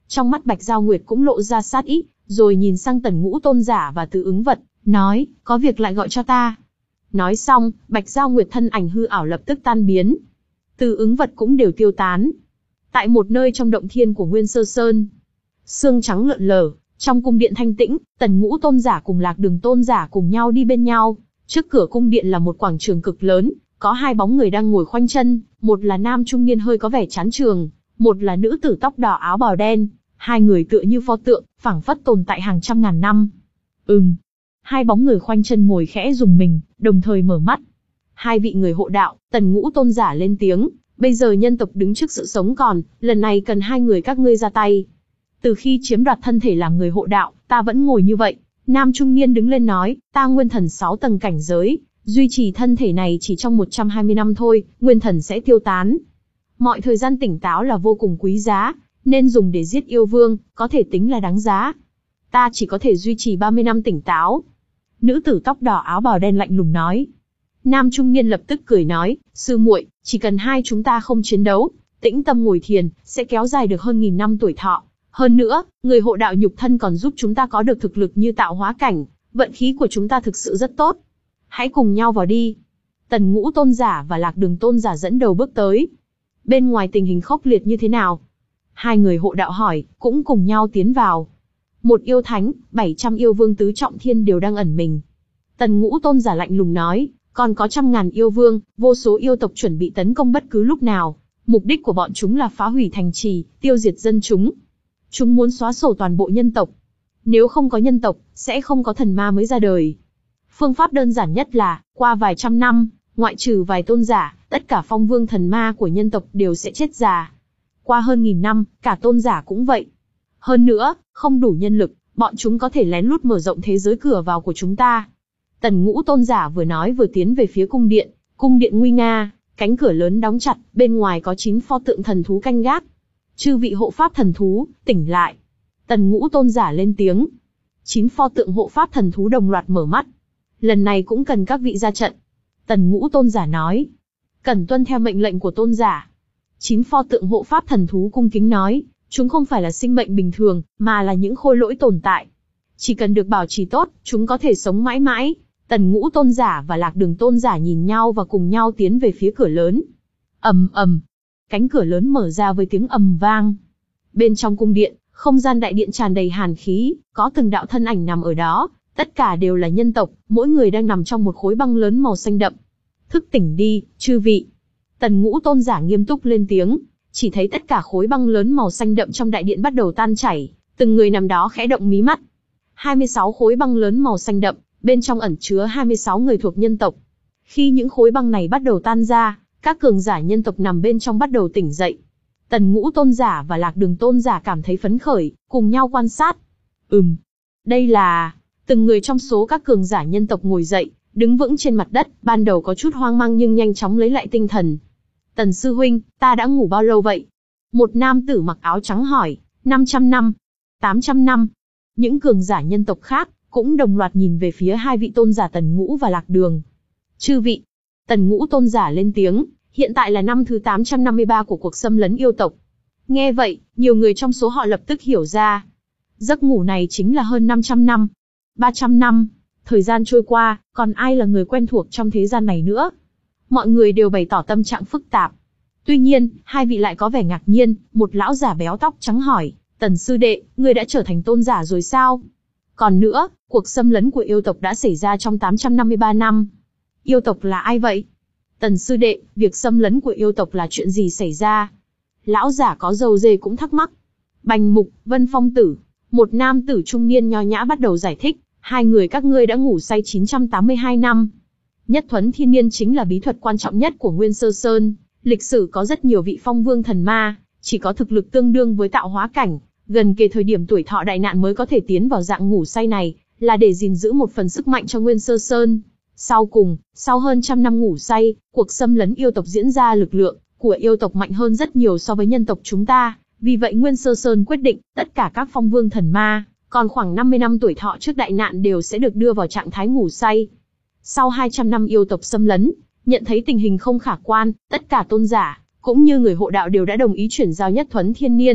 Speaker 1: Trong mắt Bạch Giao Nguyệt cũng lộ ra sát ý, rồi nhìn sang Tần Ngũ Tôn giả và Từ Ứng Vật, nói, có việc lại gọi cho ta. Nói xong, Bạch Giao Nguyệt thân ảnh hư ảo lập tức tan biến. Từ Ứng Vật cũng đều tiêu tán. Tại một nơi trong động thiên của Nguyên Sơ Sơn, sương trắng lượn lờ, trong cung điện thanh tĩnh, Tần Ngũ Tôn giả cùng Lạc Đường Tôn giả cùng nhau đi bên nhau. Trước cửa cung điện là một quảng trường cực lớn, có hai bóng người đang ngồi khoanh chân, một là nam trung niên hơi có vẻ chán trường, một là nữ tử tóc đỏ áo bào đen. Hai người tựa như pho tượng, phảng phất tồn tại hàng trăm ngàn năm. Ừm. Hai bóng người khoanh chân ngồi khẽ rùng mình, đồng thời mở mắt. Hai vị người hộ đạo, Tần Ngũ Tôn giả lên tiếng, bây giờ nhân tộc đứng trước sự sống còn, lần này cần hai người các ngươi ra tay. Từ khi chiếm đoạt thân thể làm người hộ đạo, ta vẫn ngồi như vậy. Nam trung niên đứng lên nói, ta nguyên thần sáu tầng cảnh giới, duy trì thân thể này chỉ trong một trăm hai mươi năm thôi, nguyên thần sẽ tiêu tán. Mọi thời gian tỉnh táo là vô cùng quý giá, nên dùng để giết yêu vương, có thể tính là đáng giá. Ta chỉ có thể duy trì ba mươi năm tỉnh táo. Nữ tử tóc đỏ áo bào đen lạnh lùng nói. Nam trung niên lập tức cười nói, sư muội, chỉ cần hai chúng ta không chiến đấu, tĩnh tâm ngồi thiền, sẽ kéo dài được hơn nghìn năm tuổi thọ. Hơn nữa, người hộ đạo nhục thân còn giúp chúng ta có được thực lực như tạo hóa cảnh, vận khí của chúng ta thực sự rất tốt. Hãy cùng nhau vào đi. Tần Ngũ Tôn giả và Lạc Đường Tôn giả dẫn đầu bước tới. Bên ngoài tình hình khốc liệt như thế nào? Hai người hộ đạo hỏi, cũng cùng nhau tiến vào. Một yêu thánh, bảy trăm yêu vương tứ trọng thiên đều đang ẩn mình. Tần Ngũ Tôn giả lạnh lùng nói, còn có trăm ngàn yêu vương, vô số yêu tộc chuẩn bị tấn công bất cứ lúc nào. Mục đích của bọn chúng là phá hủy thành trì, tiêu diệt dân chúng. Chúng muốn xóa sổ toàn bộ nhân tộc. Nếu không có nhân tộc, sẽ không có thần ma mới ra đời. Phương pháp đơn giản nhất là, qua vài trăm năm, ngoại trừ vài tôn giả, tất cả phong vương thần ma của nhân tộc đều sẽ chết già. Qua hơn nghìn năm, cả tôn giả cũng vậy. Hơn nữa, không đủ nhân lực, bọn chúng có thể lén lút mở rộng thế giới cửa vào của chúng ta. Tần Ngũ Tôn giả vừa nói vừa tiến về phía cung điện, cung điện nguy nga, cánh cửa lớn đóng chặt, bên ngoài có chín pho tượng thần thú canh gác. Chư vị hộ pháp thần thú, tỉnh lại. Tần Ngũ Tôn giả lên tiếng. Chín pho tượng hộ pháp thần thú đồng loạt mở mắt. Lần này cũng cần các vị ra trận. Tần Ngũ Tôn giả nói. Cần tuân theo mệnh lệnh của tôn giả. Chín pho tượng hộ pháp thần thú cung kính nói, chúng không phải là sinh mệnh bình thường, mà là những khôi lỗi tồn tại. Chỉ cần được bảo trì tốt, chúng có thể sống mãi mãi. Tần Ngũ Tôn giả và Lạc Đường Tôn giả nhìn nhau và cùng nhau tiến về phía cửa lớn. Ầm ầm, cánh cửa lớn mở ra với tiếng ầm vang. Bên trong cung điện, không gian đại điện tràn đầy hàn khí, có từng đạo thân ảnh nằm ở đó, tất cả đều là nhân tộc, mỗi người đang nằm trong một khối băng lớn màu xanh đậm. Thức tỉnh đi, chư vị. Tần Ngũ Tôn giả nghiêm túc lên tiếng, chỉ thấy tất cả khối băng lớn màu xanh đậm trong đại điện bắt đầu tan chảy, từng người nằm đó khẽ động mí mắt. hai mươi sáu khối băng lớn màu xanh đậm, bên trong ẩn chứa hai mươi sáu người thuộc nhân tộc. Khi những khối băng này bắt đầu tan ra, các cường giả nhân tộc nằm bên trong bắt đầu tỉnh dậy. Tần Ngũ Tôn giả và Lạc Đường Tôn giả cảm thấy phấn khởi, cùng nhau quan sát. Ừm, đây là... Từng người trong số các cường giả nhân tộc ngồi dậy, đứng vững trên mặt đất, ban đầu có chút hoang mang nhưng nhanh chóng lấy lại tinh thần. Tần sư huynh, ta đã ngủ bao lâu vậy? Một nam tử mặc áo trắng hỏi. năm trăm năm, tám trăm năm. Những cường giả nhân tộc khác cũng đồng loạt nhìn về phía hai vị tôn giả Tần Ngũ và Lạc Đường. Chư vị, Tần Ngũ tôn giả lên tiếng, hiện tại là năm thứ tám trăm năm mươi ba của cuộc xâm lấn yêu tộc. Nghe vậy, nhiều người trong số họ lập tức hiểu ra. Giấc ngủ này chính là hơn năm trăm năm. ba trăm năm. Thời gian trôi qua, còn ai là người quen thuộc trong thế gian này nữa? Mọi người đều bày tỏ tâm trạng phức tạp. Tuy nhiên, hai vị lại có vẻ ngạc nhiên, một lão giả béo tóc trắng hỏi, Tần sư đệ, ngươi đã trở thành tôn giả rồi sao? Còn nữa, cuộc xâm lấn của yêu tộc đã xảy ra trong tám trăm năm mươi ba năm. Yêu tộc là ai vậy? Tần sư đệ, việc xâm lấn của yêu tộc là chuyện gì xảy ra? Lão giả có râu dê cũng thắc mắc. Bành Mục, Vân Phong Tử, một nam tử trung niên nho nhã bắt đầu giải thích, hai người các ngươi đã ngủ say chín trăm tám mươi hai năm. Nhất Thuấn Thiên Niên chính là bí thuật quan trọng nhất của Nguyên Sơ Sơn, lịch sử có rất nhiều vị phong vương thần ma, chỉ có thực lực tương đương với tạo hóa cảnh, gần kề thời điểm tuổi thọ đại nạn mới có thể tiến vào dạng ngủ say này, là để gìn giữ một phần sức mạnh cho Nguyên Sơ Sơn. Sau cùng, sau hơn trăm năm ngủ say, cuộc xâm lấn yêu tộc diễn ra, lực lượng của yêu tộc mạnh hơn rất nhiều so với nhân tộc chúng ta, vì vậy Nguyên Sơ Sơn quyết định, tất cả các phong vương thần ma, còn khoảng năm mươi năm tuổi thọ trước đại nạn đều sẽ được đưa vào trạng thái ngủ say. Sau hai trăm năm yêu tộc xâm lấn, nhận thấy tình hình không khả quan, tất cả tôn giả, cũng như người hộ đạo đều đã đồng ý chuyển giao Nhất Thuấn Thiên Niên,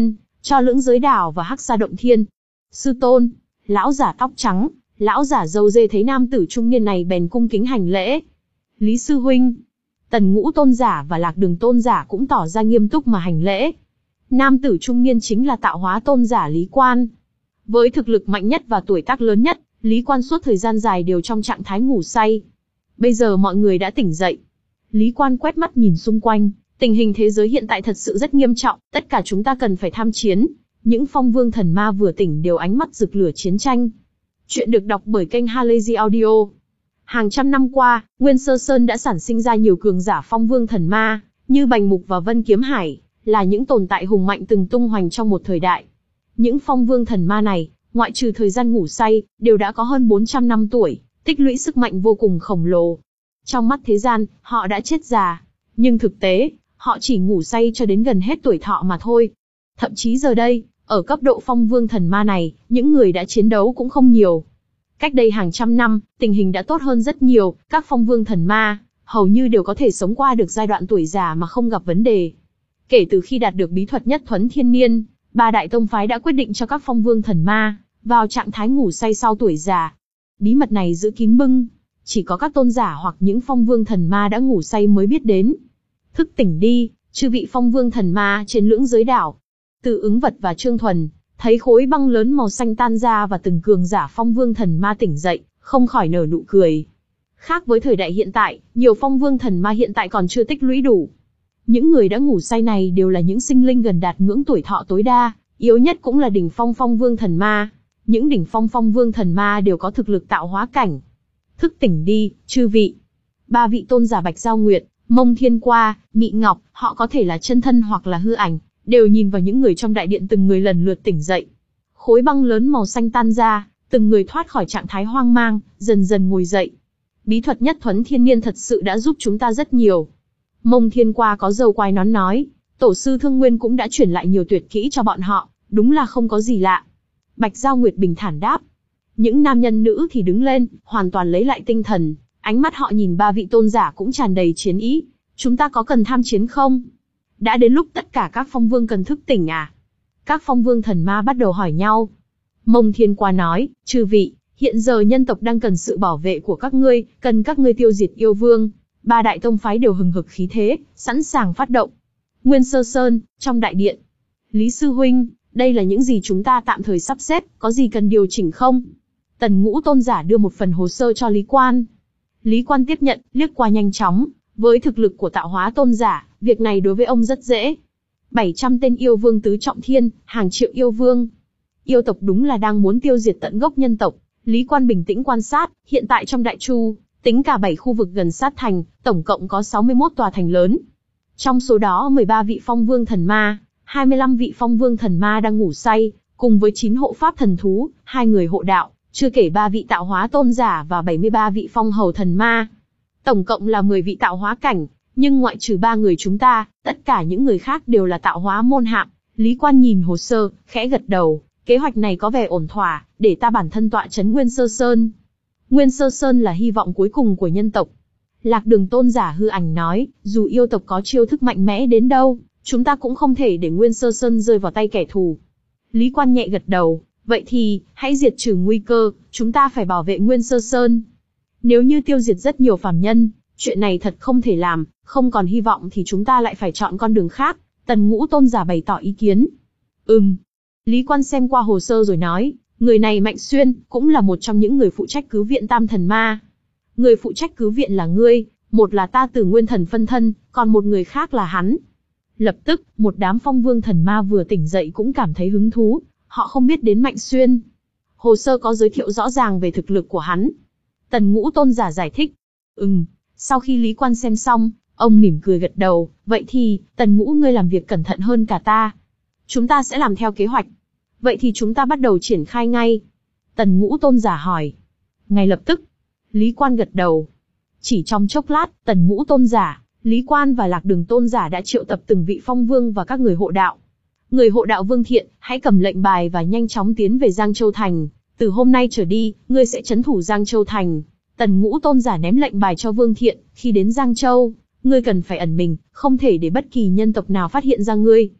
Speaker 1: cho Lưỡng Giới Đảo và Hắc Sa Động Thiên. Sư tôn. Lão giả tóc trắng, lão giả râu dê thấy nam tử trung niên này bèn cung kính hành lễ. Lý sư huynh. Tần Ngũ tôn giả và Lạc Đường tôn giả cũng tỏ ra nghiêm túc mà hành lễ. Nam tử trung niên chính là Tạo Hóa tôn giả Lý Quan. Với thực lực mạnh nhất và tuổi tác lớn nhất, Lý Quan suốt thời gian dài đều trong trạng thái ngủ say. Bây giờ mọi người đã tỉnh dậy. Lý Quan quét mắt nhìn xung quanh, tình hình thế giới hiện tại thật sự rất nghiêm trọng, tất cả chúng ta cần phải tham chiến. Những phong vương thần ma vừa tỉnh đều ánh mắt rực lửa chiến tranh. Chuyện được đọc bởi kênh Halazy Audio. Hàng trăm năm qua, Nguyên Sơ Sơn đã sản sinh ra nhiều cường giả phong vương thần ma, như Bành Mục và Vân Kiếm Hải, là những tồn tại hùng mạnh từng tung hoành trong một thời đại. Những phong vương thần ma này, ngoại trừ thời gian ngủ say, đều đã có hơn bốn trăm năm tuổi, tích lũy sức mạnh vô cùng khổng lồ. Trong mắt thế gian, họ đã chết già, nhưng thực tế, họ chỉ ngủ say cho đến gần hết tuổi thọ mà thôi. Thậm chí giờ đây, ở cấp độ phong vương thần ma này, những người đã chiến đấu cũng không nhiều. Cách đây hàng trăm năm, tình hình đã tốt hơn rất nhiều, các phong vương thần ma, hầu như đều có thể sống qua được giai đoạn tuổi già mà không gặp vấn đề. Kể từ khi đạt được bí thuật nhất thuấn thiên niên, ba đại tông phái đã quyết định cho các phong vương thần ma vào trạng thái ngủ say sau tuổi già. Bí mật này giữ kín bưng, chỉ có các tôn giả hoặc những phong vương thần ma đã ngủ say mới biết đến. Thức tỉnh đi, chư vị phong vương thần ma trên Lưỡng Giới Đảo. Từ Ứng Vật và Trương Thuần thấy khối băng lớn màu xanh tan ra và từng cường giả phong vương thần ma tỉnh dậy, không khỏi nở nụ cười. Khác với thời đại hiện tại, nhiều phong vương thần ma hiện tại còn chưa tích lũy đủ. Những người đã ngủ say này đều là những sinh linh gần đạt ngưỡng tuổi thọ tối đa, yếu nhất cũng là đỉnh phong phong vương thần ma. Những đỉnh phong phong vương thần ma đều có thực lực tạo hóa cảnh. Thức tỉnh đi, chư vị. Ba vị tôn giả Bạch Giao Nguyệt, Mông Thiên Qua, Mị Ngọc, họ có thể là chân thân hoặc là hư ảnh, đều nhìn vào những người trong đại điện từng người lần lượt tỉnh dậy. Khối băng lớn màu xanh tan ra, từng người thoát khỏi trạng thái hoang mang, dần dần ngồi dậy. Bí thuật nhất thuấn thiên niên thật sự đã giúp chúng ta rất nhiều. Mông Thiên Qua có râu quai nón nói, tổ sư Thương Nguyên cũng đã chuyển lại nhiều tuyệt kỹ cho bọn họ, đúng là không có gì lạ. Bạch Giao Nguyệt bình thản đáp. Những nam nhân nữ thì đứng lên, hoàn toàn lấy lại tinh thần, ánh mắt họ nhìn ba vị tôn giả cũng tràn đầy chiến ý. Chúng ta có cần tham chiến không? Đã đến lúc tất cả các phong vương cần thức tỉnh à? Các phong vương thần ma bắt đầu hỏi nhau. Mông Thiên Qua nói, chư vị, hiện giờ nhân tộc đang cần sự bảo vệ của các ngươi, cần các ngươi tiêu diệt yêu vương. Ba đại tông phái đều hừng hực khí thế, sẵn sàng phát động. Nguyên Sơ Sơn, trong đại điện. Lý sư huynh, đây là những gì chúng ta tạm thời sắp xếp, có gì cần điều chỉnh không? Tần Ngũ tôn giả đưa một phần hồ sơ cho Lý Quan. Lý Quan tiếp nhận, liếc qua nhanh chóng. Với thực lực của Tạo Hóa tôn giả, việc này đối với ông rất dễ. bảy trăm tên yêu vương tứ trọng thiên, hàng triệu yêu vương. Yêu tộc đúng là đang muốn tiêu diệt tận gốc nhân tộc. Lý Quan bình tĩnh quan sát, hiện tại trong Đại Chu, tính cả bảy khu vực gần sát thành, tổng cộng có sáu mươi mốt tòa thành lớn. Trong số đó mười ba vị phong vương thần ma, hai mươi lăm vị phong vương thần ma đang ngủ say, cùng với chín hộ pháp thần thú, hai người hộ đạo, chưa kể ba vị Tạo Hóa tôn giả và bảy mươi ba vị phong hầu thần ma. Tổng cộng là mười vị tạo hóa cảnh, nhưng ngoại trừ ba người chúng ta, tất cả những người khác đều là tạo hóa môn hạng. Lý Quan nhìn hồ sơ, khẽ gật đầu, kế hoạch này có vẻ ổn thỏa, để ta bản thân tọa trấn Nguyên Sơ Sơn. Nguyên Sơ Sơn là hy vọng cuối cùng của nhân tộc. Lạc Đường tôn giả hư ảnh nói, dù yêu tộc có chiêu thức mạnh mẽ đến đâu, chúng ta cũng không thể để Nguyên Sơ Sơn rơi vào tay kẻ thù. Lý Quan nhẹ gật đầu, vậy thì, hãy diệt trừ nguy cơ, chúng ta phải bảo vệ Nguyên Sơ Sơn. Nếu như tiêu diệt rất nhiều phàm nhân, chuyện này thật không thể làm, không còn hy vọng thì chúng ta lại phải chọn con đường khác. Tần Ngũ tôn giả bày tỏ ý kiến. Ừm. Lý Quan xem qua hồ sơ rồi nói, người này Mạnh Xuyên, cũng là một trong những người phụ trách cứu viện Tam Thần Ma. Người phụ trách cứu viện là ngươi, một là ta Tử Nguyên Thần phân thân, còn một người khác là hắn. Lập tức, một đám phong vương thần ma vừa tỉnh dậy cũng cảm thấy hứng thú, họ không biết đến Mạnh Xuyên. Hồ sơ có giới thiệu rõ ràng về thực lực của hắn. Tần Ngũ tôn giả giải thích. Ừm, sau khi Lý Quan xem xong, ông mỉm cười gật đầu, vậy thì, Tần Ngũ ngươi làm việc cẩn thận hơn cả ta. Chúng ta sẽ làm theo kế hoạch. Vậy thì chúng ta bắt đầu triển khai ngay. Tần Ngũ tôn giả hỏi. Ngay lập tức. Lý Quan gật đầu. Chỉ trong chốc lát, Tần Ngũ tôn giả, Lý Quan và Lạc Đường tôn giả đã triệu tập từng vị phong vương và các người hộ đạo. Người hộ đạo Vương Thiện, hãy cầm lệnh bài và nhanh chóng tiến về Giang Châu Thành. Từ hôm nay trở đi, ngươi sẽ trấn thủ Giang Châu Thành. Tần Ngũ tôn giả ném lệnh bài cho Vương Thiện, khi đến Giang Châu, ngươi cần phải ẩn mình, không thể để bất kỳ nhân tộc nào phát hiện ra ngươi.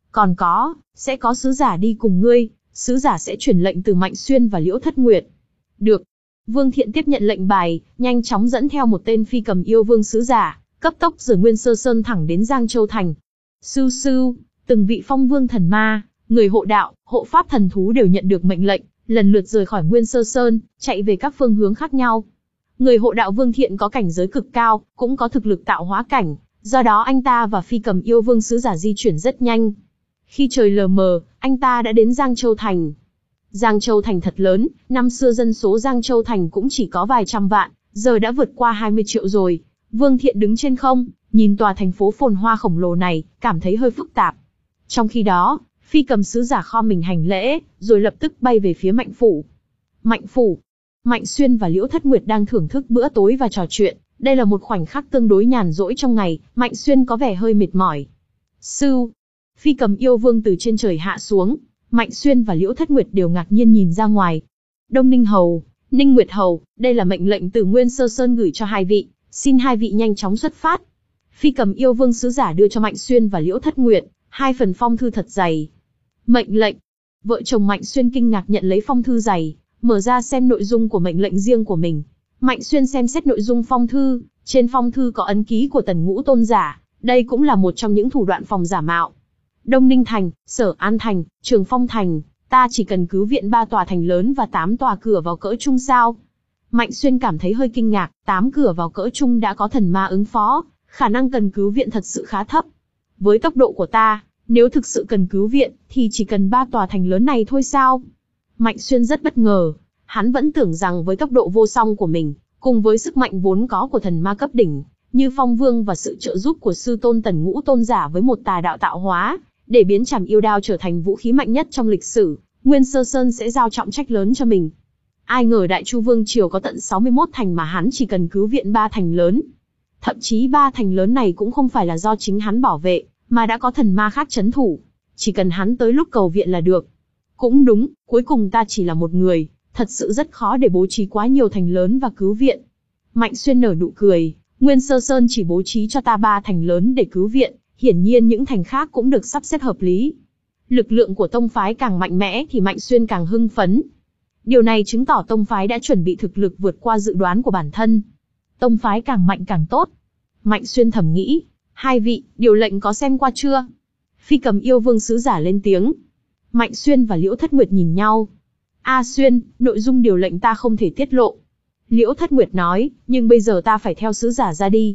Speaker 1: Còn có, sẽ có sứ giả đi cùng ngươi, sứ giả sẽ truyền lệnh từ Mạnh Xuyên và Liễu Thất Nguyệt. Được. Vương Thiện tiếp nhận lệnh bài, nhanh chóng dẫn theo một tên phi cầm yêu vương sứ giả, cấp tốc rời Nguyên Sơ Sơn thẳng đến Giang Châu Thành. Sưu sưu, từng vị phong vương thần ma, người hộ đạo, hộ pháp thần thú đều nhận được mệnh lệnh, lần lượt rời khỏi Nguyên Sơ Sơn, chạy về các phương hướng khác nhau. Người hộ đạo Vương Thiện có cảnh giới cực cao, cũng có thực lực tạo hóa cảnh, do đó anh ta và phi cầm yêu vương sứ giả di chuyển rất nhanh. Khi trời lờ mờ, anh ta đã đến Giang Châu Thành. Giang Châu Thành thật lớn, năm xưa dân số Giang Châu Thành cũng chỉ có vài trăm vạn, giờ đã vượt qua hai mươi triệu rồi. Vương Thiện đứng trên không, nhìn tòa thành phố phồn hoa khổng lồ này, cảm thấy hơi phức tạp. Trong khi đó, phi cầm sứ giả khom mình hành lễ, rồi lập tức bay về phía Mạnh Phủ. Mạnh Phủ. Mạnh Xuyên và Liễu Thất Nguyệt đang thưởng thức bữa tối và trò chuyện. Đây là một khoảnh khắc tương đối nhàn rỗi trong ngày, Mạnh Xuyên có vẻ hơi mệt mỏi. Sưu. Phi cầm yêu vương từ trên trời hạ xuống, Mạnh Xuyên và Liễu Thất Nguyệt đều ngạc nhiên nhìn ra ngoài. Đông Ninh Hầu, Ninh Nguyệt Hầu, đây là mệnh lệnh từ Nguyên Sơ Sơn gửi cho hai vị, xin hai vị nhanh chóng xuất phát. Phi cầm yêu vương sứ giả đưa cho Mạnh Xuyên và Liễu Thất Nguyệt hai phần phong thư thật dày. Mệnh lệnh. Vợ chồng Mạnh Xuyên kinh ngạc nhận lấy phong thư dày, mở ra xem nội dung của mệnh lệnh riêng của mình. Mạnh Xuyên xem xét nội dung phong thư, trên phong thư có ấn ký của Tần Ngũ Tôn giả, đây cũng là một trong những thủ đoạn phòng giả mạo. Đông Ninh Thành, Sở An Thành, Trường Phong Thành, ta chỉ cần cứu viện ba tòa thành lớn và tám tòa cửa vào cỡ trung sao? Mạnh Xuyên cảm thấy hơi kinh ngạc, tám cửa vào cỡ trung đã có thần ma ứng phó, khả năng cần cứu viện thật sự khá thấp. Với tốc độ của ta, nếu thực sự cần cứu viện, thì chỉ cần ba tòa thành lớn này thôi sao? Mạnh Xuyên rất bất ngờ, hắn vẫn tưởng rằng với tốc độ vô song của mình, cùng với sức mạnh vốn có của thần ma cấp đỉnh, như Phong Vương và sự trợ giúp của sư tôn Tần Ngũ Tôn giả với một tà đạo tạo hóa, để biến Trảm Yêu Đao trở thành vũ khí mạnh nhất trong lịch sử, Nguyên Sơ Sơn sẽ giao trọng trách lớn cho mình. Ai ngờ Đại Chu Vương triều có tận sáu mươi mốt thành mà hắn chỉ cần cứu viện ba thành lớn. Thậm chí ba thành lớn này cũng không phải là do chính hắn bảo vệ, mà đã có thần ma khác trấn thủ. Chỉ cần hắn tới lúc cầu viện là được. Cũng đúng, cuối cùng ta chỉ là một người, thật sự rất khó để bố trí quá nhiều thành lớn và cứu viện. Mạnh Xuyên nở nụ cười, Nguyên Sơ Sơn chỉ bố trí cho ta ba thành lớn để cứu viện, hiển nhiên những thành khác cũng được sắp xếp hợp lý. Lực lượng của tông phái càng mạnh mẽ thì Mạnh Xuyên càng hưng phấn. Điều này chứng tỏ tông phái đã chuẩn bị thực lực vượt qua dự đoán của bản thân. Tông phái càng mạnh càng tốt. Mạnh Xuyên thầm nghĩ, hai vị, điều lệnh có xem qua chưa? Phi cầm yêu vương sứ giả lên tiếng. Mạnh Xuyên và Liễu Thất Nguyệt nhìn nhau. A Xuyên, nội dung điều lệnh ta không thể tiết lộ. Liễu Thất Nguyệt nói, nhưng bây giờ ta phải theo sứ giả ra đi.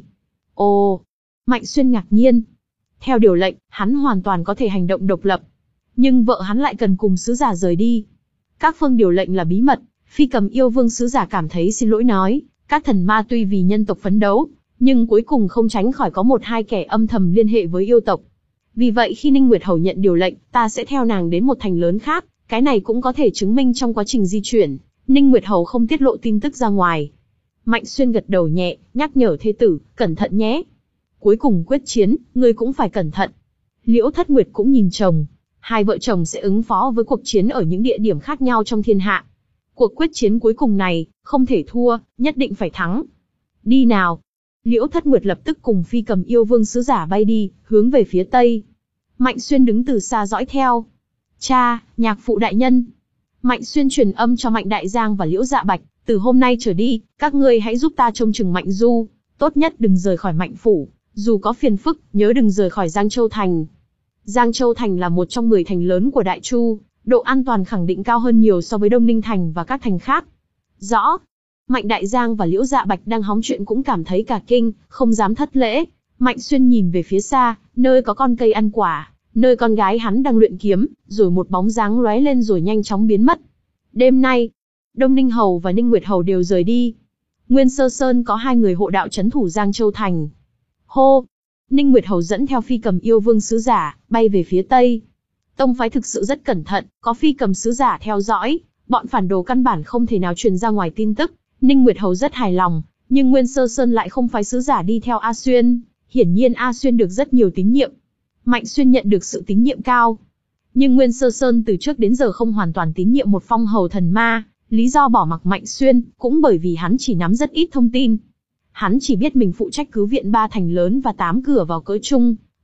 Speaker 1: Ồ, Mạnh Xuyên ngạc nhiên. Theo điều lệnh, hắn hoàn toàn có thể hành động độc lập. Nhưng vợ hắn lại cần cùng sứ giả rời đi. Các phương điều lệnh là bí mật, phi cầm yêu vương sứ giả cảm thấy xin lỗi nói, các thần ma tuy vì nhân tộc phấn đấu, nhưng cuối cùng không tránh khỏi có một hai kẻ âm thầm liên hệ với yêu tộc. Vì vậy khi Ninh Nguyệt Hầu nhận điều lệnh, ta sẽ theo nàng đến một thành lớn khác, cái này cũng có thể chứng minh trong quá trình di chuyển, Ninh Nguyệt Hầu không tiết lộ tin tức ra ngoài. Mạnh Xuyên gật đầu nhẹ, nhắc nhở thê tử, cẩn thận nhé. Cuối cùng quyết chiến, ngươi cũng phải cẩn thận. Liễu Thất Nguyệt cũng nhìn chồng. Hai vợ chồng sẽ ứng phó với cuộc chiến ở những địa điểm khác nhau trong thiên hạ. Cuộc quyết chiến cuối cùng này, không thể thua, nhất định phải thắng. Đi nào. Liễu Thất Nguyệt lập tức cùng phi cầm yêu vương sứ giả bay đi, hướng về phía tây. Mạnh Xuyên đứng từ xa dõi theo. Cha, nhạc phụ đại nhân. Mạnh Xuyên truyền âm cho Mạnh Đại Giang và Liễu Dạ Bạch, từ hôm nay trở đi, các ngươi hãy giúp ta trông chừng Mạnh Du, tốt nhất đừng rời khỏi Mạnh phủ, dù có phiền phức, nhớ đừng rời khỏi Giang Châu Thành. Giang Châu Thành là một trong mười thành lớn của Đại Chu, độ an toàn khẳng định cao hơn nhiều so với Đông Ninh Thành và các thành khác. Rõ. Mạnh Đại Giang và Liễu Dạ Bạch đang hóng chuyện cũng cảm thấy cả kinh, không dám thất lễ. Mạnh Xuyên nhìn về phía xa, nơi có con cây ăn quả, nơi con gái hắn đang luyện kiếm, rồi một bóng dáng lóe lên rồi nhanh chóng biến mất. Đêm nay, Đông Ninh Hầu và Ninh Nguyệt Hầu đều rời đi. Nguyên Sơ Sơn có hai người hộ đạo trấn thủ Giang Châu Thành. Hô! Ninh Nguyệt Hầu dẫn theo phi cầm yêu vương sứ giả, bay về phía tây. Tông phái thực sự rất cẩn thận, có phi cầm sứ giả theo dõi, bọn phản đồ căn bản không thể nào truyền ra ngoài tin tức. Ninh Nguyệt Hầu rất hài lòng, nhưng Nguyên Sơ Sơn lại không phái sứ giả đi theo A Xuyên. Hiển nhiên A Xuyên được rất nhiều tín nhiệm. Mạnh Xuyên nhận được sự tín nhiệm cao. Nhưng Nguyên Sơ Sơn từ trước đến giờ không hoàn toàn tín nhiệm một phong hầu thần ma. Lý do bỏ mặc Mạnh Xuyên, cũng bởi vì hắn chỉ nắm rất ít thông tin. Hắn chỉ biết mình phụ trách cứu viện ba thành lớn và tám cửa vào cỡ trung,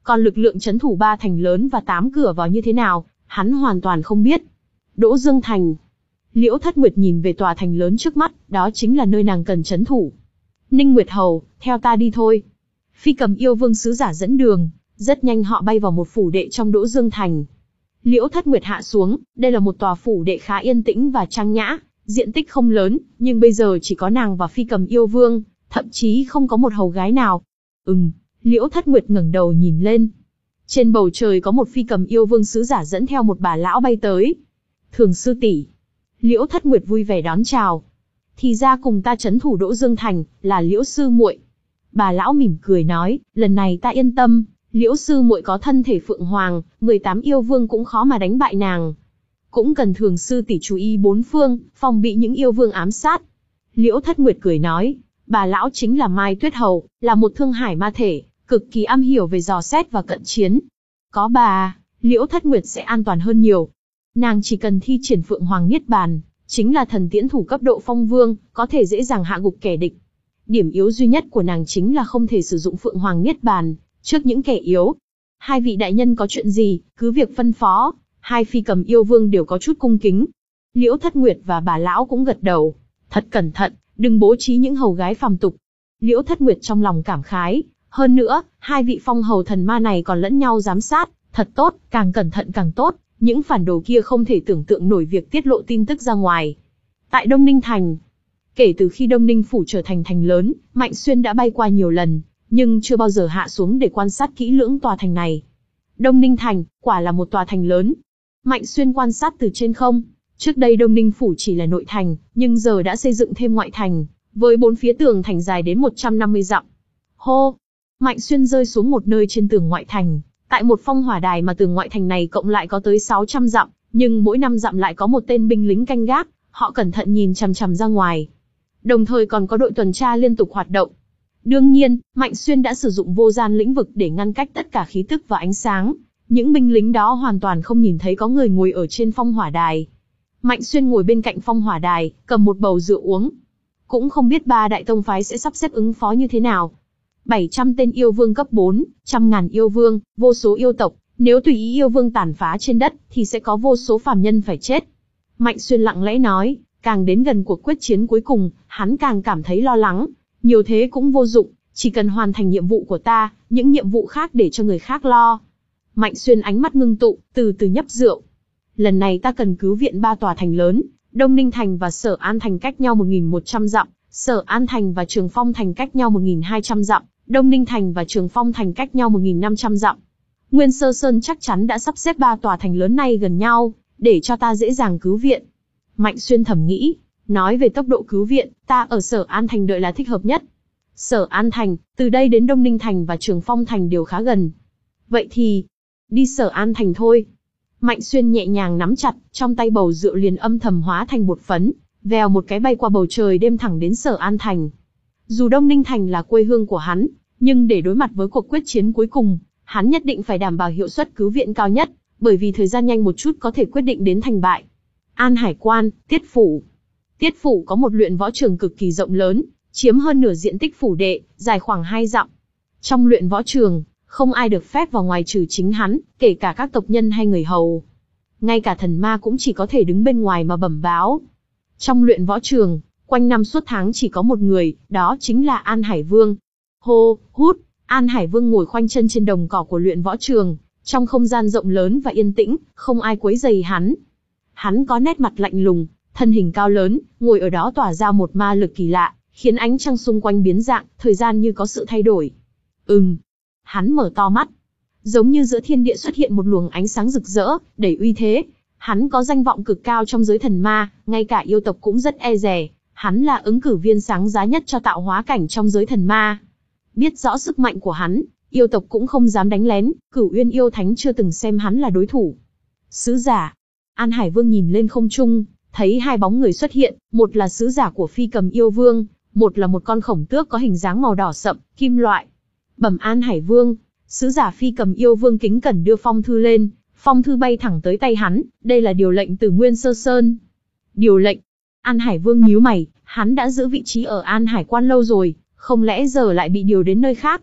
Speaker 1: Còn lực lượng trấn thủ ba thành lớn và tám cửa vào như thế nào, hắn hoàn toàn không biết. Đỗ Dương Thành. Liễu Thất Nguyệt nhìn về tòa thành lớn trước mắt, đó chính là nơi nàng cần trấn thủ. Ninh Nguyệt Hầu, theo ta đi thôi. Phi Cầm Yêu Vương sứ giả dẫn đường, rất nhanh họ bay vào một phủ đệ trong Đỗ Dương Thành. Liễu Thất Nguyệt hạ xuống, đây là một tòa phủ đệ khá yên tĩnh và trang nhã, diện tích không lớn, nhưng bây giờ chỉ có nàng và Phi Cầm Yêu Vương, thậm chí không có một hầu gái nào. Ừm, Liễu Thất Nguyệt ngẩng đầu nhìn lên. Trên bầu trời có một Phi Cầm Yêu Vương sứ giả dẫn theo một bà lão bay tới. Thường sư tỷ. Liễu Thất Nguyệt vui vẻ đón chào. Thì ra cùng ta trấn thủ Đỗ Dương Thành, là Liễu sư muội. Bà lão mỉm cười nói, lần này ta yên tâm, Liễu sư muội có thân thể phượng hoàng, mười tám yêu vương cũng khó mà đánh bại nàng. Cũng cần Thường sư tỷ chú ý bốn phương, phòng bị những yêu vương ám sát. Liễu Thất Nguyệt cười nói, bà lão chính là Mai Tuyết Hầu, là một thương hải ma thể, cực kỳ am hiểu về dò xét và cận chiến. Có bà, Liễu Thất Nguyệt sẽ an toàn hơn nhiều. Nàng chỉ cần thi triển Phượng Hoàng Niết Bàn, chính là thần tiễn thủ cấp độ phong vương, có thể dễ dàng hạ gục kẻ địch. Điểm yếu duy nhất của nàng chính là không thể sử dụng Phượng Hoàng Niết Bàn trước những kẻ yếu. Hai vị đại nhân có chuyện gì, cứ việc phân phó. Hai Phi Cầm Yêu Vương đều có chút cung kính. Liễu Thất Nguyệt và bà lão cũng gật đầu. Thật cẩn thận, đừng bố trí những hầu gái phàm tục. Liễu Thất Nguyệt trong lòng cảm khái. Hơn nữa, hai vị phong hầu thần ma này còn lẫn nhau giám sát. Thật tốt, càng cẩn thận càng tốt. Những phản đồ kia không thể tưởng tượng nổi việc tiết lộ tin tức ra ngoài. Tại Đông Ninh Thành. Kể từ khi Đông Ninh Phủ trở thành thành lớn, Mạnh Xuyên đã bay qua nhiều lần, nhưng chưa bao giờ hạ xuống để quan sát kỹ lưỡng tòa thành này. Đông Ninh Thành, quả là một tòa thành lớn. Mạnh Xuyên quan sát từ trên không. Trước đây Đông Ninh Phủ chỉ là nội thành, nhưng giờ đã xây dựng thêm ngoại thành, với bốn phía tường thành dài đến một trăm năm mươi dặm. Hô! Mạnh Xuyên rơi xuống một nơi trên tường ngoại thành, tại một phong hỏa đài mà tường ngoại thành này cộng lại có tới sáu trăm dặm, nhưng mỗi năm dặm lại có một tên binh lính canh gác, họ cẩn thận nhìn chằm chằm ra ngoài. Đồng thời còn có đội tuần tra liên tục hoạt động. Đương nhiên, Mạnh Xuyên đã sử dụng vô gian lĩnh vực để ngăn cách tất cả khí tức và ánh sáng. Những binh lính đó hoàn toàn không nhìn thấy có người ngồi ở trên phong hỏa đài. Mạnh Xuyên ngồi bên cạnh phong hỏa đài, cầm một bầu rượu uống. Cũng không biết ba đại tông phái sẽ sắp xếp ứng phó như thế nào. bảy trăm tên yêu vương cấp bốn, trăm ngàn yêu vương, vô số yêu tộc. Nếu tùy ý yêu vương tàn phá trên đất, thì sẽ có vô số phàm nhân phải chết. Mạnh Xuyên lặng lẽ nói, càng đến gần cuộc quyết chiến cuối cùng, hắn càng cảm thấy lo lắng. Nhiều thế cũng vô dụng, chỉ cần hoàn thành nhiệm vụ của ta, những nhiệm vụ khác để cho người khác lo. Mạnh Xuyên ánh mắt ngưng tụ, từ từ nhấp rượu. Lần này ta cần cứu viện ba tòa thành lớn, Đông Ninh Thành và Sở An Thành cách nhau một nghìn một trăm dặm, Sở An Thành và Trường Phong Thành cách nhau một nghìn hai trăm dặm, Đông Ninh Thành và Trường Phong Thành cách nhau một nghìn năm trăm dặm. Nguyên Sơ Sơn chắc chắn đã sắp xếp ba tòa thành lớn này gần nhau, để cho ta dễ dàng cứu viện. Mạnh Xuyên thầm nghĩ, nói về tốc độ cứu viện, ta ở Sở An Thành đợi là thích hợp nhất. Sở An Thành, từ đây đến Đông Ninh Thành và Trường Phong Thành đều khá gần. Vậy thì, đi Sở An Thành thôi. Mạnh Xuyên nhẹ nhàng nắm chặt, trong tay bầu rượu liền âm thầm hóa thành bột phấn, vèo một cái bay qua bầu trời đêm thẳng đến Sở An Thành. Dù Đông Ninh Thành là quê hương của hắn, nhưng để đối mặt với cuộc quyết chiến cuối cùng, hắn nhất định phải đảm bảo hiệu suất cứu viện cao nhất, bởi vì thời gian nhanh một chút có thể quyết định đến thành bại. An Hải Quan, Tiết Phủ. Tiết Phủ có một luyện võ trường cực kỳ rộng lớn, chiếm hơn nửa diện tích phủ đệ, dài khoảng hai dặm. Trong luyện võ trường, không ai được phép vào ngoài trừ chính hắn, kể cả các tộc nhân hay người hầu. Ngay cả thần ma cũng chỉ có thể đứng bên ngoài mà bẩm báo. Trong luyện võ trường, quanh năm suốt tháng chỉ có một người, đó chính là An Hải Vương. Hô, hút, An Hải Vương ngồi khoanh chân trên đồng cỏ của luyện võ trường, trong không gian rộng lớn và yên tĩnh, không ai quấy rầy hắn. Hắn có nét mặt lạnh lùng, thân hình cao lớn, ngồi ở đó tỏa ra một ma lực kỳ lạ, khiến ánh trăng xung quanh biến dạng, thời gian như có sự thay đổi. Ừm. Hắn mở to mắt. Giống như giữa thiên địa xuất hiện một luồng ánh sáng rực rỡ, đầy uy thế. Hắn có danh vọng cực cao trong giới thần ma, ngay cả yêu tộc cũng rất e dè. Hắn là ứng cử viên sáng giá nhất cho tạo hóa cảnh trong giới thần ma. Biết rõ sức mạnh của hắn, yêu tộc cũng không dám đánh lén, Cửu Uyên yêu thánh chưa từng xem hắn là đối thủ. Sứ giả. An Hải Vương nhìn lên không trung, thấy hai bóng người xuất hiện, một là sứ giả của Phi Cầm Yêu Vương, một là một con khổng tước có hình dáng màu đỏ sậm, kim loại. Bẩm An Hải Vương, sứ giả Phi Cầm Yêu Vương kính cẩn đưa phong thư lên, phong thư bay thẳng tới tay hắn, đây là điều lệnh từ Nguyên Sơ Sơn. Điều lệnh? An Hải Vương nhíu mày, hắn đã giữ vị trí ở An Hải Quan lâu rồi, không lẽ giờ lại bị điều đến nơi khác?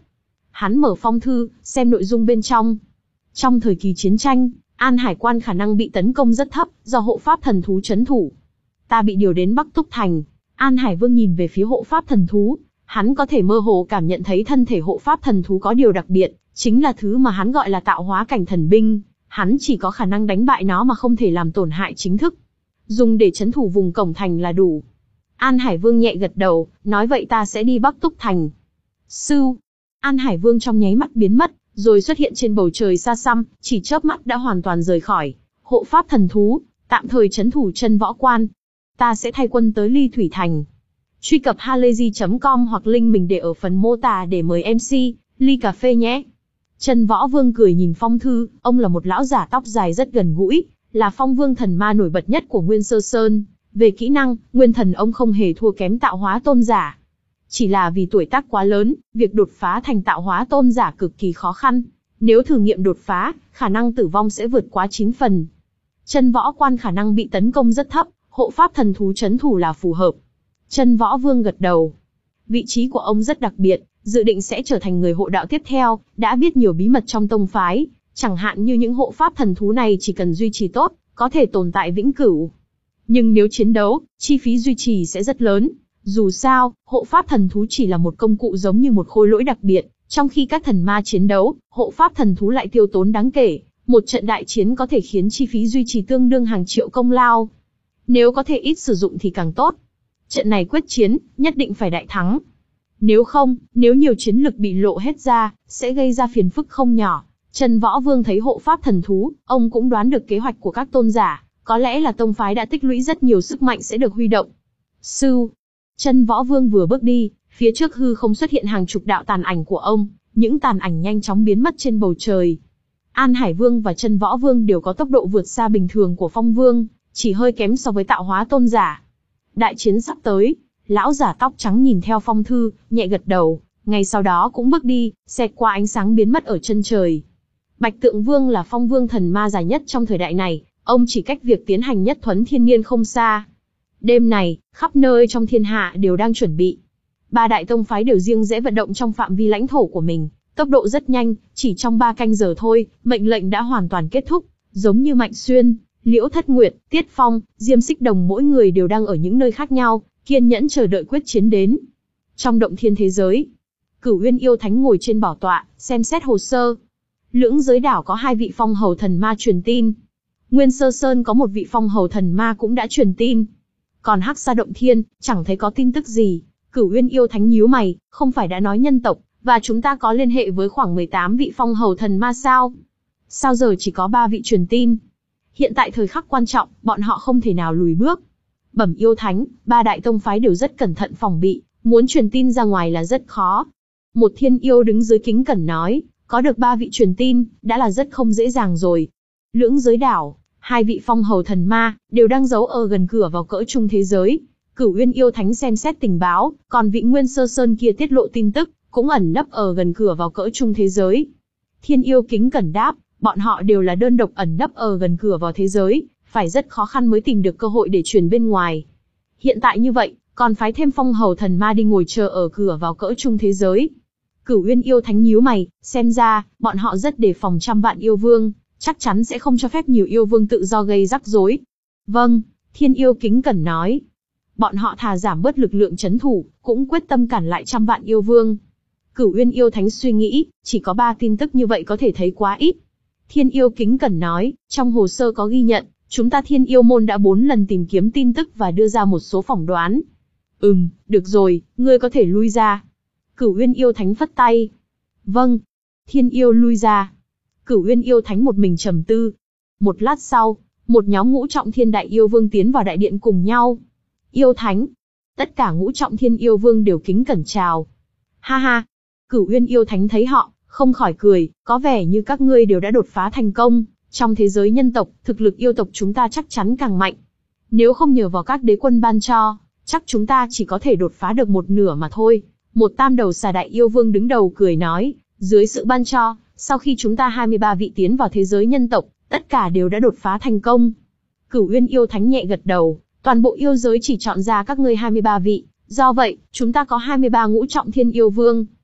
Speaker 1: Hắn mở phong thư, xem nội dung bên trong. Trong thời kỳ chiến tranh, An Hải Quan khả năng bị tấn công rất thấp, do hộ pháp thần thú trấn thủ. Ta bị điều đến Bắc Túc Thành. An Hải Vương nhìn về phía hộ pháp thần thú. Hắn có thể mơ hồ cảm nhận thấy thân thể hộ pháp thần thú có điều đặc biệt, chính là thứ mà hắn gọi là tạo hóa cảnh thần binh. Hắn chỉ có khả năng đánh bại nó mà không thể làm tổn hại chính thức. Dùng để trấn thủ vùng cổng thành là đủ. An Hải Vương nhẹ gật đầu, nói vậy ta sẽ đi Bắc Túc Thành. Sưu. An Hải Vương trong nháy mắt biến mất, rồi xuất hiện trên bầu trời xa xăm, chỉ chớp mắt đã hoàn toàn rời khỏi. Hộ pháp thần thú, tạm thời trấn thủ Chân Võ Quan. Ta sẽ thay quân tới Ly Thủy Thành. Truy cập halayzi chấm com hoặc link mình để ở phần mô tả để mời em xê, ly cà phê nhé. Chân Võ Vương cười nhìn phong thư, ông là một lão giả tóc dài rất gần gũi, là phong vương thần ma nổi bật nhất của Nguyên Sơ Sơn. Về kỹ năng, nguyên thần ông không hề thua kém tạo hóa tôn giả. Chỉ là vì tuổi tác quá lớn, việc đột phá thành tạo hóa tôn giả cực kỳ khó khăn. Nếu thử nghiệm đột phá, khả năng tử vong sẽ vượt quá chín phần. Chân Võ Quan khả năng bị tấn công rất thấp, hộ pháp thần thú trấn thủ là phù hợp. Chân Võ Vương gật đầu. Vị trí của ông rất đặc biệt, dự định sẽ trở thành người hộ đạo tiếp theo, đã biết nhiều bí mật trong tông phái, chẳng hạn như những hộ pháp thần thú này chỉ cần duy trì tốt, có thể tồn tại vĩnh cửu. Nhưng nếu chiến đấu, chi phí duy trì sẽ rất lớn. Dù sao, hộ pháp thần thú chỉ là một công cụ giống như một khối lỗi đặc biệt, trong khi các thần ma chiến đấu, hộ pháp thần thú lại tiêu tốn đáng kể. Một trận đại chiến có thể khiến chi phí duy trì tương đương hàng triệu công lao. Nếu có thể ít sử dụng thì càng tốt. Trận này quyết chiến, nhất định phải đại thắng. Nếu không, nếu nhiều chiến lực bị lộ hết ra, sẽ gây ra phiền phức không nhỏ. Chân Võ Vương thấy hộ pháp thần thú, ông cũng đoán được kế hoạch của các tôn giả, có lẽ là tông phái đã tích lũy rất nhiều sức mạnh sẽ được huy động. Sưu. Chân Võ Vương vừa bước đi, phía trước hư không xuất hiện hàng chục đạo tàn ảnh của ông, những tàn ảnh nhanh chóng biến mất trên bầu trời. An Hải Vương và Chân Võ Vương đều có tốc độ vượt xa bình thường của Phong Vương, chỉ hơi kém so với tạo hóa tôn giả. Đại chiến sắp tới, lão giả tóc trắng nhìn theo phong thư, nhẹ gật đầu, ngay sau đó cũng bước đi, xẹt qua ánh sáng biến mất ở chân trời. Bạch Tượng Vương là Phong Vương thần ma dài nhất trong thời đại này, ông chỉ cách việc tiến hành nhất thuấn thiên niên không xa. Đêm này, khắp nơi trong thiên hạ đều đang chuẩn bị. Ba đại tông phái đều riêng rẽ vận động trong phạm vi lãnh thổ của mình, tốc độ rất nhanh, chỉ trong ba canh giờ thôi, mệnh lệnh đã hoàn toàn kết thúc, giống như Mạnh Xuyên, Liễu Thất Nguyệt, Tiết Phong, Diêm Xích Đồng mỗi người đều đang ở những nơi khác nhau, kiên nhẫn chờ đợi quyết chiến đến. Trong động thiên thế giới, Cửu Uyên Yêu Thánh ngồi trên bảo tọa, xem xét hồ sơ. Lưỡng Giới Đảo có hai vị phong hầu thần ma truyền tin. Nguyên Sơ Sơn có một vị phong hầu thần ma cũng đã truyền tin. Còn Hắc Sa Động Thiên, chẳng thấy có tin tức gì. Cửu Uyên Yêu Thánh nhíu mày, không phải đã nói nhân tộc, và chúng ta có liên hệ với khoảng mười tám vị phong hầu thần ma sao? Sao giờ chỉ có ba vị truyền tin? Hiện tại thời khắc quan trọng, bọn họ không thể nào lùi bước. Bẩm Yêu Thánh, ba đại tông phái đều rất cẩn thận phòng bị, muốn truyền tin ra ngoài là rất khó. Một thiên yêu đứng dưới kính cẩn nói, có được ba vị truyền tin, đã là rất không dễ dàng rồi. Lưỡng Giới Đảo, hai vị phong hầu thần ma, đều đang giấu ở gần cửa vào cỡ trung thế giới. Cửu Uyên Yêu Thánh xem xét tình báo, còn vị Nguyên Sơ Sơn kia tiết lộ tin tức, cũng ẩn nấp ở gần cửa vào cỡ trung thế giới. Thiên yêu kính cẩn đáp, bọn họ đều là đơn độc ẩn nấp ở gần cửa vào thế giới, phải rất khó khăn mới tìm được cơ hội để truyền bên ngoài. Hiện tại như vậy, còn phái thêm phong hầu thần ma đi ngồi chờ ở cửa vào cỡ trung thế giới. Cửu Uyên Yêu Thánh nhíu mày, xem ra, bọn họ rất đề phòng trăm vạn yêu vương, chắc chắn sẽ không cho phép nhiều yêu vương tự do gây rắc rối. Vâng, thiên yêu kính cẩn nói. Bọn họ thà giảm bớt lực lượng trấn thủ, cũng quyết tâm cản lại trăm vạn yêu vương. Cửu Uyên Yêu Thánh suy nghĩ, chỉ có ba tin tức như vậy có thể thấy quá ít. Thiên yêu kính cẩn nói, trong hồ sơ có ghi nhận, chúng ta Thiên Yêu Môn đã bốn lần tìm kiếm tin tức và đưa ra một số phỏng đoán. Ừm, được rồi, ngươi có thể lui ra. Cửu Uyên Yêu Thánh phất tay. Vâng. Thiên yêu lui ra. Cửu Uyên Yêu Thánh một mình trầm tư. Một lát sau, một nhóm ngũ trọng thiên đại yêu vương tiến vào đại điện cùng nhau. Yêu Thánh. Tất cả ngũ trọng thiên yêu vương đều kính cẩn chào. Ha ha. Cửu Uyên Yêu Thánh thấy họ, không khỏi cười, có vẻ như các ngươi đều đã đột phá thành công. Trong thế giới nhân tộc, thực lực yêu tộc chúng ta chắc chắn càng mạnh. Nếu không nhờ vào các đế quân ban cho, chắc chúng ta chỉ có thể đột phá được một nửa mà thôi. Một tam đầu xà đại yêu vương đứng đầu cười nói, dưới sự ban cho, sau khi chúng ta hai mươi ba vị tiến vào thế giới nhân tộc, tất cả đều đã đột phá thành công. Cửu Uyên Yêu Thánh nhẹ gật đầu, toàn bộ yêu giới chỉ chọn ra các ngươi hai mươi ba vị, do vậy, chúng ta có hai mươi ba ngũ trọng thiên yêu vương.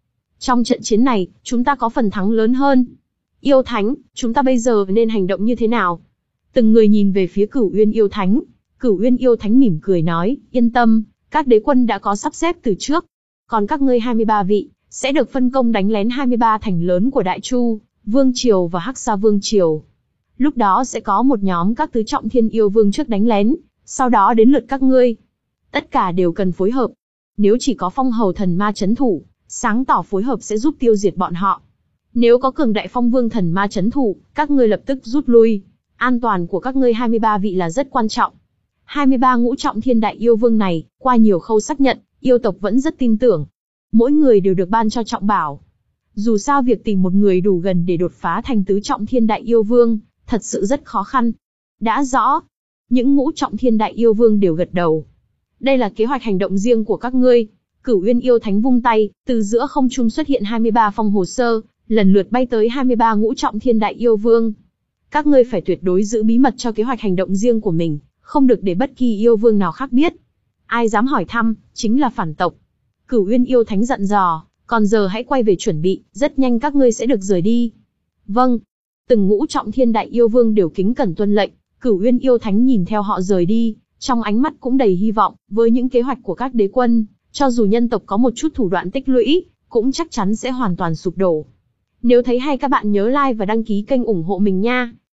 Speaker 1: Trong trận chiến này, chúng ta có phần thắng lớn hơn. Yêu Thánh, chúng ta bây giờ nên hành động như thế nào? Từng người nhìn về phía Cửu Uyên Yêu Thánh. Cửu Uyên Yêu Thánh mỉm cười nói, yên tâm, các đế quân đã có sắp xếp từ trước. Còn các ngươi hai mươi ba vị, sẽ được phân công đánh lén hai mươi ba thành lớn của Đại Chu, Vương Triều và Hắc Sa Vương Triều. Lúc đó sẽ có một nhóm các tứ trọng thiên yêu vương trước đánh lén, sau đó đến lượt các ngươi. Tất cả đều cần phối hợp. Nếu chỉ có phong hầu thần ma chấn thủ, sáng tỏ phối hợp sẽ giúp tiêu diệt bọn họ. Nếu có cường đại phong vương thần ma chấn thủ, các ngươi lập tức rút lui. An toàn của các ngươi hai mươi ba vị là rất quan trọng. hai mươi ba ngũ trọng thiên đại yêu vương này, qua nhiều khâu xác nhận, yêu tộc vẫn rất tin tưởng. Mỗi người đều được ban cho trọng bảo. Dù sao việc tìm một người đủ gần để đột phá thành tứ trọng thiên đại yêu vương, thật sự rất khó khăn. Đã rõ. Những ngũ trọng thiên đại yêu vương đều gật đầu. Đây là kế hoạch hành động riêng của các ngươi. Cửu Uyên Yêu Thánh vung tay, từ giữa không trung xuất hiện hai mươi ba phong hồ sơ, lần lượt bay tới hai mươi ba ngũ trọng thiên đại yêu vương. Các ngươi phải tuyệt đối giữ bí mật cho kế hoạch hành động riêng của mình, không được để bất kỳ yêu vương nào khác biết. Ai dám hỏi thăm, chính là phản tộc. Cửu Uyên Yêu Thánh dặn dò, còn giờ hãy quay về chuẩn bị, rất nhanh các ngươi sẽ được rời đi. Vâng. Từng ngũ trọng thiên đại yêu vương đều kính cẩn tuân lệnh, Cửu Uyên Yêu Thánh nhìn theo họ rời đi, trong ánh mắt cũng đầy hy vọng, với những kế hoạch của các đế quân, cho dù nhân tộc có một chút thủ đoạn tích lũy, cũng chắc chắn sẽ hoàn toàn sụp đổ. Nếu thấy hay các bạn nhớ like và đăng ký kênh ủng hộ mình nha.